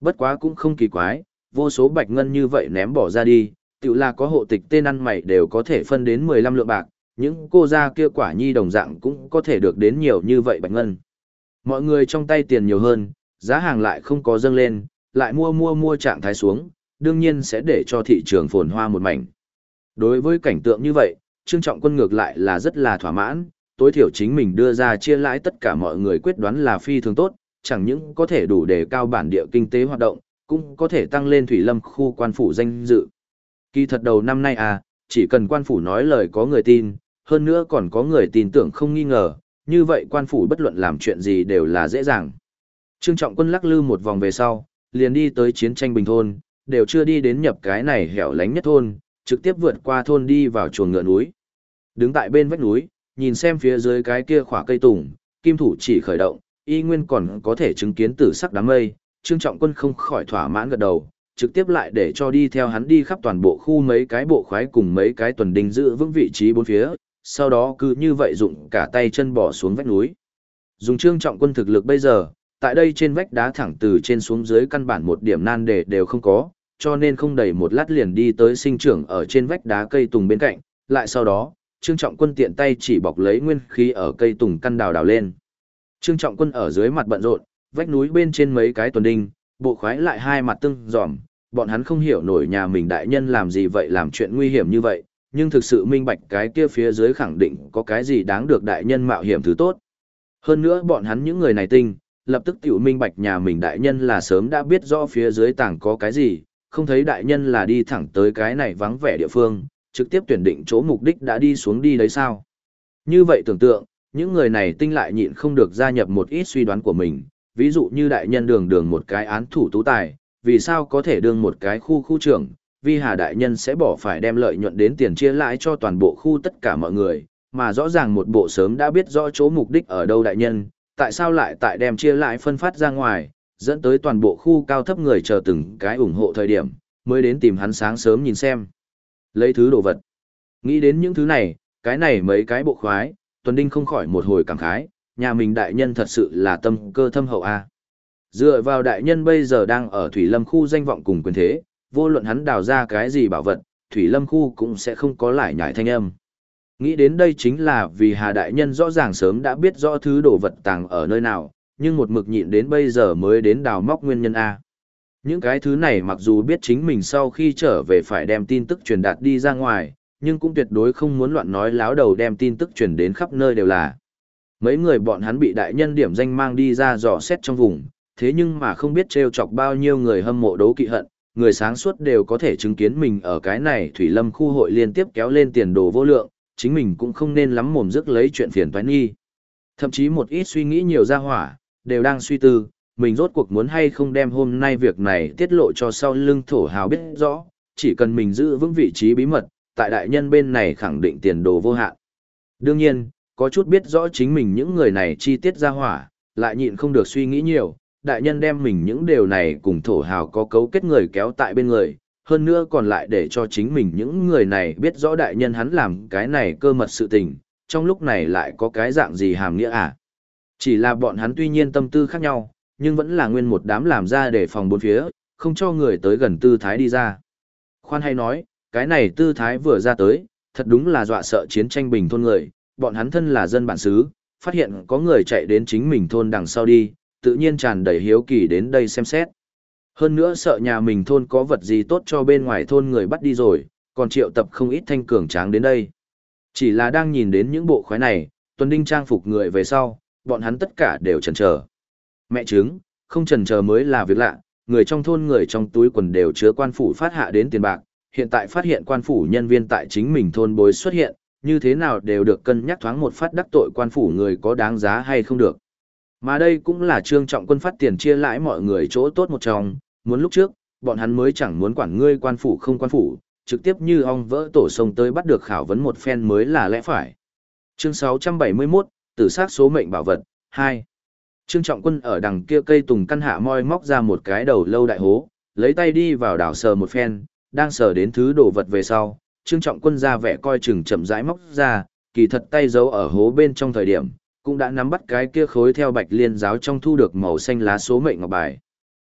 Bất quá cũng không kỳ quái, vô số bạch ngân như vậy ném bỏ ra đi, tự là có hộ tịch tên ăn mày đều có thể phân đến 15 lượng bạc, những cô gia kia quả nhi đồng dạng cũng có thể được đến nhiều như vậy bạch ngân. Mọi người trong tay tiền nhiều hơn, giá hàng lại không có dâng lên, lại mua trạng thái xuống, đương nhiên sẽ để cho thị trường phồn hoa một mảnh. Đối với cảnh tượng như vậy, Trương Trọng Quân ngược lại là rất là thỏa mãn, tối thiểu chính mình đưa ra chia lãi tất cả mọi người quyết đoán là phi thường tốt, chẳng những có thể đủ để cao bản địa kinh tế hoạt động, cũng có thể tăng lên thủy lâm khu quan phủ danh dự. Kỳ thật đầu năm nay chỉ cần quan phủ nói lời có người tin, hơn nữa còn có người tin tưởng không nghi ngờ, như vậy quan phủ bất luận làm chuyện gì đều là dễ dàng. Trương Trọng Quân lắc lư một vòng về sau, liền đi tới chiến tranh bình thôn, đều chưa đi đến nhập cái này hẻo lánh nhất thôn, trực tiếp vượt qua thôn đi vào chuồng ngựa núi. Đứng tại bên vách núi, nhìn xem phía dưới cái kia khỏa cây tùng, kim thủ chỉ khởi động, y nguyên còn có thể chứng kiến tử sắc đám mây, Trương Trọng Quân không khỏi thỏa mãn gật đầu, trực tiếp lại để cho đi theo hắn đi khắp toàn bộ khu mấy cái bộ khoái cùng mấy cái tuần đinh giữ vững vị trí bốn phía, sau đó cứ như vậy dụng cả tay chân bỏ xuống vách núi. Dùng Trương Trọng Quân thực lực bây giờ, tại đây trên vách đá thẳng từ trên xuống dưới căn bản một điểm nan đề đều không có, cho nên không đầy một lát liền đi tới sinh trưởng ở trên vách đá cây tùng bên cạnh, lại sau đó, Trương Trọng Quân tiện tay chỉ bọc lấy nguyên khí ở cây tùng căn đào lên. Trương Trọng Quân ở dưới mặt bận rộn, vách núi bên trên mấy cái tuần đinh, bộ khoái lại hai mặt tưng dòm, bọn hắn không hiểu nổi nhà mình đại nhân làm gì vậy làm chuyện nguy hiểm như vậy, nhưng thực sự minh bạch cái kia phía dưới khẳng định có cái gì đáng được đại nhân mạo hiểm thứ tốt. Hơn nữa bọn hắn những người này tinh, lập tức tiểu minh bạch nhà mình đại nhân là sớm đã biết rõ phía dưới tảng có cái gì, không thấy đại nhân là đi thẳng tới cái này vắng vẻ địa phương, trực tiếp tuyển định chỗ mục đích đã đi xuống đi đấy sao. Như vậy tưởng tượng, những người này tinh lại nhịn không được gia nhập một ít suy đoán của mình, ví dụ như đại nhân đường một cái án thủ tú tài, vì sao có thể đương một cái khu trưởng, vì hà đại nhân sẽ bỏ phải đem lợi nhuận đến tiền chia lãi cho toàn bộ khu tất cả mọi người, mà rõ ràng một bộ sớm đã biết rõ chỗ mục đích ở đâu đại nhân, tại sao lại tại đem chia lãi phân phát ra ngoài, dẫn tới toàn bộ khu cao thấp người chờ từng cái ủng hộ thời điểm, mới đến tìm hắn sáng sớm nhìn xem. Lấy thứ đồ vật. Nghĩ đến những thứ này, cái này mấy cái bộ khoái, Tuần Đinh không khỏi một hồi cảm khái, nhà mình đại nhân thật sự là tâm cơ thâm hậu a. Dựa vào đại nhân bây giờ đang ở Thủy Lâm khu danh vọng cùng quyền thế, vô luận hắn đào ra cái gì bảo vật, Thủy Lâm khu cũng sẽ không có lại nhải thanh âm. Nghĩ đến đây chính là vì Hà đại nhân rõ ràng sớm đã biết rõ thứ đồ vật tàng ở nơi nào, nhưng một mực nhịn đến bây giờ mới đến đào móc nguyên nhân a. Những cái thứ này mặc dù biết chính mình sau khi trở về phải đem tin tức truyền đạt đi ra ngoài, nhưng cũng tuyệt đối không muốn loạn nói láo đầu đem tin tức truyền đến khắp nơi đều là. Mấy người bọn hắn bị đại nhân điểm danh mang đi ra dò xét trong vùng, thế nhưng mà không biết trêu chọc bao nhiêu người hâm mộ đấu kỵ hận, người sáng suốt đều có thể chứng kiến mình ở cái này Thủy Lâm khu hội liên tiếp kéo lên tiền đồ vô lượng, chính mình cũng không nên lắm mồm rước lấy chuyện phiền toái nghi. Thậm chí một ít suy nghĩ nhiều ra hỏa, đều đang suy tư, mình rốt cuộc muốn hay không đem hôm nay việc này tiết lộ cho sau lưng thổ hào biết rõ, chỉ cần mình giữ vững vị trí bí mật, tại đại nhân bên này khẳng định tiền đồ vô hạn. Đương nhiên, có chút biết rõ chính mình những người này chi tiết ra hỏa, lại nhịn không được suy nghĩ nhiều, đại nhân đem mình những điều này cùng thổ hào có cấu kết người kéo tại bên người, hơn nữa còn lại để cho chính mình những người này biết rõ đại nhân hắn làm cái này cơ mật sự tình, trong lúc này lại có cái dạng gì hàm nghĩa à. Chỉ là bọn hắn tuy nhiên tâm tư khác nhau, nhưng vẫn là nguyên một đám làm ra để phòng bốn phía, không cho người tới gần tư thái đi ra. Khoan hay nói, cái này tư thái vừa ra tới, thật đúng là dọa sợ chiến tranh bình thôn người, bọn hắn thân là dân bản xứ, phát hiện có người chạy đến chính mình thôn đằng sau đi, tự nhiên tràn đầy hiếu kỳ đến đây xem xét. Hơn nữa sợ nhà mình thôn có vật gì tốt cho bên ngoài thôn người bắt đi rồi, còn triệu tập không ít thanh cường tráng đến đây. Chỉ là đang nhìn đến những bộ khoái này, Tuần Đinh trang phục người về sau, bọn hắn tất cả đều chần chờ. Mẹ chứng, không chần chờ mới là việc lạ, người trong thôn người trong túi quần đều chứa quan phủ phát hạ đến tiền bạc, hiện tại phát hiện quan phủ nhân viên tại chính mình thôn bối xuất hiện, như thế nào đều được cân nhắc thoáng một phát đắc tội quan phủ người có đáng giá hay không được. Mà đây cũng là Trương Trọng Quân phát tiền chia lãi mọi người chỗ tốt một trong, muốn lúc trước, bọn hắn mới chẳng muốn quản ngươi quan phủ không quan phủ, trực tiếp như ong vỡ tổ sông tới bắt được khảo vấn một phen mới là lẽ phải. Chương 671, Tử sát số mệnh bảo vật, 2. Trương Trọng Quân ở đằng kia cây tùng căn hạ moi móc ra một cái đầu lâu đại hố, lấy tay đi vào đảo sờ một phen, đang sờ đến thứ đồ vật về sau, Trương Trọng Quân ra vẻ coi chừng chậm rãi móc ra, kỳ thật tay giấu ở hố bên trong thời điểm, cũng đã nắm bắt cái kia khối theo bạch liên giáo trong thu được màu xanh lá số mệnh ngọc bài.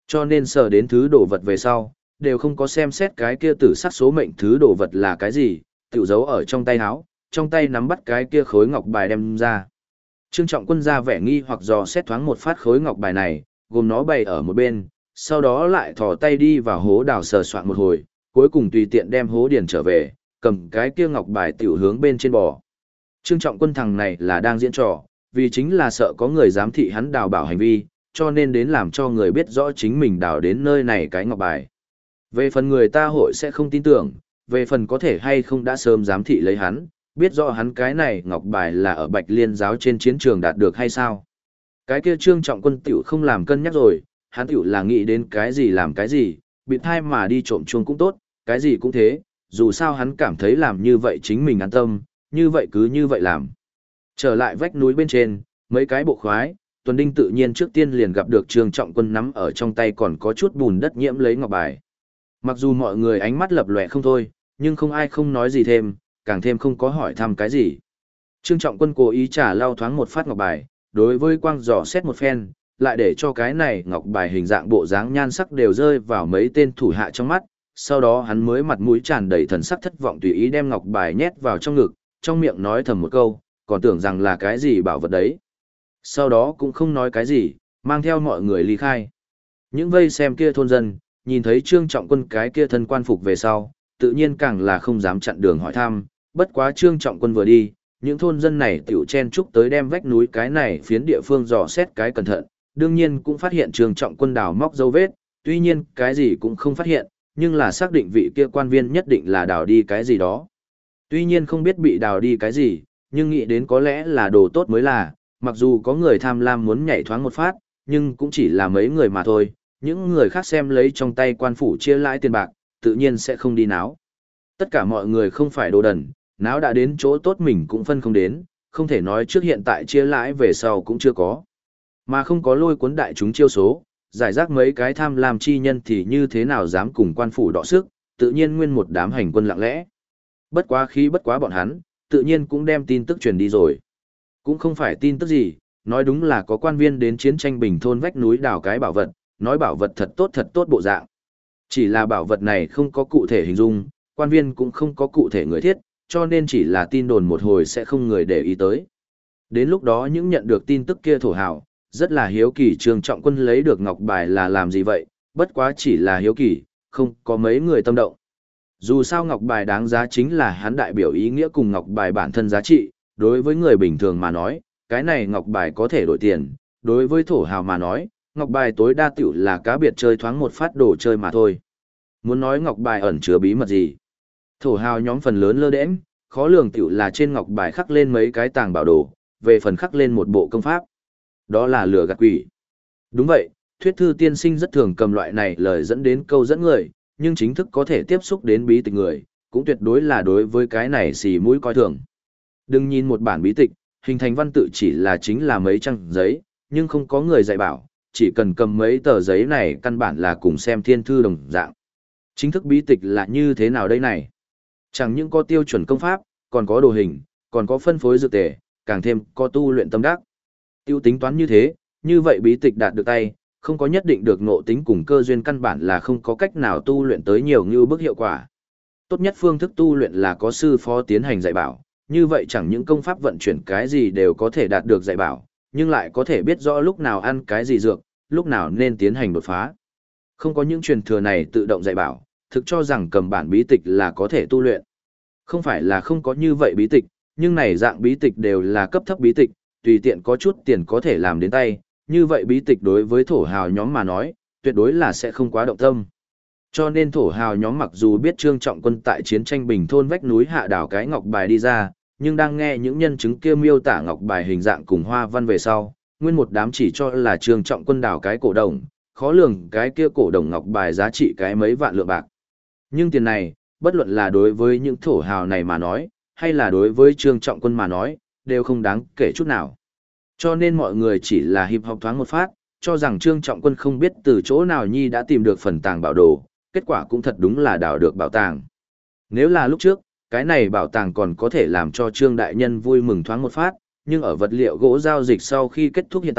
Cho nên sờ đến thứ đồ vật về sau, đều không có xem xét cái kia tử sắc số mệnh thứ đồ vật là cái gì, tiểu giấu ở trong tay áo, trong tay nắm bắt cái kia khối ngọc bài đem ra. Trương Trọng Quân ra vẻ nghi hoặc dò xét thoáng một phát khối ngọc bài này, gồm nó bày ở một bên, sau đó lại thò tay đi vào hố đào sờ soạn một hồi, cuối cùng tùy tiện đem hố điền trở về, cầm cái kia ngọc bài tiểu hướng bên trên bò. Trương Trọng Quân thằng này là đang diễn trò, vì chính là sợ có người giám thị hắn đào bảo hành vi, cho nên đến làm cho người biết rõ chính mình đào đến nơi này cái ngọc bài. Về phần người ta hội sẽ không tin tưởng, về phần có thể hay không đã sớm giám thị lấy hắn, biết rõ hắn cái này ngọc bài là ở Bạch Liên giáo trên chiến trường đạt được hay sao. Cái kia Trương Trọng Quân tiểu không làm cân nhắc rồi, hắn tiểu là nghĩ đến cái gì làm cái gì, bị thai mà đi trộm chuông cũng tốt, cái gì cũng thế, dù sao hắn cảm thấy làm như vậy chính mình an tâm, như vậy cứ như vậy làm. Trở lại vách núi bên trên, mấy cái bộ khoái, Tuần Đinh tự nhiên trước tiên liền gặp được Trương Trọng Quân nắm ở trong tay còn có chút bùn đất nhiễm lấy ngọc bài. Mặc dù mọi người ánh mắt lập lòe không thôi, nhưng không ai không nói gì thêm, càng thêm không có hỏi thăm cái gì. Trương Trọng Quân cố ý trả lau thoáng một phát ngọc bài, đối với quang dò xét một phen, lại để cho cái này ngọc bài hình dạng bộ dáng nhan sắc đều rơi vào mấy tên thủ hạ trong mắt, sau đó hắn mới mặt mũi tràn đầy thần sắc thất vọng tùy ý đem ngọc bài nhét vào trong ngực, trong miệng nói thầm một câu, còn tưởng rằng là cái gì bảo vật đấy. Sau đó cũng không nói cái gì, mang theo mọi người ly khai. Những vây xem kia thôn dân, nhìn thấy Trương Trọng Quân cái kia thân quan phục về sau, tự nhiên càng là không dám chặn đường hỏi thăm, bất quá Trương Trọng Quân vừa đi, những thôn dân này tiểu chen chúc tới đem vách núi cái này phiến địa phương dò xét cái cẩn thận, đương nhiên cũng phát hiện Trương Trọng Quân đào móc dấu vết, tuy nhiên cái gì cũng không phát hiện, nhưng là xác định vị kia quan viên nhất định là đào đi cái gì đó. Tuy nhiên không biết bị đào đi cái gì, nhưng nghĩ đến có lẽ là đồ tốt mới là, mặc dù có người tham lam muốn nhảy thoáng một phát, nhưng cũng chỉ là mấy người mà thôi, những người khác xem lấy trong tay quan phủ chia lãi tiền bạc, tự nhiên sẽ không đi náo. Tất cả mọi người không phải đồ đần, náo đã đến chỗ tốt mình cũng phân không đến, không thể nói trước hiện tại chia lãi về sau cũng chưa có. Mà không có lôi cuốn đại chúng chiêu số, giải rác mấy cái tham lam chi nhân thì như thế nào dám cùng quan phủ đọ sức, tự nhiên nguyên một đám hành quân lặng lẽ. Bất quá khi bất quá bọn hắn, tự nhiên cũng đem tin tức truyền đi rồi. Cũng không phải tin tức gì, nói đúng là có quan viên đến chiến tranh bình thôn vách núi đào cái bảo vật, nói bảo vật thật tốt bộ dạng. Chỉ là bảo vật này không có cụ thể hình dung, quan viên cũng không có cụ thể người thiết, cho nên chỉ là tin đồn một hồi sẽ không người để ý tới. Đến lúc đó những nhận được tin tức kia thổ hào, rất là hiếu kỳ Trương Trọng Quân lấy được ngọc bài là làm gì vậy, bất quá chỉ là hiếu kỳ, không có mấy người tâm động. Dù sao ngọc bài đáng giá chính là hắn đại biểu ý nghĩa cùng ngọc bài bản thân giá trị, đối với người bình thường mà nói, cái này ngọc bài có thể đổi tiền, đối với thổ hào mà nói, ngọc bài tối đa tiểu là cá biệt chơi thoáng một phát đồ chơi mà thôi. Muốn nói ngọc bài ẩn chứa bí mật gì? Thổ hào nhóm phần lớn lơ đễnh, khó lường tiểu là trên ngọc bài khắc lên mấy cái tàng bảo đồ, về phần khắc lên một bộ công pháp. Đó là lừa gạt quỷ. Đúng vậy, thuyết thư tiên sinh rất thường cầm loại này lời dẫn đến câu dẫn người, nhưng chính thức có thể tiếp xúc đến bí tịch người, cũng tuyệt đối là đối với cái này xì mũi coi thường. Đừng nhìn một bản bí tịch, hình thành văn tự chỉ là chính là mấy trang giấy, nhưng không có người dạy bảo, chỉ cần cầm mấy tờ giấy này căn bản là cùng xem thiên thư đồng dạng. Chính thức bí tịch là như thế nào đây này? Chẳng những có tiêu chuẩn công pháp, còn có đồ hình, còn có phân phối dược tề, càng thêm có tu luyện tâm đắc. Tiêu tính toán như thế, như vậy bí tịch đạt được tay, không có nhất định được ngộ tính cùng cơ duyên căn bản là không có cách nào tu luyện tới nhiều như bước hiệu quả. Tốt nhất phương thức tu luyện là có sư phó tiến hành dạy bảo, như vậy chẳng những công pháp vận chuyển cái gì đều có thể đạt được dạy bảo, nhưng lại có thể biết rõ lúc nào ăn cái gì dược, lúc nào nên tiến hành đột phá. Không có những truyền thừa này tự động dạy bảo, thực cho rằng cầm bản bí tịch là có thể tu luyện. Không phải là không có như vậy bí tịch, nhưng này dạng bí tịch đều là cấp thấp bí tịch, tùy tiện có chút tiền có thể làm đến tay, như vậy bí tịch đối với thổ hào nhóm mà nói, tuyệt đối là sẽ không quá động tâm. Cho nên thổ hào nhóm mặc dù biết Trương Trọng Quân tại chiến tranh bình thôn vách núi hạ đảo cái ngọc bài đi ra, nhưng đang nghe những nhân chứng kia miêu tả ngọc bài hình dạng cùng hoa văn về sau, nguyên một đám chỉ cho là Trương Trọng Quân đảo cái cổ đồng, khó lường cái kia cổ đồng ngọc bài giá trị cái mấy vạn lượng bạc. Nhưng tiền này, bất luận là đối với những thổ hào này mà nói, hay là đối với Trương Trọng Quân mà nói, đều không đáng kể chút nào. Cho nên mọi người chỉ là hiệp học thoáng một phát, cho rằng Trương Trọng Quân không biết từ chỗ nào nhi đã tìm được phần tàng bảo đồ, kết quả cũng thật đúng là đào được bảo tàng. Nếu là lúc trước, cái này bảo tàng còn có thể làm cho Trương Đại Nhân vui mừng thoáng một phát, nhưng ở vật liệu gỗ giao dịch sau khi kết thúc hiện tại,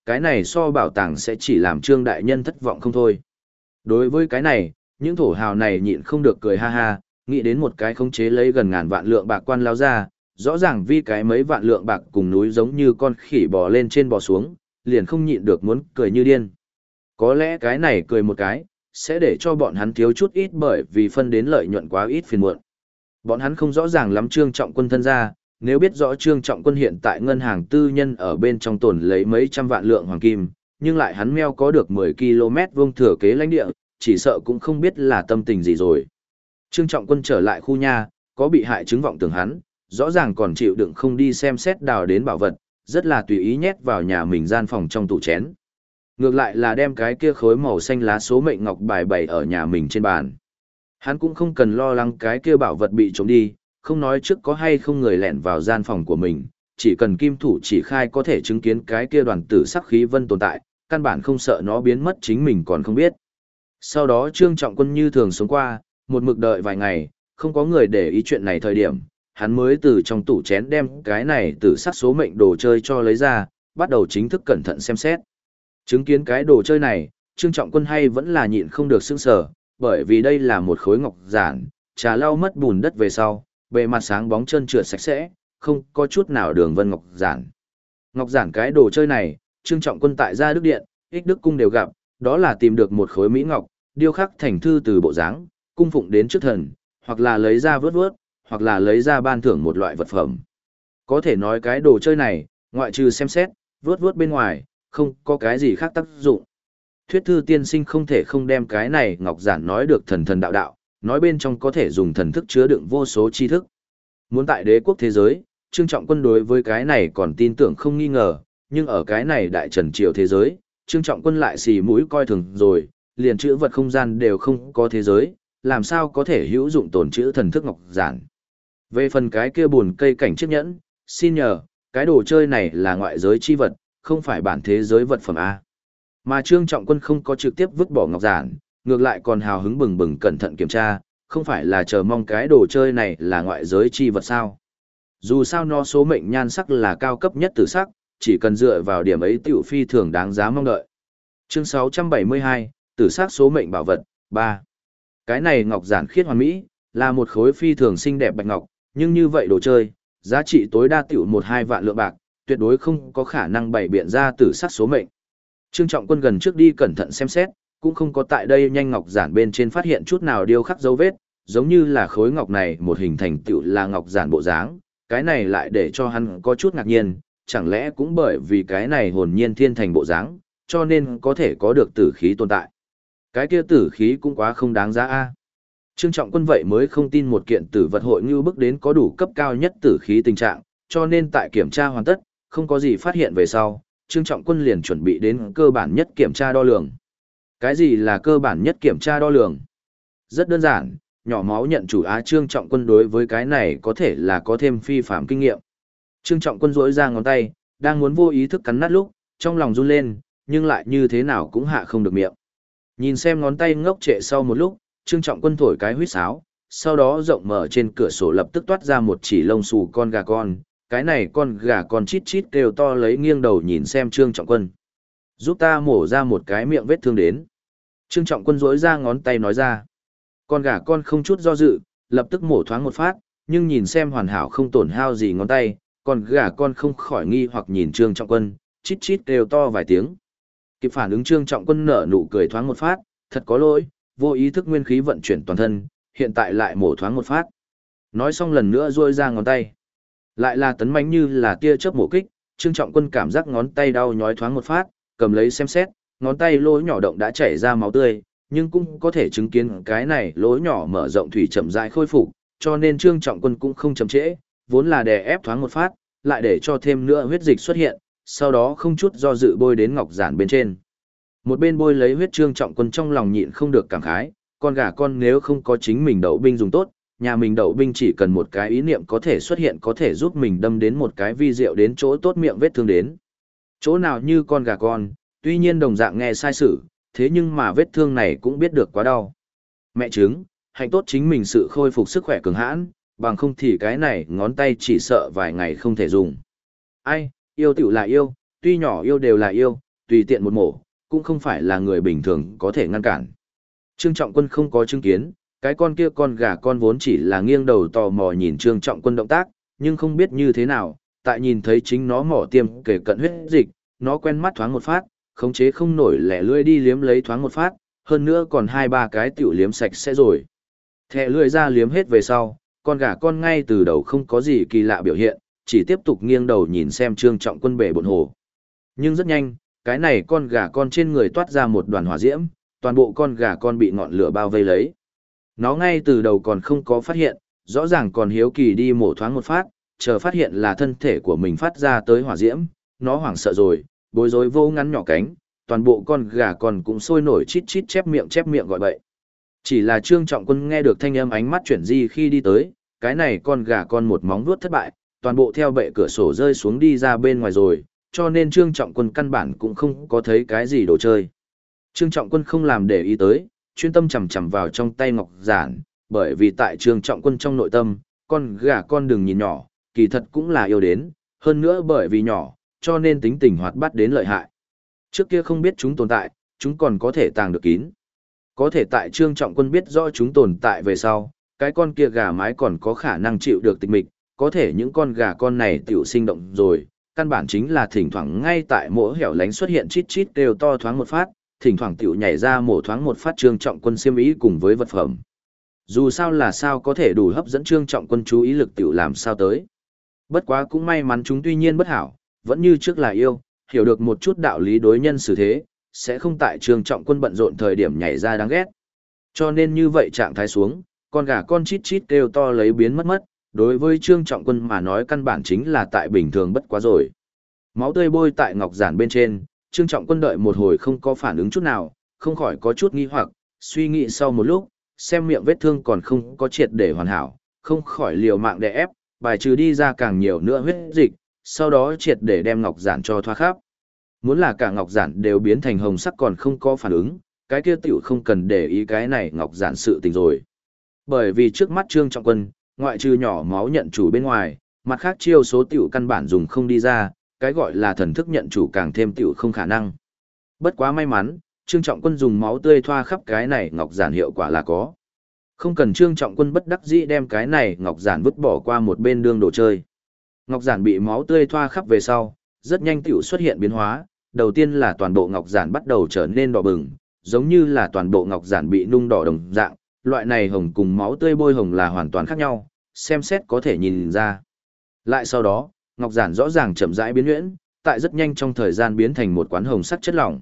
cái này so bảo tàng sẽ chỉ làm Trương đại nhân thất vọng không thôi. Đối với cái này, những thổ hào này nhịn không được cười ha ha, nghĩ đến một cái khống chế lấy gần ngàn vạn lượng bạc quan lao ra, rõ ràng vì cái mấy vạn lượng bạc cùng núi giống như con khỉ bò lên trên bò xuống, liền không nhịn được muốn cười như điên. Có lẽ cái này cười một cái, sẽ để cho bọn hắn thiếu chút ít bởi vì phân đến lợi nhuận quá ít phiền muộn. Bọn hắn không rõ ràng lắm Trương Trọng Quân thân ra, nếu biết rõ Trương Trọng Quân hiện tại ngân hàng tư nhân ở bên trong tồn lấy mấy trăm vạn lượng hoàng kim, nhưng lại hắn meo có được 10 km vuông thừa kế lãnh địa, chỉ sợ cũng không biết là tâm tình gì rồi. Trương Trọng Quân trở lại khu nhà, có bị hại chứng vọng tưởng hắn, rõ ràng còn chịu đựng không đi xem xét đào đến bảo vật, rất là tùy ý nhét vào nhà mình gian phòng trong tủ chén. Ngược lại là đem cái kia khối màu xanh lá số mệnh ngọc bài bày ở nhà mình trên bàn. Hắn cũng không cần lo lắng cái kia bảo vật bị trộm đi, không nói trước có hay không người lẻn vào gian phòng của mình, chỉ cần kim thủ chỉ khai có thể chứng kiến cái kia đoàn tử sắc khí vân tồn tại, căn bản không sợ nó biến mất chính mình còn không biết. Sau đó Trương Trọng Quân như thường sống qua, một mực đợi vài ngày, không có người để ý chuyện này thời điểm, hắn mới từ trong tủ chén đem cái này tử sắc số mệnh đồ chơi cho lấy ra, bắt đầu chính thức cẩn thận xem xét. Chứng kiến cái đồ chơi này, Trương Trọng Quân hay vẫn là nhịn không được sững sờ, bởi vì đây là một khối ngọc giản, trà lau mất bùn đất về sau, bề mặt sáng bóng trơn trượt sạch sẽ, không có chút nào đường vân ngọc giản. Ngọc giản cái đồ chơi này, Trương Trọng Quân tại Gia Đức Điện, Ích Đức Cung đều gặp, đó là tìm được một khối mỹ ngọc, điêu khắc thành thư từ bộ dáng, cung phụng đến trước thần, hoặc là lấy ra vớt vớt, hoặc là lấy ra ban thưởng một loại vật phẩm. Có thể nói cái đồ chơi này, ngoại trừ xem xét, vớt vớt bên ngoài, không có cái gì khác tác dụng. Thuyết thư tiên sinh không thể không đem cái này ngọc giản nói được thần thần đạo đạo, nói bên trong có thể dùng thần thức chứa đựng vô số tri thức. Muốn tại đế quốc thế giới, Trương Trọng Quân đối với cái này còn tin tưởng không nghi ngờ, nhưng ở cái này đại trần triều thế giới, Trương Trọng Quân lại xì mũi coi thường rồi, liền chữ vật không gian đều không có thế giới, làm sao có thể hữu dụng tồn chữ thần thức ngọc giản. Về phần cái kia buồn cây cảnh chiếc nhẫn, xin nhờ, cái đồ chơi này là ngoại giới chi vật, không phải bản thế giới vật phẩm A. Mà Trương Trọng Quân không có trực tiếp vứt bỏ ngọc giản, ngược lại còn hào hứng bừng bừng cẩn thận kiểm tra, không phải là chờ mong cái đồ chơi này là ngoại giới chi vật sao. Dù sao nó số mệnh nhan sắc là cao cấp nhất tử sắc, chỉ cần dựa vào điểm ấy tiểu phi thường đáng giá mong đợi. Chương 672, tử sắc số mệnh bảo vật, 3. Cái này ngọc giản khiết hoàn mỹ, là một khối phi thường xinh đẹp bạch ngọc, nhưng như vậy đồ chơi, giá trị tối đa tiểu 1-2 vạn lượng bạc, tuyệt đối không có khả năng bày biện ra tử sắc số mệnh. Trương Trọng Quân gần trước đi cẩn thận xem xét, cũng không có tại đây nhanh ngọc giản bên trên phát hiện chút nào điêu khắc dấu vết, giống như là khối ngọc này một hình thành tựu là ngọc giản bộ dáng, cái này lại để cho hắn có chút ngạc nhiên, chẳng lẽ cũng bởi vì cái này hồn nhiên thiên thành bộ dáng, cho nên có thể có được tử khí tồn tại. Cái kia tử khí cũng quá không đáng giá a. Trương Trọng Quân vậy mới không tin một kiện tử vật hội như bước đến có đủ cấp cao nhất tử khí tình trạng, cho nên tại kiểm tra hoàn tất, không có gì phát hiện về sau, Trương Trọng Quân liền chuẩn bị đến cơ bản nhất kiểm tra đo lường. Cái gì là cơ bản nhất kiểm tra đo lường? Rất đơn giản, nhỏ máu nhận chủ Trương Trọng Quân đối với cái này có thể là có thêm phi phạm kinh nghiệm. Trương Trọng Quân rỗi ra ngón tay, đang muốn vô ý thức cắn nát lúc, trong lòng run lên, nhưng lại như thế nào cũng hạ không được miệng. Nhìn xem ngón tay ngốc trệ sau một lúc, Trương Trọng Quân thổi cái huýt sáo, sau đó rộng mở trên cửa sổ lập tức toát ra một chỉ lông xù con gà con. Cái này con gà con chít chít kêu to lấy nghiêng đầu nhìn xem Trương Trọng Quân. Giúp ta mổ ra một cái miệng vết thương đến. Trương Trọng Quân rỗi ra ngón tay nói ra. Con gà con không chút do dự, lập tức mổ thoáng một phát, nhưng nhìn xem hoàn hảo không tổn hao gì ngón tay, con gà con không khỏi nghi hoặc nhìn Trương Trọng Quân, chít chít kêu to vài tiếng. Kịp phản ứng Trương Trọng Quân nở nụ cười thoáng một phát, thật có lỗi, vô ý thức nguyên khí vận chuyển toàn thân, hiện tại lại mổ thoáng một phát. Nói xong lần nữa rỗi ra ngón tay. Lại là tấn mãnh như là tia chớp mổ kích, Trương Trọng Quân cảm giác ngón tay đau nhói thoáng một phát, cầm lấy xem xét, ngón tay lỗ nhỏ động đã chảy ra máu tươi, nhưng cũng có thể chứng kiến cái này lỗ nhỏ mở rộng thủy chậm rãi khôi phục, cho nên Trương Trọng Quân cũng không chậm trễ, vốn là đè ép thoáng một phát, lại để cho thêm nữa huyết dịch xuất hiện, sau đó không chút do dự bôi đến ngọc giản bên trên. Một bên bôi lấy huyết Trương Trọng Quân trong lòng nhịn không được cảm khái, con gà con nếu không có chính mình đậu binh dùng tốt, nhà mình đậu binh chỉ cần một cái ý niệm có thể xuất hiện có thể giúp mình đâm đến một cái vi diệu đến chỗ tốt miệng vết thương đến. Chỗ nào như con gà con, tuy nhiên đồng dạng nghe sai sự, thế nhưng mà vết thương này cũng biết được quá đau. Mẹ chứng, hạnh tốt chính mình sự khôi phục sức khỏe cường hãn, bằng không thì cái này ngón tay chỉ sợ vài ngày không thể dùng. Ai, yêu tiểu là yêu, tuy nhỏ yêu đều là yêu, tùy tiện một mổ, cũng không phải là người bình thường có thể ngăn cản. Trương Trọng Quân không có chứng kiến, cái con kia con gà con vốn chỉ là nghiêng đầu tò mò nhìn Trương Trọng Quân động tác, nhưng không biết như thế nào, tại nhìn thấy chính nó mỏ tiêm kể cận huyết dịch, nó quen mắt thoáng một phát, khống chế không nổi lẻ lưỡi đi liếm lấy thoáng một phát, hơn nữa còn 2-3 cái tiểu liếm sạch sẽ rồi. Thẻ lưỡi ra liếm hết về sau, con gà con ngay từ đầu không có gì kỳ lạ biểu hiện, chỉ tiếp tục nghiêng đầu nhìn xem Trương Trọng Quân bể bộn hồ. Nhưng rất nhanh, cái này con gà con trên người toát ra một đoàn hỏa diễm, toàn bộ con gà con bị ngọn lửa bao vây lấy. Nó ngay từ đầu còn không có phát hiện, rõ ràng còn hiếu kỳ đi mổ thoáng một phát, chờ phát hiện là thân thể của mình phát ra tới hỏa diễm, nó hoảng sợ rồi, bối rối vô ngắn nhỏ cánh, toàn bộ con gà con cũng sôi nổi chít chít chép miệng gọi bậy. Chỉ là Trương Trọng Quân nghe được thanh âm ánh mắt chuyển di khi đi tới, cái này con gà con một móng vuốt thất bại, toàn bộ theo bệ cửa sổ rơi xuống đi ra bên ngoài rồi, cho nên Trương Trọng Quân căn bản cũng không có thấy cái gì đồ chơi. Trương Trọng Quân không làm để ý tới, chuyên tâm chầm chầm vào trong tay ngọc giản, bởi vì tại Trương Trọng Quân trong nội tâm, con gà con đừng nhìn nhỏ, kỳ thật cũng là yêu đến, hơn nữa bởi vì nhỏ, cho nên tính tình hoạt bát đến lợi hại. Trước kia không biết chúng tồn tại, chúng còn có thể tàng được kín. Có thể tại Trương Trọng Quân biết rõ chúng tồn tại về sau, cái con kia gà mái còn có khả năng chịu được tịch mịch, có thể những con gà con này tiểu sinh động rồi, căn bản chính là thỉnh thoảng ngay tại mỗi hẻo lánh xuất hiện chít chít kêu to thoáng một phát, thỉnh thoảng tiểu nhảy ra mổ thoáng một phát Trương Trọng Quân xiêm ý cùng với vật phẩm. Dù sao là sao có thể đủ hấp dẫn Trương Trọng Quân chú ý lực tiểu làm sao tới. Bất quá cũng may mắn chúng tuy nhiên bất hảo, vẫn như trước là yêu, hiểu được một chút đạo lý đối nhân xử thế, sẽ không tại Trương Trọng Quân bận rộn thời điểm nhảy ra đáng ghét. Cho nên như vậy trạng thái xuống, con gà con chít chít kêu to lấy biến mất, đối với Trương Trọng Quân mà nói căn bản chính là tại bình thường bất quá rồi. Máu tươi bôi tại ngọc giản bên trên, Trương Trọng Quân đợi một hồi không có phản ứng chút nào, không khỏi có chút nghi hoặc, suy nghĩ sau một lúc, xem miệng vết thương còn không có triệt để hoàn hảo, không khỏi liều mạng đè ép, bài trừ đi ra càng nhiều nữa huyết dịch, sau đó triệt để đem ngọc giản cho thoa khắp. Muốn là cả ngọc giản đều biến thành hồng sắc còn không có phản ứng, cái kia tiểu không cần để ý cái này ngọc giản sự tình rồi. Bởi vì trước mắt Trương Trọng Quân, ngoại trừ nhỏ máu nhận chủ bên ngoài, mặt khác chiêu số tiểu căn bản dùng không đi ra, cái gọi là thần thức nhận chủ càng thêm tiểu không khả năng. Bất quá may mắn, Trương Trọng Quân dùng máu tươi thoa khắp cái này ngọc giản hiệu quả là có. Không cần Trương Trọng Quân bất đắc dĩ đem cái này ngọc giản vứt bỏ qua một bên đương đồ chơi. Ngọc giản bị máu tươi thoa khắp về sau, rất nhanh tiểu xuất hiện biến hóa, đầu tiên là toàn bộ ngọc giản bắt đầu trở nên đỏ bừng, giống như là toàn bộ ngọc giản bị nung đỏ đồng dạng, loại này hồng cùng máu tươi bôi hồng là hoàn toàn khác nhau, xem xét có thể nhìn ra. Lại sau đó, ngọc giản rõ ràng chậm rãi biến nhuyễn, tại rất nhanh trong thời gian biến thành một quán hồng sắc chất lỏng.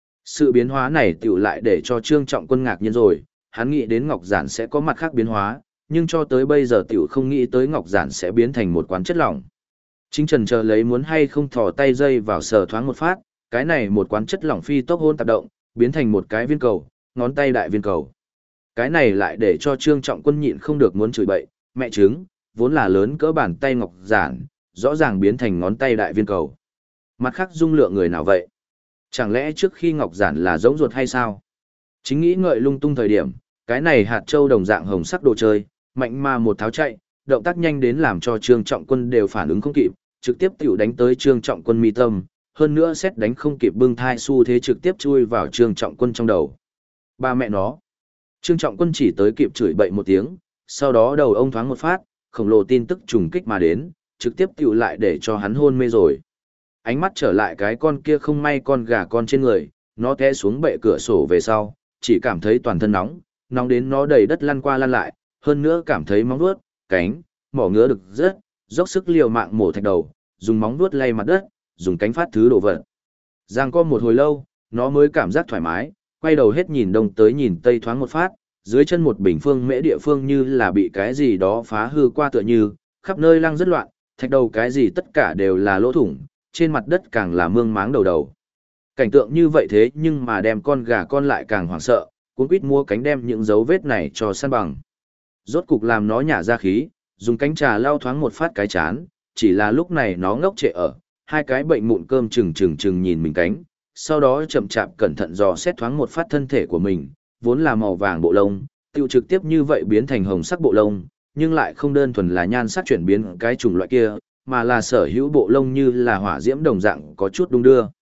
Sự biến hóa này tiểu lại để cho Trương Trọng Quân ngạc nhiên rồi, hắn nghĩ đến ngọc giản sẽ có mặt khác biến hóa, nhưng cho tới bây giờ tiểu không nghĩ tới ngọc giản sẽ biến thành một quán chất lỏng. Chính trần chờ lấy muốn hay không thò tay dây vào sờ thoáng một phát, cái này một quán chất lỏng phi tốc hôn tạp động, biến thành một cái viên cầu, ngón tay đại viên cầu. Cái này lại để cho Trương Trọng Quân nhịn không được muốn chửi bậy, mẹ trứng, vốn là lớn cỡ bàn tay ngọc giản, rõ ràng biến thành ngón tay đại viên cầu. Mặt khác dung lượng người nào vậy? Chẳng lẽ trước khi ngọc giản là giống ruột hay sao? Chính nghĩ ngợi lung tung thời điểm, cái này hạt châu đồng dạng hồng sắc đồ chơi, mạnh mà một tháo chạy, động tác nhanh đến làm cho Trương Trọng Quân đều phản ứng không kịp, trực tiếp tiểu đánh tới Trương Trọng Quân mi tâm, hơn nữa xét đánh không kịp bưng thai xu thế trực tiếp chui vào Trương Trọng Quân trong đầu. Ba mẹ nó. Trương Trọng Quân chỉ tới kịp chửi bậy một tiếng, sau đó đầu ông thoáng một phát, khổng lồ tin tức trùng kích mà đến, trực tiếp tiểu lại để cho hắn hôn mê rồi. Ánh mắt trở lại cái con kia không may con gà con trên người, nó té xuống bệ cửa sổ về sau, chỉ cảm thấy toàn thân nóng, nóng đến nó đầy đất lăn qua lăn lại, hơn nữa cảm thấy móng vuốt, cánh, mỏ ngứa được rất, dốc sức liều mạng mổ thạch đầu, dùng móng vuốt lay mặt đất, dùng cánh phát thứ đồ vật. Giang co một hồi lâu, nó mới cảm giác thoải mái, quay đầu hết nhìn đông tới nhìn tây thoáng một phát, dưới chân một bình phương mễ địa phương như là bị cái gì đó phá hư qua tựa như, khắp nơi lăng rất loạn, thạch đầu cái gì tất cả đều là lỗ thủng, trên mặt đất càng là mương máng đầu đầu. Cảnh tượng như vậy thế nhưng mà đem con gà con lại càng hoảng sợ, cuống quýt mua cánh đem những dấu vết này cho săn bằng. Rốt cục làm nó nhả ra khí, dùng cánh trà lau thoáng một phát cái chán, chỉ là lúc này nó ngốc trệ ở, hai cái bệnh mụn cơm chừng nhìn mình cánh, sau đó chậm chạp cẩn thận dò xét thoáng một phát thân thể của mình, vốn là màu vàng bộ lông, tiêu trực tiếp như vậy biến thành hồng sắc bộ lông, nhưng lại không đơn thuần là nhan sắc chuyển biến cái chủng loại kia, mà là sở hữu bộ lông như là hỏa diễm đồng dạng có chút đung đưa.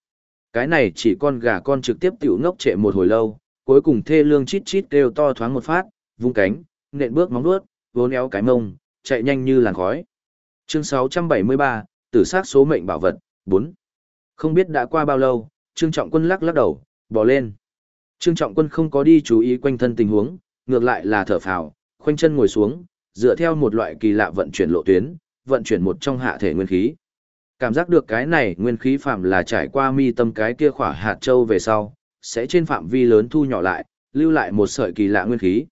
Cái này chỉ con gà con trực tiếp tiểu ngốc trệ một hồi lâu, cuối cùng thê lương chít chít kêu to thoáng một phát, vung cánh, nện bước móng vuốt, vốn éo cái mông, chạy nhanh như làn khói. Chương 673, tử sát số mệnh bảo vật, 4. Không biết đã qua bao lâu, Trương Trọng Quân lắc lắc đầu, bỏ lên. Trương Trọng Quân không có đi chú ý quanh thân tình huống, ngược lại là thở phào, khoanh chân ngồi xuống, dựa theo một loại kỳ lạ vận chuyển lộ tuyến, vận chuyển một trong hạ thể nguyên khí. Cảm giác được cái này nguyên khí phạm là trải qua mi tâm cái kia khỏa hạt châu về sau, sẽ trên phạm vi lớn thu nhỏ lại, lưu lại một sợi kỳ lạ nguyên khí.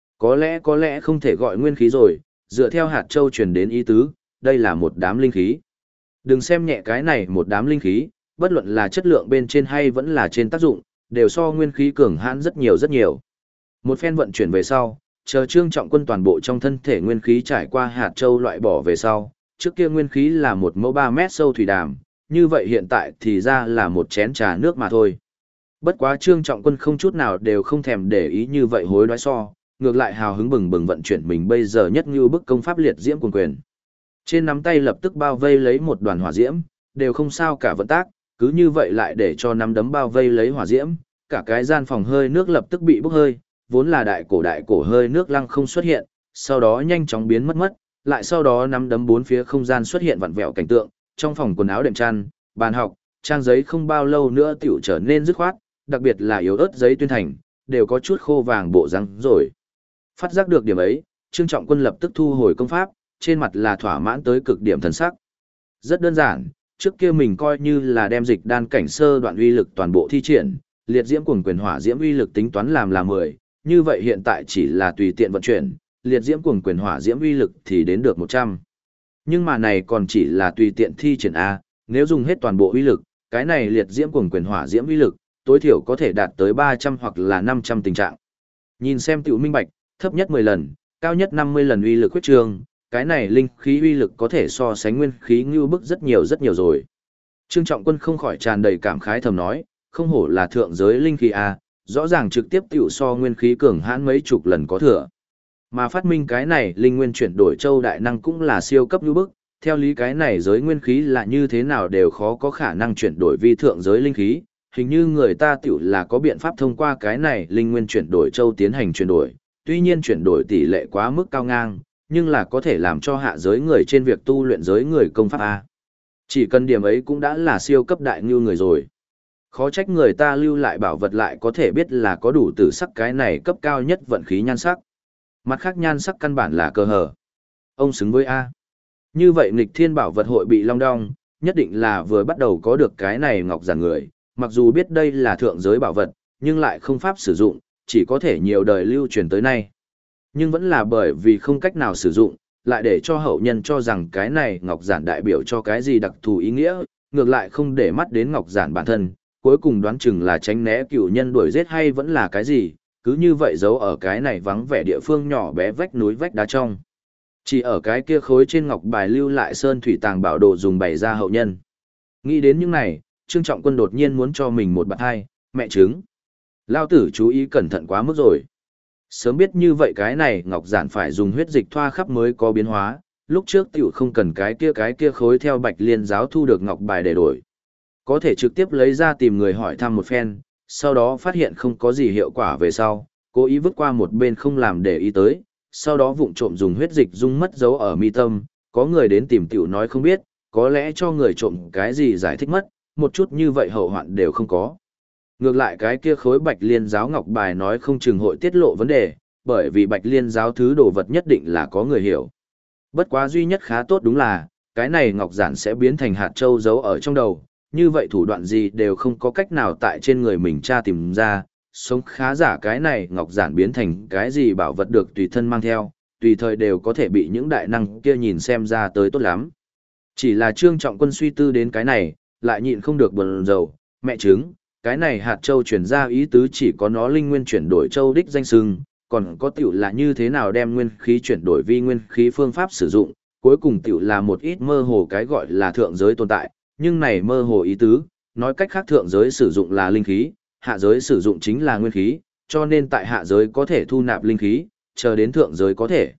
Có lẽ không thể gọi nguyên khí rồi, dựa theo hạt châu truyền đến ý tứ, đây là một đám linh khí. Đừng xem nhẹ cái này một đám linh khí, bất luận là chất lượng bên trên hay vẫn là trên tác dụng, đều so nguyên khí cường hãn rất nhiều rất nhiều. Một phen vận chuyển về sau, chờ Trương Trọng Quân toàn bộ trong thân thể nguyên khí trải qua hạt châu loại bỏ về sau, trước kia nguyên khí là một mẫu 3 mét sâu thủy đàm, như vậy hiện tại thì ra là một chén trà nước mà thôi. Bất quá Trương Trọng Quân không chút nào đều không thèm để ý như vậy hối đoái so, ngược lại hào hứng bừng bừng vận chuyển mình bây giờ nhất như bức công pháp liệt diễm cuồng quyền. Trên nắm tay lập tức bao vây lấy một đoàn hỏa diễm, đều không sao cả vận tác, cứ như vậy lại để cho nắm đấm bao vây lấy hỏa diễm, cả cái gian phòng hơi nước lập tức bị bốc hơi, vốn là đại cổ hơi nước lăng không xuất hiện, sau đó nhanh chóng biến mất, lại sau đó nắm đấm bốn phía không gian xuất hiện vặn vẹo cảnh tượng, trong phòng quần áo đệm chăn, bàn học, trang giấy không bao lâu nữa tiểu trở nên dứt khoát, đặc biệt là yếu ớt giấy tuyên thành, đều có chút khô vàng bộ răng rồi. Phát giác được điểm ấy, Trương Trọng Quân lập tức thu hồi công pháp, trên mặt là thỏa mãn tới cực điểm thần sắc. Rất đơn giản, trước kia mình coi như là đem dịch đan cảnh sơ đoạn uy lực toàn bộ thi triển, liệt diễm cuồng quyền hỏa diễm uy lực tính toán làm là 10, như vậy hiện tại chỉ là tùy tiện vận chuyển, liệt diễm cuồng quyền hỏa diễm uy lực thì đến được 100. Nhưng mà này còn chỉ là tùy tiện thi triển A, nếu dùng hết toàn bộ uy lực, cái này liệt diễm cuồng quyền hỏa diễm uy lực, tối thiểu có thể đạt tới 300 hoặc là 500 tình trạng. Nhìn xem tiểu minh bạch, thấp nhất 10 lần, cao nhất 50 lần uy lực huyết trường, cái này linh khí uy lực có thể so sánh nguyên khí như bức rất nhiều rồi. Trương Trọng Quân không khỏi tràn đầy cảm khái thầm nói, không hổ là thượng giới linh khí A, rõ ràng trực tiếp tiểu so nguyên khí cường hãn mấy chục lần có thừa. Mà phát minh cái này linh nguyên chuyển đổi châu đại năng cũng là siêu cấp như bức, theo lý cái này giới nguyên khí là như thế nào đều khó có khả năng chuyển đổi vi thượng giới linh khí, hình như người ta tiểu là có biện pháp thông qua cái này linh nguyên chuyển đổi châu tiến hành chuyển đổi, tuy nhiên chuyển đổi tỷ lệ quá mức cao ngang, nhưng là có thể làm cho hạ giới người trên việc tu luyện giới người công pháp A. Chỉ cần điểm ấy cũng đã là siêu cấp đại ngưu người rồi. Khó trách người ta lưu lại bảo vật lại có thể biết là có đủ tử sắc cái này cấp cao nhất vận khí nhan sắc. Mặt khác nhan sắc căn bản là cơ hở. Ông xứng với A. Như vậy nghịch thiên bảo vật hội bị long đong, nhất định là vừa bắt đầu có được cái này ngọc giản người, mặc dù biết đây là thượng giới bảo vật, nhưng lại không pháp sử dụng, chỉ có thể nhiều đời lưu truyền tới nay. Nhưng vẫn là bởi vì không cách nào sử dụng, lại để cho hậu nhân cho rằng cái này ngọc giản đại biểu cho cái gì đặc thù ý nghĩa, ngược lại không để mắt đến ngọc giản bản thân, cuối cùng đoán chừng là tránh né cựu nhân đuổi giết hay vẫn là cái gì, cứ như vậy giấu ở cái này vắng vẻ địa phương nhỏ bé vách núi vách đá trong. Chỉ ở cái kia khối trên ngọc bài lưu lại sơn thủy tàng bảo đồ dùng bày ra hậu nhân. Nghĩ đến những này, Trương Trọng Quân đột nhiên muốn cho mình một bạn hai, mẹ trứng. Lao tử chú ý cẩn thận quá mức rồi. Sớm biết như vậy cái này ngọc giản phải dùng huyết dịch thoa khắp mới có biến hóa, lúc trước tiểu không cần cái kia khối theo Bạch Liên giáo thu được ngọc bài để đổi. Có thể trực tiếp lấy ra tìm người hỏi thăm một phen, sau đó phát hiện không có gì hiệu quả về sau, cố ý vứt qua một bên không làm để ý tới, sau đó vụng trộm dùng huyết dịch dung mất dấu ở mi tâm, có người đến tìm tiểu nói không biết, có lẽ cho người trộm cái gì giải thích mất, một chút như vậy hậu hoạn đều không có. Ngược lại cái kia khối Bạch Liên giáo ngọc bài nói không chừng hội tiết lộ vấn đề, bởi vì Bạch Liên giáo thứ đồ vật nhất định là có người hiểu. Bất quá duy nhất khá tốt đúng là, cái này ngọc giản sẽ biến thành hạt châu giấu ở trong đầu, như vậy thủ đoạn gì đều không có cách nào tại trên người mình tra tìm ra, sống khá giả cái này ngọc giản biến thành cái gì bảo vật được tùy thân mang theo, tùy thời đều có thể bị những đại năng kia nhìn xem ra tới tốt lắm. Chỉ là Trương Trọng Quân suy tư đến cái này, lại nhịn không được buồn rầu, mẹ chứng, cái này hạt châu chuyển ra ý tứ chỉ có nó linh nguyên chuyển đổi châu đích danh sưng, còn có tiểu là như thế nào đem nguyên khí chuyển đổi vi nguyên khí phương pháp sử dụng, cuối cùng tiểu là một ít mơ hồ cái gọi là thượng giới tồn tại, nhưng này mơ hồ ý tứ, nói cách khác thượng giới sử dụng là linh khí, hạ giới sử dụng chính là nguyên khí, cho nên tại hạ giới có thể thu nạp linh khí, chờ đến thượng giới có thể.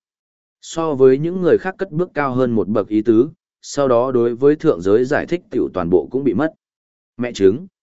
So với những người khác cất bước cao hơn một bậc ý tứ, sau đó đối với thượng giới giải thích tiểu toàn bộ cũng bị mất. Mẹ chứng.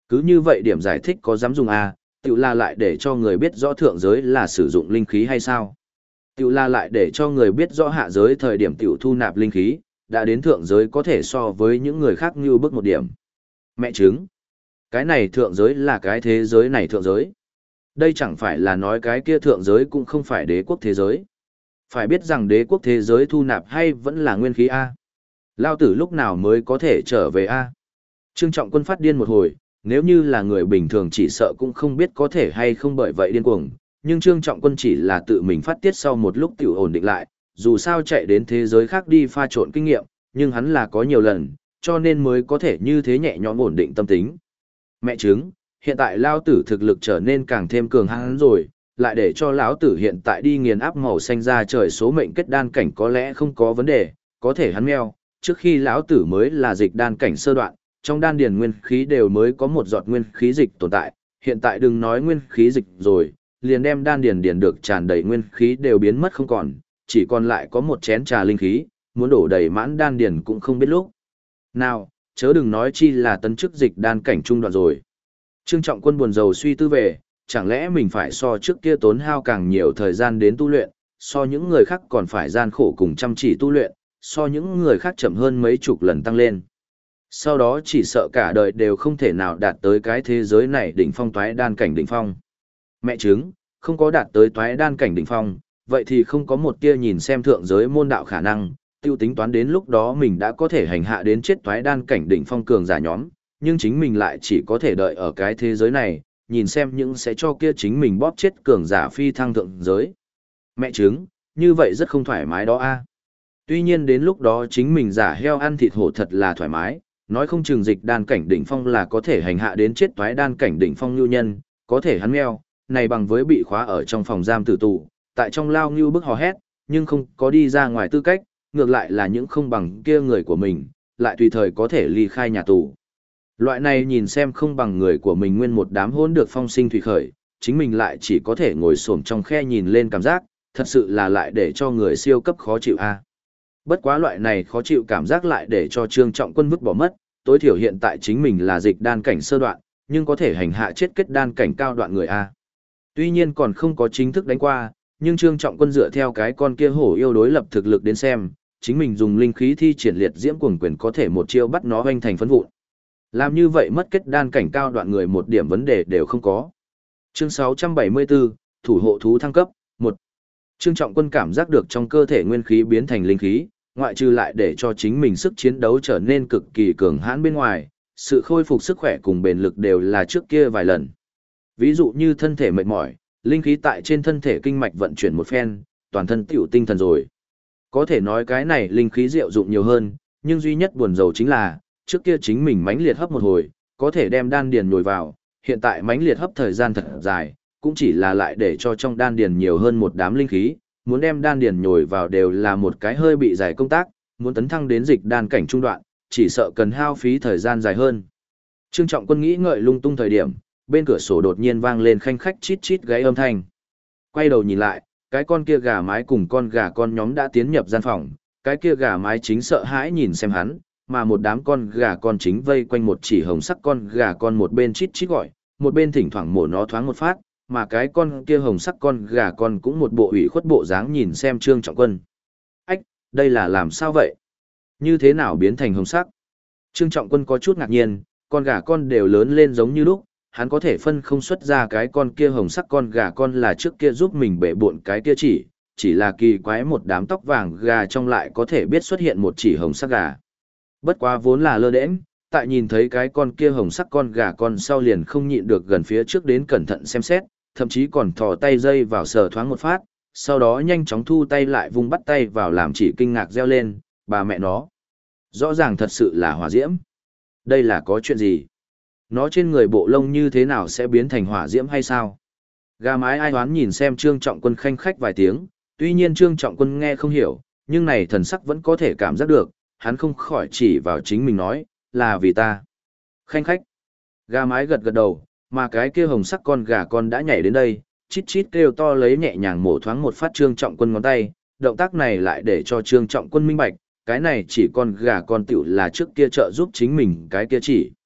Cứ như vậy điểm giải thích có dám dùng à, tự là lại để cho người biết rõ thượng giới là sử dụng linh khí hay sao? Tự là lại để cho người biết rõ hạ giới thời điểm tiểu thu nạp linh khí, đã đến thượng giới có thể so với những người khác như bước một điểm. Mẹ chứng. Cái này thượng giới là cái thế giới này thượng giới. Đây chẳng phải là nói cái kia thượng giới cũng không phải đế quốc thế giới. Phải biết rằng đế quốc thế giới thu nạp hay vẫn là nguyên khí A. Lao tử lúc nào mới có thể trở về A. Trương Trọng Quân phát điên một hồi, nếu như là người bình thường chỉ sợ cũng không biết có thể hay không bởi vậy điên cuồng. Nhưng Trương Trọng Quân chỉ là tự mình phát tiết sau một lúc tiểu ổn định lại, dù sao chạy đến thế giới khác đi pha trộn kinh nghiệm, nhưng hắn là có nhiều lần, cho nên mới có thể như thế nhẹ nhõm ổn định tâm tính. Mẹ chứng, hiện tại Lao tử thực lực trở nên càng thêm cường hãn rồi, lại để cho lão tử hiện tại đi nghiền áp màu xanh ra trời số mệnh kết đan cảnh có lẽ không có vấn đề, có thể hắn meo, trước khi lão tử mới là dịch đan cảnh sơ đoạn, trong đan điền nguyên khí đều mới có một giọt nguyên khí dịch tồn tại, hiện tại đừng nói nguyên khí dịch rồi, liền đem đan điền được tràn đầy nguyên khí đều biến mất không còn, chỉ còn lại có một chén trà linh khí, muốn đổ đầy mãn đan điền cũng không biết lúc. Nào, chớ đừng nói chi là tấn chức dịch đan cảnh trung đoạn rồi. Trương Trọng Quân buồn rầu suy tư về, chẳng lẽ mình phải so trước kia tốn hao càng nhiều thời gian đến tu luyện, so những người khác còn phải gian khổ cùng chăm chỉ tu luyện, so những người khác chậm hơn mấy chục lần tăng lên. Sau đó chỉ sợ cả đời đều không thể nào đạt tới cái thế giới này đỉnh phong toái đan cảnh đỉnh phong. Mẹ chứng, không có đạt tới toái đan cảnh đỉnh phong, vậy thì không có một tia nhìn xem thượng giới môn đạo khả năng, tiêu tính toán đến lúc đó mình đã có thể hành hạ đến chết toái đan cảnh đỉnh phong cường giả nhóm, nhưng chính mình lại chỉ có thể đợi ở cái thế giới này, nhìn xem những sẽ cho kia chính mình bóp chết cường giả phi thăng thượng giới. Mẹ chứng, như vậy rất không thoải mái đó a. Tuy nhiên đến lúc đó chính mình giả heo ăn thịt hổ thật là thoải mái, nói không chừng dịch đan cảnh đỉnh phong là có thể hành hạ đến chết toái đan cảnh đỉnh phong nhu nhân, có thể hắn meo, này bằng với bị khóa ở trong phòng giam tử tù, tại trong lao ngưu bức hò hét, nhưng không có đi ra ngoài tư cách, ngược lại là những không bằng kia người của mình, lại tùy thời có thể ly khai nhà tù. Loại này nhìn xem không bằng người của mình nguyên một đám hôn được phong sinh thủy khởi, chính mình lại chỉ có thể ngồi xổm trong khe nhìn lên cảm giác, thật sự là lại để cho người siêu cấp khó chịu a. Bất quá loại này khó chịu cảm giác lại để cho Trương Trọng Quân vứt bỏ mất, tối thiểu hiện tại chính mình là dịch đan cảnh sơ đoạn, nhưng có thể hành hạ chết kết đan cảnh cao đoạn người a. Tuy nhiên còn không có chính thức đánh qua, nhưng Trương Trọng Quân dựa theo cái con kia hổ yêu đối lập thực lực đến xem, chính mình dùng linh khí thi triển liệt diễm cuồng quyền có thể một chiêu bắt nó hoành thành phấn vụn. Làm như vậy mất kết đan cảnh cao đoạn người một điểm vấn đề đều không có. Chương 674, Thủ hộ thú thăng cấp, 1. Trương Trọng Quân cảm giác được trong cơ thể nguyên khí biến thành linh khí, ngoại trừ lại để cho chính mình sức chiến đấu trở nên cực kỳ cường hãn bên ngoài, sự khôi phục sức khỏe cùng bền lực đều là trước kia vài lần. Ví dụ như thân thể mệt mỏi, linh khí tại trên thân thể kinh mạch vận chuyển một phen, toàn thân tiểu tinh thần rồi. Có thể nói cái này linh khí diệu dụng nhiều hơn, nhưng duy nhất buồn rầu chính là, trước kia chính mình mãnh liệt hấp một hồi, có thể đem đan điền nhồi vào, hiện tại mãnh liệt hấp thời gian thật dài, cũng chỉ là lại để cho trong đan điền nhiều hơn một đám linh khí, muốn đem đan điền nhồi vào đều là một cái hơi bị dài công tác, muốn tấn thăng đến dịch đan cảnh trung đoạn, chỉ sợ cần hao phí thời gian dài hơn. Trương Trọng Quân nghĩ ngợi lung tung thời điểm, bên cửa sổ đột nhiên vang lên khanh khách chít chít gáy âm thanh. Quay đầu nhìn lại, cái con kia gà mái cùng con gà con nhóm đã tiến nhập gian phòng, cái kia gà mái chính sợ hãi nhìn xem hắn, mà một đám con gà con chính vây quanh một chỉ hồng sắc con gà con một bên chít chít gọi, một bên thỉnh thoảng mổ nó thoáng một phát, mà cái con kia hồng sắc con gà con cũng một bộ ủy khuất bộ dáng nhìn xem Trương Trọng Quân. Ách, đây là làm sao vậy? Như thế nào biến thành hồng sắc? Trương Trọng Quân có chút ngạc nhiên, con gà con đều lớn lên giống như lúc, hắn có thể phân không xuất ra cái con kia hồng sắc con gà con là trước kia giúp mình bể bộn cái kia chỉ là kỳ quái một đám tóc vàng gà trong lại có thể biết xuất hiện một chỉ hồng sắc gà. Bất quá vốn là lơ đễnh, tại nhìn thấy cái con kia hồng sắc con gà con sau liền không nhịn được gần phía trước đến cẩn thận xem xét, thậm chí còn thò tay dây vào sờ thoáng một phát, sau đó nhanh chóng thu tay lại vung bắt tay vào làm chỉ kinh ngạc reo lên, bà mẹ nó. Rõ ràng thật sự là hỏa diễm. Đây là có chuyện gì? Nó trên người bộ lông như thế nào sẽ biến thành hỏa diễm hay sao? Gà mái ai hoán nhìn xem Trương Trọng Quân khanh khách vài tiếng, tuy nhiên Trương Trọng Quân nghe không hiểu, nhưng này thần sắc vẫn có thể cảm giác được, hắn không khỏi chỉ vào chính mình nói, là vì ta. Khanh khách. Gà mái gật gật đầu, mà cái kia hồng sắc con gà con đã nhảy đến đây, chít chít kêu to lấy nhẹ nhàng mổ thoáng một phát Trương Trọng Quân ngón tay, động tác này lại để cho Trương Trọng Quân minh bạch, cái này chỉ con gà con tiểu là trước kia trợ giúp chính mình cái kia chỉ.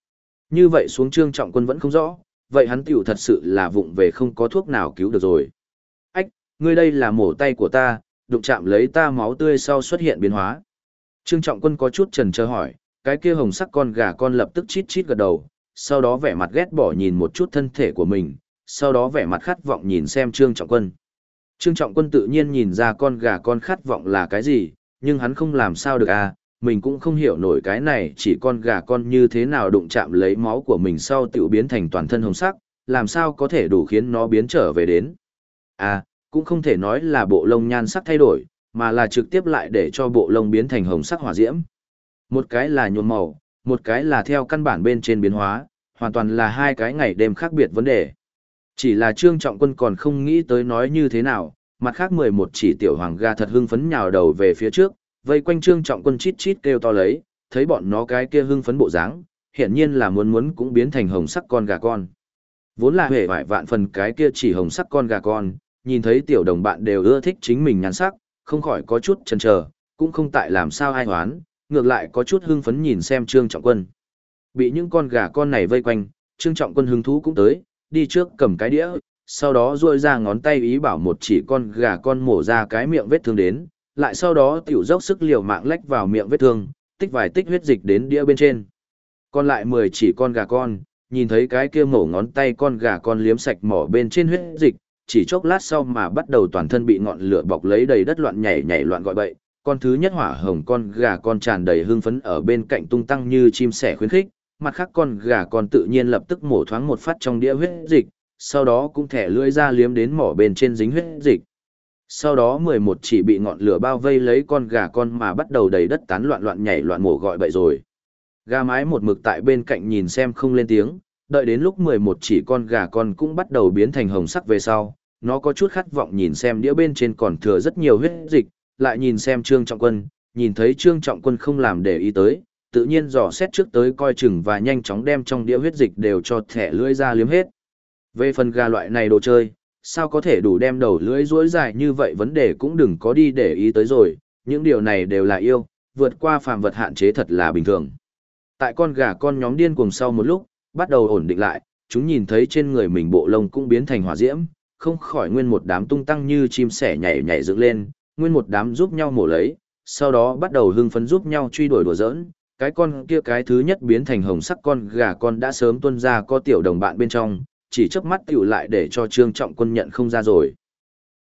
Như vậy xuống Trương Trọng Quân vẫn không rõ, vậy hắn tiểu thật sự là vụng về không có thuốc nào cứu được rồi. Ách, ngươi đây là mổ tay của ta, đụng chạm lấy ta máu tươi sau xuất hiện biến hóa. Trương Trọng Quân có chút chần chờ hỏi, cái kia hồng sắc con gà con lập tức chít chít gật đầu, sau đó vẻ mặt ghét bỏ nhìn một chút thân thể của mình, sau đó vẻ mặt khát vọng nhìn xem Trương Trọng Quân. Trương Trọng Quân tự nhiên nhìn ra con gà con khát vọng là cái gì, nhưng hắn không làm sao được à, mình cũng không hiểu nổi cái này chỉ con gà con như thế nào đụng chạm lấy máu của mình sau tiểu biến thành toàn thân hồng sắc, làm sao có thể đủ khiến nó biến trở về đến. À, cũng không thể nói là bộ lông nhan sắc thay đổi, mà là trực tiếp lại để cho bộ lông biến thành hồng sắc hỏa diễm. Một cái là nhuộm màu, một cái là theo căn bản bên trên biến hóa, hoàn toàn là hai cái ngày đêm khác biệt vấn đề. Chỉ là Trương Trọng Quân còn không nghĩ tới nói như thế nào, mặt khác 11 chỉ tiểu hoàng gà thật hưng phấn nhào đầu về phía trước, vây quanh Trương Trọng Quân chít chít kêu to lấy, thấy bọn nó cái kia hưng phấn bộ dáng, hiển nhiên là muốn cũng biến thành hồng sắc con gà con. Vốn là hề vải vạn phần cái kia chỉ hồng sắc con gà con, nhìn thấy tiểu đồng bạn đều ưa thích chính mình nhan sắc, không khỏi có chút chần chờ, cũng không tại làm sao ai hoán, ngược lại có chút hưng phấn nhìn xem Trương Trọng Quân. Bị những con gà con này vây quanh, Trương Trọng Quân hứng thú cũng tới, đi trước cầm cái đĩa, sau đó duỗi ra ngón tay ý bảo một chỉ con gà con mổ ra cái miệng vết thương đến, lại sau đó tiểu dốc sức liều mạng lách vào miệng vết thương, tích vài tích huyết dịch đến đĩa bên trên. Còn lại 10 chỉ con gà con, nhìn thấy cái kia mổ ngón tay con gà con liếm sạch mỏ bên trên huyết dịch, chỉ chốc lát sau mà bắt đầu toàn thân bị ngọn lửa bọc lấy đầy đất loạn nhảy nhảy loạn gọi bậy. Con thứ nhất hỏa hồng con gà con tràn đầy hưng phấn ở bên cạnh tung tăng như chim sẻ khuyến khích, mặt khác con gà con tự nhiên lập tức mổ thoáng một phát trong đĩa huyết dịch, sau đó cũng thẻ lưỡi ra liếm đến mỏ bên trên dính huyết dịch. Sau đó 11 chỉ bị ngọn lửa bao vây lấy con gà con mà bắt đầu đầy đất tán loạn loạn nhảy loạn mổ gọi bậy rồi. Gà mái một mực tại bên cạnh nhìn xem không lên tiếng, đợi đến lúc 11 chỉ con gà con cũng bắt đầu biến thành hồng sắc về sau, nó có chút khát vọng nhìn xem đĩa bên trên còn thừa rất nhiều huyết dịch, lại nhìn xem Trương Trọng Quân, nhìn thấy Trương Trọng Quân không làm để ý tới, tự nhiên dò xét trước tới coi chừng và nhanh chóng đem trong đĩa huyết dịch đều cho thẻ lưỡi ra liếm hết. Về phần gà loại này đồ chơi, sao có thể đủ đem đầu lưỡi duỗi dài như vậy, vấn đề cũng đừng có đi để ý tới rồi, những điều này đều là yêu, vượt qua phàm vật hạn chế thật là bình thường. Tại con gà con nhóm điên cuồng sau một lúc, bắt đầu ổn định lại, chúng nhìn thấy trên người mình bộ lông cũng biến thành hỏa diễm, không khỏi nguyên một đám tung tăng như chim sẻ nhảy nhảy dựng lên, nguyên một đám giúp nhau mổ lấy, sau đó bắt đầu hưng phấn giúp nhau truy đuổi đùa giỡn. Cái con kia cái thứ nhất biến thành hồng sắc con gà con đã sớm tuôn ra có tiểu đồng bạn bên trong, chỉ chớp mắt tiểu lại để cho Trương Trọng Quân nhận không ra rồi.